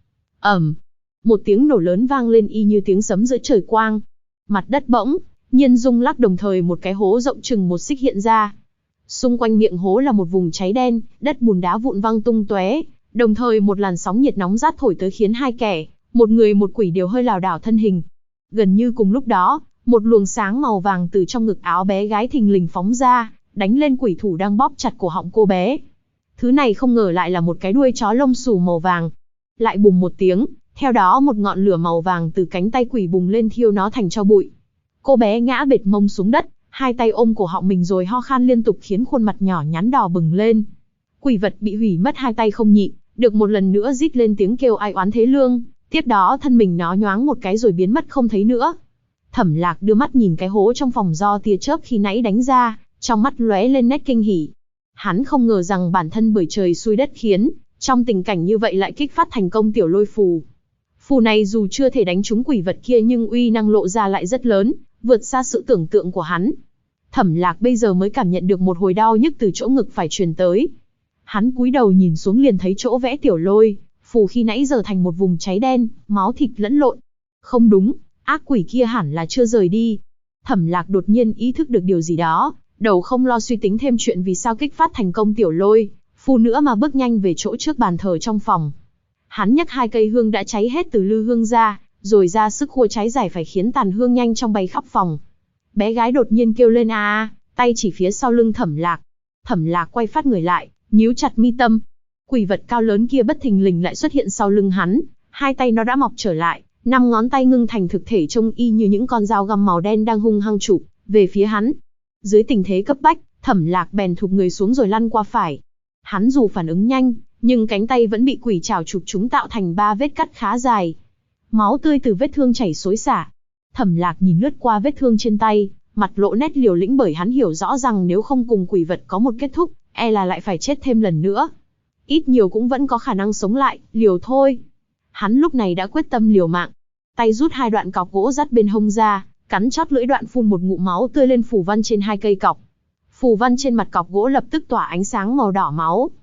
Một tiếng nổ lớn vang lên y như tiếng sấm giữa trời quang. Mặt đất bỗng nhiên rung lắc, đồng thời một cái hố rộng chừng 1 xích hiện ra. Xung quanh miệng hố là một vùng cháy đen, đất bùn đá vụn văng tung tóe, đồng thời một làn sóng nhiệt nóng rát thổi tới khiến hai kẻ, một người một quỷ đều hơi lảo đảo thân hình. Gần như cùng lúc đó, một luồng sáng màu vàng từ trong ngực áo bé gái thình lình phóng ra, đánh lên quỷ thủ đang bóp chặt cổ họng cô bé. Thứ này không ngờ lại là một cái đuôi chó lông xù màu vàng. Lại bùng một tiếng, theo đó một ngọn lửa màu vàng từ cánh tay quỷ bùng lên thiêu nó thành tro bụi. Cô bé ngã bệt mông xuống đất, hai tay ôm cổ họng mình rồi ho khan liên tục khiến khuôn mặt nhỏ nhắn đỏ bừng lên. Quỷ vật bị hủy mất hai tay không nhịn được một lần nữa rít lên tiếng kêu ai oán thế lương, tiếp đó thân mình nó nhoáng một cái rồi biến mất không thấy nữa. Thẩm Lạc đưa mắt nhìn cái hố trong phòng do tia chớp khi nãy đánh ra, trong mắt lóe lên nét kinh hỉ. Hắn không ngờ rằng bản thân bởi trời xui đất khiến, trong tình cảnh như vậy lại kích phát thành công tiểu lôi phù. Phù này dù chưa thể đánh trúng quỷ vật kia nhưng uy năng lộ ra lại rất lớn, vượt xa sự tưởng tượng của hắn. Thẩm Lạc bây giờ mới cảm nhận được một hồi đau nhức từ chỗ ngực phải truyền tới. Hắn cúi đầu nhìn xuống liền thấy chỗ vẽ tiểu lôi phù khi nãy giờ thành một vùng cháy đen, máu thịt lẫn lộn. Không đúng, ác quỷ kia hẳn là chưa rời đi. Thẩm Lạc đột nhiên ý thức được điều gì đó, đầu không lo suy tính thêm chuyện vì sao kích phát thành công tiểu lôi phù nữa mà bước nhanh về chỗ trước bàn thờ trong phòng. Hắn nhấc 2 cây hương đã cháy hết từ lư hương ra, rồi ra sức khua cháy giải phải khiến tàn hương nhanh trong bay khắp phòng. Bé gái đột nhiên kêu lên a, tay chỉ phía sau lưng Thẩm Lạc. Thẩm Lạc quay phát người lại, nhíu chặt mi tâm. Quỷ vật cao lớn kia bất thình lình lại xuất hiện sau lưng hắn, hai tay nó đã mọc trở lại, 5 ngón tay ngưng thành thực thể trông y như những con dao găm màu đen đang hung hăng chụp về phía hắn. Dưới tình thế cấp bách, Thẩm Lạc bèn thụp người xuống rồi lăn qua phải. Hắn dù phản ứng nhanh, nhưng cánh tay vẫn bị quỷ trảo chụp chúng tạo thành 3 vết cắt khá dài. Máu tươi từ vết thương chảy xối xả. Thẩm Lạc nhìn lướt qua vết thương trên tay, mặt lộ nét liều lĩnh bởi hắn hiểu rõ rằng nếu không cùng quỷ vật có một kết thúc, e là lại phải chết thêm lần nữa. Ít nhiều cũng vẫn có khả năng sống lại, liều thôi. Hắn lúc này đã quyết tâm liều mạng. Tay rút 2 đoạn cọc gỗ dắt bên hông ra, cắn chót lưỡi đoạn phun một ngụm máu tươi lên phù văn trên 2 cây cọc. Phù văn trên mặt cọc gỗ lập tức tỏa ánh sáng màu đỏ máu.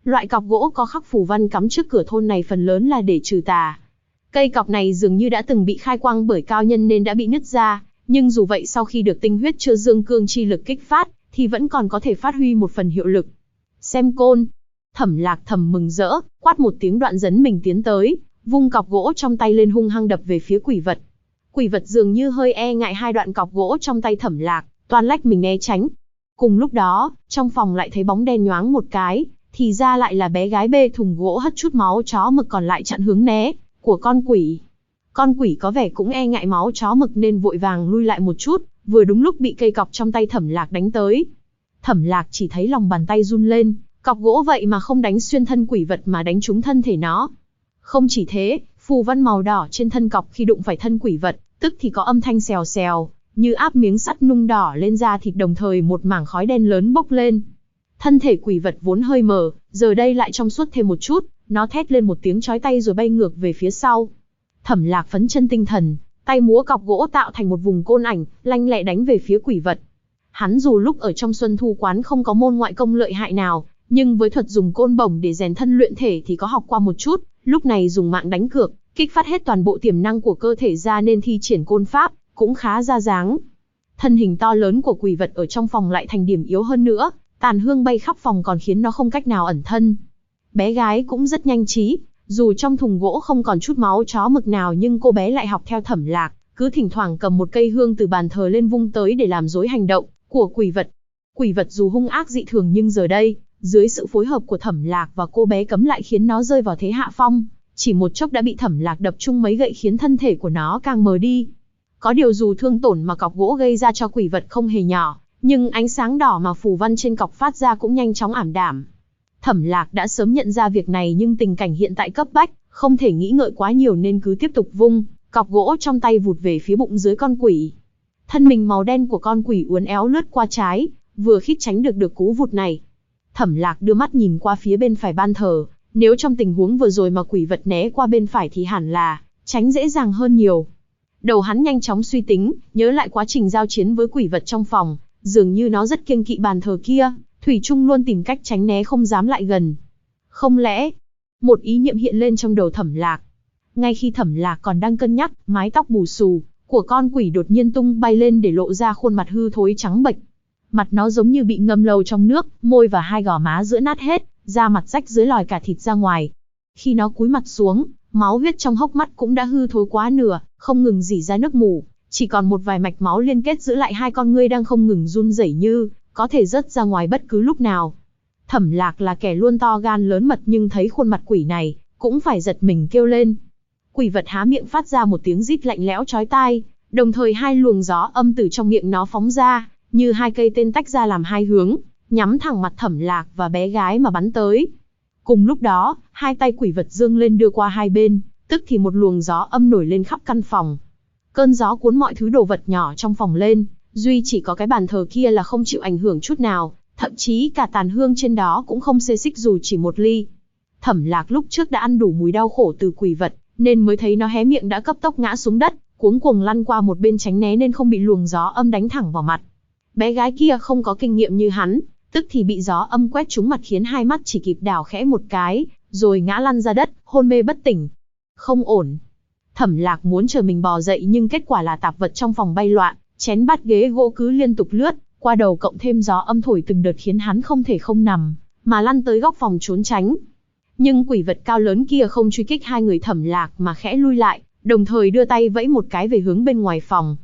Loại cọc gỗ có khắc phù văn cắm trước cửa thôn này phần lớn là để trừ tà. Cây cọc này dường như đã từng bị khai quang bởi cao nhân nên đã bị nứt ra, nhưng dù vậy sau khi được tinh huyết chưa dương cương chi lực kích phát, thì vẫn còn có thể phát huy một phần hiệu lực. Xem côn. Thẩm Lạc thầm mừng rỡ, quát một tiếng đoạn dấn mình tiến tới, vung cọc gỗ trong tay lên hung hăng đập về phía quỷ vật. Quỷ vật dường như hơi e ngại hai đoạn cọc gỗ trong tay Thẩm Lạc, toan lách mình né tránh. Cùng lúc đó, trong phòng lại thấy bóng đen nhoáng một cái, thì ra lại là bé gái bê thùng gỗ hất chút máu chó mực còn lại chặn hướng né của con quỷ. Con quỷ có vẻ cũng e ngại máu chó mực nên vội vàng lui lại một chút, vừa đúng lúc bị cây cọc trong tay Thẩm Lạc đánh tới. Thẩm Lạc chỉ thấy lòng bàn tay run lên, cọc gỗ vậy mà không đánh xuyên thân quỷ vật mà đánh trúng thân thể nó. Không chỉ thế, phù văn màu đỏ trên thân cọc khi đụng phải thân quỷ vật, tức thì có âm thanh xèo xèo, như áp miếng sắt nung đỏ lên da thịt, đồng thời một mảng khói đen lớn bốc lên. Thân thể quỷ vật vốn hơi mờ, giờ đây lại trong suốt thêm một chút, nó thét lên một tiếng chói tai rồi bay ngược về phía sau. Thẩm Lạc phấn chân tinh thần, tay múa cọc gỗ tạo thành một vùng côn ảnh, lanh lẹ đánh về phía quỷ vật. Hắn dù lúc ở trong Xuân Thu quán không có môn ngoại công lợi hại nào, nhưng với thuật dùng côn bổng để rèn thân luyện thể thì có học qua một chút, lúc này dùng mạng đánh cược, kích phát hết toàn bộ tiềm năng của cơ thể ra nên thi triển côn pháp, cũng khá ra dáng. Thân hình to lớn của quỷ vật ở trong phòng lại thành điểm yếu hơn nữa, tàn hương bay khắp phòng còn khiến nó không cách nào ẩn thân. Bé gái cũng rất nhanh trí, dù trong thùng gỗ không còn chút máu chó mực nào nhưng cô bé lại học theo Thẩm Lạc, cứ thỉnh thoảng cầm một cây hương từ bàn thờ lên vung tới để làm rối hành động của quỷ vật. Quỷ vật dù hung ác dị thường nhưng giờ đây, dưới sự phối hợp của Thẩm Lạc và cô bé cấm lại khiến nó rơi vào thế hạ phong, chỉ một chốc đã bị Thẩm Lạc đập chung mấy gậy khiến thân thể của nó càng mờ đi. Có điều dù thương tổn mà cọc gỗ gây ra cho quỷ vật không hề nhỏ, nhưng ánh sáng đỏ mà phù văn trên cọc phát ra cũng nhanh chóng ảm đạm. Thẩm Lạc đã sớm nhận ra việc này nhưng tình cảnh hiện tại cấp bách, không thể nghĩ ngợi quá nhiều nên cứ tiếp tục vung cọc gỗ trong tay vụt về phía bụng dưới con quỷ. Thân mình màu đen của con quỷ uốn éo lướt qua trái, vừa khít tránh được cú vụt này. Thẩm Lạc đưa mắt nhìn qua phía bên phải ban thờ, nếu trong tình huống vừa rồi mà quỷ vật né qua bên phải thì hẳn là tránh dễ dàng hơn nhiều. Đầu hắn nhanh chóng suy tính, nhớ lại quá trình giao chiến với quỷ vật trong phòng, dường như nó rất kiêng kỵ bàn thờ kia, thủy chung luôn tìm cách tránh né không dám lại gần. Không lẽ, một ý niệm hiện lên trong đầu Thẩm Lạc. Ngay khi Thẩm Lạc còn đang cân nhắc, mái tóc bù xù của con quỷ đột nhiên tung bay lên để lộ ra khuôn mặt hư thối trắng bệch. Mặt nó giống như bị ngâm lâu trong nước, môi và hai gò má giữa nát hết, da mặt rách dưới lòi cả thịt ra ngoài. Khi nó cúi mặt xuống, máu huyết trong hốc mắt cũng đã hư thối quá nửa, không ngừng rỉ ra nước mù, chỉ còn một vài mạch máu liên kết giữ lại hai con ngươi đang không ngừng run rẩy như có thể rớt ra ngoài bất cứ lúc nào. Thẩm Lạc là kẻ luôn to gan lớn mật nhưng thấy khuôn mặt quỷ này, cũng phải giật mình kêu lên. Quỷ vật há miệng phát ra một tiếng rít lạnh lẽo chói tai, đồng thời hai luồng gió âm từ trong miệng nó phóng ra, như hai cây tên tách ra làm hai hướng, nhắm thẳng mặt Thẩm Lạc và bé gái mà bắn tới. Cùng lúc đó, hai tay quỷ vật dương lên đưa qua hai bên, tức thì một luồng gió âm nổi lên khắp căn phòng. Cơn gió cuốn mọi thứ đồ vật nhỏ trong phòng lên, duy chỉ có cái bàn thờ kia là không chịu ảnh hưởng chút nào, thậm chí cả tàn hương trên đó cũng không xê xích dù chỉ một ly. Thẩm Lạc lúc trước đã ăn đủ mùi đau khổ từ quỷ vật, nên mới thấy nó hé miệng đã cấp tốc ngã xuống đất, cuống cuồng lăn qua một bên tránh né nên không bị luồng gió âm đánh thẳng vào mặt. Bé gái kia không có kinh nghiệm như hắn, tức thì bị gió âm quét trúng mặt khiến hai mắt chỉ kịp đảo khẽ một cái, rồi ngã lăn ra đất, hôn mê bất tỉnh. Không ổn. Thẩm Lạc muốn chờ mình bò dậy nhưng kết quả là tạp vật trong phòng bay loạn, chén bát ghế gỗ cứ liên tục lướt qua đầu, cộng thêm gió âm thổi từng đợt khiến hắn không thể không nằm, mà lăn tới góc phòng trốn tránh. Nhưng quỷ vật cao lớn kia không truy kích hai người Thẩm Lạc mà khẽ lui lại, đồng thời đưa tay vẫy một cái về hướng bên ngoài phòng.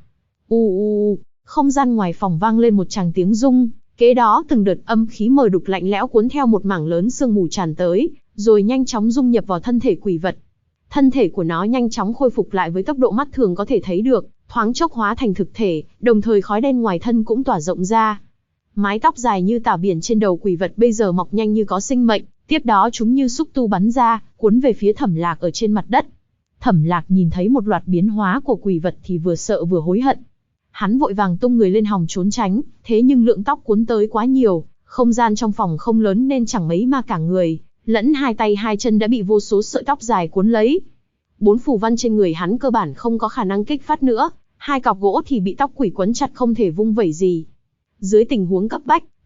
Không gian ngoài phòng vang lên một tràng tiếng rung, kế đó từng đợt âm khí mờ đục lạnh lẽo cuốn theo một mảng lớn sương mù tràn tới, rồi nhanh chóng dung nhập vào thân thể quỷ vật. Thân thể của nó nhanh chóng khôi phục lại với tốc độ mắt thường có thể thấy được, thoáng chốc hóa thành thực thể, đồng thời khói đen ngoài thân cũng tỏa rộng ra. Mái tóc dài như tảo biển trên đầu quỷ vật bây giờ mọc nhanh như có sinh mệnh, tiếp đó chúng như xúc tu bắn ra, cuốn về phía Thẩm Lạc ở trên mặt đất. Thẩm Lạc nhìn thấy một loạt biến hóa của quỷ vật thì vừa sợ vừa hối hận. Hắn vội vàng tung người lên hòng trốn tránh, thế nhưng lượng tóc cuốn tới quá nhiều, không gian trong phòng không lớn nên chẳng mấy mà cả người, lẫn hai tay hai chân đã bị vô số sợi tóc dài cuốn lấy. 4 phù văn trên người hắn cơ bản không có khả năng kích phát nữa, 2 cọc gỗ thì bị tóc quỷ quấn chặt không thể vung vẩy gì. Dưới tình huống cấp bách,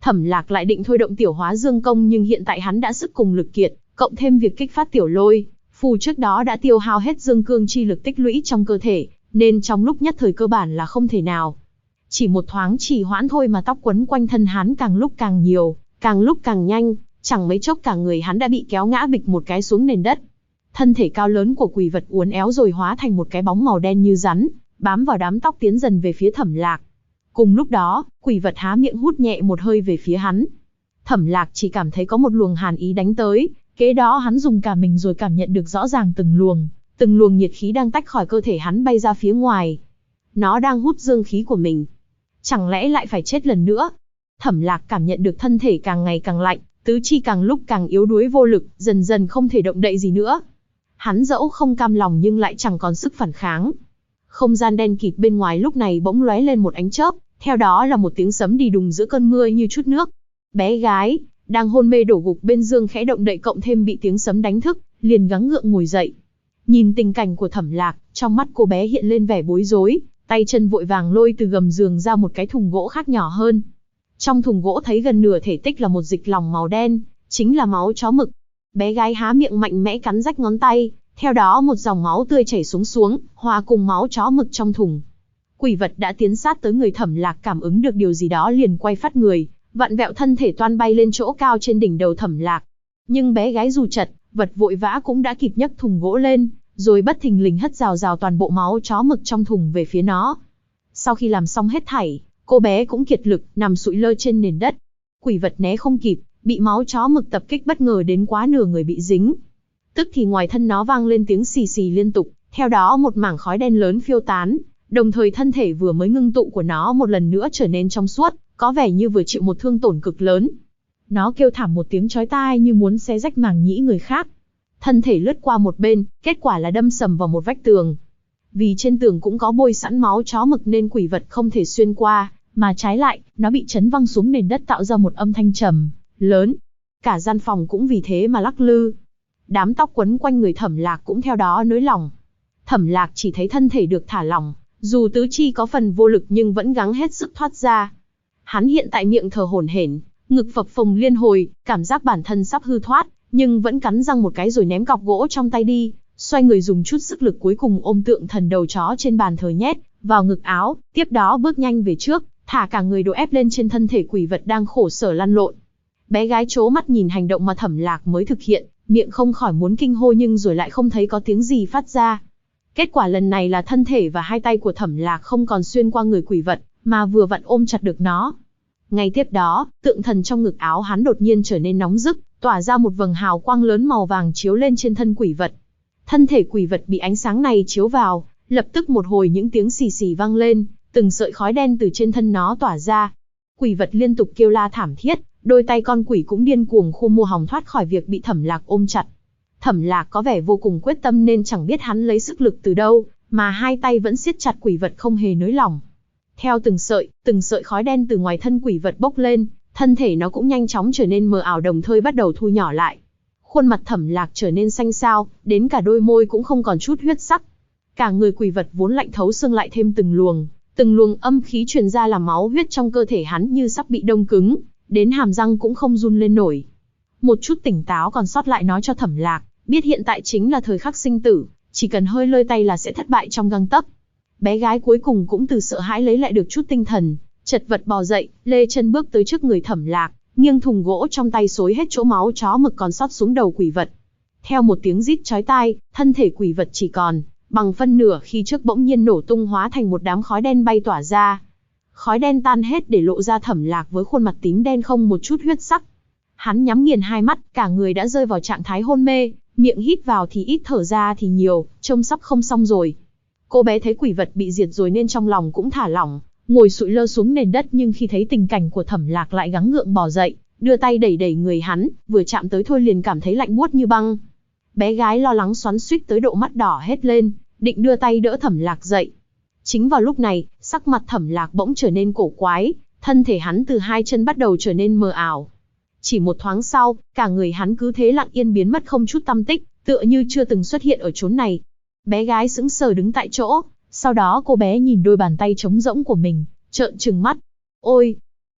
Thẩm Lạc lại định thôi động tiểu hóa dương công nhưng hiện tại hắn đã sức cùng lực kiệt, cộng thêm việc kích phát tiểu lôi, phù trước đó đã tiêu hao hết dương cương chi lực tích lũy trong cơ thể, nên trong lúc nhất thời cơ bản là không thể nào. Chỉ một thoáng trì hoãn thôi mà tóc quấn quanh thân hắn càng lúc càng nhiều, càng lúc càng nhanh, chẳng mấy chốc cả người hắn đã bị kéo ngã bịch một cái xuống nền đất. Thân thể cao lớn của quỷ vật uốn éo rồi hóa thành một cái bóng màu đen như rắn, bám vào đám tóc tiến dần về phía Thẩm Lạc. Cùng lúc đó, quỷ vật há miệng hút nhẹ một hơi về phía hắn. Thẩm Lạc chỉ cảm thấy có một luồng hàn ý đánh tới, kế đó hắn dùng cả mình rồi cảm nhận được rõ ràng từng luồng nhiệt khí đang tách khỏi cơ thể hắn bay ra phía ngoài. Nó đang hút dương khí của mình. Chẳng lẽ lại phải chết lần nữa? Thẩm Lạc cảm nhận được thân thể càng ngày càng lạnh, tứ chi càng lúc càng yếu đuối vô lực, dần dần không thể động đậy gì nữa. Hắn dẫu không cam lòng nhưng lại chẳng còn sức phản kháng. Không gian đen kịt bên ngoài lúc này bỗng lóe lên một ánh chớp, theo đó là một tiếng sấm đi đùng giữa cơn mưa như chút nước. Bé gái, đang hôn mê đổ gục bên giường khẽ động đậy cộng thêm bị tiếng sấm đánh thức, liền gắng gượng ngồi dậy. Nhìn tình cảnh của Thẩm Lạc, trong mắt cô bé hiện lên vẻ bối rối, tay chân vội vàng lôi từ gầm giường ra một cái thùng gỗ khác nhỏ hơn. Trong thùng gỗ thấy gần nửa thể tích là một dịch lỏng màu đen, chính là máu chó mực. Bé gái há miệng mạnh mẽ cắn rách ngón tay, theo đó một dòng máu tươi chảy xuống, hòa cùng máu chó mực trong thùng. Quỷ vật đã tiến sát tới người Thẩm Lạc, cảm ứng được điều gì đó liền quay phát người, vặn vẹo thân thể toan bay lên chỗ cao trên đỉnh đầu Thẩm Lạc. Nhưng bé gái dù chật vật vội vã cũng đã kịp nhấc thùng gỗ lên, rồi bất thình lình hất rào rào toàn bộ máu chó mực trong thùng về phía nó. Sau khi làm xong hết thảy, cô bé cũng kiệt lực nằm sụi lơ trên nền đất. Quỷ vật né không kịp, bị máu chó mực tập kích bất ngờ đến quá nửa người bị dính. Tức thì ngoài thân nó vang lên tiếng xì xì liên tục, theo đó một mảng khói đen lớn phiêu tán, đồng thời thân thể vừa mới ngưng tụ của nó một lần nữa trở nên trong suốt, có vẻ như vừa chịu một thương tổn cực lớn. Nó kêu thảm một tiếng chói tai như muốn xé rách màng nhĩ người khác. Thân thể lướt qua một bên, kết quả là đâm sầm vào một vách tường. Vì trên tường cũng có bôi sẵn máu chó mực nên quỷ vật không thể xuyên qua, mà trái lại, nó bị chấn văng xuống nền đất tạo ra một âm thanh trầm, lớn. Cả gian phòng cũng vì thế mà lắc lư. Đám tóc quấn quanh người Thẩm Lạc cũng theo đó nới lỏng. Thẩm Lạc chỉ thấy thân thể được thả lỏng, dù tứ chi có phần vô lực nhưng vẫn gắng hết sức thoát ra. Hắn hiện tại miệng thở hổn hển, ngực phập phồng liên hồi, cảm giác bản thân sắp hư thoát, nhưng vẫn cắn răng một cái rồi ném cọc gỗ trong tay đi, xoay người dùng chút sức lực cuối cùng ôm tượng thần đầu chó trên bàn thờ nhét vào ngực áo, tiếp đó bước nhanh về trước, thả cả người đổ ép lên trên thân thể quỷ vật đang khổ sở lăn lộn. Bé gái trố mắt nhìn hành động mà Thẩm Lạc mới thực hiện, miệng không khỏi muốn kinh hô nhưng rồi lại không thấy có tiếng gì phát ra. Kết quả lần này là thân thể và hai tay của Thẩm Lạc không còn xuyên qua người quỷ vật, mà vừa vặn ôm chặt được nó. Ngay tiếp đó, tượng thần trong ngực áo hắn đột nhiên trở nên nóng rực, tỏa ra một vầng hào quang lớn màu vàng chiếu lên trên thân quỷ vật. Thân thể quỷ vật bị ánh sáng này chiếu vào, lập tức một hồi những tiếng xì xì vang lên, từng sợi khói đen từ trên thân nó tỏa ra. Quỷ vật liên tục kêu la thảm thiết, đôi tay con quỷ cũng điên cuồng khô mô hòng thoát khỏi việc bị Thẩm Lạc ôm chặt. Thẩm Lạc có vẻ vô cùng quyết tâm nên chẳng biết hắn lấy sức lực từ đâu, mà hai tay vẫn siết chặt quỷ vật không hề nới lỏng. Theo từng sợi khói đen từ ngoài thân quỷ vật bốc lên, thân thể nó cũng nhanh chóng trở nên mờ ảo đồng thời bắt đầu thu nhỏ lại. Khuôn mặt Thẩm Lạc trở nên xanh xao, đến cả đôi môi cũng không còn chút huyết sắc. Cả người quỷ vật vốn lạnh thấu xương lại thêm từng luồng âm khí truyền ra làm máu huyết trong cơ thể hắn như sắp bị đông cứng, đến hàm răng cũng không run lên nổi. Một chút tỉnh táo còn sót lại nói cho Thẩm Lạc, biết hiện tại chính là thời khắc sinh tử, chỉ cần hơi lơi tay là sẽ thất bại trong gang tấc. Bé gái cuối cùng cũng từ sợ hãi lấy lại được chút tinh thần, chật vật bò dậy, lê chân bước tới trước người Thẩm Lạc, nghiêng thùng gỗ trong tay xối hết chỗ máu chó mực còn sót xuống đầu quỷ vật. Theo một tiếng rít chói tai, thân thể quỷ vật chỉ còn bằng phân nửa khi trước bỗng nhiên nổ tung hóa thành một đám khói đen bay tỏa ra. Khói đen tan hết để lộ ra Thẩm Lạc với khuôn mặt tím đen không một chút huyết sắc. Hắn nhắm nghiền hai mắt, cả người đã rơi vào trạng thái hôn mê, miệng hít vào thì ít thở ra thì nhiều, trông sắp không xong rồi. Cô bé thấy quỷ vật bị diệt rồi nên trong lòng cũng thả lỏng, ngồi sụi lơ xuống nền đất nhưng khi thấy tình cảnh của Thẩm Lạc lại gắng gượng bò dậy, đưa tay đẩy đẩy người hắn, vừa chạm tới thôi liền cảm thấy lạnh buốt như băng. Bé gái lo lắng xoắn xuýt tới độ mắt đỏ hết lên, định đưa tay đỡ Thẩm Lạc dậy. Chính vào lúc này, sắc mặt Thẩm Lạc bỗng trở nên cổ quái, thân thể hắn từ hai chân bắt đầu trở nên mờ ảo. Chỉ một thoáng sau, cả người hắn cứ thế lặng yên biến mất không chút tăm tích, tựa như chưa từng xuất hiện ở chốn này. Bé gái sững sờ đứng tại chỗ, sau đó cô bé nhìn đôi bàn tay trống rỗng của mình, trợn trừng mắt. Ôi!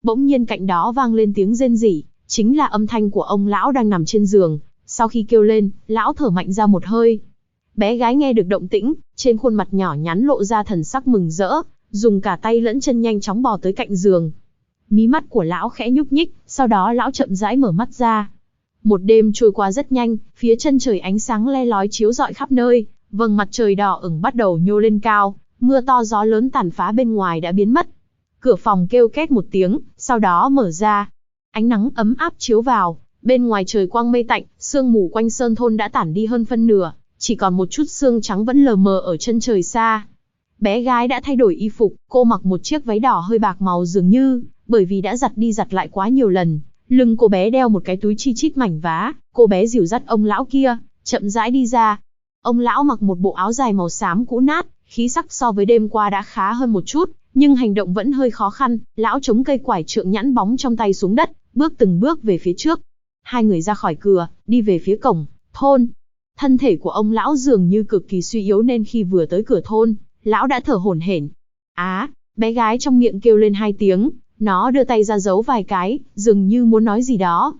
Bỗng nhiên cạnh đó vang lên tiếng rên rỉ, chính là âm thanh của ông lão đang nằm trên giường. Sau khi kêu lên, lão thở mạnh ra một hơi. Bé gái nghe được động tĩnh, trên khuôn mặt nhỏ nhắn lộ ra thần sắc mừng rỡ, dùng cả tay lẫn chân nhanh chóng bò tới cạnh giường. Mí mắt của lão khẽ nhúc nhích, sau đó lão chậm rãi mở mắt ra. Một đêm trôi qua rất nhanh, phía chân trời ánh sáng le lói chiếu rọi khắp nơi, vầng mặt trời đỏ ửng bắt đầu nhô lên cao, mưa to gió lớn tàn phá bên ngoài đã biến mất. Cửa phòng kêu két một tiếng, sau đó mở ra. Ánh nắng ấm áp chiếu vào, bên ngoài trời quang mây tạnh, sương mù quanh sơn thôn đã tản đi hơn phân nửa, chỉ còn một chút sương trắng vẫn lờ mờ ở chân trời xa. Bé gái đã thay đổi y phục, cô mặc một chiếc váy đỏ hơi bạc màu dường như, bởi vì đã giặt đi giặt lại quá nhiều lần. Lưng cô bé đeo một cái túi chi chít mảnh vá, cô bé dìu dắt ông lão kia, chậm rãi đi ra. Ông lão mặc một bộ áo dài màu xám cũ nát, khí sắc so với đêm qua đã khá hơn một chút, nhưng hành động vẫn hơi khó khăn. Lão chống cây quải trượng nhẵn bóng trong tay xuống đất, bước từng bước về phía trước. Hai người ra khỏi cửa, đi về phía cổng thôn. Thân thể của ông lão dường như cực kỳ suy yếu nên khi vừa tới cửa thôn, lão đã thở hổn hển. Bé gái trong miệng kêu lên hai tiếng, nó đưa tay ra giấu vài cái, dường như muốn nói gì đó.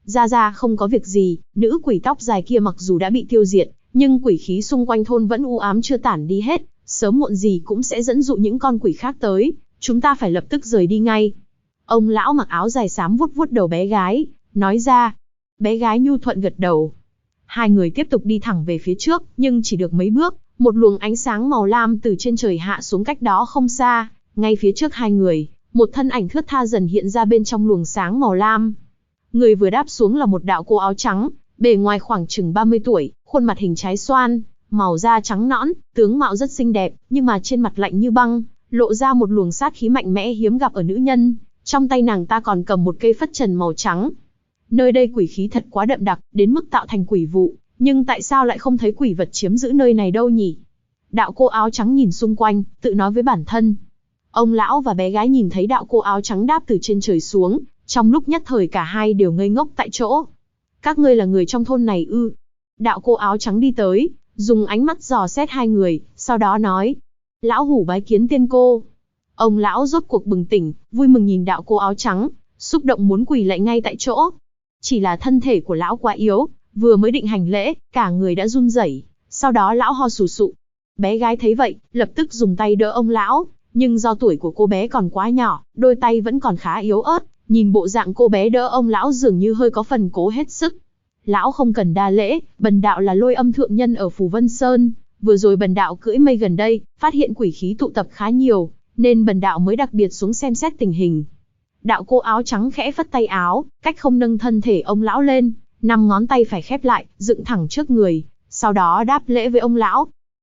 Ra không có việc gì, nữ quỷ tóc dài kia mặc dù đã bị tiêu diệt, nhưng quỷ khí xung quanh thôn vẫn u ám chưa tản đi hết, sớm muộn gì cũng sẽ dẫn dụ những con quỷ khác tới, chúng ta phải lập tức rời đi ngay. Ông lão mặc áo dài xám vuốt vuốt đầu bé gái, nói ra. Bé gái nhu thuận gật đầu. Hai người tiếp tục đi thẳng về phía trước, nhưng chỉ được mấy bước, một luồng ánh sáng màu lam từ trên trời hạ xuống cách đó không xa, ngay phía trước hai người, một thân ảnh thướt tha dần hiện ra bên trong luồng sáng màu lam. Người vừa đáp xuống là một đạo cô áo trắng, bề ngoài khoảng chừng 30 tuổi, khuôn mặt hình trái xoan, màu da trắng nõn, tướng mạo rất xinh đẹp, nhưng mà trên mặt lạnh như băng, lộ ra một luồng sát khí mạnh mẽ hiếm gặp ở nữ nhân, trong tay nàng ta còn cầm một cây phất trần màu trắng. Nơi đây quỷ khí thật quá đậm đặc, đến mức tạo thành quỷ vụ, nhưng tại sao lại không thấy quỷ vật chiếm giữ nơi này đâu nhỉ? Đạo cô áo trắng nhìn xung quanh, tự nói với bản thân. Ông lão và bé gái nhìn thấy đạo cô áo trắng đáp từ trên trời xuống, trong lúc nhất thời cả hai đều ngây ngốc tại chỗ. Các ngươi là người trong thôn này ư? Đạo cô áo trắng đi tới, dùng ánh mắt dò xét hai người, sau đó nói. Lão hủ bái kiến tiên cô. Ông lão rốt cuộc bừng tỉnh, vui mừng nhìn đạo cô áo trắng, xúc động muốn quỳ lạy ngay tại chỗ. Chỉ là thân thể của lão quá yếu, vừa mới định hành lễ, cả người đã run rẩy, sau đó lão ho sù sụ. Bé gái thấy vậy, lập tức dùng tay đỡ ông lão, nhưng do tuổi của cô bé còn quá nhỏ, đôi tay vẫn còn khá yếu ớt, nhìn bộ dạng cô bé đỡ ông lão dường như hơi có phần cố hết sức. Lão không cần đa lễ, bần đạo là Lôi Âm thượng nhân ở Phù Vân Sơn, vừa rồi bần đạo cưỡi mây gần đây, phát hiện quỷ khí tụ tập khá nhiều, nên bần đạo mới đặc biệt xuống xem xét tình hình. Đạo cô áo trắng khẽ phất tay áo, cách không nâng thân thể ông lão lên, 5 ngón tay phải khép lại, dựng thẳng trước người, sau đó đáp lễ với ông lão.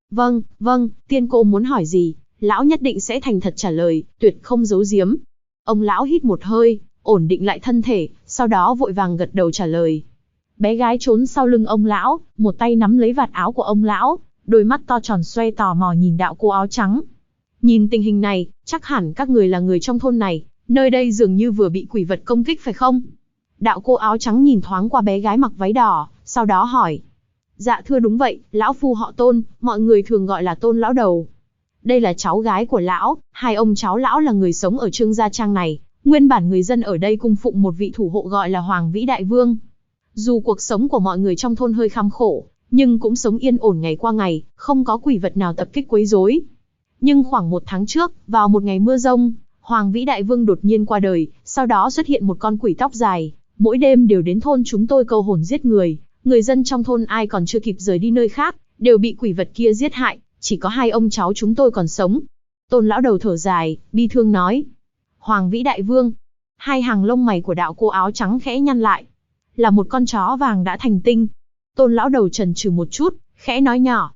Vâng, tiên cô muốn hỏi gì, lão nhất định sẽ thành thật trả lời, tuyệt không giấu giếm. Ông lão hít một hơi, ổn định lại thân thể, sau đó vội vàng gật đầu trả lời. Bé gái trốn sau lưng ông lão, một tay nắm lấy vạt áo của ông lão, đôi mắt to tròn xoe tò mò nhìn đạo cô áo trắng. Nhìn tình hình này, chắc hẳn các người là người trong thôn này, nơi đây dường như vừa bị quỷ vật công kích phải không? Đạo cô áo trắng nhìn thoáng qua bé gái mặc váy đỏ, sau đó hỏi. Dạ thưa đúng vậy, lão phu họ Tôn, mọi người thường gọi là Tôn lão đầu. Đây là cháu gái của lão, hai ông cháu lão là người sống ở Trương Gia Trang này, nguyên bản người dân ở đây cung phụng một vị thủ hộ gọi là Hoàng Vĩ Đại Vương. Dù cuộc sống của mọi người trong thôn hơi kham khổ, nhưng cũng sống yên ổn ngày qua ngày, không có quỷ vật nào tập kích quấy rối. Nhưng khoảng 1 tháng trước, vào một ngày mưa rông, Hoàng Vĩ Đại Vương đột nhiên qua đời, sau đó xuất hiện một con quỷ tóc dài, mỗi đêm đều đến thôn chúng tôi câu hồn giết người, người dân trong thôn ai còn chưa kịp rời đi nơi khác, đều bị quỷ vật kia giết hại, chỉ có hai ông cháu chúng tôi còn sống. Tôn lão đầu thở dài, bi thương nói. Hoàng Vĩ Đại Vương. Hai hàng lông mày của đạo cô áo trắng khẽ nhăn lại. Là một con chó vàng đã thành tinh. Tôn lão đầu chần chừ một chút, khẽ nói nhỏ.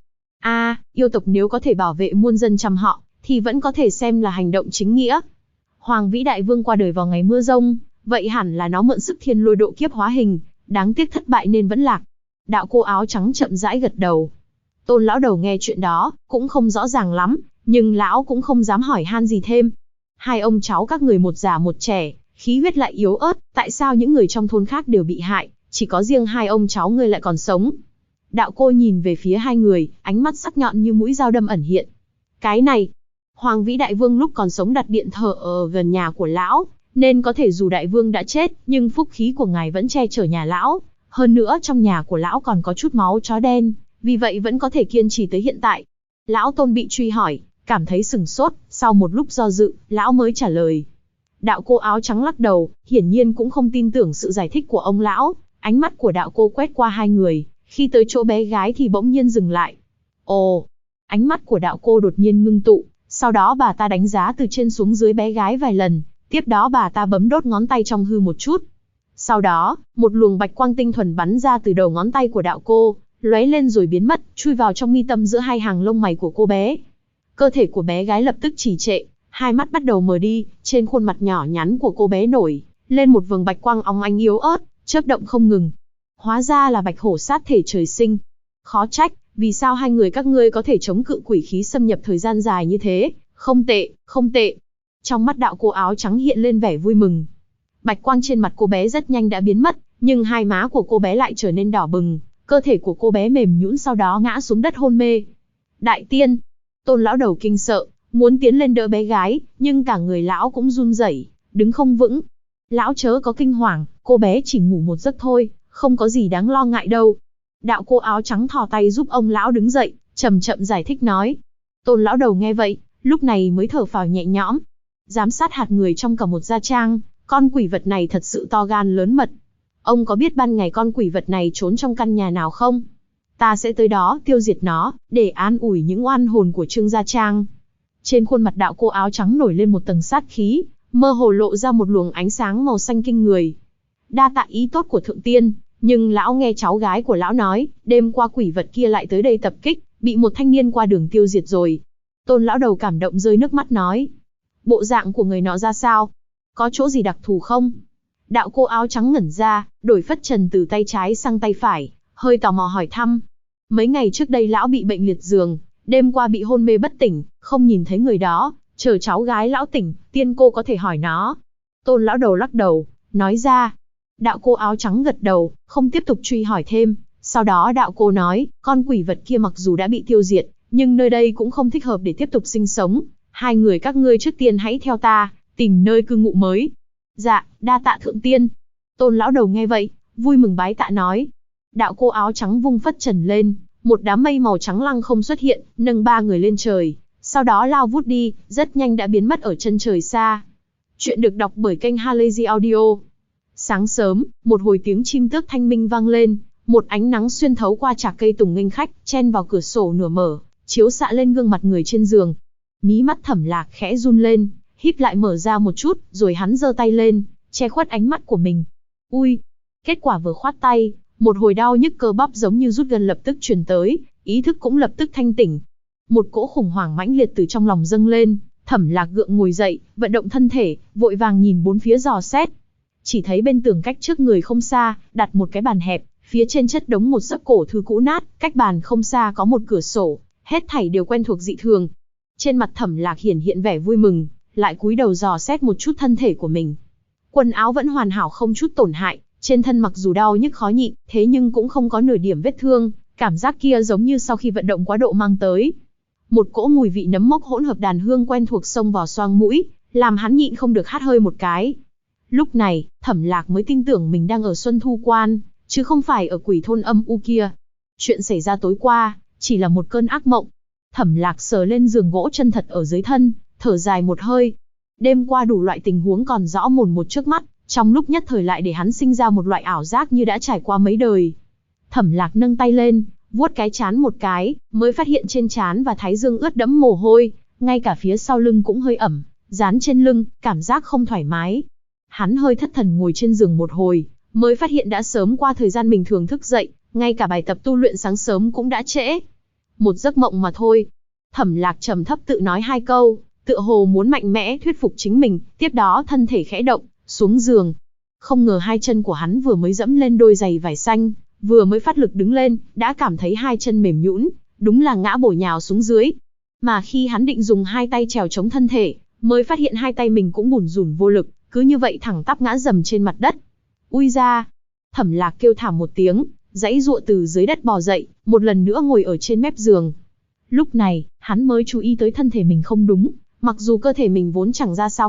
Yêu tộc nếu có thể bảo vệ muôn dân trăm họ, thì vẫn có thể xem là hành động chính nghĩa. Hoàng Vĩ Đại Vương qua đời vào ngày mưa rông, vậy hẳn là nó mượn sức thiên lôi độ kiếp hóa hình, đáng tiếc thất bại nên vẫn lạc. Đạo cô áo trắng chậm rãi gật đầu. Tôn lão đầu nghe chuyện đó, cũng không rõ ràng lắm, nhưng lão cũng không dám hỏi han gì thêm. Hai ông cháu các người một già một trẻ, khí huyết lại yếu ớt, tại sao những người trong thôn khác đều bị hại, chỉ có riêng hai ông cháu ngươi lại còn sống? Đạo cô nhìn về phía hai người, ánh mắt sắc nhọn như mũi dao đâm ẩn hiện. Cái này, Hoàng Vĩ Đại Vương lúc còn sống đặt điện thờ ở gần nhà của lão, nên có thể dù đại vương đã chết, nhưng phúc khí của ngài vẫn che chở nhà lão. Hơn nữa trong nhà của lão còn có chút máu chó đen, vì vậy vẫn có thể kiên trì tới hiện tại. Lão Tôn bị truy hỏi, cảm thấy sửng sốt, sau một lúc do dự, lão mới trả lời. Đạo cô áo trắng lắc đầu, hiển nhiên cũng không tin tưởng sự giải thích của ông lão. Ánh mắt của đạo cô quét qua hai người, khi tới chỗ bé gái thì bỗng nhiên dừng lại. Ồ, ánh mắt của đạo cô đột nhiên ngưng tụ, sau đó bà ta đánh giá từ trên xuống dưới bé gái vài lần, tiếp đó bà ta bấm đốt ngón tay trong hư một chút. Sau đó, một luồng bạch quang tinh thuần bắn ra từ đầu ngón tay của đạo cô, lóe lên rồi biến mất, chui vào trong mi tâm giữa hai hàng lông mày của cô bé. Cơ thể của bé gái lập tức trì trệ, hai mắt bắt đầu mờ đi, trên khuôn mặt nhỏ nhắn của cô bé nổi lên một vầng bạch quang óng ánh yếu ớt, chớp động không ngừng. Hóa ra là bạch hổ sát thể trời sinh. Khó trách, vì sao hai người các ngươi có thể chống cự quỷ khí xâm nhập thời gian dài như thế, không tệ, không tệ. Trong mắt đạo cô áo trắng hiện lên vẻ vui mừng. Bạch quang trên mặt cô bé rất nhanh đã biến mất, nhưng hai má của cô bé lại trở nên đỏ bừng, cơ thể của cô bé mềm nhũn sau đó ngã xuống đất hôn mê. Đại tiên, Tôn lão đầu kinh sợ, muốn tiến lên đỡ bé gái, nhưng cả người lão cũng run rẩy, đứng không vững. Lão chớ có kinh hoàng, cô bé chỉ ngủ một giấc thôi, không có gì đáng lo ngại đâu. Đạo cô áo trắng thò tay giúp ông lão đứng dậy, chậm chậm giải thích nói. Tôn lão đầu nghe vậy, lúc này mới thở phào nhẹ nhõm. Giám sát hạt người trong cả một gia trang, con quỷ vật này thật sự to gan lớn mật. Ông có biết ban ngày con quỷ vật này trốn trong căn nhà nào không? Ta sẽ tới đó tiêu diệt nó, để an ủi những oan hồn của Trương Gia Trang. Trên khuôn mặt đạo cô áo trắng nổi lên một tầng sát khí, mơ hồ lộ ra một luồng ánh sáng màu xanh kinh người. Đa tạ ý tốt của thượng tiên, nhưng lão nghe cháu gái của lão nói, đêm qua quỷ vật kia lại tới đây tập kích, bị một thanh niên qua đường tiêu diệt rồi. Tôn lão đầu cảm động rơi nước mắt nói. Bộ dạng của người nọ ra sao? Có chỗ gì đặc thù không? Đạo cô áo trắng ngẩn ra, đổi phất trần từ tay trái sang tay phải, hơi tò mò hỏi thăm. Mấy ngày trước đây lão bị bệnh liệt giường, đêm qua bị hôn mê bất tỉnh, không nhìn thấy người đó, chờ cháu gái lão tỉnh, tiên cô có thể hỏi nó. Tôn lão đầu lắc đầu, nói ra. Đạo cô áo trắng gật đầu, không tiếp tục truy hỏi thêm. Sau đó đạo cô nói, con quỷ vật kia mặc dù đã bị tiêu diệt, nhưng nơi đây cũng không thích hợp để tiếp tục sinh sống. Hai người các ngươi trước tiên hãy theo ta, tìm nơi cư ngụ mới. Dạ, đa tạ thượng tiên. Tôn lão đầu nghe vậy, vui mừng bái tạ nói. Đạo cô áo trắng vung phất trần lên, một đám mây màu trắng lăng không xuất hiện, nâng ba người lên trời, sau đó lao vút đi, rất nhanh đã biến mất ở chân trời xa. Chuyện được đọc bởi kênh Halazy Audio. Sáng sớm, một hồi tiếng chim tước thanh minh vang lên, một ánh nắng xuyên thấu qua trạc cây tùng nghênh khách, chen vào cửa sổ nửa mở, chiếu xạ lên gương mặt người trên giường. Mí mắt Thẩm Lạc khẽ run lên, híp lại mở ra một chút, rồi hắn giơ tay lên, che khuất ánh mắt của mình. Ui! Kết quả vừa khoát tay, một hồi đau nhức cơ bắp giống như rút gân lập tức truyền tới, ý thức cũng lập tức thanh tỉnh. Một cỗ khủng hoảng mãnh liệt từ trong lòng dâng lên, Thẩm Lạc gượng ngồi dậy, vận động thân thể, vội vàng nhìn bốn phía dò xét. Chỉ thấy bên tường cách trước người không xa, đặt một cái bàn hẹp, phía trên chất đống một sấp cổ thư cũ nát, cách bàn không xa có một cửa sổ, hết thảy đều quen thuộc dị thường. Trên mặt Thẩm Lạc hiện vẻ vui mừng, lại cúi đầu dò xét một chút thân thể của mình. Quần áo vẫn hoàn hảo không chút tổn hại, trên thân mặc dù đau nhức khó nhịn, thế nhưng cũng không có nửa điểm vết thương, cảm giác kia giống như sau khi vận động quá độ mang tới. Một cỗ mùi vị nấm mốc hỗn hợp đàn hương quen thuộc xông vào xoang mũi, làm hắn nhịn không được hắt hơi một cái. Lúc này, Thẩm Lạc mới tin tưởng mình đang ở Xuân Thu Quan, chứ không phải ở quỷ thôn âm u kia. Chuyện xảy ra tối qua, chỉ là một cơn ác mộng. Thẩm Lạc sờ lên giường gỗ chân thật ở dưới thân, thở dài một hơi. Đêm qua đủ loại tình huống còn rõ mồn một trước mắt, trong lúc nhất thời lại để hắn sinh ra một loại ảo giác như đã trải qua mấy đời. Thẩm Lạc nâng tay lên, vuốt cái trán một cái, mới phát hiện trên trán và thái dương ướt đẫm mồ hôi, ngay cả phía sau lưng cũng hơi ẩm, dán trên lưng, cảm giác không thoải mái. Hắn hơi thất thần ngồi trên giường một hồi, mới phát hiện đã sớm qua thời gian mình thường thức dậy, ngay cả bài tập tu luyện sáng sớm cũng đã trễ. Một giấc mộng mà thôi. Thẩm Lạc trầm thấp tự nói hai câu, tựa hồ muốn mạnh mẽ thuyết phục chính mình, tiếp đó thân thể khẽ động, xuống giường. Không ngờ hai chân của hắn vừa mới dẫm lên đôi giày vải xanh, vừa mới phát lực đứng lên, đã cảm thấy hai chân mềm nhũn, đúng là ngã bổ nhào xuống dưới. Mà khi hắn định dùng hai tay trèo chống thân thể, mới phát hiện hai tay mình cũng bủn rủn vô lực, cứ như vậy thẳng tắp ngã dầm trên mặt đất. Ui ra! Thẩm Lạc kêu thảm một tiếng, giãy giụa từ dưới đất bò dậy, một lần nữa ngồi ở trên mép giường. Lúc này, hắn mới chú ý tới thân thể mình không đúng, mặc dù cơ thể mình vốn chẳng ra sao cả,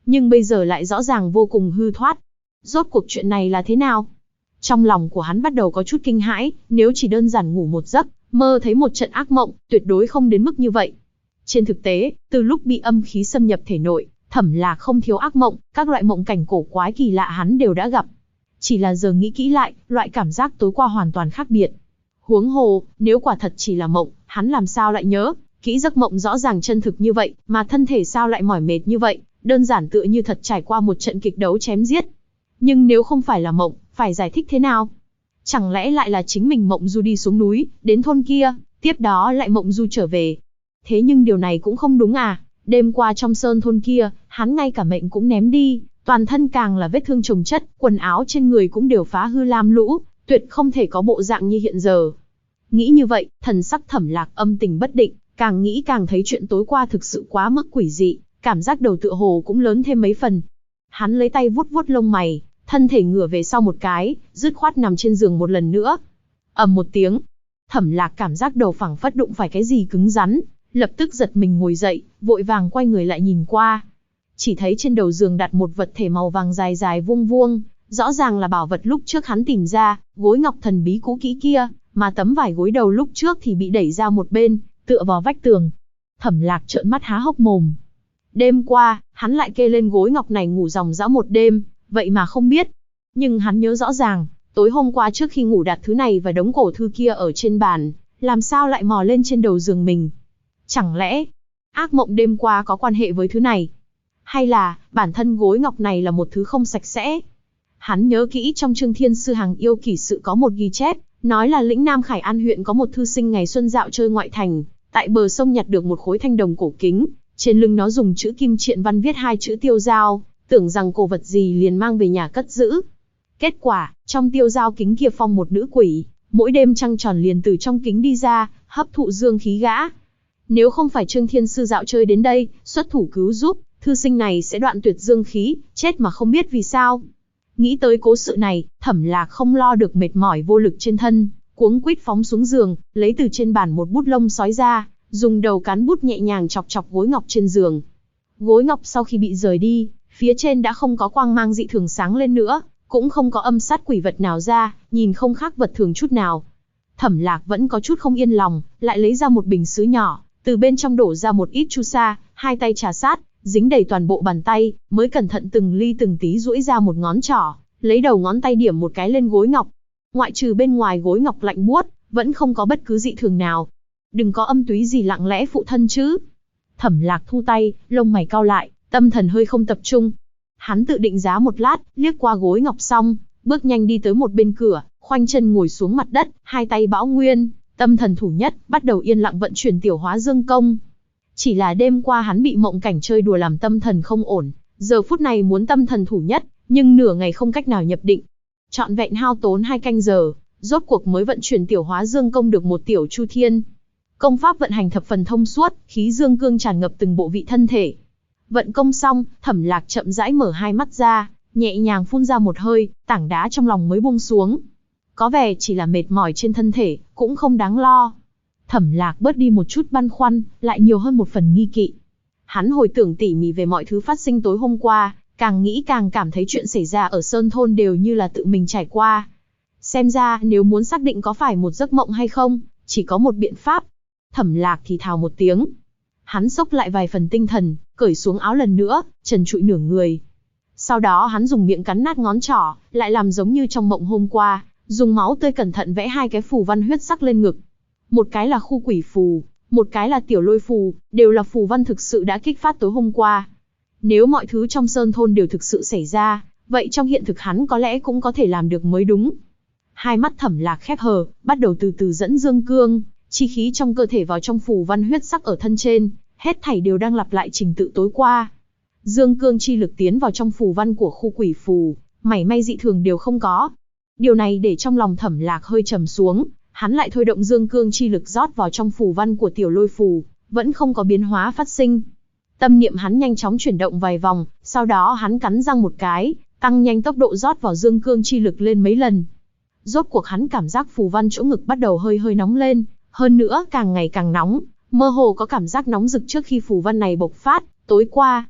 nhưng bây giờ lại rõ ràng vô cùng hư thoát. Rốt cuộc chuyện này là thế nào? Trong lòng của hắn bắt đầu có chút kinh hãi, nếu chỉ đơn giản ngủ một giấc, mơ thấy một trận ác mộng, tuyệt đối không đến mức như vậy. Trên thực tế, từ lúc bị âm khí xâm nhập thể nội, Thẩm Lạc không thiếu ác mộng, các loại mộng cảnh cổ quái kỳ lạ hắn đều đã gặp. Chỉ là giờ nghĩ kỹ lại, loại cảm giác tối qua hoàn toàn khác biệt. Huống hồ, nếu quả thật chỉ là mộng, hắn làm sao lại nhớ, kỹ giấc mộng rõ ràng chân thực như vậy, mà thân thể sao lại mỏi mệt như vậy, đơn giản tựa như thật trải qua một trận kịch đấu chém giết. Nhưng nếu không phải là mộng, phải giải thích thế nào? Chẳng lẽ lại là chính mình mộng du đi xuống núi, đến thôn kia, tiếp đó lại mộng du trở về? Thế nhưng điều này cũng không đúng à, đêm qua trong sơn thôn kia, hắn ngay cả mệnh cũng ném đi, toàn thân càng là vết thương chồng chất, quần áo trên người cũng đều phá hư lam lũ, tuyệt không thể có bộ dạng như hiện giờ. Nghĩ như vậy, thần sắc Thẩm Lạc âm tình bất định, càng nghĩ càng thấy chuyện tối qua thực sự quá mức quỷ dị, cảm giác đầu tựa hồ cũng lớn thêm mấy phần. Hắn lấy tay vuốt vuốt lông mày, thân thể ngửa về sau một cái, dứt khoát nằm trên giường một lần nữa. Ầm một tiếng, Thẩm Lạc cảm giác đầu phẳng phất đụng phải cái gì cứng rắn, lập tức giật mình ngồi dậy, vội vàng quay người lại nhìn qua. Chỉ thấy trên đầu giường đặt một vật thể màu vàng dài dài vuông vuông, rõ ràng là bảo vật lúc trước hắn tìm ra, gối ngọc thần bí cũ kỹ kia, mà tấm vải gối đầu lúc trước thì bị đẩy ra một bên, tựa vào vách tường. Thẩm Lạc trợn mắt há hốc mồm. Đêm qua, hắn lại kê lên gối ngọc này ngủ ròng rã một đêm, vậy mà không biết. Nhưng hắn nhớ rõ ràng, tối hôm qua trước khi ngủ đặt thứ này và đống cổ thư kia ở trên bàn, làm sao lại mò lên trên đầu giường mình? Chẳng lẽ, ác mộng đêm qua có quan hệ với thứ này? Hay là, bản thân gối ngọc này là một thứ không sạch sẽ? Hắn nhớ kỹ trong Trương Thiên Sư Hàng Yêu Kỷ Sự có một ghi chép, nói là lĩnh Nam Khải An huyện có một thư sinh ngày xuân dạo chơi ngoại thành, tại bờ sông nhặt được một khối thanh đồng cổ kính, trên lưng nó dùng chữ kim triện văn viết hai chữ tiêu dao, tưởng rằng cổ vật gì liền mang về nhà cất giữ. Kết quả, trong tiêu dao kính kia phong một nữ quỷ, mỗi đêm trăng tròn liền từ trong kính đi ra, hấp thụ dương khí gã. Nếu không phải Trương Thiên Sư dạo chơi đến đây, xuất thủ cứu giúp, thư sinh này sẽ đoạn tuyệt dương khí, chết mà không biết vì sao. Nghĩ tới cố sự này, Thẩm Lạc không lo được mệt mỏi vô lực trên thân, cuống quýt phóng xuống giường, lấy từ trên bàn một bút lông sói ra, dùng đầu cán bút nhẹ nhàng chọc chọc gối ngọc trên giường. Gối ngọc sau khi bị rời đi, phía trên đã không có quang mang dị thường sáng lên nữa, cũng không có âm sát quỷ vật nào ra, nhìn không khác vật thường chút nào. Thẩm Lạc vẫn có chút không yên lòng, lại lấy ra một bình sứ nhỏ, từ bên trong đổ ra một ít chu sa, hai tay trà sát, dính đầy toàn bộ bàn tay, mới cẩn thận từng ly từng tí duỗi ra một ngón trỏ, lấy đầu ngón tay điểm một cái lên gối ngọc. Ngoại trừ bên ngoài gối ngọc lạnh buốt, vẫn không có bất cứ dị thường nào. Đừng có âm túy gì lặng lẽ phụ thân chứ. Thẩm Lạc thu tay, lông mày cau lại, tâm thần hơi không tập trung. Hắn tự định giá một lát, liếc qua gối ngọc xong, bước nhanh đi tới một bên cửa, khoanh chân ngồi xuống mặt đất, hai tay bão nguyên, tâm thần thủ nhất, bắt đầu yên lặng vận chuyển tiểu hóa dương công. Chỉ là đêm qua hắn bị mộng cảnh chơi đùa làm tâm thần không ổn, giờ phút này muốn tâm thần thủ nhất, nhưng nửa ngày không cách nào nhập định. Trọn vẹn hao tốn 2 canh giờ, rốt cuộc mới vận chuyển tiểu hóa dương công được một tiểu chu thiên. Công pháp vận hành thập phần thông suốt, khí dương cương tràn ngập từng bộ vị thân thể. Vận công xong, Thẩm Lạc chậm rãi mở hai mắt ra, nhẹ nhàng phun ra một hơi, tảng đá trong lòng mới buông xuống. Có vẻ chỉ là mệt mỏi trên thân thể, cũng không đáng lo. Thẩm Lạc bớt đi một chút băn khoăn, lại nhiều hơn một phần nghi kỵ. Hắn hồi tưởng tỉ mỉ về mọi thứ phát sinh tối hôm qua, càng nghĩ càng cảm thấy chuyện xảy ra ở Sơn Thôn đều như là tự mình trải qua. Xem ra nếu muốn xác định có phải một giấc mộng hay không, chỉ có một biện pháp. Thẩm Lạc thì thào một tiếng. Hắn xốc lại vài phần tinh thần, cởi xuống áo lần nữa, trần trụi nửa người. Sau đó hắn dùng miệng cắn nát ngón trỏ, lại làm giống như trong mộng hôm qua, dùng máu tươi cẩn thận vẽ 2 cái phù văn huyết sắc lên ngực. Một cái là khu quỷ phù, một cái là tiểu lôi phù, đều là phù văn thực sự đã kích phát tối hôm qua. Nếu mọi thứ trong Sơn Thôn đều thực sự xảy ra, vậy trong hiện thực hắn có lẽ cũng có thể làm được mới đúng. Hai mắt Thẩm Lạc khép hờ, bắt đầu từ từ dẫn dương cương, chi khí trong cơ thể vào trong phù văn huyết sắc ở thân trên, hết thảy đều đang lặp lại trình tự tối qua. Dương cương chi lực tiến vào trong phù văn của khu quỷ phù, mảy may dị thường đều không có. Điều này để trong lòng Thẩm Lạc hơi trầm xuống, hắn lại thôi động dương cương chi lực rót vào trong phù văn của tiểu lôi phù, vẫn không có biến hóa phát sinh. Tâm niệm hắn nhanh chóng chuyển động vài vòng, sau đó hắn cắn răng một cái, tăng nhanh tốc độ rót vào dương cương chi lực lên mấy lần. Rốt cuộc hắn cảm giác phù văn chỗ ngực bắt đầu hơi hơi nóng lên, hơn nữa càng ngày càng nóng, mơ hồ có cảm giác nóng rực trước khi phù văn này bộc phát. Tối qua,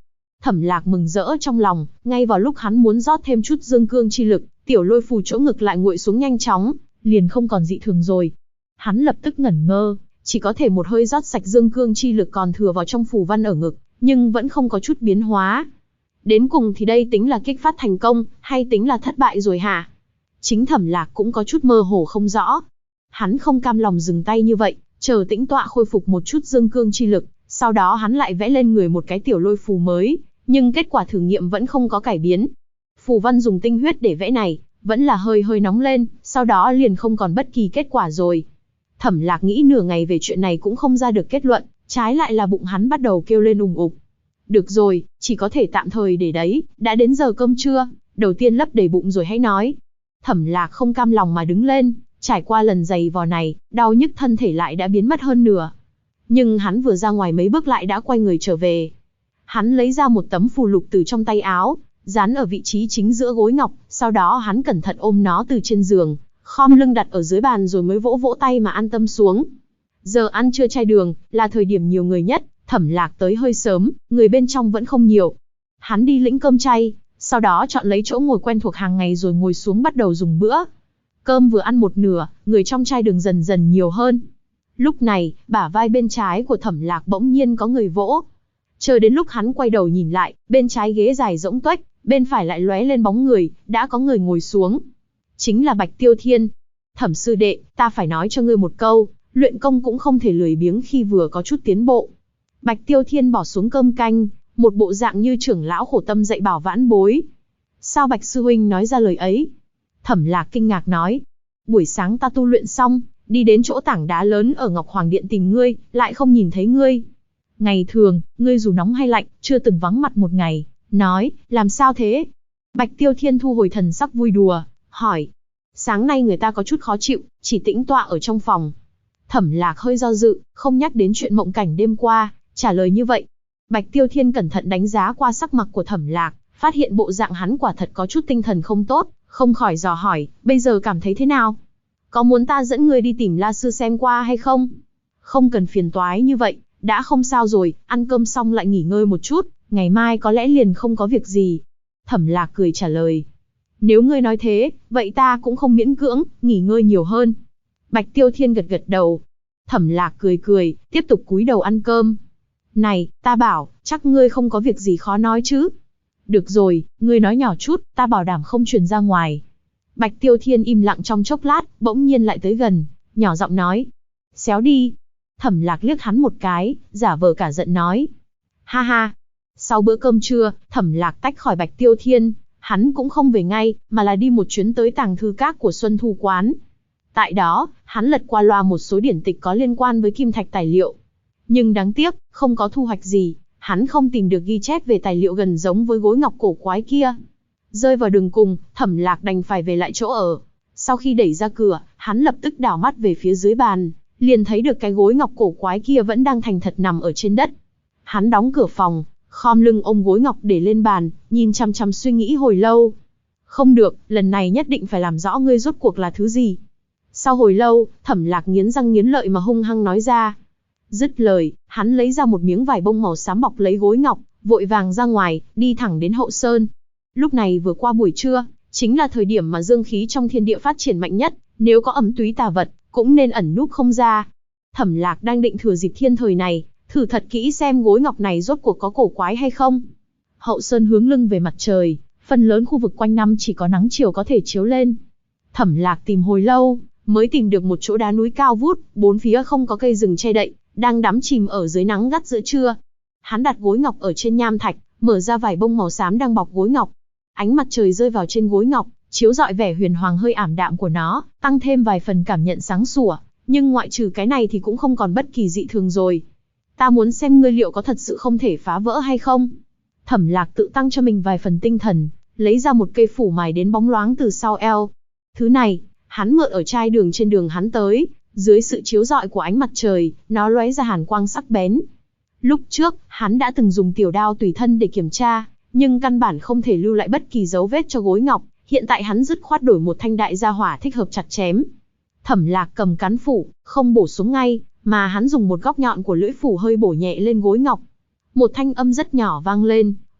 Thẩm Lạc mừng rỡ trong lòng, ngay vào lúc hắn muốn rót thêm chút dương cương chi lực, tiểu lôi phù chỗ ngực lại nguội xuống nhanh chóng, liền không còn dị thường rồi. Hắn lập tức ngẩn ngơ, chỉ có thể một hơi rót sạch dương cương chi lực còn thừa vào trong phù văn ở ngực, nhưng vẫn không có chút biến hóa. Đến cùng thì đây tính là kích phát thành công, hay tính là thất bại rồi hả? Chính Thẩm Lạc cũng có chút mơ hồ không rõ. Hắn không cam lòng dừng tay như vậy, chờ tĩnh tọa khôi phục một chút dương cương chi lực, sau đó hắn lại vẽ lên người một cái tiểu lôi phù mới, nhưng kết quả thử nghiệm vẫn không có cải biến. Phù văn dùng tinh huyết để vẽ này, vẫn là hơi nóng lên, sau đó liền không còn bất kỳ kết quả rồi. Thẩm Lạc nghĩ nửa ngày về chuyện này cũng không ra được kết luận, trái lại là bụng hắn bắt đầu kêu lên ùng ục. Được rồi, chỉ có thể tạm thời để đấy, đã đến giờ cơm trưa, đầu tiên lấp đầy bụng rồi hãy nói. Thẩm Lạc không cam lòng mà đứng lên, trải qua lần giày vò này, đau nhức thân thể lại đã biến mất hơn nửa. Nhưng hắn vừa ra ngoài mấy bước lại đã quay người trở về. Hắn lấy ra một tấm phù lục từ trong tay áo, dán ở vị trí chính giữa gối ngọc, sau đó hắn cẩn thận ôm nó từ trên giường, khom lưng đặt ở dưới bàn rồi mới vỗ vỗ tay mà an tâm xuống. Giờ ăn trưa chay đường, là thời điểm nhiều người nhất, Thẩm Lạc tới hơi sớm, người bên trong vẫn không nhiều. Hắn đi lĩnh cơm chay, sau đó chọn lấy chỗ ngồi quen thuộc hàng ngày rồi ngồi xuống bắt đầu dùng bữa. Cơm vừa ăn một nửa, người trong chai đường dần dần nhiều hơn. Lúc này, bả vai bên trái của Thẩm Lạc bỗng nhiên có người vỗ. Chờ đến lúc hắn quay đầu nhìn lại, bên trái ghế dài rỗng tuếch, bên phải lại lóe lên bóng người, đã có người ngồi xuống. Chính là Bạch Tiêu Thiên. Thẩm sư đệ, ta phải nói cho ngươi một câu, luyện công cũng không thể lười biếng khi vừa có chút tiến bộ. Bạch Tiêu Thiên bỏ xuống cơm canh, một bộ dạng như trưởng lão khổ tâm dạy bảo vãn bối. Sao Bạch sư huynh nói ra lời ấy? Thẩm Lạc kinh ngạc nói. Buổi sáng ta tu luyện xong, đi đến chỗ tảng đá lớn ở Ngọc Hoàng Điện tìm ngươi, lại không nhìn thấy ngươi. Ngày thường, ngươi dù nóng hay lạnh, chưa từng vắng mặt một ngày. Nói, làm sao thế? Bạch Tiêu Thiên thu hồi thần sắc vui đùa, hỏi. Sáng nay người ta có chút khó chịu, chỉ tĩnh tọa ở trong phòng. Thẩm Lạc hơi do dự, không nhắc đến chuyện mộng cảnh đêm qua, trả lời như vậy. Bạch Tiêu Thiên cẩn thận đánh giá qua sắc mặt của Thẩm Lạc, phát hiện bộ dạng hắn quả thật có chút tinh thần không tốt, không khỏi dò hỏi, bây giờ cảm thấy thế nào? Có muốn ta dẫn ngươi đi tìm La sư xem qua hay không? Không cần phiền toái như vậy, đã không sao rồi, ăn cơm xong lại nghỉ ngơi một chút, ngày mai có lẽ liền không có việc gì. Thẩm Lạc cười trả lời. Nếu ngươi nói thế, vậy ta cũng không miễn cưỡng, nghỉ ngơi nhiều hơn. Bạch Tiêu Thiên gật gật đầu. Thẩm Lạc cười, tiếp tục cúi đầu ăn cơm. Này, ta bảo, chắc ngươi không có việc gì khó nói chứ? Được rồi, ngươi nói nhỏ chút, ta bảo đảm không truyền ra ngoài. Bạch Tiêu Thiên im lặng trong chốc lát, bỗng nhiên lại tới gần, nhỏ giọng nói. Xéo đi. Thẩm Lạc liếc hắn một cái, giả vờ cả giận nói. Ha ha. Sau bữa cơm trưa, Thẩm Lạc tách khỏi Bạch Tiêu Thiên, hắn cũng không về ngay, mà là đi một chuyến tới tàng thư các của Xuân Thu Quán. Tại đó, hắn lật qua loa một số điển tịch có liên quan với kim thạch tài liệu. Nhưng đáng tiếc, không có thu hoạch gì, hắn không tìm được ghi chép về tài liệu gần giống với gối ngọc cổ quái kia. Rơi vào đường cùng, Thẩm Lạc đành phải về lại chỗ ở. Sau khi đẩy ra cửa, hắn lập tức đảo mắt về phía dưới bàn, liền thấy được cái gối ngọc cổ quái kia vẫn đang thành thật nằm ở trên đất. Hắn đóng cửa phòng, khom lưng ôm gối ngọc để lên bàn, nhìn chăm chăm suy nghĩ hồi lâu. Không được, lần này nhất định phải làm rõ ngươi rốt cuộc là thứ gì. Sau hồi lâu, Thẩm Lạc nghiến răng nghiến lợi mà hung hăng nói ra. Dứt lời, hắn lấy ra một miếng vải bông màu xám bọc lấy gối ngọc, vội vàng ra ngoài, đi thẳng đến Hậu Sơn. Lúc này vừa qua buổi trưa, chính là thời điểm mà dương khí trong thiên địa phát triển mạnh nhất, nếu có ấm túy tà vật, cũng nên ẩn núp không ra. Thẩm Lạc đang định thừa dịp thiên thời này, thử thật kỹ xem gối ngọc này rốt cuộc có cổ quái hay không. Hậu Sơn hướng lưng về mặt trời, phần lớn khu vực quanh năm chỉ có nắng chiều có thể chiếu lên. Thẩm Lạc tìm hồi lâu, mới tìm được một chỗ đá núi cao vút, bốn phía không có cây rừng che đậy, đang đắm chìm ở dưới nắng gắt giữa trưa. Hắn đặt gối ngọc ở trên nham thạch, mở ra vải bông màu xám đang bọc gối ngọc. Ánh mặt trời rơi vào trên gối ngọc, chiếu rọi vẻ huyền hoàng hơi ảm đạm của nó, tăng thêm vài phần cảm nhận sáng sủa, nhưng ngoại trừ cái này thì cũng không còn bất kỳ dị thường rồi. Ta muốn xem ngươi liệu có thật sự không thể phá vỡ hay không. Thẩm Lạc tự tăng cho mình vài phần tinh thần, lấy ra một cây phủ mài đến bóng loáng từ sau eo. Thứ này, hắn mượn ở chai đường trên đường hắn tới, dưới sự chiếu rọi của ánh mặt trời, nó lóe ra hàn quang sắc bén. Lúc trước, hắn đã từng dùng tiểu đao tùy thân để kiểm tra, nhưng căn bản không thể lưu lại bất kỳ dấu vết cho gối ngọc, hiện tại hắn dứt khoát đổi một thanh đại gia hỏa thích hợp chặt chém. Thẩm Lạc cầm cán phủ, không bổ xuống ngay, mà hắn dùng một góc nhọn của lưỡi phủ hơi bổ nhẹ lên gối ngọc. Một thanh âm rất nhỏ vang lên,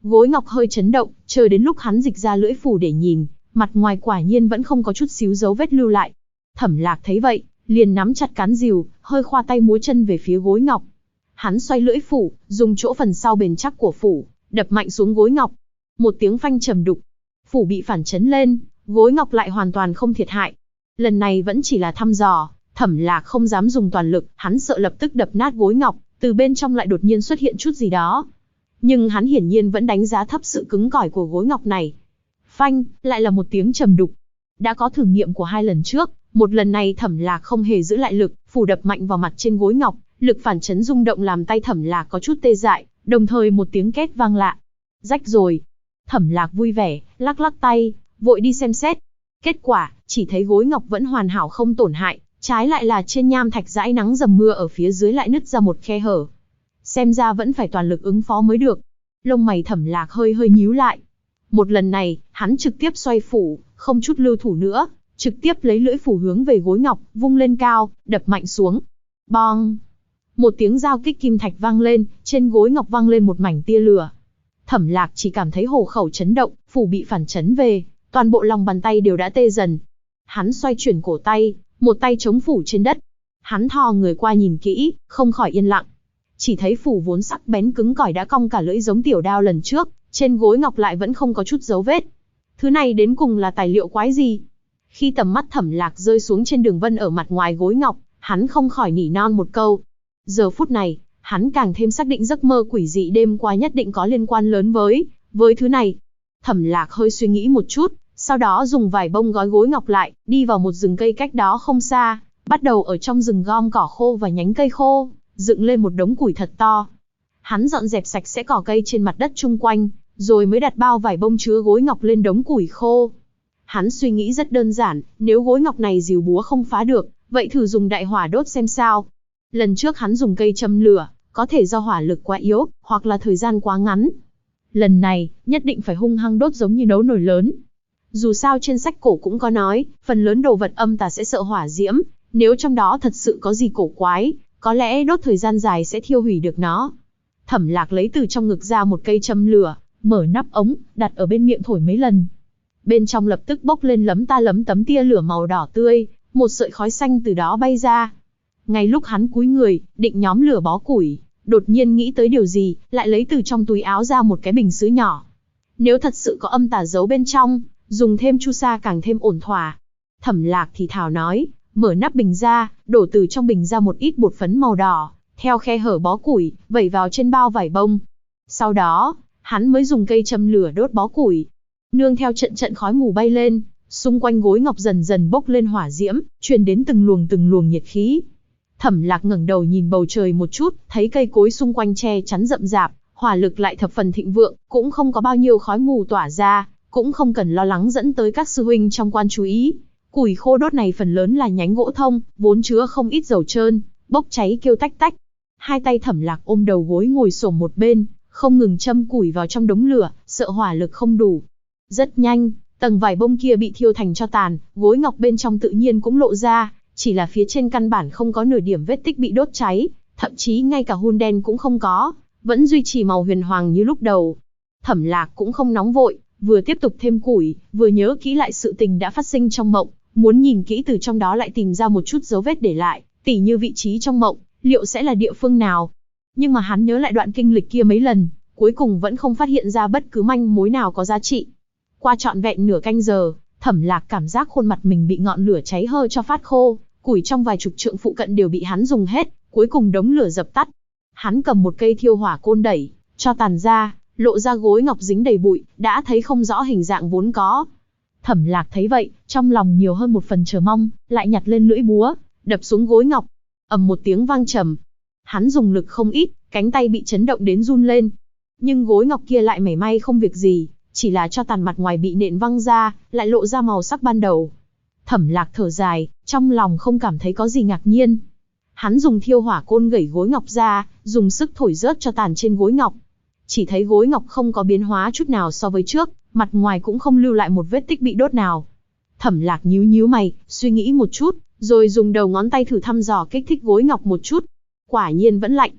Gối ngọc hơi chấn động, chờ đến lúc hắn dịch ra lưỡi phù để nhìn, mặt ngoài quả nhiên vẫn không có chút xíu dấu vết lưu lại. Thẩm Lạc thấy vậy, liền nắm chặt cán rìu, hơi khoa tay múa chân về phía gối ngọc. Hắn xoay lưỡi phủ, dùng chỗ phần sau bền chắc của phủ, đập mạnh xuống gối ngọc. Một tiếng phanh trầm đục, phủ bị phản chấn lên, gối ngọc lại hoàn toàn không thiệt hại. Lần này vẫn chỉ là thăm dò, Thẩm Lạc không dám dùng toàn lực, hắn sợ lập tức đập nát gối ngọc, từ bên trong lại đột nhiên xuất hiện chút gì đó. Nhưng hắn hiển nhiên vẫn đánh giá thấp sự cứng cỏi của gối ngọc này. Phanh, lại là một tiếng trầm đục. Đã có thử nghiệm của 2 lần trước, một lần này Thẩm Lạc không hề giữ lại lực, phủ đập mạnh vào mặt trên gối ngọc, lực phản chấn rung động làm tay Thẩm Lạc có chút tê dại, đồng thời một tiếng két vang lạ. Rách rồi. Thẩm Lạc vui vẻ, lắc lắc tay, vội đi xem xét. Kết quả, chỉ thấy gối ngọc vẫn hoàn hảo không tổn hại, trái lại là trên nham thạch dãi nắng dầm mưa ở phía dưới lại nứt ra một khe hở. Xem ra vẫn phải toàn lực ứng phó mới được. Lông mày Thẩm Lạc hơi hơi nhíu lại. Một lần này, hắn trực tiếp xoay phủ, không chút lưu thủ nữa, trực tiếp lấy lưỡi phủ hướng về gối ngọc, vung lên cao, đập mạnh xuống. Bong! Một tiếng giao kích kim thạch vang lên, trên gối ngọc vang lên một mảnh tia lửa. Thẩm Lạc chỉ cảm thấy hổ khẩu chấn động, phủ bị phản chấn về, toàn bộ lòng bàn tay đều đã tê dần. Hắn xoay chuyển cổ tay, một tay chống phủ trên đất. Hắn thò người qua nhìn kỹ, không khỏi yên lặng. Chỉ thấy phủ vốn sắc bén cứng cỏi đã cong cả lưỡi giống tiểu đao lần trước, trên gối ngọc lại vẫn không có chút dấu vết. Thứ này đến cùng là tài liệu quái gì? Khi tầm mắt Thẩm Lạc rơi xuống trên đường vân ở mặt ngoài gối ngọc, hắn không khỏi nỉ non một câu. Giờ phút này, hắn càng thêm xác định giấc mơ quỷ dị đêm qua nhất định có liên quan lớn với thứ này. Thẩm Lạc hơi suy nghĩ một chút, sau đó dùng vải bông gói gối ngọc lại, đi vào một rừng cây cách đó không xa, bắt đầu ở trong rừng gom cỏ khô và nhánh cây khô, dựng lên một đống củi thật to. Hắn dọn dẹp sạch sẽ cỏ cây trên mặt đất chung quanh, rồi mới đặt bao vải bông chứa gối ngọc lên đống củi khô. Hắn suy nghĩ rất đơn giản, nếu gối ngọc này rìu búa không phá được, vậy thử dùng đại hỏa đốt xem sao. Lần trước hắn dùng cây châm lửa, có thể do hỏa lực quá yếu, hoặc là thời gian quá ngắn. Lần này, nhất định phải hung hăng đốt giống như nấu nồi lớn. Dù sao trên sách cổ cũng có nói, phần lớn đồ vật âm tà sẽ sợ hỏa diễm, nếu trong đó thật sự có gì cổ quái, có lẽ đốt thời gian dài sẽ thiêu hủy được nó. Thẩm Lạc lấy từ trong ngực ra một cây châm lửa, mở nắp ống, đặt ở bên miệng thổi mấy lần. Bên trong lập tức bốc lên lấm ta lấm tấm tia lửa màu đỏ tươi, một sợi khói xanh từ đó bay ra. Ngay lúc hắn cúi người, định nhóm lửa bó củi, đột nhiên nghĩ tới điều gì, lại lấy từ trong túi áo ra một cái bình sứ nhỏ. Nếu thật sự có âm tà giấu bên trong, dùng thêm chu sa càng thêm ổn thỏa. Thẩm Lạc thì thào nói, mở nắp bình ra, đổ từ trong bình ra một ít bột phấn màu đỏ, theo khe hở bó củi, vẩy vào trên bao vải bông. Sau đó, hắn mới dùng cây châm lửa đốt bó củi. Nương theo trận trận khói mù bay lên, xung quanh gối ngọc dần dần bốc lên hỏa diễm, truyền đến từng luồng nhiệt khí. Thẩm Lạc ngẩng đầu nhìn bầu trời một chút, thấy cây cối xung quanh che chắn rậm rạp, hỏa lực lại thập phần thịnh vượng, cũng không có bao nhiêu khói mù tỏa ra, cũng không cần lo lắng dẫn tới các sư huynh trong quan chú ý. Củi khô đốt này phần lớn là nhánh gỗ thông, vốn chứa không ít dầu trơn, bốc cháy kêu tách tách. Hai tay Thẩm Lạc ôm đầu gối ngồi xổm một bên, không ngừng châm củi vào trong đống lửa, sợ hỏa lực không đủ. Rất nhanh, tầng vải bông kia bị thiêu thành tro tàn, gối ngọc bên trong tự nhiên cũng lộ ra, chỉ là phía trên căn bản không có nửa điểm vết tích bị đốt cháy, thậm chí ngay cả hun đen cũng không có, vẫn duy trì màu huyền hoàng như lúc đầu. Thẩm Lạc cũng không nóng vội, vừa tiếp tục thêm củi, vừa nhớ kỹ lại sự tình đã phát sinh trong mộng, muốn nhìn kỹ từ trong đó lại tìm ra một chút dấu vết để lại, tỉ như vị trí trong mộng, liệu sẽ là địa phương nào. Nhưng mà hắn nhớ lại đoạn kinh lịch kia mấy lần, cuối cùng vẫn không phát hiện ra bất cứ manh mối nào có giá trị. Qua trọn vẹn nửa canh giờ, Thẩm Lạc cảm giác khuôn mặt mình bị ngọn lửa cháy hơi cho phát khô, củi trong vài chục trượng phụ cận đều bị hắn dùng hết, cuối cùng đống lửa dập tắt. Hắn cầm một cây thiêu hỏa côn đẩy, cho tàn ra, lộ ra gối ngọc dính đầy bụi, đã thấy không rõ hình dạng vốn có. Thẩm Lạc thấy vậy, trong lòng nhiều hơn một phần chờ mong, lại nhặt lên lưỡi búa, đập xuống gối ngọc. Ầm một tiếng vang trầm. Hắn dùng lực không ít, cánh tay bị chấn động đến run lên. Nhưng gối ngọc kia lại mảy may không việc gì, chỉ là cho tàn mặt ngoài bị nện văng ra, lại lộ ra màu sắc ban đầu. Thẩm Lạc thở dài, trong lòng không cảm thấy có gì ngạc nhiên. Hắn dùng thiêu hỏa côn gẩy gối ngọc ra, dùng sức thổi rớt cho tàn trên gối ngọc. Chỉ thấy gối ngọc không có biến hóa chút nào so với trước, mặt ngoài cũng không lưu lại một vết tích bị đốt nào. Thẩm Lạc nhíu nhíu mày, suy nghĩ một chút, rồi dùng đầu ngón tay thử thăm dò kích thích gối ngọc một chút. Quả nhiên vẫn lạnh.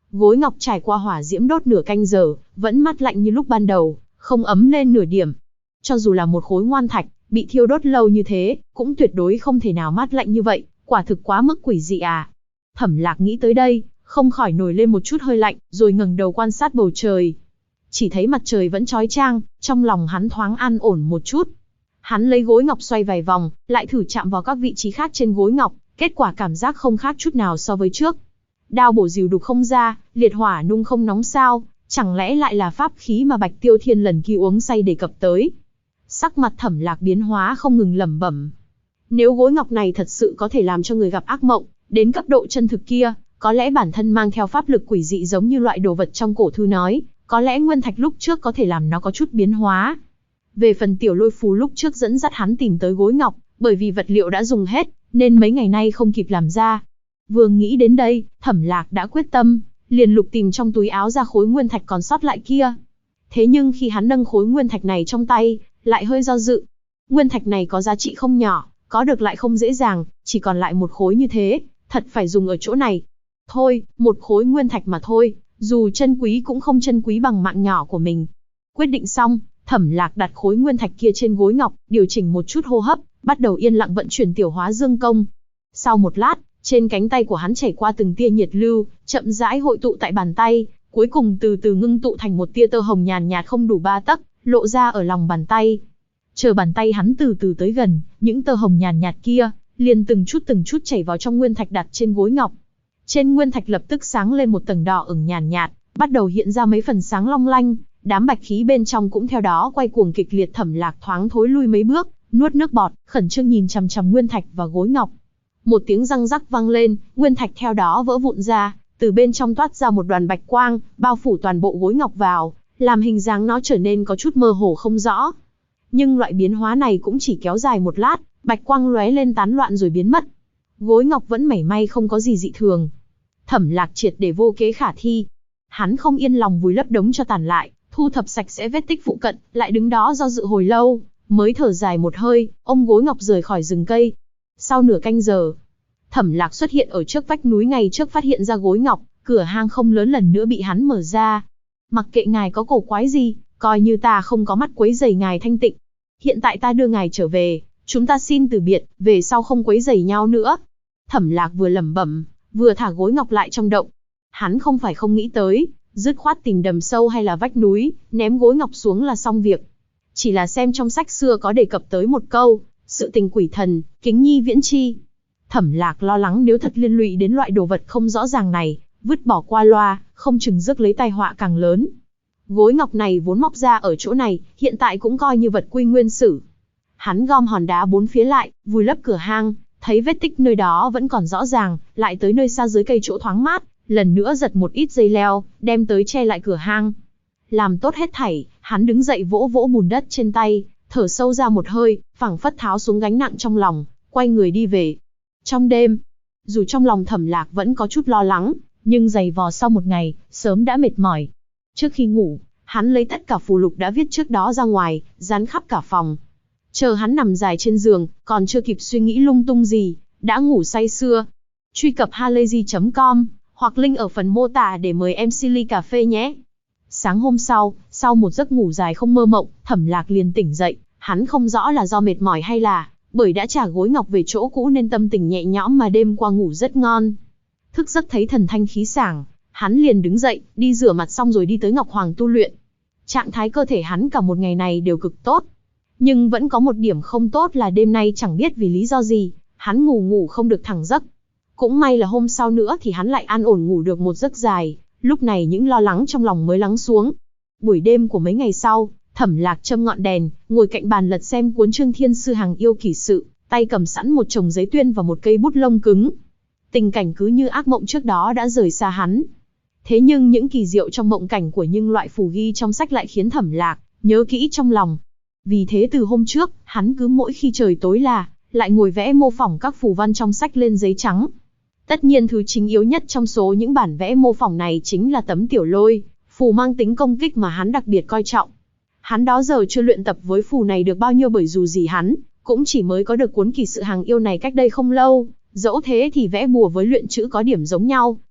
Gối ngọc trải qua hỏa diễm đốt nửa canh giờ, vẫn mát lạnh như lúc ban đầu, không ấm lên nửa điểm. Cho dù là một khối ngoan thạch, bị thiêu đốt lâu như thế, cũng tuyệt đối không thể nào mát lạnh như vậy, quả thực quá mức quỷ dị à. Thẩm Lạc nghĩ tới đây, không khỏi nổi lên một chút hơi lạnh, rồi ngẩng đầu quan sát bầu trời. Chỉ thấy mặt trời vẫn chói chang, trong lòng hắn thoáng an ổn một chút. Hắn lấy gối ngọc xoay vài vòng, lại thử chạm vào các vị trí khác trên gối ngọc, kết quả cảm giác không khác chút nào so với trước. Đao bổ dìu đục không ra, liệt hỏa nung không nóng sao, chẳng lẽ lại là pháp khí mà Bạch Tiêu Thiên lần kia uống say đề cập tới. Sắc mặt Thẩm Lạc biến hóa không ngừng lẩm bẩm. Nếu gối ngọc này thật sự có thể làm cho người gặp ác mộng, đến cấp độ chân thực kia, có lẽ bản thân mang theo pháp lực quỷ dị giống như loại đồ vật trong cổ thư nói, có lẽ nguyên thạch lúc trước có thể làm nó có chút biến hóa. Về phần tiểu lôi phù lúc trước dẫn dắt hắn tìm tới gối ngọc, bởi vì vật liệu đã dùng hết, nên mấy ngày nay không kịp làm ra. Vừa nghĩ đến đây, Thẩm Lạc đã quyết tâm, liền lục tìm trong túi áo ra khối nguyên thạch còn sót lại kia. Thế nhưng khi hắn nâng khối nguyên thạch này trong tay, lại hơi do dự. Nguyên thạch này có giá trị không nhỏ, có được lại không dễ dàng, chỉ còn lại một khối như thế, thật phải dùng ở chỗ này. Thôi, một khối nguyên thạch mà thôi, dù chân quý cũng không chân quý bằng mạng nhỏ của mình. Quyết định xong, Thẩm Lạc đặt khối nguyên thạch kia trên gối ngọc, điều chỉnh một chút hô hấp, bắt đầu yên lặng vận chuyển tiểu hóa dương công. Sau một lát, trên cánh tay của hắn chảy qua từng tia nhiệt lưu, chậm rãi hội tụ tại bàn tay, cuối cùng từ từ ngưng tụ thành một tia tơ hồng nhàn nhạt không đủ 3 tấc, lộ ra ở lòng bàn tay. Chờ bàn tay hắn từ từ tới gần, những tơ hồng nhàn nhạt kia liền từng chút chảy vào trong nguyên thạch đặt trên gối ngọc. Trên nguyên thạch lập tức sáng lên một tầng đỏ ửng nhàn nhạt, bắt đầu hiện ra mấy phần sáng long lanh, đám bạch khí bên trong cũng theo đó quay cuồng kịch liệt. Thẩm Lạc thoáng thối lui mấy bước, nuốt nước bọt, khẩn trương nhìn chằm chằm nguyên thạch và gối ngọc. Một tiếng răng rắc vang lên, nguyên thạch theo đó vỡ vụn ra, từ bên trong toát ra một đoàn bạch quang, bao phủ toàn bộ gối ngọc vào, làm hình dáng nó trở nên có chút mơ hồ không rõ. Nhưng loại biến hóa này cũng chỉ kéo dài một lát, bạch quang lóe lên tán loạn rồi biến mất. Gối ngọc vẫn mảy may không có gì dị thường. Thẩm Lạc triệt để vô kế khả thi. Hắn không yên lòng vùi lấp đống cho tàn lại, thu thập sạch sẽ vết tích phụ cận, lại đứng đó do dự hồi lâu, mới thở dài một hơi, ôm gối ngọc rời khỏi rừng cây. Sau nửa canh giờ, Thẩm Lạc xuất hiện ở trước vách núi ngày trước phát hiện ra gối ngọc, cửa hang không lớn lần nữa bị hắn mở ra. Mặc kệ ngài có cổ quái gì, coi như ta không có mắt quấy rầy ngài thanh tịnh. Hiện tại ta đưa ngài trở về, chúng ta xin từ biệt, về sau không quấy rầy nhau nữa. Thẩm Lạc vừa lẩm bẩm, vừa thả gối ngọc lại trong động. Hắn không phải không nghĩ tới, dứt khoát tìm đầm sâu hay là vách núi, ném gối ngọc xuống là xong việc. Chỉ là xem trong sách xưa có đề cập tới một câu, sự tình quỷ thần, kính nhi viễn chi. Thẩm Lạc lo lắng nếu thật liên lụy đến loại đồ vật không rõ ràng này, vứt bỏ qua loa, không chừng rước lấy tai họa càng lớn. Gối ngọc này vốn mọc ra ở chỗ này, hiện tại cũng coi như vật quy nguyên sử. Hắn gom hòn đá bốn phía lại, vùi lấp cửa hang, thấy vết tích nơi đó vẫn còn rõ ràng, lại tới nơi xa dưới cây chỗ thoáng mát, lần nữa giật một ít dây leo, đem tới che lại cửa hang. Làm tốt hết thảy, hắn đứng dậy vỗ vỗ bùn đất trên tay, thở sâu ra một hơi, phảng phất tháo xuống gánh nặng trong lòng, quay người đi về. Trong đêm, dù trong lòng Thẩm Lạc vẫn có chút lo lắng, nhưng giày vò sau một ngày, sớm đã mệt mỏi. Trước khi ngủ, hắn lấy tất cả phù lục đã viết trước đó ra ngoài, dán khắp cả phòng. Chờ hắn nằm dài trên giường, còn chưa kịp suy nghĩ lung tung gì, đã ngủ say sưa. Truy cập halayzi.com, hoặc link ở phần mô tả để mời em Silly cà phê nhé. Sáng hôm sau một giấc ngủ dài không mơ mộng, Thẩm Lạc liền tỉnh dậy, hắn không rõ là do mệt mỏi hay là bởi đã trả gối ngọc về chỗ cũ nên tâm tình nhẹ nhõm mà đêm qua ngủ rất ngon. Thức giấc thấy thần thanh khí sảng, hắn liền đứng dậy, đi rửa mặt xong rồi đi tới Ngọc Hoàng tu luyện. Trạng thái cơ thể hắn cả một ngày này đều cực tốt. Nhưng vẫn có một điểm không tốt là đêm nay chẳng biết vì lý do gì, hắn ngủ không được thẳng giấc. Cũng may là hôm sau nữa thì hắn lại an ổn ngủ được một giấc dài, lúc này những lo lắng trong lòng mới lắng xuống. Buổi đêm của mấy ngày sau, Thẩm Lạc châm ngọn đèn, ngồi cạnh bàn lật xem cuốn Trương Thiên Sư Hàng Yêu Kỷ Sự, tay cầm sẵn một chồng giấy tuyên và một cây bút lông cứng. Tình cảnh cứ như ác mộng trước đó đã rời xa hắn. Thế nhưng những kỳ diệu trong mộng cảnh của những loại phù ghi trong sách lại khiến Thẩm Lạc nhớ kỹ trong lòng. Vì thế từ hôm trước, hắn cứ mỗi khi trời tối là lại ngồi vẽ mô phỏng các phù văn trong sách lên giấy trắng. Tất nhiên thứ chính yếu nhất trong số những bản vẽ mô phỏng này chính là tấm tiểu lôi, phù mang tính công kích mà hắn đặc biệt coi trọng. Hắn đó giờ chưa luyện tập với phù này được bao nhiêu bởi dù gì hắn cũng chỉ mới có được cuốn Kỳ Sự Hàng Yêu này cách đây không lâu, dẫu thế thì vẽ bùa với luyện chữ có điểm giống nhau,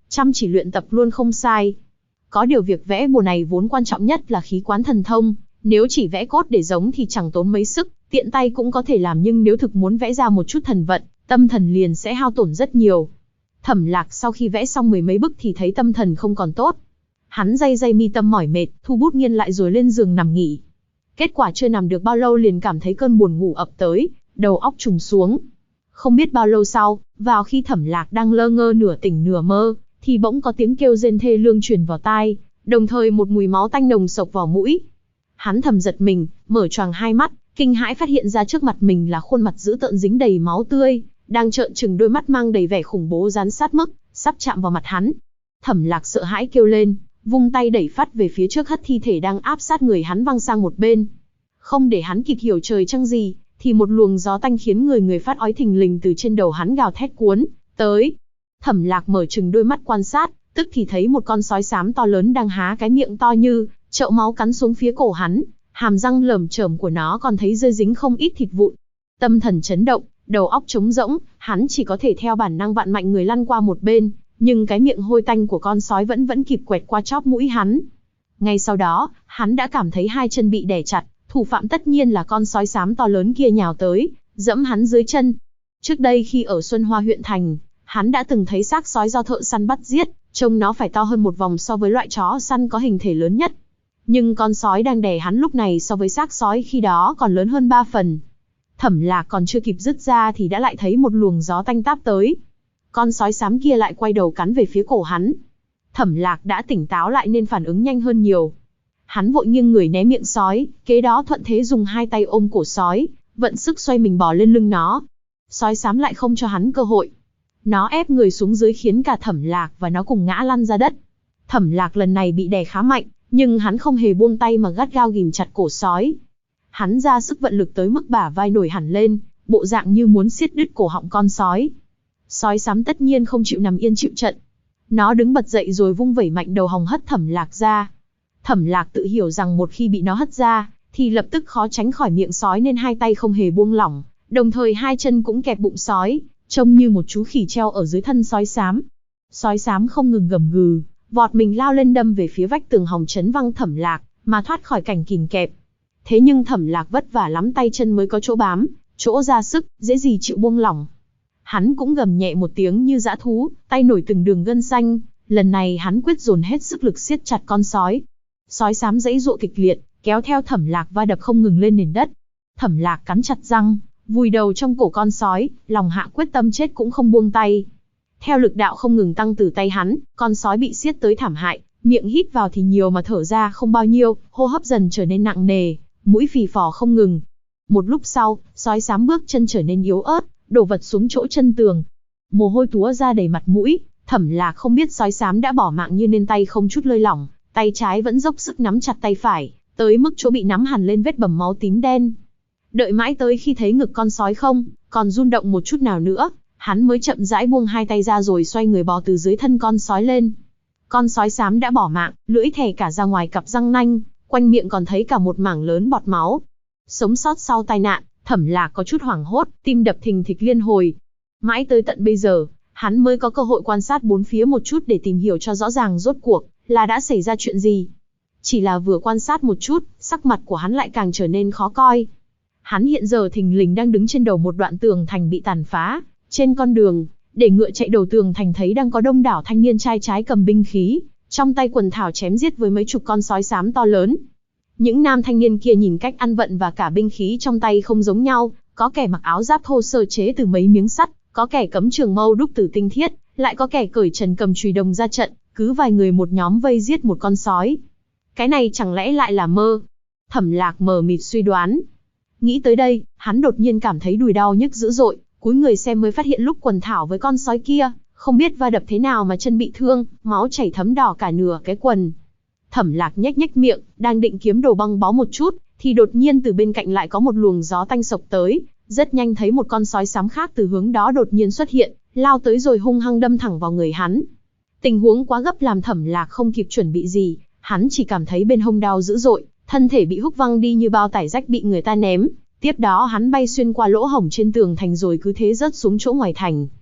chăm chỉ luyện tập luôn không sai. Có điều việc vẽ bùa này vốn quan trọng nhất là khí quán thần thông, nếu chỉ vẽ cốt để giống thì chẳng tốn mấy sức, tiện tay cũng có thể làm, nhưng nếu thực muốn vẽ ra một chút thần vận, tâm thần liền sẽ hao tổn rất nhiều. Thẩm Lạc sau khi vẽ xong mười mấy bức thì thấy tâm thần không còn tốt. Hắn day mi tâm mỏi mệt, thu bút nghiêng lại rồi lên giường nằm nghỉ. Kết quả chưa nằm được bao lâu liền cảm thấy cơn buồn ngủ ập tới, đầu óc trùng xuống. Không biết bao lâu sau, vào khi Thẩm Lạc đang lơ ngơ nửa tỉnh nửa mơ, thì bỗng có tiếng kêu rên thê lương truyền vào tai, đồng thời một mùi máu tanh nồng sộc vào mũi. Hắn thầm giật mình, mở choàng hai mắt, kinh hãi phát hiện ra trước mặt mình là khuôn mặt dữ tợn dính đầy máu tươi, đang trợn trừng đôi mắt mang đầy vẻ khủng bố dán sát mức, sắp chạm vào mặt hắn. Thẩm Lạc sợ hãi kêu lên, vung tay đẩy phắt về phía trước, hất thi thể đang áp sát người hắn văng sang một bên. Không để hắn kịp hiểu trời trăng gì, thì một luồng gió tanh khiến người phát ói thình lình từ trên đầu hắn gào thét cuốn tới. Thẩm Lạc mở trừng đôi mắt quan sát, tức thì thấy một con sói xám to lớn đang há cái miệng to như chậu máu cắn xuống phía cổ hắn, hàm răng lởm chởm của nó còn thấy rơi dính không ít thịt vụn. Tâm thần chấn động, đầu óc trống rỗng, hắn chỉ có thể theo bản năng vặn mạnh người lăn qua một bên, nhưng cái miệng hôi tanh của con sói vẫn kịp quẹt qua chóp mũi hắn. Ngay sau đó, hắn đã cảm thấy hai chân bị đè chặt, thủ phạm tất nhiên là con sói xám to lớn kia nhào tới, giẫm hắn dưới chân. Trước đây khi ở Xuân Hoa huyện thành, hắn đã từng thấy xác sói do thợ săn bắt giết, trông nó phải to hơn một vòng so với loại chó săn có hình thể lớn nhất. Nhưng con sói đang đè hắn lúc này so với xác sói khi đó còn lớn hơn 3 phần. Thẩm Lạc còn chưa kịp dứt ra thì đã lại thấy một luồng gió tanh táp tới. Con sói xám kia lại quay đầu cắn về phía cổ hắn. Thẩm Lạc đã tỉnh táo lại nên phản ứng nhanh hơn nhiều. Hắn vội nghiêng người né miệng sói, kế đó thuận thế dùng hai tay ôm cổ sói, vận sức xoay mình bò lên lưng nó. Sói xám lại không cho hắn cơ hội. Nó ép người xuống dưới khiến cả Thẩm Lạc và nó cùng ngã lăn ra đất. Thẩm Lạc lần này bị đè khá mạnh, nhưng hắn không hề buông tay mà gắt gao ghìm chặt cổ sói. Hắn ra sức vận lực tới mức bả vai nổi hẳn lên, bộ dạng như muốn xiết đứt cổ họng con sói. Sói xám tất nhiên không chịu nằm yên chịu trận. Nó đứng bật dậy rồi vung vẩy mạnh đầu hòng hất Thẩm Lạc ra. Thẩm Lạc tự hiểu rằng một khi bị nó hất ra, thì lập tức khó tránh khỏi miệng sói nên hai tay không hề buông lỏng, đồng thời hai chân cũng kẹp bụng sói, trông như một chú khỉ treo ở dưới thân sói xám. Sói xám không ngừng gầm gừ, vọt mình lao lên đâm về phía vách tường hòng chấn văng Thẩm Lạc, mà thoát khỏi cảnh kìm kẹp. Thế nhưng Thẩm Lạc vất vả lắm tay chân mới có chỗ bám, chỗ ra sức, dễ gì chịu buông lỏng. Hắn cũng gầm nhẹ một tiếng như dã thú, tay nổi từng đường gân xanh, lần này hắn quyết dồn hết sức lực siết chặt con sói. Sói xám giãy giụa kịch liệt, kéo theo Thẩm Lạc va đập không ngừng lên nền đất. Thẩm Lạc cắn chặt răng, vùi đầu trong cổ con sói, lòng hạ quyết tâm chết cũng không buông tay. Theo lực đạo không ngừng tăng từ tay hắn, con sói bị siết tới thảm hại, miệng hít vào thì nhiều mà thở ra không bao nhiêu, hô hấp dần trở nên nặng nề, mũi phì phò không ngừng. Một lúc sau, sói xám bước chân trở nên yếu ớt, đổ vật xuống chỗ chân tường. Mồ hôi túa ra đầy mặt mũi, Thẩm Lạc không biết sói xám đã bỏ mạng như nên tay không chút lơi lỏng, tay trái vẫn dốc sức nắm chặt tay phải, tới mức chỗ bị nắm hẳn lên vết bầm máu tím đen. Đợi mãi tới khi thấy ngực con sói không còn rung động một chút nào nữa, hắn mới chậm rãi buông hai tay ra rồi xoay người bò từ dưới thân con sói lên. Con sói xám đã bỏ mạng, lưỡi thè cả ra ngoài cặp răng nanh, quanh miệng còn thấy cả một mảng lớn bọt máu. Sống sót sau tai nạn, Thẩm Lạc có chút hoảng hốt, tim đập thình thịch liên hồi. Mãi tới tận bây giờ, hắn mới có cơ hội quan sát bốn phía một chút để tìm hiểu cho rõ ràng rốt cuộc là đã xảy ra chuyện gì. Chỉ là vừa quan sát một chút, sắc mặt của hắn lại càng trở nên khó coi. Hắn hiện giờ thình lình đang đứng trên đầu một đoạn tường thành bị tàn phá, trên con đường, để ngựa chạy đầu tường thành thấy đang có đông đảo thanh niên trai trái cầm binh khí, trong tay quần thảo chém giết với mấy chục con sói xám to lớn. Những nam thanh niên kia nhìn cách ăn vận và cả binh khí trong tay không giống nhau, có kẻ mặc áo giáp thô sơ chế từ mấy miếng sắt, có kẻ cấm trường mâu đúc từ tinh thiết, lại có kẻ cởi trần cầm chùy đồng ra trận, cứ vài người một nhóm vây giết một con sói. Cái này chẳng lẽ lại là mơ? Thẩm Lạc mờ mịt suy đoán. Nghĩ tới đây, hắn đột nhiên cảm thấy đùi đau nhức dữ dội, cúi người xem mới phát hiện lúc quần thảo với con sói kia, không biết va đập thế nào mà chân bị thương, máu chảy thấm đỏ cả nửa cái quần. Thẩm Lạc nhếch nhếch miệng, đang định kiếm đồ băng bó một chút, thì đột nhiên từ bên cạnh lại có một luồng gió tanh sộc tới, rất nhanh thấy một con sói xám khác từ hướng đó đột nhiên xuất hiện, lao tới rồi hung hăng đâm thẳng vào người hắn. Tình huống quá gấp làm Thẩm Lạc không kịp chuẩn bị gì, hắn chỉ cảm thấy bên hông đau dữ dội, thân thể bị húc văng đi như bao tải rách bị người ta ném. Tiếp đó hắn bay xuyên qua lỗ hổng trên tường thành rồi cứ thế rớt xuống chỗ ngoài thành.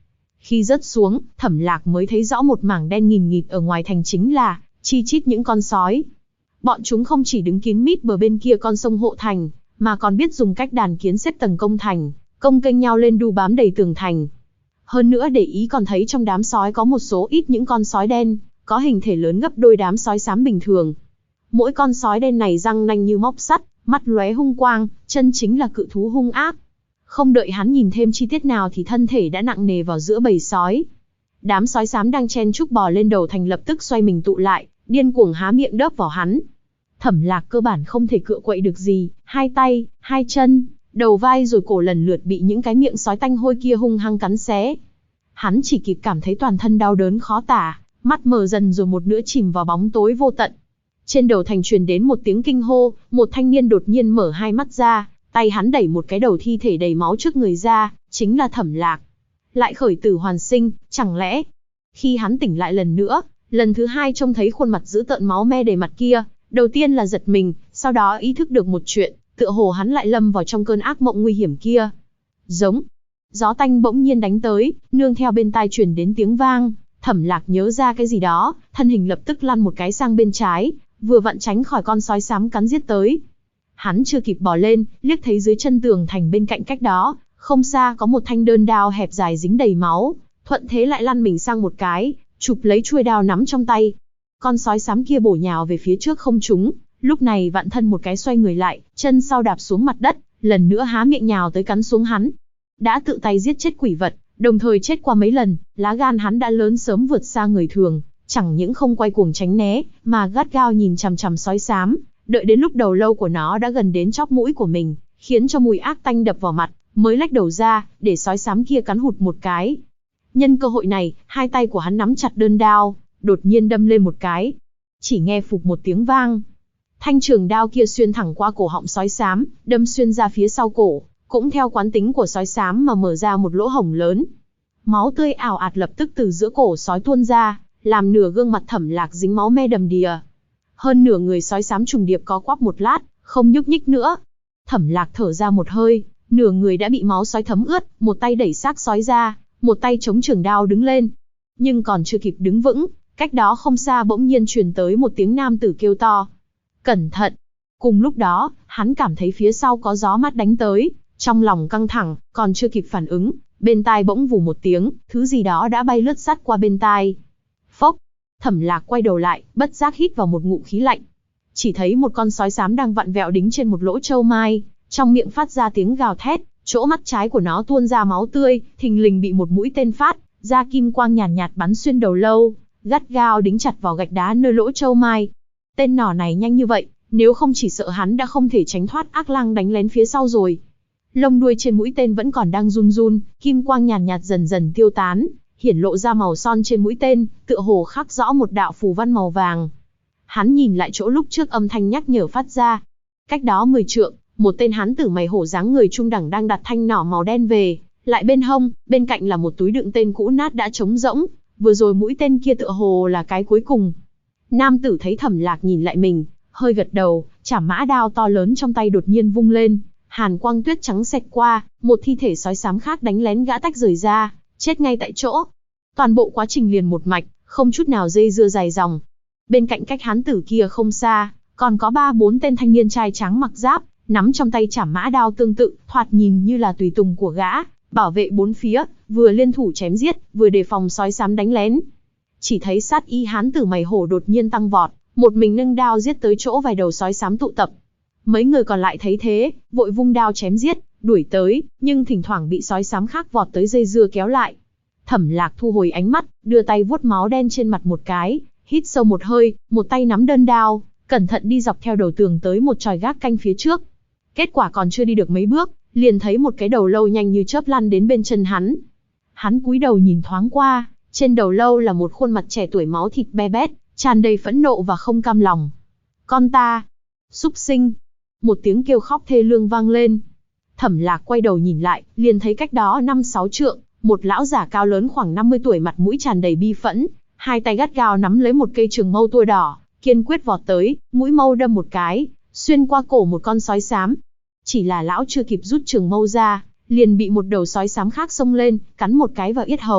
Khi rớt xuống, Thẩm Lạc mới thấy rõ một mảng đen nghìn nghịt ở ngoài thành chính là chi chít những con sói. Bọn chúng không chỉ đứng kín mít bờ bên kia con sông hộ thành, mà còn biết dùng cách đàn kiến xếp tầng công thành, công kênh nhau lên đu bám đầy tường thành. Hơn nữa để ý còn thấy trong đám sói có một số ít những con sói đen, có hình thể lớn gấp đôi đám sói xám bình thường. Mỗi con sói đen này răng nanh như móc sắt, mắt lóe hung quang, chân chính là cự thú hung ác. Không đợi hắn nhìn thêm chi tiết nào thì thân thể đã nặng nề vào giữa bầy sói. Đám sói xám đang chen chúc bò lên đầu thành lập tức xoay mình tụ lại, điên cuồng há miệng đớp vào hắn. Thẩm Lạc cơ bản không thể cựa quậy được gì, hai tay, hai chân, đầu vai rồi cổ lần lượt bị những cái miệng sói tanh hôi kia hung hăng cắn xé. Hắn chỉ kịp cảm thấy toàn thân đau đớn khó tả, mắt mờ dần rồi một nữa chìm vào bóng tối vô tận. Trên đầu thành truyền đến một tiếng kinh hô, một thanh niên đột nhiên mở hai mắt ra, tay hắn đẩy một cái đầu thi thể đầy máu trước người ra, chính là Thẩm Lạc. Lại khởi tử hoàn sinh, chẳng lẽ? Khi hắn tỉnh lại lần nữa, lần thứ hai trông thấy khuôn mặt dữ tợn máu me đầy mặt kia, đầu tiên là giật mình, sau đó ý thức được một chuyện, tựa hồ hắn lại lâm vào trong cơn ác mộng nguy hiểm kia. Giống. Gió tanh bỗng nhiên đánh tới, nương theo bên tai truyền đến tiếng vang, Thẩm Lạc nhớ ra cái gì đó, thân hình lập tức lăn một cái sang bên trái, vừa vặn tránh khỏi con sói xám cắn giết tới. Hắn chưa kịp bò lên, liếc thấy dưới chân tường thành bên cạnh cách đó, không xa có một thanh đơn đao hẹp dài dính đầy máu, thuận thế lại lăn mình sang một cái, chụp lấy chuôi đao nắm trong tay. Con sói xám kia bổ nhào về phía trước không trúng, lúc này vặn thân một cái xoay người lại, chân sau đạp xuống mặt đất, lần nữa há miệng nhào tới cắn xuống hắn. Đã tự tay giết chết quỷ vật, đồng thời chết qua mấy lần, lá gan hắn đã lớn sớm vượt xa người thường, chẳng những không quay cuồng tránh né, mà gắt gao nhìn chằm chằm sói xám, đợi đến lúc đầu lâu của nó đã gần đến chóp mũi của mình, khiến cho mùi ác tanh đập vào mặt, mới lách đầu ra, để sói xám kia cắn hụt một cái. Nhân cơ hội này, hai tay của hắn nắm chặt đơn đao, đột nhiên đâm lên một cái. Chỉ nghe phụp một tiếng vang. Thanh trường đao kia xuyên thẳng qua cổ họng sói xám, đâm xuyên ra phía sau cổ, cũng theo quán tính của sói xám mà mở ra một lỗ hổng lớn. Máu tươi ào ạt lập tức từ giữa cổ sói tuôn ra, làm nửa gương mặt Thẩm Lạc dính máu me đầm đìa. Hơn nửa người sói xám trùng điệp có quắp một lát, không nhúc nhích nữa. Thẩm Lạc thở ra một hơi, nửa người đã bị máu sói thấm ướt, một tay đẩy xác sói ra, một tay chống trường đao đứng lên. Nhưng còn chưa kịp đứng vững, cách đó không xa bỗng nhiên truyền tới một tiếng nam tử kêu to. Cẩn thận! Cùng lúc đó, hắn cảm thấy phía sau có gió mát đánh tới, trong lòng căng thẳng, còn chưa kịp phản ứng, bên tai bỗng vù một tiếng, thứ gì đó đã bay lướt sát qua bên tai. Phốc! Thẩm Lạc quay đầu lại, bất giác hít vào một ngụm khí lạnh. Chỉ thấy một con sói xám đang vặn vẹo đính trên một lỗ châu mai, trong miệng phát ra tiếng gào thét, chỗ mắt trái của nó tuôn ra máu tươi, thình lình bị một mũi tên phát ra kim quang nhàn nhạt bắn xuyên đầu lâu, gắt gao đính chặt vào gạch đá nơi lỗ châu mai. Tên nỏ này nhanh như vậy, nếu không chỉ sợ hắn đã không thể tránh thoát ác lang đánh lén phía sau rồi. Lông đuôi trên mũi tên vẫn còn đang run run, kim quang nhàn nhạt dần dần tiêu tán, hiển lộ ra màu son trên mũi tên, tựa hồ khắc rõ một đạo phù văn màu vàng. Hắn nhìn lại chỗ lúc trước âm thanh nhắc nhở phát ra. Cách đó 10 trượng, một tên hán tử mày hổ dáng người trung đẳng đang đặt thanh nỏ màu đen về, lại bên hông, bên cạnh là một túi đựng tên cũ nát đã trống rỗng, vừa rồi mũi tên kia tựa hồ là cái cuối cùng. Nam tử thấy Thẩm Lạc nhìn lại mình, hơi gật đầu, chảm mã đao to lớn trong tay đột nhiên vung lên, hàn quang tuyết trắng xẹt qua, một thi thể sói xám khác đánh lén gã tách rời ra, chết ngay tại chỗ. Toàn bộ quá trình liền một mạch, không chút nào dây dưa dài dòng. Bên cạnh cách hán tử kia không xa, còn có 3-4 tên thanh niên trai trắng mặc giáp, nắm trong tay chảm mã đao tương tự, thoạt nhìn như là tùy tùng của gã, bảo vệ bốn phía, vừa liên thủ chém giết, vừa đề phòng sói xám đánh lén. Chỉ thấy sát y hán tử mày hổ đột nhiên tăng vọt, một mình nâng đao giết tới chỗ vài đầu sói xám tụ tập. Mấy người còn lại thấy thế, vội vung đao chém giết, đuổi tới, nhưng thỉnh thoảng bị sói xám khác vọt tới dây dưa kéo lại. Thẩm Lạc thu hồi ánh mắt, đưa tay vuốt máu đen trên mặt một cái, hít sâu một hơi, một tay nắm đơn đao, cẩn thận đi dọc theo đầu tường tới một chòi gác canh phía trước. Kết quả còn chưa đi được mấy bước, liền thấy một cái đầu lâu nhanh như chớp lăn đến bên chân hắn. Hắn cúi đầu nhìn thoáng qua, trên đầu lâu là một khuôn mặt trẻ tuổi máu thịt be bét, tràn đầy phẫn nộ và không cam lòng. Con ta! Súc sinh! Một tiếng kêu khóc thê lương vang lên. Thẩm Lạc quay đầu nhìn lại, liền thấy cách đó 5-6 trượng, một lão giả cao lớn khoảng 50 tuổi mặt mũi tràn đầy bi phẫn, hai tay gắt gao nắm lấy một cây trường mâu tua đỏ, kiên quyết vọt tới, mũi mâu đâm một cái, xuyên qua cổ một con sói xám. Chỉ là lão chưa kịp rút trường mâu ra, liền bị một đầu sói xám khác xông lên, cắn một cái vào yết hầu,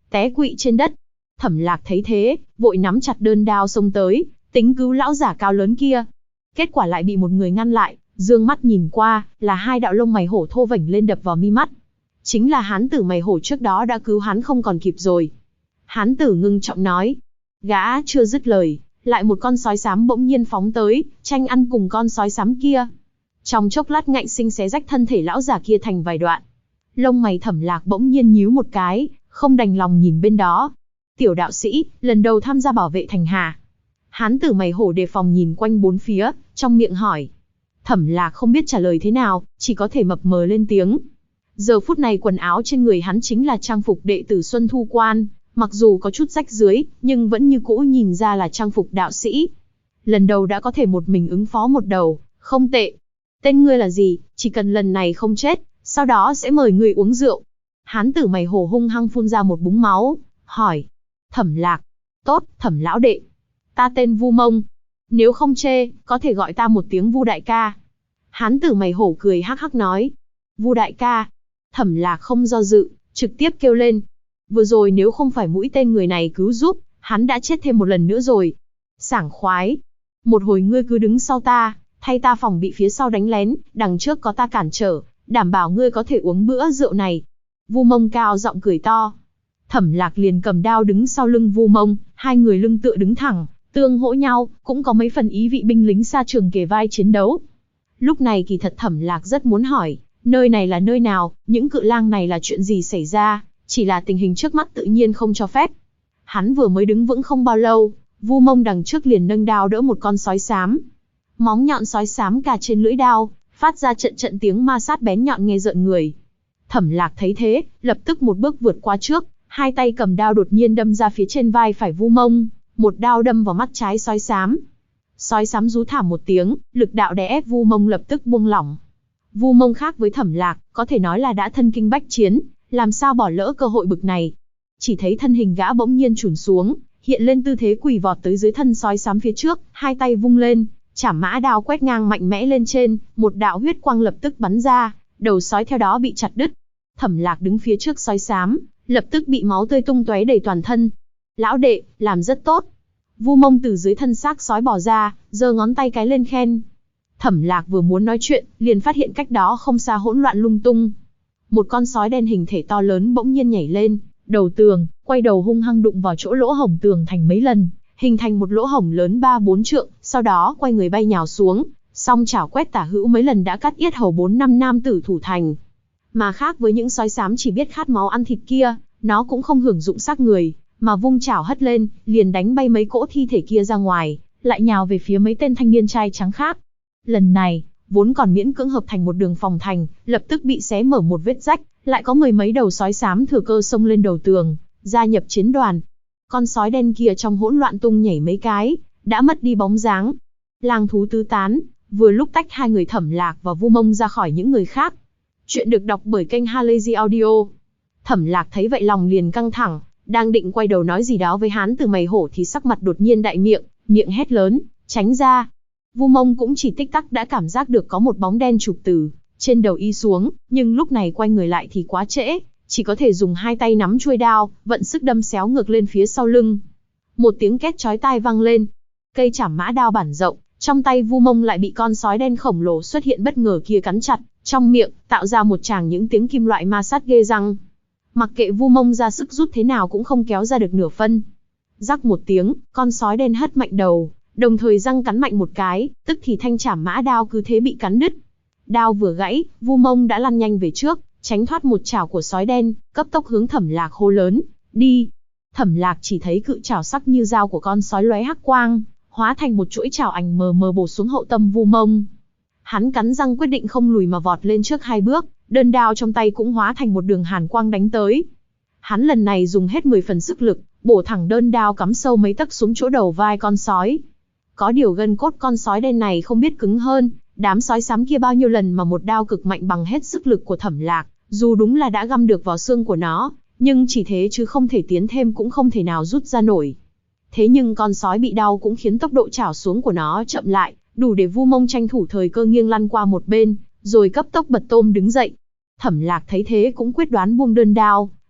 té quỵ trên đất. Thẩm Lạc thấy thế, vội nắm chặt đơn đao xông tới, tính cứu lão giả cao lớn kia. Kết quả lại bị một người ngăn lại, dương mắt nhìn qua, là hai đạo lông mày hổ thô vểnh lên đập vào mi mắt. Chính là hán tử mày hổ trước đó đã cứu hắn không còn kịp rồi. Hán tử ngưng trọng nói. Gã chưa dứt lời, lại một con sói xám bỗng nhiên phóng tới, tranh ăn cùng con sói xám kia. Trong chốc lát ngạnh sinh xé rách thân thể lão giả kia thành vài đoạn. Lông mày Thẩm Lạc bỗng nhiên nhíu một cái, không đành lòng nhìn bên đó. Tiểu đạo sĩ, lần đầu tham gia bảo vệ thành hà. Hán tử mày hổ đề phòng nhìn quanh bốn phía, trong miệng hỏi. Thẩm Lạc không biết trả lời thế nào, chỉ có thể mập mờ lên tiếng. Giờ phút này quần áo trên người hắn chính là trang phục đệ tử Xuân Thu Quan, mặc dù có chút rách rưới, nhưng vẫn như cũ nhìn ra là trang phục đạo sĩ. Lần đầu đã có thể một mình ứng phó một đầu, không tệ. Tên ngươi là gì, chỉ cần lần này không chết, sau đó sẽ mời ngươi uống rượu. Hán tử mày hổ hung hăng phun ra một búng máu, hỏi. Thẩm Lạc. Tốt, Thẩm lão đệ. Ta tên Vu Mông. Nếu không chê, có thể gọi ta một tiếng Vu đại ca. Hán tử mày hổ cười hắc hắc nói. Vu đại ca. Thẩm Lạc không do dự, trực tiếp kêu lên. Vừa rồi nếu không phải mũi tên người này cứu giúp, hắn đã chết thêm một lần nữa rồi. Sảng khoái. Một hồi ngươi cứ đứng sau ta, thay ta phòng bị phía sau đánh lén, đằng trước có ta cản trở, đảm bảo ngươi có thể uống bữa rượu này. Vu Mông cao giọng cười to. Thẩm Lạc liền cầm đao đứng sau lưng Vu Mông, hai người lưng tựa đứng thẳng, tương hỗ nhau, cũng có mấy phần ý vị binh lính xa trường kề vai chiến đấu. Lúc này kỳ thật Thẩm Lạc rất muốn hỏi, nơi này là nơi nào, những cự lang này là chuyện gì xảy ra, chỉ là tình hình trước mắt tự nhiên không cho phép. Hắn vừa mới đứng vững không bao lâu, Vu Mông đằng trước liền nâng đao đỡ một con sói xám. Móng nhọn sói xám cà trên lưỡi đao, phát ra trận trận tiếng ma sát bén nhọn nghe rợn người. Thẩm Lạc thấy thế, lập tức một bước vượt qua trước, hai tay cầm đao đột nhiên đâm ra phía trên vai phải Vu Mông, một đao đâm vào mắt trái sói xám. Sói xám rú thảm một tiếng, lực đạo đè ép Vu Mông lập tức buông lỏng. Vu Mông khác với Thẩm Lạc, có thể nói là đã thân kinh bách chiến, làm sao bỏ lỡ cơ hội bực này. Chỉ thấy thân hình gã bỗng nhiên chùn xuống, hiện lên tư thế quỳ vọt tới dưới thân sói xám phía trước, hai tay vung lên, chảm mã đao quét ngang mạnh mẽ lên trên, một đạo huyết quang lập tức bắn ra, đầu sói theo đó bị chặt đứt. Thẩm Lạc đứng phía trước sói xám, lập tức bị máu tươi tung tóe đầy toàn thân. Lão đệ, làm rất tốt. Vu Mông từ dưới thân xác sói bò ra, giơ ngón tay cái lên khen. Thẩm Lạc vừa muốn nói chuyện, liền phát hiện cách đó không xa hỗn loạn lung tung. Một con sói đen hình thể to lớn bỗng nhiên nhảy lên, đầu tường, quay đầu hung hăng đụng vào chỗ lỗ hổng tường thành mấy lần, hình thành một lỗ hổng lớn 3-4 trượng, sau đó quay người bay nhào xuống, song chảo quét tả hữu mấy lần đã cắt yết hầu 4-5 nam tử thủ thành. Mà khác với những sói xám chỉ biết khát máu ăn thịt kia, nó cũng không hưởng dụng xác người, mà vung chảo hất lên, liền đánh bay mấy cỗ thi thể kia ra ngoài, lại nhào về phía mấy tên thanh niên trai trắng khác. Lần này, vốn còn miễn cưỡng hợp thành một đường phòng thành, lập tức bị xé mở một vết rách, lại có mười mấy đầu sói xám thừa cơ xông lên đầu tường, gia nhập chiến đoàn. Con sói đen kia trong hỗn loạn tung nhảy mấy cái, đã mất đi bóng dáng. Lang thú tứ tán, vừa lúc tách hai người Thẩm Lạc và Vu Mông ra khỏi những người khác. Chuyện được đọc bởi kênh Halazy Audio. Thẩm Lạc thấy vậy lòng liền căng thẳng, đang định quay đầu nói gì đó với hán tử mày hổ thì sắc mặt đột nhiên đại miệng hét lớn, tránh ra. Vu Mông cũng chỉ tích tắc đã cảm giác được có một bóng đen chụp từ trên đầu y xuống, nhưng lúc này quay người lại thì quá trễ, chỉ có thể dùng hai tay nắm chuôi đao, vận sức đâm xéo ngược lên phía sau lưng. Một tiếng két chói tai vang lên, cây chảm mã đao bản rộng, trong tay Vu Mông lại bị con sói đen khổng lồ xuất hiện bất ngờ kia cắn chặt, trong miệng tạo ra một tràng những tiếng kim loại ma sát ghê răng. Mặc kệ Vu Mông ra sức rút thế nào cũng không kéo ra được nửa phân. Rắc một tiếng, con sói đen hất mạnh đầu, đồng thời răng cắn mạnh một cái, tức thì thanh chảm mã đao cứ thế bị cắn đứt. Đao vừa gãy, Vu Mông đã lăn nhanh về trước, tránh thoát một chảo của sói đen, cấp tốc hướng Thẩm Lạc hô lớn, đi. Thẩm Lạc chỉ thấy cự chảo sắc như dao của con sói lóe hắc quang, hóa thành một chuỗi chảo ảnh mờ mờ bổ xuống hậu tâm Vu Mông. Hắn cắn răng quyết định không lùi mà vọt lên trước hai bước, đơn đao trong tay cũng hóa thành một đường hàn quang đánh tới. Hắn lần này dùng hết 10 phần sức lực, bổ thẳng đơn đao cắm sâu mấy tấc xuống chỗ đầu vai con sói. Có điều gân cốt con sói đen này không biết cứng hơn, đám sói xám kia bao nhiêu lần mà một đao cực mạnh bằng hết sức lực của Thẩm Lạc, dù đúng là đã găm được vào xương của nó, nhưng chỉ thế chứ không thể tiến thêm cũng không thể nào rút ra nổi. Thế nhưng con sói bị đau cũng khiến tốc độ chảo xuống của nó chậm lại, đủ để Vu Mông tranh thủ thời cơ nghiêng lăn qua một bên, rồi cấp tốc bật tôm đứng dậy. Thẩm Lạc thấy thế cũng quyết đoán buông đơn đao,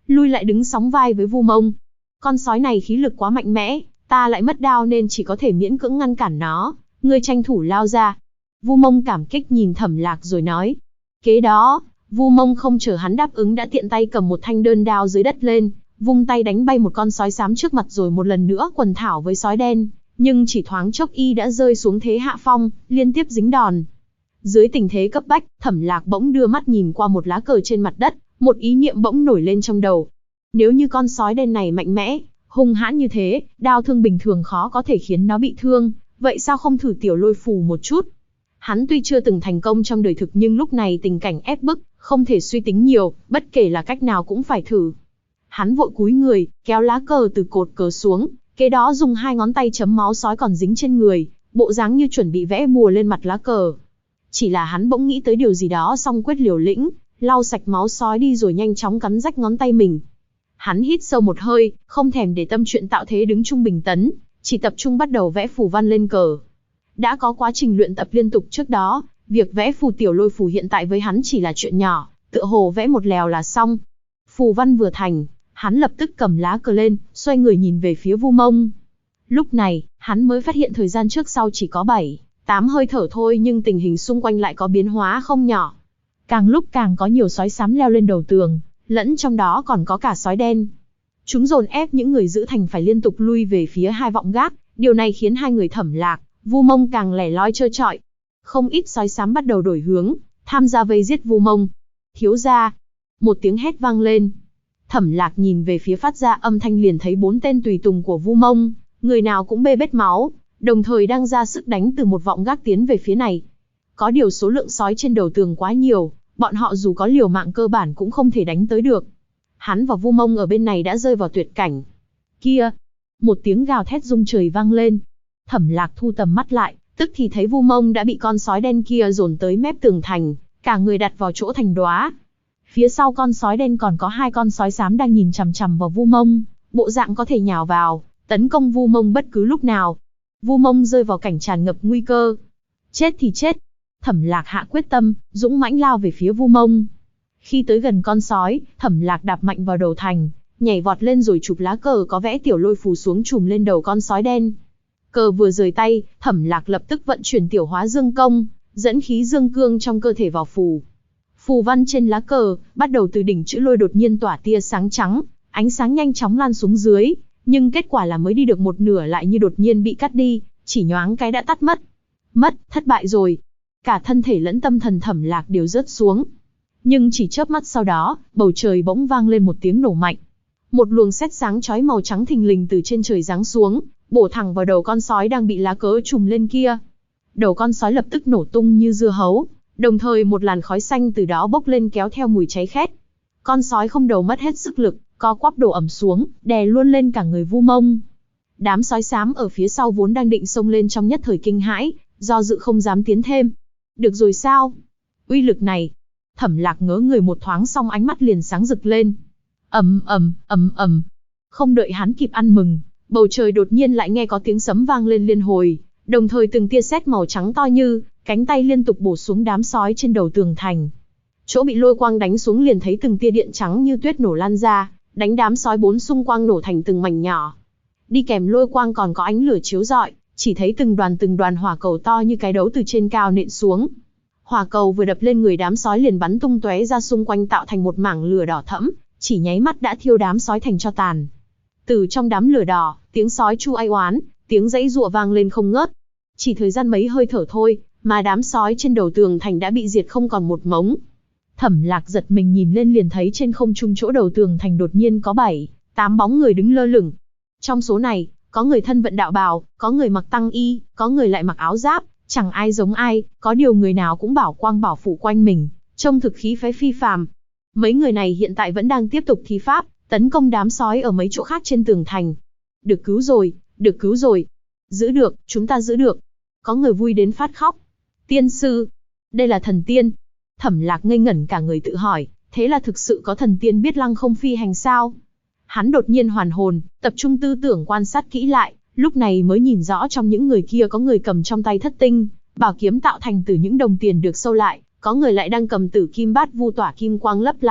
lui lại đứng sóng vai với Vu Mông. Con sói này khí lực quá mạnh mẽ, ta lại mất đao nên chỉ có thể miễn cưỡng ngăn cản nó, ngươi tranh thủ lao ra. Vu Mông cảm kích nhìn Thẩm Lạc rồi nói. Kế đó, Vu Mông không chờ hắn đáp ứng đã tiện tay cầm một thanh đơn đao dưới đất lên, vung tay đánh bay một con sói xám trước mặt rồi một lần nữa quần thảo với sói đen, nhưng chỉ thoáng chốc y đã rơi xuống thế hạ phong, liên tiếp dính đòn. Dưới tình thế cấp bách, Thẩm Lạc bỗng đưa mắt nhìn qua một lá cờ trên mặt đất, một ý niệm bỗng nổi lên trong đầu. Nếu như con sói đen này mạnh mẽ, hung hãn như thế, đao thương bình thường khó có thể khiến nó bị thương, vậy sao không thử tiểu lôi phù một chút? Hắn tuy chưa từng thành công trong đời thực nhưng lúc này tình cảnh ép bức, không thể suy tính nhiều, bất kể là cách nào cũng phải thử. Hắn vội cúi người, kéo lá cờ từ cột cờ xuống, kế đó dùng 2 ngón tay chấm máu sói còn dính trên người, bộ dáng như chuẩn bị vẽ bùa lên mặt lá cờ. Chỉ là hắn bỗng nghĩ tới điều gì đó xong quyết liều lĩnh, lau sạch máu sói đi rồi nhanh chóng cắn rách ngón tay mình. Hắn hít sâu một hơi, không thèm để tâm chuyện tạo thế đứng trung bình tấn, chỉ tập trung bắt đầu vẽ phù văn lên cờ. Đã có quá trình luyện tập liên tục trước đó, việc vẽ phù tiểu lôi phù hiện tại với hắn chỉ là chuyện nhỏ, tựa hồ vẽ một lèo là xong. Phù văn vừa thành, hắn lập tức cầm lá cờ lên, xoay người nhìn về phía Vu Mông. Lúc này, hắn mới phát hiện thời gian trước sau chỉ có 7-8 hơi thở thôi nhưng tình hình xung quanh lại có biến hóa không nhỏ. Càng lúc càng có nhiều sói xám leo lên đầu tường, lẫn trong đó còn có cả sói đen. Chúng dồn ép những người giữ thành phải liên tục lui về phía hai vọng gác, điều này khiến hai người Thẩm Lạc, Vu Mông càng lẻ loi trơ trọi. Không ít sói xám bắt đầu đổi hướng, tham gia vây giết Vu Mông. Thiếu gia! Một tiếng hét vang lên. Thẩm Lạc nhìn về phía phát ra âm thanh liền thấy 4 tên tùy tùng của Vu Mông, người nào cũng bê bết máu, đồng thời đang ra sức đánh từ một vọng gác tiến về phía này. Có điều số lượng sói trên đầu tường quá nhiều, bọn họ dù có liều mạng cơ bản cũng không thể đánh tới được. Hắn và Vu Mông ở bên này đã rơi vào tuyệt cảnh. Kia! Một tiếng gào thét rung trời vang lên. Thẩm Lạc thu tầm mắt lại, tức thì thấy Vu Mông đã bị con sói đen kia dồn tới mép tường thành, cả người đặt vào chỗ thành đóa. Phía sau con sói đen còn có 2 con sói xám đang nhìn chằm chằm vào Vu Mông, bộ dạng có thể nhào vào, tấn công Vu Mông bất cứ lúc nào. Vu Mông rơi vào cảnh tràn ngập nguy cơ. Chết thì chết. Thẩm Lạc hạ quyết tâm, dũng mãnh lao về phía Vu Mông. Khi tới gần con sói, Thẩm Lạc đạp mạnh vào đầu thành, nhảy vọt lên rồi chụp lá cờ có vẽ tiểu lôi phù xuống trùm lên đầu con sói đen. Cờ vừa rời tay, Thẩm Lạc lập tức vận chuyển tiểu hóa dương công, dẫn khí dương cương trong cơ thể vào phù. Phù văn trên lá cờ, bắt đầu từ đỉnh chữ lôi đột nhiên tỏa tia sáng trắng, ánh sáng nhanh chóng lan xuống dưới, nhưng kết quả là mới đi được một nửa lại như đột nhiên bị cắt đi, chỉ nhoáng cái đã tắt mất. Thất bại rồi. Cả thân thể lẫn tâm thần Thẩm Lạc đều rớt xuống. Nhưng chỉ chớp mắt sau đó, bầu trời bỗng vang lên một tiếng nổ mạnh. Một luồng sét sáng chói màu trắng thình lình từ trên trời giáng xuống, bổ thẳng vào đầu con sói đang bị lá cờ trùm lên kia. Đầu con sói lập tức nổ tung như dưa hấu, đồng thời một làn khói xanh từ đó bốc lên kéo theo mùi cháy khét. Con sói không đầu mất hết sức lực, co quắp đổ ẩm xuống, đè luôn lên cả người Vu Mông. Đám sói xám ở phía sau vốn đang định xông lên trong nhất thời kinh hãi, do dự không dám tiến thêm. Được rồi sao? Uy lực này! Thẩm Lạc ngớ người một thoáng xong ánh mắt liền sáng rực lên. Ầm ầm ầm ầm. Không đợi hắn kịp ăn mừng, bầu trời đột nhiên lại nghe có tiếng sấm vang lên liên hồi, đồng thời từng tia sét màu trắng to như cánh tay liên tục bổ xuống đám sói trên đầu tường thành. Chỗ bị lôi quang đánh xuống liền thấy từng tia điện trắng như tuyết nổ lan ra, đánh đám sói 4 xung quanh nổ thành từng mảnh nhỏ. Đi kèm lôi quang còn có ánh lửa chiếu rọi, chỉ thấy từng đoàn hỏa cầu to như cái đấu từ trên cao nện xuống. Hỏa cầu vừa đập lên người đám sói liền bắn tung tóe ra xung quanh tạo thành một mảng lửa đỏ thẫm, chỉ nháy mắt đã thiêu đám sói thành tro tàn. Từ trong đám lửa đỏ, tiếng sói tru ai oán, tiếng giãy giụa vang lên không ngớt. Chỉ thời gian mấy hơi thở thôi, mà đám sói trên đầu tường thành đã bị diệt không còn một mống. Thẩm Lạc giật mình nhìn lên liền thấy trên không trung chỗ đầu tường thành đột nhiên có 7-8 bóng người đứng lơ lửng. Trong số này, có người thân vận đạo bào, có người mặc tăng y, có người lại mặc áo giáp, chẳng ai giống ai, có điều người nào cũng bảo quang bảo phủ quanh mình, trông thực khí phái phi phàm. Mấy người này hiện tại vẫn đang tiếp tục thi pháp, tấn công đám sói ở mấy chỗ khác trên tường thành. Được cứu rồi, được cứu rồi. Giữ được, chúng ta giữ được. Có người vui đến phát khóc. Tiên sư, đây là thần tiên. Thẩm Lạc ngây ngẩn cả người tự hỏi, thế là thực sự có thần tiên biết lăng không phi hành sao? Hắn đột nhiên hoàn hồn, tập trung tư tưởng quan sát kỹ lại, lúc này mới nhìn rõ trong những người kia có người cầm trong tay thất tinh, bảo kiếm tạo thành từ những đồng tiền được sâu lại, có người lại đang cầm tử kim bát vu tỏa kim quang lấp lánh,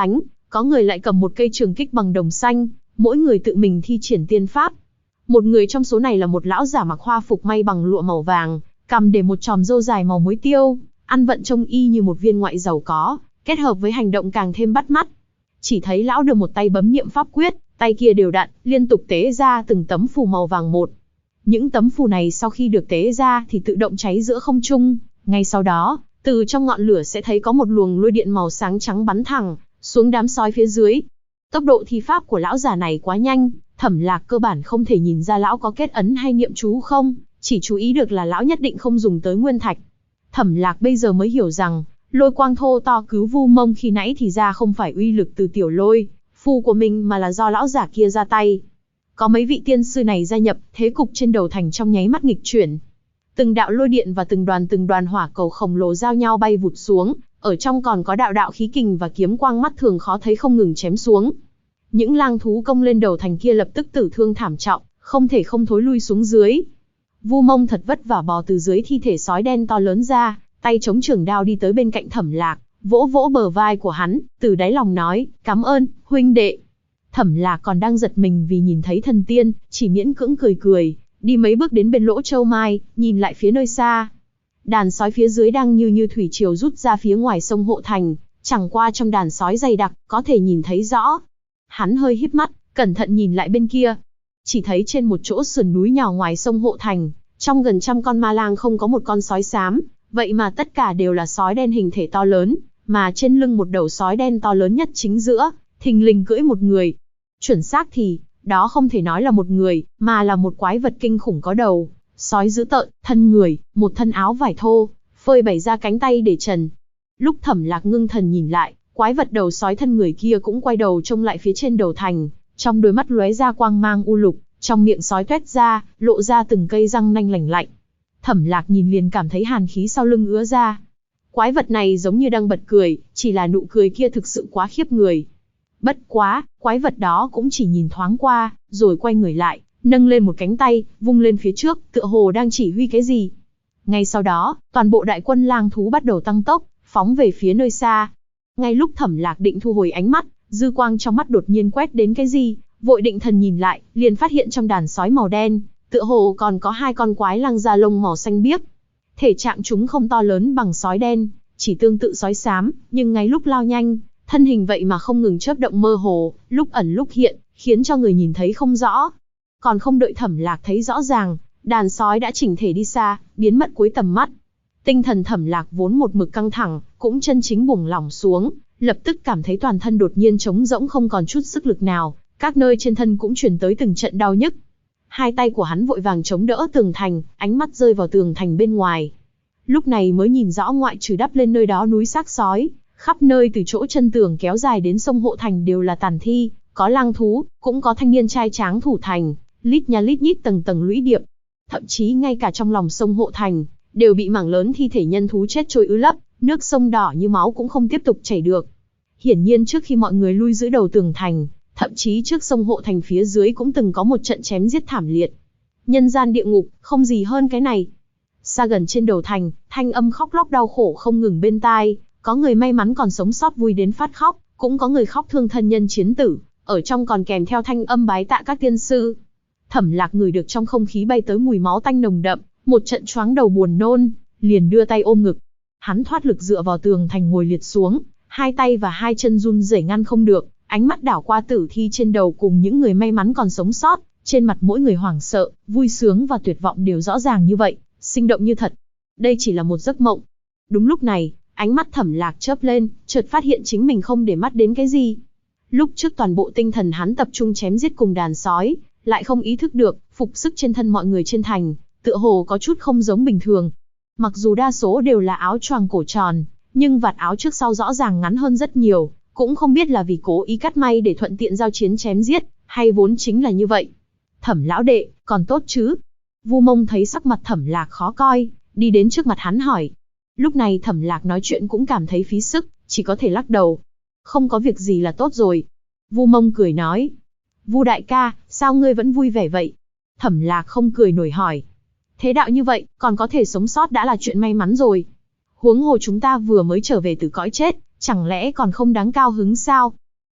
có người lại cầm một cây trường kích bằng đồng xanh, mỗi người tự mình thi triển tiên pháp. Một người trong số này là một lão giả mặc hoa phục may bằng lụa màu vàng, cằm để một chòm râu dài màu muối tiêu, ăn vận trông y như một viên ngoại giàu có, kết hợp với hành động càng thêm bắt mắt. Chỉ thấy lão đưa một tay bấm niệm pháp quyết, tay kia đều đặn, liên tục tế ra từng tấm phù màu vàng một. Những tấm phù này sau khi được tế ra thì tự động cháy giữa không trung, ngay sau đó, từ trong ngọn lửa sẽ thấy có một luồng lôi điện màu sáng trắng bắn thẳng xuống đám sói phía dưới. Tốc độ thi pháp của lão già này quá nhanh, Thẩm Lạc cơ bản không thể nhìn ra lão có kết ấn hay niệm chú không, chỉ chú ý được là lão nhất định không dùng tới nguyên thạch. Thẩm Lạc bây giờ mới hiểu rằng, lôi quang thô to cứu Vu Mông khi nãy thì ra không phải uy lực từ tiểu lôi phù của mình mà là do lão giả kia ra tay. Có mấy vị tiên sư này gia nhập, thế cục trên đầu thành trong nháy mắt nghịch chuyển. Từng đạo lôi điện và từng đoàn hỏa cầu khổng lồ giao nhau bay vụt xuống, ở trong còn có đạo đạo khí kình và kiếm quang mắt thường khó thấy không ngừng chém xuống. Những lang thú công lên đầu thành kia lập tức tử thương thảm trọng, không thể không thối lui xuống dưới. Vu Mông thật vất vả bò từ dưới thi thể sói đen to lớn ra, tay chống trường đao đi tới bên cạnh Thẩm Lạc, vỗ vỗ bờ vai của hắn, từ đáy lòng nói, cảm ơn, huynh đệ. Thẩm Lạc còn đang giật mình vì nhìn thấy thần tiên, chỉ miễn cưỡng cười cười, đi mấy bước đến bên lỗ châu mai, nhìn lại phía nơi xa. Đàn sói phía dưới đang như thủy triều rút ra phía ngoài sông Hộ Thành, chẳng qua trong đàn sói dày đặc, có thể nhìn thấy rõ. Hắn hơi híp mắt, cẩn thận nhìn lại bên kia. Chỉ thấy trên một chỗ sườn núi nhỏ ngoài sông Hộ Thành, trong gần trăm con ma lang không có một con sói xám, vậy mà tất cả đều là sói đen hình thể to lớn, mà trên lưng một đầu sói đen to lớn nhất chính giữa, thình lình cưỡi một người. Chuẩn xác thì, đó không thể nói là một người, mà là một quái vật kinh khủng có đầu sói dữ tợn, thân người, một thân áo vải thô, phơi bày ra cánh tay để trần. Lúc Thẩm Lạc ngưng thần nhìn lại, quái vật đầu sói thân người kia cũng quay đầu trông lại phía trên đầu thành, trong đôi mắt lóe ra quang mang u lục, trong miệng sói toét ra, lộ ra từng cây răng nanh lành lạnh. Thẩm Lạc nhìn liền cảm thấy hàn khí sau lưng ứa ra. Quái vật này giống như đang bật cười, chỉ là nụ cười kia thực sự quá khiếp người. Bất quá, quái vật đó cũng chỉ nhìn thoáng qua, rồi quay người lại, nâng lên một cánh tay, vung lên phía trước, tựa hồ đang chỉ huy cái gì. Ngay sau đó, toàn bộ đại quân lang thú bắt đầu tăng tốc, phóng về phía nơi xa. Ngay lúc Thẩm Lạc định thu hồi ánh mắt, dư quang trong mắt đột nhiên quét đến cái gì, vội định thần nhìn lại, liền phát hiện trong đàn sói màu đen, tựa hồ còn có hai con quái lang da lông màu xanh biếc. Thể trạng chúng không to lớn bằng sói đen, chỉ tương tự sói xám, nhưng ngay lúc lao nhanh, thân hình vậy mà không ngừng chớp động mơ hồ, lúc ẩn lúc hiện, khiến cho người nhìn thấy không rõ. Còn không đợi Thẩm Lạc thấy rõ ràng, đàn sói đã chỉnh thể đi xa, biến mất cuối tầm mắt. Tinh thần Thẩm Lạc vốn một mực căng thẳng, cũng chân chính buông lỏng xuống, lập tức cảm thấy toàn thân đột nhiên trống rỗng không còn chút sức lực nào, các nơi trên thân cũng truyền tới từng trận đau nhức. Hai tay của hắn vội vàng chống đỡ tường thành, ánh mắt rơi vào tường thành bên ngoài. Lúc này mới nhìn rõ ngoại trừ đắp lên nơi đó núi xác sói, khắp nơi từ chỗ chân tường kéo dài đến sông Hộ Thành đều là tàn thi, có lang thú, cũng có thanh niên trai tráng thủ thành, lít nha lít nhít tầng tầng lũy điệp. Thậm chí ngay cả trong lòng sông Hộ Thành, đều bị mảng lớn thi thể nhân thú chết trôi ứ lấp, nước sông đỏ như máu cũng không tiếp tục chảy được. Hiển nhiên trước khi mọi người lui giữ đầu tường thành, thậm chí trước sông Hộ Thành phía dưới cũng từng có một trận chém giết thảm liệt. Nhân gian địa ngục, không gì hơn cái này. Xa gần trên đầu thành, thanh âm khóc lóc đau khổ không ngừng bên tai, có người may mắn còn sống sót vui đến phát khóc, cũng có người khóc thương thân nhân chiến tử, ở trong còn kèm theo thanh âm bái tạ các tiên sư. Thẩm Lạc ngửi được trong không khí bay tới mùi máu tanh nồng đậm, một trận choáng đầu buồn nôn, liền đưa tay ôm ngực. Hắn thoát lực dựa vào tường thành ngồi liệt xuống, hai tay và hai chân run rẩy ngăn không được, ánh mắt đảo qua tử thi trên đầu cùng những người may mắn còn sống sót, trên mặt mỗi người hoảng sợ, vui sướng và tuyệt vọng đều rõ ràng như vậy, sinh động như thật. Đây chỉ là một giấc mộng. Đúng lúc này, ánh mắt Thẩm Lạc chớp lên, chợt phát hiện chính mình không để mắt đến cái gì. Lúc trước toàn bộ tinh thần hắn tập trung chém giết cùng đàn sói, lại không ý thức được, phục sức trên thân mọi người trên thành, tựa hồ có chút không giống bình thường. Mặc dù đa số đều là áo choàng cổ tròn, nhưng vạt áo trước sau rõ ràng ngắn hơn rất nhiều, cũng không biết là vì cố ý cắt may để thuận tiện giao chiến chém giết, hay vốn chính là như vậy. Thẩm lão đệ, còn tốt chứ? Vu Mông thấy sắc mặt Thẩm Lạc khó coi, đi đến trước mặt hắn hỏi. Lúc này Thẩm Lạc nói chuyện cũng cảm thấy phí sức, chỉ có thể lắc đầu. Không có việc gì là tốt rồi. Vu Mông cười nói. Vu đại ca, sao ngươi vẫn vui vẻ vậy? Thẩm Lạc không cười nổi hỏi. Thế đạo như vậy, còn có thể sống sót đã là chuyện may mắn rồi. Huống hồ chúng ta vừa mới trở về từ cõi chết, chẳng lẽ còn không đáng cao hứng sao?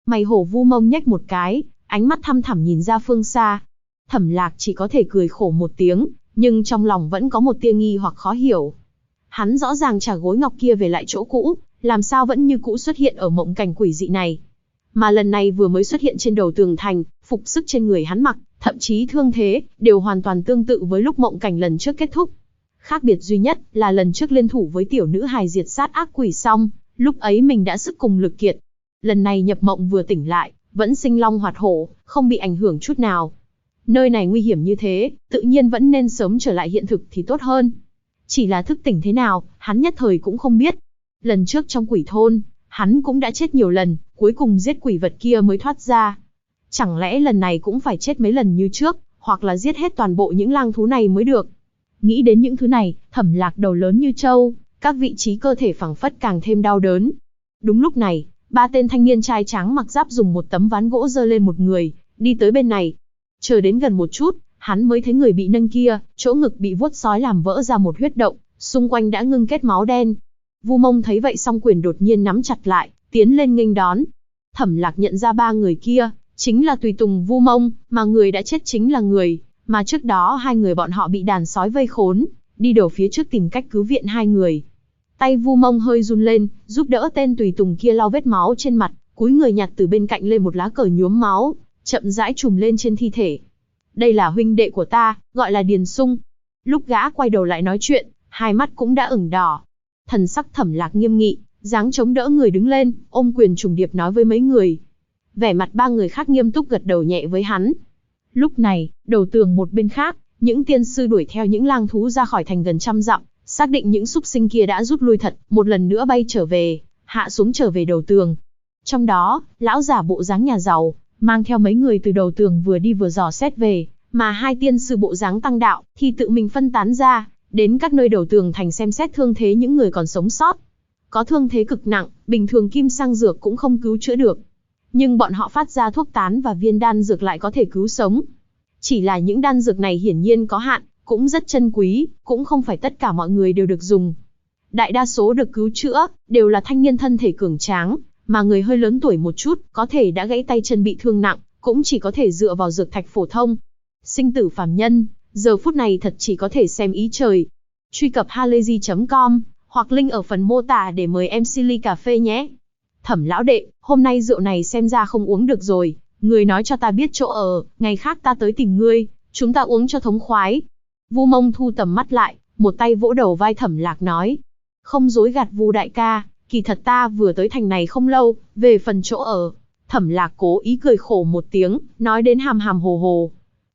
Mày hổ Vu Mông nhếch một cái, ánh mắt thăm thẳm nhìn ra phương xa. Thẩm Lạc chỉ có thể cười khổ một tiếng, nhưng trong lòng vẫn có một tia nghi hoặc khó hiểu. Hắn rõ ràng trả gối ngọc kia về lại chỗ cũ, làm sao vẫn như cũ xuất hiện ở mộng cảnh quỷ dị này. Mà lần này vừa mới xuất hiện trên đầu tường thành, phục sức trên người hắn mặc, thậm chí thương thế, đều hoàn toàn tương tự với lúc mộng cảnh lần trước kết thúc. Khác biệt duy nhất là lần trước liên thủ với tiểu nữ hài diệt sát ác quỷ xong, lúc ấy mình đã sức cùng lực kiệt. Lần này nhập mộng vừa tỉnh lại, vẫn sinh long hoạt hổ, không bị ảnh hưởng chút nào. Nơi này nguy hiểm như thế, tự nhiên vẫn nên sớm trở lại hiện thực thì tốt hơn. Chỉ là thức tỉnh thế nào, hắn nhất thời cũng không biết. Lần trước trong quỷ thôn, hắn cũng đã chết nhiều lần, cuối cùng giết quỷ vật kia mới thoát ra. Chẳng lẽ lần này cũng phải chết mấy lần như trước, hoặc là giết hết toàn bộ những lang thú này mới được. Nghĩ đến những thứ này, Thẩm Lạc đầu lớn như trâu, các vị trí cơ thể phẳng phất càng thêm đau đớn. Đúng lúc này, ba tên thanh niên trai trắng mặc giáp dùng một tấm ván gỗ giơ lên một người, đi tới bên này. Chờ đến gần một chút, hắn mới thấy người bị nâng kia, chỗ ngực bị vuốt sói làm vỡ ra một huyết động, xung quanh đã ngưng kết máu đen. Vu Mông thấy vậy song quyền đột nhiên nắm chặt lại, tiến lên nghênh đón. Thẩm Lạc nhận ra ba người kia, chính là tùy tùng Vu Mông, mà người đã chết chính là người mà trước đó hai người bọn họ bị đàn sói vây khốn, đi đầu phía trước tìm cách cứu viện hai người. Tay Vu Mông hơi run lên, giúp đỡ tên tùy tùng kia lau vết máu trên mặt, cúi người nhặt từ bên cạnh lên một lá cờ nhuốm máu, chậm rãi trùm lên trên thi thể. Đây là huynh đệ của ta, gọi là Điền Sung. Lúc gã quay đầu lại nói chuyện, hai mắt cũng đã ửng đỏ. Thần sắc Thẩm Lạc nghiêm nghị, dáng chống đỡ người đứng lên, ôm quyền trùng điệp nói với mấy người. Vẻ mặt ba người khác nghiêm túc gật đầu nhẹ với hắn. Lúc này, đầu tường một bên khác, những tiên sư đuổi theo những lang thú ra khỏi thành gần 100 dặm, xác định những súc sinh kia đã rút lui thật, một lần nữa bay trở về, hạ xuống trở về đầu tường. Trong đó, lão giả bộ dáng nhà giàu, mang theo mấy người từ đầu tường vừa đi vừa dò xét về, mà hai tiên sư bộ dáng tăng đạo, thì tự mình phân tán ra, đến các nơi đầu tường thành xem xét thương thế những người còn sống sót. Có thương thế cực nặng, bình thường kim sang dược cũng không cứu chữa được. Nhưng bọn họ phát ra thuốc tán và viên đan dược lại có thể cứu sống. Chỉ là những đan dược này hiển nhiên có hạn, cũng rất chân quý, cũng không phải tất cả mọi người đều được dùng. Đại đa số được cứu chữa, đều là thanh niên thân thể cường tráng, mà người hơi lớn tuổi một chút, có thể đã gãy tay chân bị thương nặng, cũng chỉ có thể dựa vào dược thạch phổ thông. Sinh tử phàm nhân, giờ phút này thật chỉ có thể xem ý trời. Truy cập halayzi.com, hoặc link ở phần mô tả để mời MC ly cà phê nhé. Thẩm lão đệ, hôm nay rượu này xem ra không uống được rồi, người nói cho ta biết chỗ ở, ngày khác ta tới tìm ngươi, chúng ta uống cho thống khoái. Vu Mông thu tầm mắt lại, một tay vỗ đầu vai Thẩm Lạc nói. Không dối gạt Vu đại ca, kỳ thật ta vừa tới thành này không lâu, về phần chỗ ở. Thẩm Lạc cố ý cười khổ một tiếng, nói đến hàm hàm hồ hồ.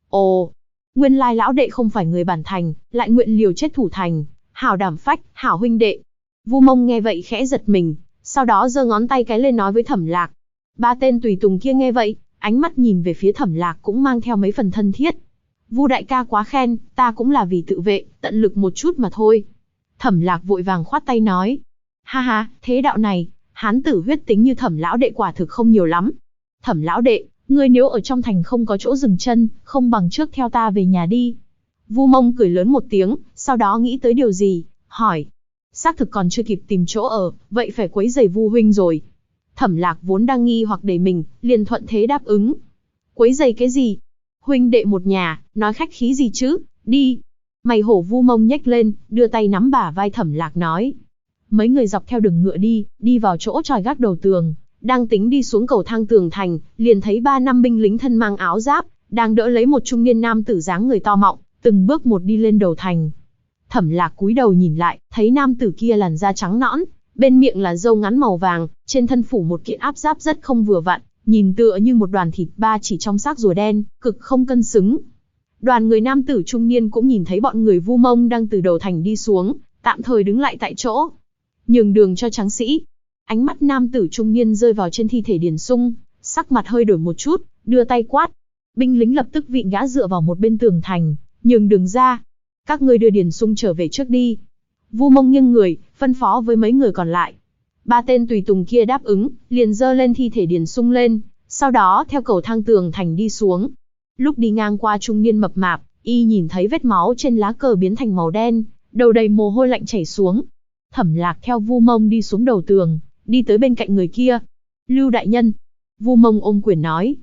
Ồ, nguyên lai lão đệ không phải người bản thành, lại nguyện liều chết thủ thành, hảo đảm phách, hảo huynh đệ. Vu Mông nghe vậy khẽ giật mình, sau đó giơ ngón tay cái lên nói với Thẩm Lạc. Ba tên tùy tùng kia nghe vậy, ánh mắt nhìn về phía Thẩm Lạc cũng mang theo mấy phần thân thiết. Vu đại ca quá khen, ta cũng là vì tự vệ, tận lực một chút mà thôi. Thẩm Lạc vội vàng khoát tay nói. Ha ha, thế đạo này, hán tử huyết tính như Thẩm lão đệ quả thực không nhiều lắm. Thẩm lão đệ, ngươi nếu ở trong thành không có chỗ dừng chân, không bằng trước theo ta về nhà đi. Vu Mông cười lớn một tiếng, sau đó nghĩ tới điều gì, hỏi. Xác thực còn chưa kịp tìm chỗ ở, vậy phải quấy rầy Vu huynh rồi. Thẩm Lạc vốn đang nghi hoặc để mình, liền thuận thế đáp ứng. Quấy rầy cái gì? Huynh đệ một nhà, nói khách khí gì chứ, đi. Mày hổ Vu Mông nhếch lên, đưa tay nắm bả vai Thẩm Lạc nói. Mấy người dọc theo đường ngựa đi vào chỗ tròi gác đầu tường, đang tính đi xuống cầu thang tường thành, liền thấy 3 năm binh lính thân mang áo giáp, đang đỡ lấy một trung niên nam tử dáng người to mọng, từng bước một đi lên đầu thành. Thẩm Lạc cúi đầu nhìn lại, thấy nam tử kia làn da trắng nõn, bên miệng là râu ngắn màu vàng, trên thân phủ một kiện áp giáp rất không vừa vặn, nhìn tựa như một đoàn thịt ba chỉ trong xác rùa đen, cực không cân xứng. Đoàn người nam tử trung niên cũng nhìn thấy bọn người Vu Mông đang từ đầu thành đi xuống, tạm thời đứng lại tại chỗ, nhường đường cho tráng sĩ. Ánh mắt nam tử trung niên rơi vào trên thi thể Điền Sung, sắc mặt hơi đổi một chút, đưa tay quát. Binh lính lập tức vịn gã dựa vào một bên tường thành, nhường đường ra. Các ngươi đưa Điền Sung trở về trước đi. Vu Mông nghiêng người, phân phó với mấy người còn lại. 3 tên tùy tùng kia đáp ứng, liền dơ lên thi thể Điền Sung lên, sau đó theo cầu thang tường thành đi xuống. Lúc đi ngang qua trung niên mập mạp, y nhìn thấy vết máu trên lá cờ biến thành màu đen, đầu đầy mồ hôi lạnh chảy xuống. Thẩm Lạc theo Vu Mông đi xuống đầu tường, đi tới bên cạnh người kia. Lưu đại nhân. Vu Mông ôm quyền nói.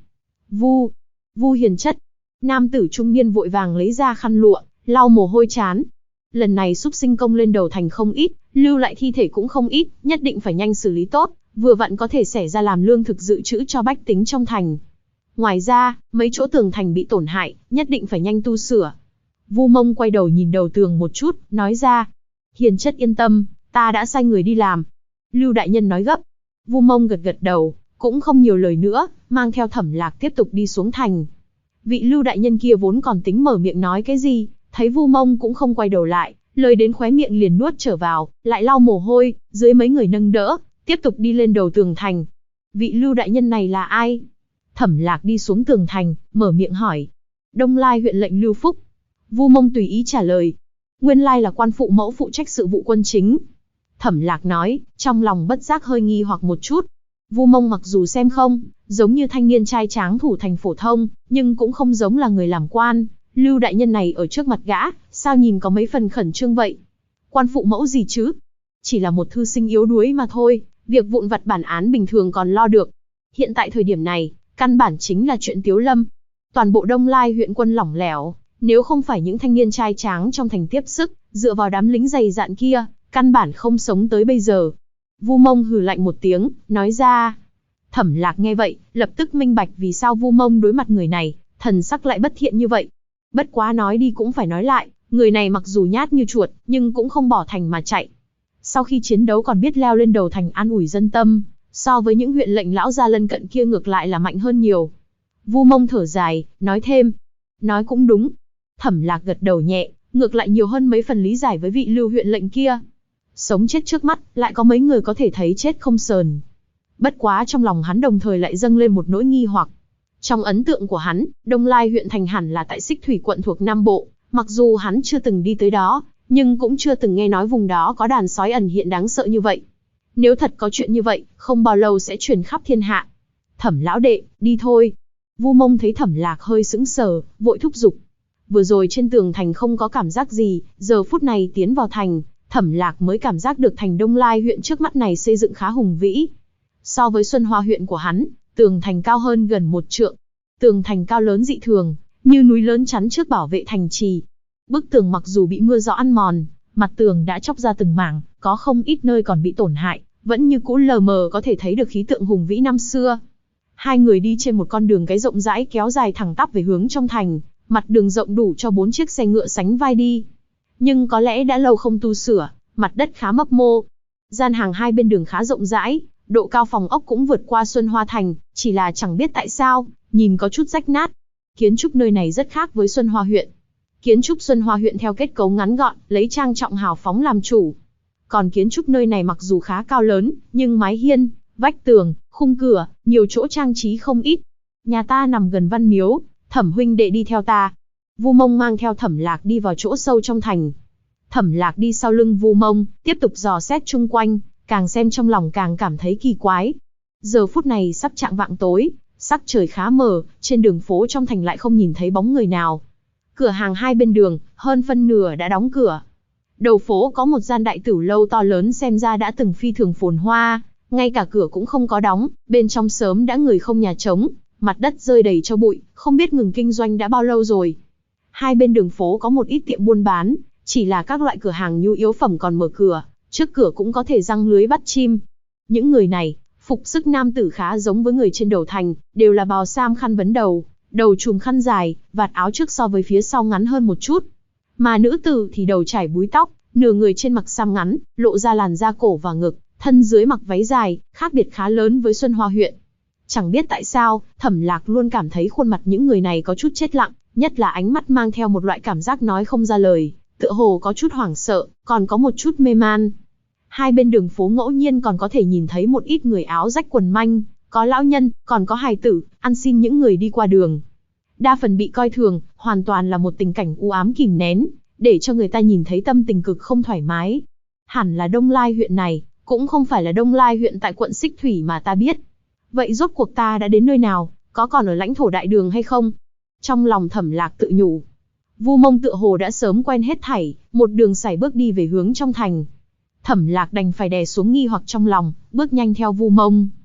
Vu hiền chất. Nam tử trung niên vội vàng lấy ra khăn lụa, lau mồ hôi trán. Lần này xúc sinh công lên đầu thành không ít, lưu lại thi thể cũng không ít, nhất định phải nhanh xử lý tốt, vừa vặn có thể xẻ ra làm lương thực dự trữ cho bách tính trong thành. Ngoài ra, mấy chỗ tường thành bị tổn hại, nhất định phải nhanh tu sửa. Vu Mông quay đầu nhìn đầu tường một chút, nói ra. Hiền chất yên tâm, ta đã sai người đi làm. Lưu đại nhân nói gấp. Vu Mông gật gật đầu, cũng không nhiều lời nữa, mang theo Thẩm Lạc tiếp tục đi xuống thành. Vị Lưu đại nhân kia vốn còn tính mở miệng nói cái gì, thấy Vu Mông cũng không quay đầu lại, lời đến khóe miệng liền nuốt trở vào, lại lau mồ hôi, dưới mấy người nâng đỡ, tiếp tục đi lên đầu tường thành. Vị Lưu đại nhân này là ai? Thẩm Lạc đi xuống tường thành, mở miệng hỏi. Đông Lai huyện lệnh Lưu Phúc. Vu Mông tùy ý trả lời. Nguyên lai là quan phụ mẫu phụ trách sự vụ quân chính. Thẩm Lạc nói, trong lòng bất giác hơi nghi hoặc một chút. Vu Mông mặc dù xem không giống như thanh niên trai tráng thủ thành phổ thông, nhưng cũng không giống là người làm quan. Lưu đại nhân này ở trước mặt gã, sao nhìn có mấy phần khẩn trương vậy? Quan phụ mẫu gì chứ? Chỉ là một thư sinh yếu đuối mà thôi, việc vụn vặt bản án bình thường còn lo được. Hiện tại thời điểm này, căn bản chính là chuyện Tiếu Lâm. Toàn bộ Đông Lai huyện quân lỏng lẻo, nếu không phải những thanh niên trai tráng trong thành tiếp sức, dựa vào đám lính dày dạn kia, căn bản không sống tới bây giờ. Vu Mông hừ lạnh một tiếng, nói ra. Thẩm Lạc nghe vậy, lập tức minh bạch vì sao Vu Mông đối mặt người này, thần sắc lại bất thiện như vậy. Bất quá nói đi cũng phải nói lại, người này mặc dù nhát như chuột, nhưng cũng không bỏ thành mà chạy. Sau khi chiến đấu còn biết leo lên đầu thành an ủi dân tâm, so với những huyện lệnh lão gia lân cận kia ngược lại là mạnh hơn nhiều. Vu Mông thở dài, nói thêm. Nói cũng đúng. Thẩm Lạc gật đầu nhẹ, ngược lại nhiều hơn mấy phần lý giải với vị Lưu huyện lệnh kia. Sống chết trước mắt, lại có mấy người có thể thấy chết không sờn. Bất quá trong lòng hắn đồng thời lại dâng lên một nỗi nghi hoặc. Trong ấn tượng của hắn, Đông Lai huyện thành hẳn là tại Xích Thủy quận thuộc Nam Bộ, mặc dù hắn chưa từng đi tới đó, nhưng cũng chưa từng nghe nói vùng đó có đàn sói ẩn hiện đáng sợ như vậy. Nếu thật có chuyện như vậy, không bao lâu sẽ truyền khắp thiên hạ. Thẩm lão đệ, đi thôi. Vu Mông thấy Thẩm Lạc hơi sững sờ, vội thúc giục. Vừa rồi trên tường thành không có cảm giác gì, giờ phút này tiến vào thành, Thẩm Lạc mới cảm giác được thành Đông Lai huyện trước mắt này xây dựng khá hùng vĩ. So với Xuân Hoa huyện của hắn, tường thành cao hơn gần 1 trượng. Tường thành cao lớn dị thường, như núi lớn chắn trước bảo vệ thành trì. Bức tường mặc dù bị mưa gió ăn mòn, mặt tường đã chóc ra từng mảng, có không ít nơi còn bị tổn hại, vẫn như cũ lờ mờ có thể thấy được khí tượng hùng vĩ năm xưa. Hai người đi trên một con đường cái rộng rãi kéo dài thẳng tắp về hướng trong thành, mặt đường rộng đủ cho 4 chiếc xe ngựa sánh vai đi. Nhưng có lẽ đã lâu không tu sửa, mặt đất khá mấp mô. Gian hàng hai bên đường khá rộng rãi, độ cao phòng ốc cũng vượt qua Xuân Hoa thành, chỉ là chẳng biết tại sao, nhìn có chút rách nát. Kiến trúc nơi này rất khác với Xuân Hoa huyện. Kiến trúc Xuân Hoa huyện theo kết cấu ngắn gọn, lấy trang trọng hào phóng làm chủ. Còn kiến trúc nơi này mặc dù khá cao lớn, nhưng mái hiên, vách tường, khung cửa, nhiều chỗ trang trí không ít. Nhà ta nằm gần Văn Miếu, Thẩm huynh đệ đi theo ta. Vu Mông mang theo Thẩm Lạc đi vào chỗ sâu trong thành. Thẩm Lạc đi sau lưng Vu Mông, tiếp tục dò xét chung quanh, càng xem trong lòng càng cảm thấy kỳ quái. Giờ phút này sắp chạng vạng tối, sắc trời khá mờ, trên đường phố trong thành lại không nhìn thấy bóng người nào. Cửa hàng hai bên đường, hơn phân nửa đã đóng cửa. Đầu phố có một gian đại tửu lâu to lớn xem ra đã từng phi thường phồn hoa, ngay cả cửa cũng không có đóng, bên trong sớm đã người không nhà trống, mặt đất rơi đầy cho bụi, không biết ngừng kinh doanh đã bao lâu rồi. Hai bên đường phố có một ít tiệm buôn bán, chỉ là các loại cửa hàng nhu yếu phẩm còn mở cửa, trước cửa cũng có thể giăng lưới bắt chim. Những người này, phục sức nam tử khá giống với người trên đầu thành, đều là bào sam khăn vấn đầu, đầu trùm khăn dài, vạt áo trước so với phía sau ngắn hơn một chút. Mà nữ tử thì đầu trải búi tóc, nửa người trên mặc sam ngắn, lộ ra làn da cổ và ngực, thân dưới mặc váy dài, khác biệt khá lớn với Xuân Hoa huyện. Chẳng biết tại sao, Thẩm Lạc luôn cảm thấy khuôn mặt những người này có chút chết lặng, nhất là ánh mắt mang theo một loại cảm giác nói không ra lời, tựa hồ có chút hoảng sợ, còn có một chút mê man. Hai bên đường phố ngẫu nhiên còn có thể nhìn thấy một ít người áo rách quần manh, có lão nhân, còn có hài tử, ăn xin những người đi qua đường. Đa phần bị coi thường, hoàn toàn là một tình cảnh u ám kìm nén, để cho người ta nhìn thấy tâm tình cực không thoải mái. Hẳn là Đông Lai huyện này, cũng không phải là Đông Lai huyện tại quận Xích Thủy mà ta biết. Vậy rốt cuộc ta đã đến nơi nào, có còn ở lãnh thổ đại đường hay không? Trong lòng Thẩm Lạc tự nhủ. Vu Mông tựa hồ đã sớm quen hết thảy, một đường sải bước đi về hướng trong thành. Thẩm Lạc đành phải đè xuống nghi hoặc trong lòng, bước nhanh theo Vu Mông.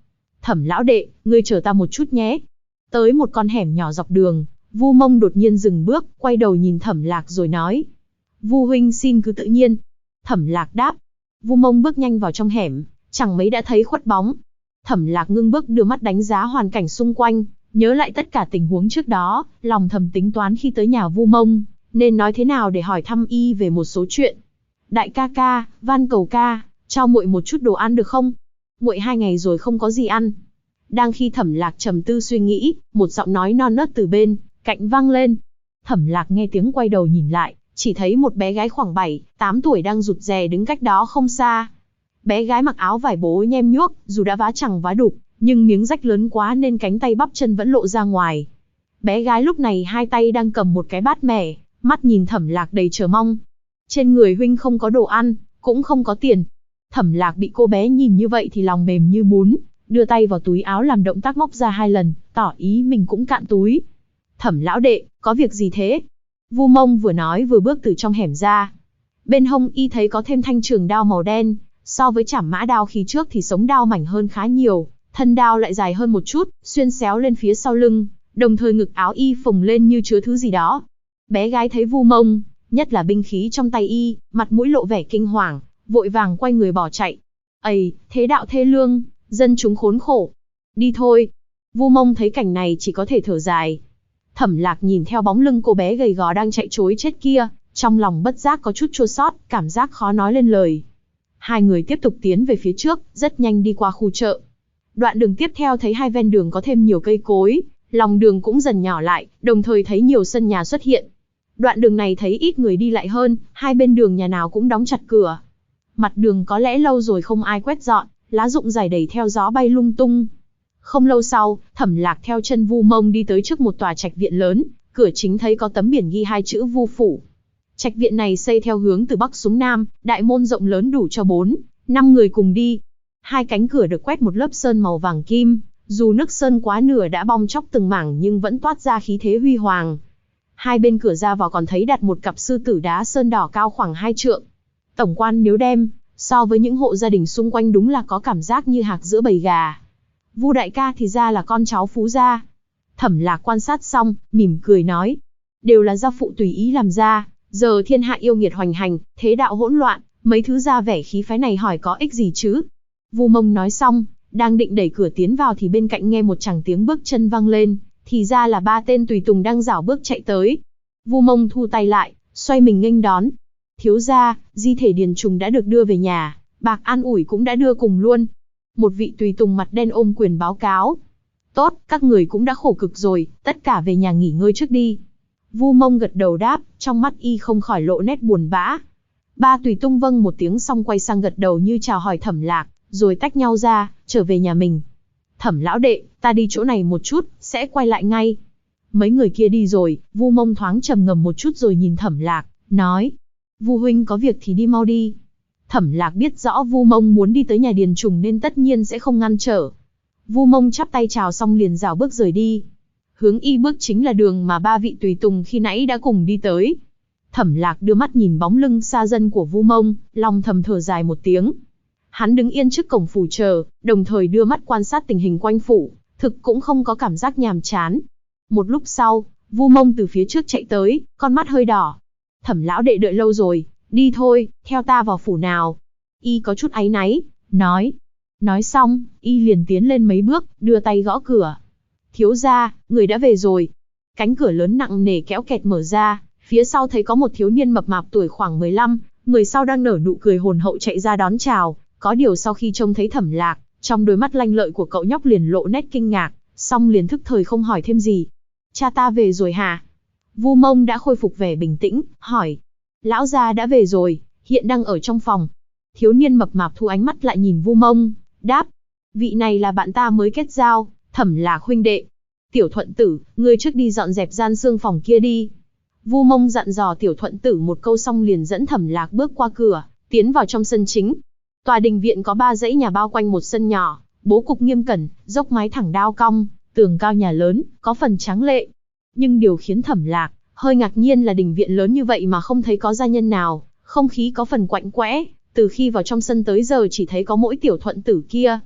Thẩm lão đệ, ngươi chờ ta một chút nhé. Tới một con hẻm nhỏ dọc đường, Vu Mông đột nhiên dừng bước, quay đầu nhìn Thẩm Lạc rồi nói. Vu huynh xin cứ tự nhiên. Thẩm Lạc đáp. Vu Mông bước nhanh vào trong hẻm, chẳng mấy đã thấy khuất bóng. Thẩm Lạc ngưng bước đưa mắt đánh giá hoàn cảnh xung quanh, nhớ lại tất cả tình huống trước đó, lòng thầm tính toán khi tới nhà Vu Mông, nên nói thế nào để hỏi thăm y về một số chuyện. Đại ca ca, van cầu ca, cho muội một chút đồ ăn được không? Muội 2 ngày rồi không có gì ăn. Đang khi Thẩm Lạc trầm tư suy nghĩ, một giọng nói non nớt từ bên cạnh vang lên. Thẩm Lạc nghe tiếng quay đầu nhìn lại, chỉ thấy một bé gái khoảng 7-8 tuổi đang rụt rè đứng cách đó không xa. Bé gái mặc áo vải bố nhem nhuốc, dù đã vá chằng vá đục, nhưng miếng rách lớn quá nên cánh tay bắp chân vẫn lộ ra ngoài. Bé gái lúc này 2 tay đang cầm một cái bát mẻ, mắt nhìn Thẩm Lạc đầy chờ mong. Trên người huynh không có đồ ăn, cũng không có tiền. Thẩm Lạc bị cô bé nhìn như vậy thì lòng mềm như bún, đưa tay vào túi áo làm động tác móc ra 2 lần, tỏ ý mình cũng cạn túi. Thẩm lão đệ, có việc gì thế? Vu Mông vừa nói vừa bước từ trong hẻm ra. Bên hông y thấy có thêm thanh trường đao màu đen, so với Trảm Mã đao khi trước thì sống đao mảnh hơn khá nhiều, thân đao lại dài hơn một chút, xuyên xéo lên phía sau lưng, đồng thời ngực áo y phồng lên như chứa thứ gì đó. Bé gái thấy Vu Mông, nhất là binh khí trong tay y, mặt mũi lộ vẻ kinh hoàng, vội vàng quay người bỏ chạy. Ây, thế đạo thê lương, dân chúng khốn khổ. Đi thôi. Vu Mông thấy cảnh này chỉ có thể thở dài. Thẩm Lạc nhìn theo bóng lưng cô bé gầy gò đang chạy trối chết kia, trong lòng bất giác có chút chua xót, cảm giác khó nói lên lời. 2 người tiếp tục tiến về phía trước, rất nhanh đi qua khu chợ. Đoạn đường tiếp theo thấy hai ven đường có thêm nhiều cây cối, lòng đường cũng dần nhỏ lại, đồng thời thấy nhiều sân nhà xuất hiện. Đoạn đường này thấy ít người đi lại hơn, hai bên đường nhà nào cũng đóng chặt cửa. Mặt đường có lẽ lâu rồi không ai quét dọn, lá rụng rải đầy theo gió bay lung tung. Không lâu sau, Thẩm Lạc theo chân Vu Mông đi tới trước một tòa trạch viện lớn, cửa chính thấy có tấm biển ghi 2 chữ Vu phủ. Trạch viện này xây theo hướng từ bắc xuống nam, đại môn rộng lớn đủ cho 4-5 người cùng đi. 2 cánh cửa được quét một lớp sơn màu vàng kim, dù nước sơn quá nửa đã bong tróc từng mảng nhưng vẫn toát ra khí thế huy hoàng. 2 bên cửa ra vào còn thấy đặt một cặp sư tử đá sơn đỏ cao khoảng 2 trượng. Tổng quan nếu đem so với những hộ gia đình xung quanh đúng là có cảm giác như hạc giữa bầy gà. Vu đại ca thì ra là con cháu phú gia. Thẩm Lạc quan sát xong, mỉm cười nói. Đều là gia phụ tùy ý làm ra, giờ thiên hạ yêu nghiệt hoành hành, thế đạo hỗn loạn, mấy thứ ra vẻ khí phái này hỏi có ích gì chứ. Vu Mông nói xong, đang định đẩy cửa tiến vào thì bên cạnh nghe một tràng tiếng bước chân vang lên, thì ra là 3 tên tùy tùng đang rảo bước chạy tới. Vu Mông thu tay lại, xoay mình nghênh đón. Thiếu gia, di thể Điền Trùng đã được đưa về nhà, bạc an ủi cũng đã đưa cùng luôn. Một vị tùy tùng mặt đen ôm quyền báo cáo. Tốt, các người cũng đã khổ cực rồi, tất cả về nhà nghỉ ngơi trước đi. Vu Mông gật đầu đáp, trong mắt y không khỏi lộ nét buồn bã. 3 tùy tùng vâng một tiếng xong quay sang gật đầu như chào hỏi Thẩm Lạc, rồi tách nhau ra, trở về nhà mình. Thẩm lão đệ, ta đi chỗ này một chút, sẽ quay lại ngay. Mấy người kia đi rồi, Vu Mông thoáng trầm ngâm một chút rồi nhìn Thẩm Lạc, nói. Vu huynh có việc thì đi mau đi. Thẩm Lạc biết rõ Vu Mông muốn đi tới nhà Điền Trùng nên tất nhiên sẽ không ngăn trở. Vu Mông chắp tay chào xong liền rảo bước rời đi. Hướng y bước chính là đường mà 3 vị tùy tùng khi nãy đã cùng đi tới. Thẩm Lạc đưa mắt nhìn bóng lưng xa dần của Vu Mông, lòng thầm thở dài một tiếng. Hắn đứng yên trước cổng phủ chờ, đồng thời đưa mắt quan sát tình hình quanh phủ, thực cũng không có cảm giác nhàm chán. Một lúc sau, Vu Mông từ phía trước chạy tới, con mắt hơi đỏ. Thẩm lão đệ đợi lâu rồi, đi thôi, theo ta vào phủ nào. Y có chút áy náy, nói. Nói xong, y liền tiến lên mấy bước, đưa tay gõ cửa. Thiếu gia, người đã về rồi. Cánh cửa lớn nặng nề kéo kẹt mở ra, phía sau thấy có một thiếu niên mập mạp tuổi khoảng 15, người sau đang nở nụ cười hồn hậu chạy ra đón chào. Có điều sau khi trông thấy Thẩm Lạc, trong đôi mắt lanh lợi của cậu nhóc liền lộ nét kinh ngạc, xong liền thức thời không hỏi thêm gì. Cha ta về rồi hả? Vu Mông đã khôi phục vẻ bình tĩnh, hỏi. Lão gia đã về rồi, hiện đang ở trong phòng. Thiếu niên mập mạp thu ánh mắt lại nhìn Vu Mông, đáp. Vị này là bạn ta mới kết giao, Thẩm Lạc huynh đệ. Tiểu Thuận Tử, ngươi trước đi dọn dẹp gian xương phòng kia đi. Vu Mông dặn dò Tiểu Thuận Tử một câu xong liền dẫn Thẩm Lạc bước qua cửa, tiến vào trong sân chính. Tòa đình viện có 3 dãy nhà bao quanh một sân nhỏ, bố cục nghiêm cẩn, dốc mái thẳng đao cong, tường cao nhà lớn, có phần tráng lệ. Nhưng điều khiến Thẩm Lạc hơi ngạc nhiên là đình viện lớn như vậy mà không thấy có gia nhân nào, không khí có phần quạnh quẽ, từ khi vào trong sân tới giờ chỉ thấy có mỗi Tiểu Thuận Tử kia.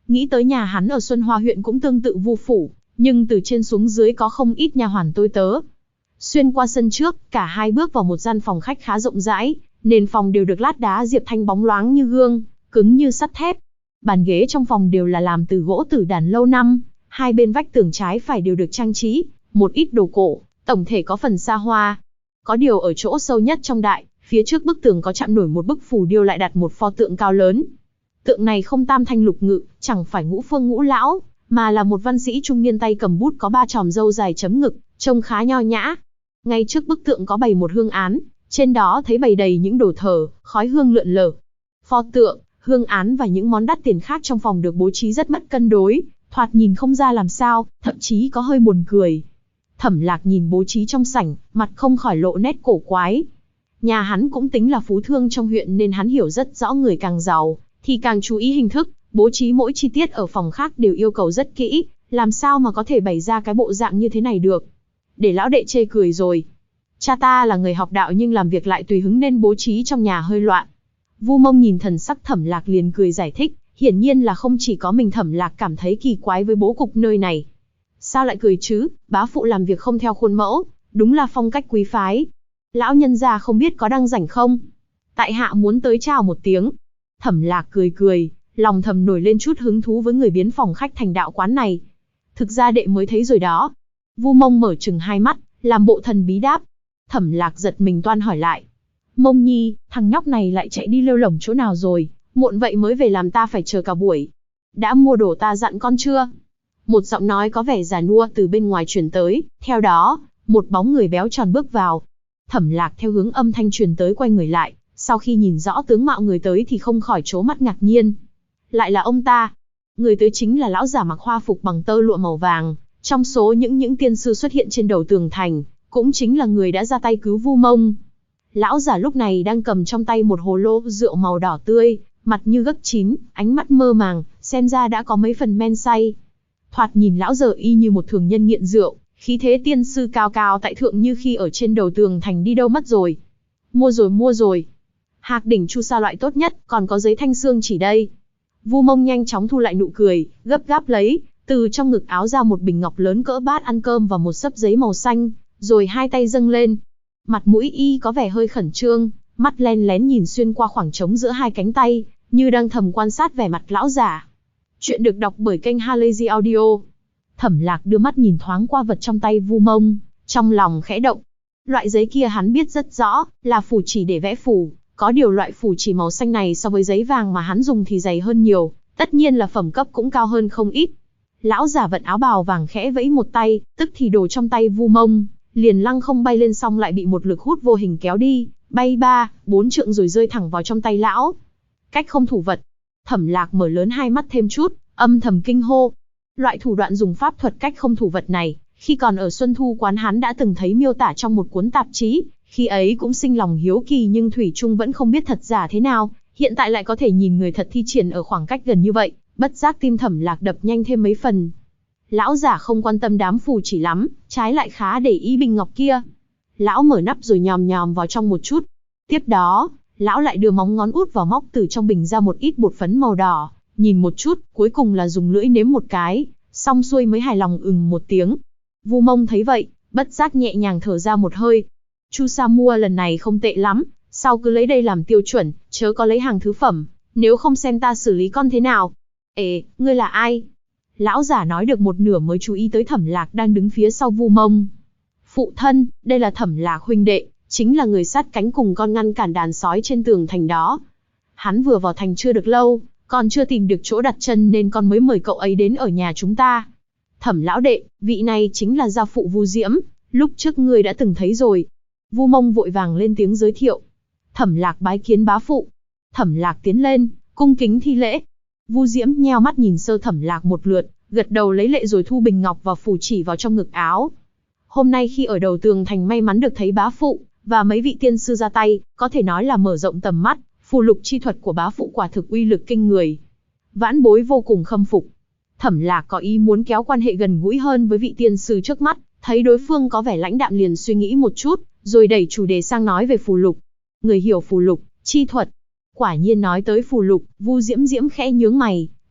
nghĩ tới nhà hắn ở Xuân Hoa huyện cũng tương tự Vu phủ, nhưng từ trên xuống dưới có không ít nha hoàn tôi tớ. Xuyên qua sân trước, cả hai bước vào một gian phòng khách khá rộng rãi, nền phòng đều được lát đá diệp thanh bóng loáng như gương, cứng như sắt thép. Bàn ghế trong phòng đều là làm từ gỗ tử đàn lâu năm, hai bên vách tường trái phải đều được trang trí, một ít đồ cổ, tổng thể có phần xa hoa. Có điều ở chỗ sâu nhất trong đại, phía trước bức tường có chạm nổi một bức phù điêu lại đặt một pho tượng cao lớn. Tượng này không tam thanh lục ngự, chẳng phải ngũ phương ngũ lão, mà là một văn sĩ trung niên tay cầm bút có ba chòm râu dài chấm ngực, trông khá nho nhã. Ngay trước bức tượng có bày một hương án, trên đó thấy bày đầy những đồ thờ, khói hương lượn lờ. Pho tượng, hương án và những món đắt tiền khác trong phòng được bố trí rất mất cân đối, thoạt nhìn không ra làm sao, thậm chí có hơi buồn cười. Thẩm Lạc nhìn bố trí trong sảnh, mặt không khỏi lộ nét cổ quái. Nhà hắn cũng tính là phú thương trong huyện nên hắn hiểu rất rõ người càng giàu, thì càng chú ý hình thức, bố trí mỗi chi tiết ở phòng khác đều yêu cầu rất kỹ, làm sao mà có thể bày ra cái bộ dạng như thế này được. Để lão đệ chê cười rồi. Cha ta là người học đạo nhưng làm việc lại tùy hứng nên bố trí trong nhà hơi loạn. Vu Mông nhìn thần sắc Thẩm Lạc liền cười giải thích, hiển nhiên là không chỉ có mình Thẩm Lạc cảm thấy kỳ quái với bố cục nơi này. Sao lại cười chứ, bá phụ làm việc không theo khuôn mẫu, đúng là phong cách quý phái. Lão nhân gia không biết có đang rảnh không? Tại hạ muốn tới chào một tiếng. Thẩm Lạc cười cười, lòng thầm nổi lên chút hứng thú với người biến phòng khách thành đạo quán này. Thực ra đệ mới thấy rồi đó. Vu Mông mở trừng hai mắt, làm bộ thần bí đáp. Thẩm Lạc giật mình toan hỏi lại. Mông nhi, thằng nhóc này lại chạy đi lêu lổng chỗ nào rồi, muộn vậy mới về làm ta phải chờ cả buổi. Đã mua đồ ta dặn con chưa? Một giọng nói có vẻ già nua từ bên ngoài truyền tới, theo đó, một bóng người béo tròn bước vào. Thẩm Lạc theo hướng âm thanh truyền tới quay người lại, sau khi nhìn rõ tướng mạo người tới thì không khỏi trố mắt ngạc nhiên. Lại là ông ta. Người tới chính là lão giả mặc hoa phục bằng tơ lụa màu vàng, trong số những tiên sư xuất hiện trên đầu tường thành, cũng chính là người đã ra tay cứu Vu Mông. Lão giả lúc này đang cầm trong tay một hồ lô rượu màu đỏ tươi, mặt như gấc chín, ánh mắt mơ màng, xem ra đã có mấy phần men say. Thoạt nhìn lão giờ y như một thường nhân nghiện rượu, khí thế tiên sư cao cao tại thượng như khi ở trên đầu tường thành đi đâu mất rồi. Mua rồi. Hạc đỉnh chu sa loại tốt nhất, còn có giấy thanh xương chỉ đây. Vu Mông nhanh chóng thu lại nụ cười, gấp gáp lấy, từ trong ngực áo ra một bình ngọc lớn cỡ bát ăn cơm và một xấp giấy màu xanh, rồi hai tay dâng lên. Mặt mũi y có vẻ hơi khẩn trương, mắt len lén nhìn xuyên qua khoảng trống giữa hai cánh tay, như đang thầm quan sát vẻ mặt lão giả. Chuyện được đọc bởi kênh Halazy Audio. Thẩm Lạc đưa mắt nhìn thoáng qua vật trong tay Vu Mông, trong lòng khẽ động. Loại giấy kia hắn biết rất rõ, là phù chỉ để vẽ phù, có điều loại phù chỉ màu xanh này so với giấy vàng mà hắn dùng thì dày hơn nhiều, tất nhiên là phẩm cấp cũng cao hơn không ít. Lão giả vận áo bào vàng khẽ vẫy một tay, tức thì đồ trong tay Vu Mông liền lăng không bay lên, xong lại bị một lực hút vô hình kéo đi, bay 3-4 trượng rồi rơi thẳng vào trong tay lão. Cách không thủ vật. Thẩm Lạc mở lớn hai mắt thêm chút, âm thầm kinh hô. Loại thủ đoạn dùng pháp thuật cách không thủ vật này, khi còn ở Xuân Thu quán hắn đã từng thấy miêu tả trong một cuốn tạp chí, khi ấy cũng sinh lòng hiếu kỳ nhưng thủy chung vẫn không biết thật giả thế nào, hiện tại lại có thể nhìn người thật thi triển ở khoảng cách gần như vậy, bất giác tim Thẩm Lạc đập nhanh thêm mấy phần. Lão giả không quan tâm đám phù chỉ lắm, trái lại khá để ý bình ngọc kia. Lão mở nắp rồi nhòm nhòm vào trong một chút. Tiếp đó, lão lại đưa móng ngón út vào móc từ trong bình ra một ít bột phấn màu đỏ, nhìn một chút, cuối cùng là dùng lưỡi nếm một cái, xong xuôi mới hài lòng một tiếng. Vu Mông thấy vậy, bất giác nhẹ nhàng thở ra một hơi. Chu sa mua lần này không tệ lắm, sau cứ lấy đây làm tiêu chuẩn, chớ có lấy hàng thứ phẩm, nếu không xem ta xử lý con thế nào. Ê, ngươi là ai? Lão giả nói được một nửa mới chú ý tới Thẩm Lạc đang đứng phía sau Vu Mông. Phụ thân, đây là Thẩm Lạc huynh đệ, chính là người sát cánh cùng con ngăn cản đàn sói trên tường thành đó. Hắn vừa vào thành chưa được lâu, còn chưa tìm được chỗ đặt chân nên con mới mời cậu ấy đến ở nhà chúng ta. Thẩm lão đệ, vị này chính là gia phụ Vu Diễm, lúc trước ngươi đã từng thấy rồi. Vu Mông vội vàng lên tiếng giới thiệu. Thẩm Lạc bái kiến bá phụ. Thẩm Lạc tiến lên, cung kính thi lễ. Vu Diễm nheo mắt nhìn sơ Thẩm Lạc một lượt, gật đầu lấy lệ rồi thu bình ngọc và phù chỉ vào trong ngực áo. Hôm nay khi ở đầu tường thành may mắn được thấy bá phụ và mấy vị tiên sư ra tay, có thể nói là mở rộng tầm mắt, phù lục chi thuật của bá phụ quả thực uy lực kinh người. Vãn bối vô cùng khâm phục. Thẩm Lạc có ý muốn kéo quan hệ gần gũi hơn với vị tiên sư trước mắt, thấy đối phương có vẻ lãnh đạm liền suy nghĩ một chút, rồi đẩy chủ đề sang nói về phù lục. Người hiểu phù lục chi thuật. Quả nhiên nói tới phù lục, Vu Diễm khẽ nhướng mày,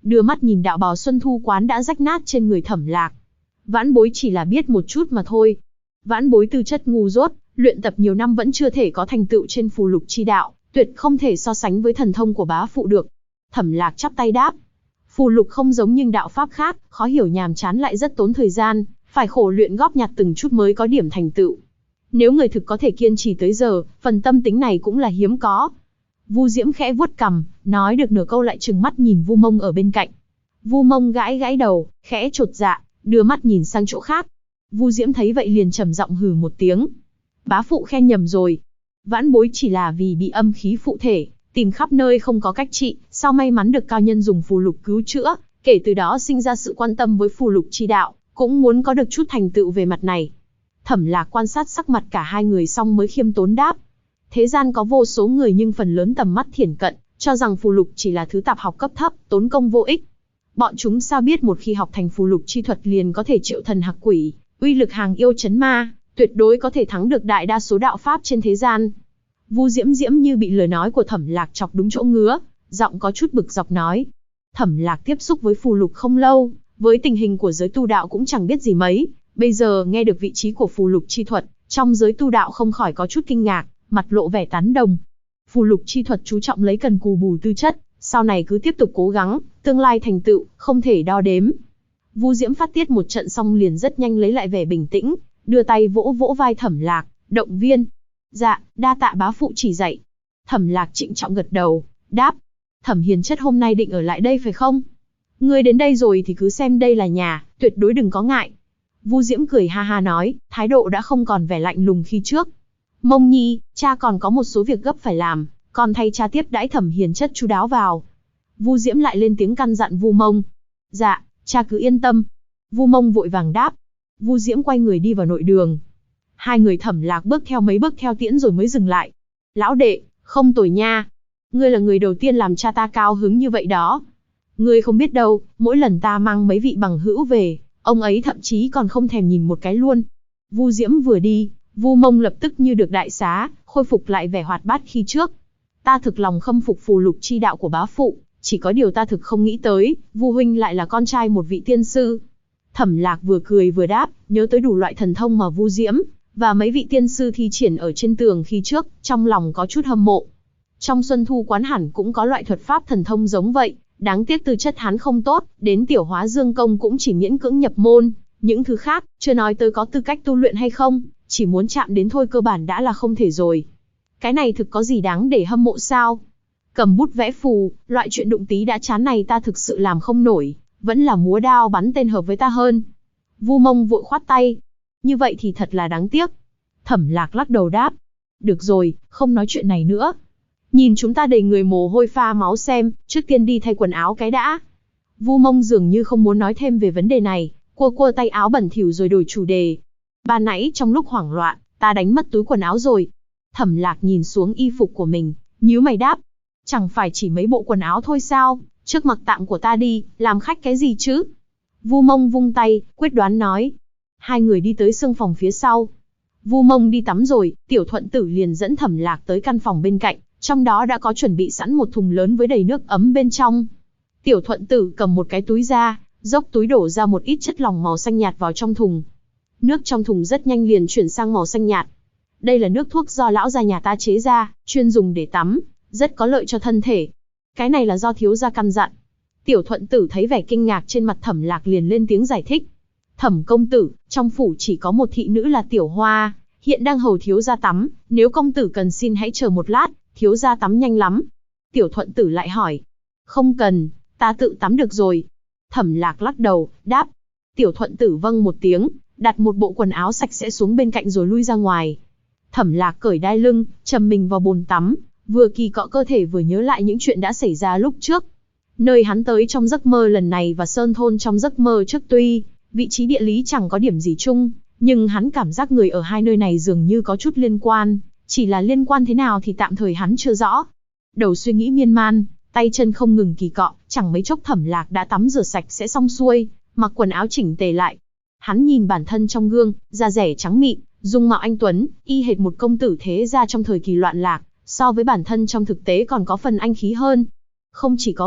đưa mắt nhìn đạo bào Xuân Thu quán đã rách nát trên người Thẩm Lạc. Vãn bối chỉ là biết một chút mà thôi. Vãn bối tư chất ngu dốt, luyện tập nhiều năm vẫn chưa thể có thành tựu trên phù lục chi đạo, tuyệt không thể so sánh với thần thông của bá phụ được. Thẩm Lạc chắp tay đáp. Phù lục không giống như đạo pháp khác, khó hiểu nhàm chán lại rất tốn thời gian, phải khổ luyện góp nhặt từng chút mới có điểm thành tựu. Nếu người thực có thể kiên trì tới giờ, phần tâm tính này cũng là hiếm có. Vu Diễm khẽ vuốt cằm, nói được nửa câu lại trừng mắt nhìn Vu Mông ở bên cạnh. Vu Mông gãi gãi đầu, khẽ chột dạ, đưa mắt nhìn sang chỗ khác. Vu Diễm thấy vậy liền trầm giọng hừ một tiếng. Bá phụ khen nhầm rồi. Vãn bối chỉ là vì bị âm khí phụ thể, tìm khắp nơi không có cách trị, sau may mắn được cao nhân dùng phù lục cứu chữa, kể từ đó sinh ra sự quan tâm với phù lục chi đạo, cũng muốn có được chút thành tựu về mặt này. Thẩm Lạc quan sát sắc mặt cả hai người xong mới khiêm tốn đáp. Thế gian có vô số người nhưng phần lớn tầm mắt thiển cận, cho rằng phù lục chỉ là thứ tạp học cấp thấp, tốn công vô ích. Bọn chúng sao biết một khi học thành phù lục chi thuật liền có thể triệu thần hạc quỷ, uy lực hàng yêu chấn ma, tuyệt đối có thể thắng được đại đa số đạo pháp trên thế gian. Vu Diễm Diễm như bị lời nói của Thẩm Lạc chọc đúng chỗ ngứa, giọng có chút bực dọc nói. Thẩm Lạc tiếp xúc với phù lục không lâu, với tình hình của giới tu đạo cũng chẳng biết gì mấy, bây giờ nghe được vị trí của phù lục chi thuật, trong giới tu đạo không khỏi có chút kinh ngạc, mặt lộ vẻ tán đồng. Phù lục chi thuật chú trọng lấy cần cù bù tư chất, sau này cứ tiếp tục cố gắng, tương lai thành tựu, không thể đo đếm. Vu Diễm phát tiết một trận xong liền rất nhanh lấy lại vẻ bình tĩnh, đưa tay vỗ vỗ vai Thẩm Lạc, động viên. Dạ, đa tạ bá phụ chỉ dạy. Thẩm Lạc trịnh trọng gật đầu, đáp. Thẩm Hiền Chất hôm nay định ở lại đây phải không? Ngươi đến đây rồi thì cứ xem đây là nhà, tuyệt đối đừng có ngại. Vu Diễm cười ha ha nói, thái độ đã không còn vẻ lạnh lùng khi trước. Mông Nhi, cha còn có một số việc gấp phải làm, còn thay cha tiếp đãi Thẩm Hiền Chất chu đáo vào. Vu Diễm lại lên tiếng căn dặn Vu Mông. Dạ, cha cứ yên tâm. Vu Mông vội vàng đáp. Vu Diễm quay người đi vào nội đường. Hai người Thẩm Lạc bước theo mấy bước theo tiễn rồi mới dừng lại. Lão đệ, không tồi nha. Ngươi là người đầu tiên làm cha ta cao hứng như vậy đó. Ngươi không biết đâu, mỗi lần ta mang mấy vị bằng hữu về, ông ấy thậm chí còn không thèm nhìn một cái luôn. Vu Diễm vừa đi, Vu Mông lập tức như được đại xá, khôi phục lại vẻ hoạt bát khi trước. Ta thực lòng khâm phục phù lục chi đạo của bá phụ, chỉ có điều ta thực không nghĩ tới, Vu huynh lại là con trai một vị tiên sư. Thẩm Lạc vừa cười vừa đáp, nhớ tới đủ loại thần thông mà Vu Diễm và mấy vị tiên sư thi triển ở trên tường khi trước, trong lòng có chút hâm mộ. Trong Xuân Thu quán hẳn cũng có loại thuật pháp thần thông giống vậy, đáng tiếc tư chất hắn không tốt, đến tiểu hóa dương công cũng chỉ miễn cưỡng nhập môn, những thứ khác, chưa nói tới có tư cách tu luyện hay không, chỉ muốn chạm đến thôi cơ bản đã là không thể rồi. Cái này thực có gì đáng để hâm mộ sao? Cầm bút vẽ phù, loại chuyện đụng tí đã chán này ta thực sự làm không nổi, vẫn là múa đao bắn tên hợp với ta hơn. Vu Mông vội khoát tay. Như vậy thì thật là đáng tiếc. Thẩm Lạc lắc đầu đáp. Được rồi, không nói chuyện này nữa. Nhìn chúng ta đầy người mồ hôi pha máu xem, trước tiên đi thay quần áo cái đã. Vu Mông dường như không muốn nói thêm về vấn đề này, cua cua tay áo bẩn thỉu rồi đổi chủ đề. Ban nãy trong lúc hoảng loạn, ta đánh mất túi quần áo rồi. Thẩm Lạc nhìn xuống y phục của mình, nhíu mày đáp. Chẳng phải chỉ mấy bộ quần áo thôi sao, trước mặc tạm của ta đi, làm khách cái gì chứ? Vu Mông vung tay, quyết đoán nói. Hai người đi tới xương phòng phía sau. Vu Mông đi tắm rồi, Tiểu Thuận Tử liền dẫn Thẩm Lạc tới căn phòng bên cạnh, trong đó đã có chuẩn bị sẵn một thùng lớn với đầy nước ấm bên trong. Tiểu Thuận Tử cầm một cái túi ra, dốc túi đổ ra một ít chất lỏng màu xanh nhạt vào trong thùng. Nước trong thùng rất nhanh liền chuyển sang màu xanh nhạt. Đây là nước thuốc do lão gia nhà ta chế ra, chuyên dùng để tắm, rất có lợi cho thân thể. Cái này là do thiếu gia căn dặn. Tiểu Thuận Tử thấy vẻ kinh ngạc trên mặt Thẩm Lạc liền lên tiếng giải thích. Thẩm công tử, trong phủ chỉ có một thị nữ là Tiểu Hoa, hiện đang hầu thiếu gia tắm, nếu công tử cần xin hãy chờ một lát, thiếu gia tắm nhanh lắm. Tiểu Thuận Tử lại hỏi. Không cần, ta tự tắm được rồi. Thẩm Lạc lắc đầu, đáp. Tiểu Thuận Tử vâng một tiếng, đặt một bộ quần áo sạch sẽ xuống bên cạnh rồi lui ra ngoài. Thẩm Lạc cởi đai lưng, trầm mình vào bồn tắm, vừa kỳ cọ cơ thể vừa nhớ lại những chuyện đã xảy ra lúc trước. Nơi hắn tới trong giấc mơ lần này và Sơn Thôn trong giấc mơ trước tuy vị trí địa lý chẳng có điểm gì chung, nhưng hắn cảm giác người ở hai nơi này dường như có chút liên quan, chỉ là liên quan thế nào thì tạm thời hắn chưa rõ. Đầu suy nghĩ miên man, tay chân không ngừng kỳ cọ, chẳng mấy chốc Thẩm Lạc đã tắm rửa sạch sẽ xong xuôi, mặc quần áo chỉnh tề lại. Hắn nhìn bản thân trong gương, da dẻ trắng mịn, dung mạo anh tuấn, y hệt một công tử thế gia trong thời kỳ loạn lạc, so với bản thân trong thực tế còn có phần anh khí hơn. Không chỉ có vậy,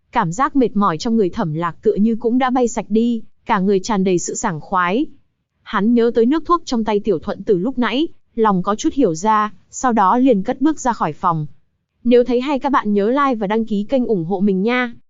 Cảm giác mệt mỏi trong người Thẩm Lạc tựa như cũng đã bay sạch đi, cả người tràn đầy sự sảng khoái. Hắn nhớ tới nước thuốc trong tay Tiểu Thuận Tử lúc nãy, lòng có chút hiểu ra, sau đó liền cất bước ra khỏi phòng. Nếu thấy hay các bạn nhớ like và đăng ký kênh ủng hộ mình nha.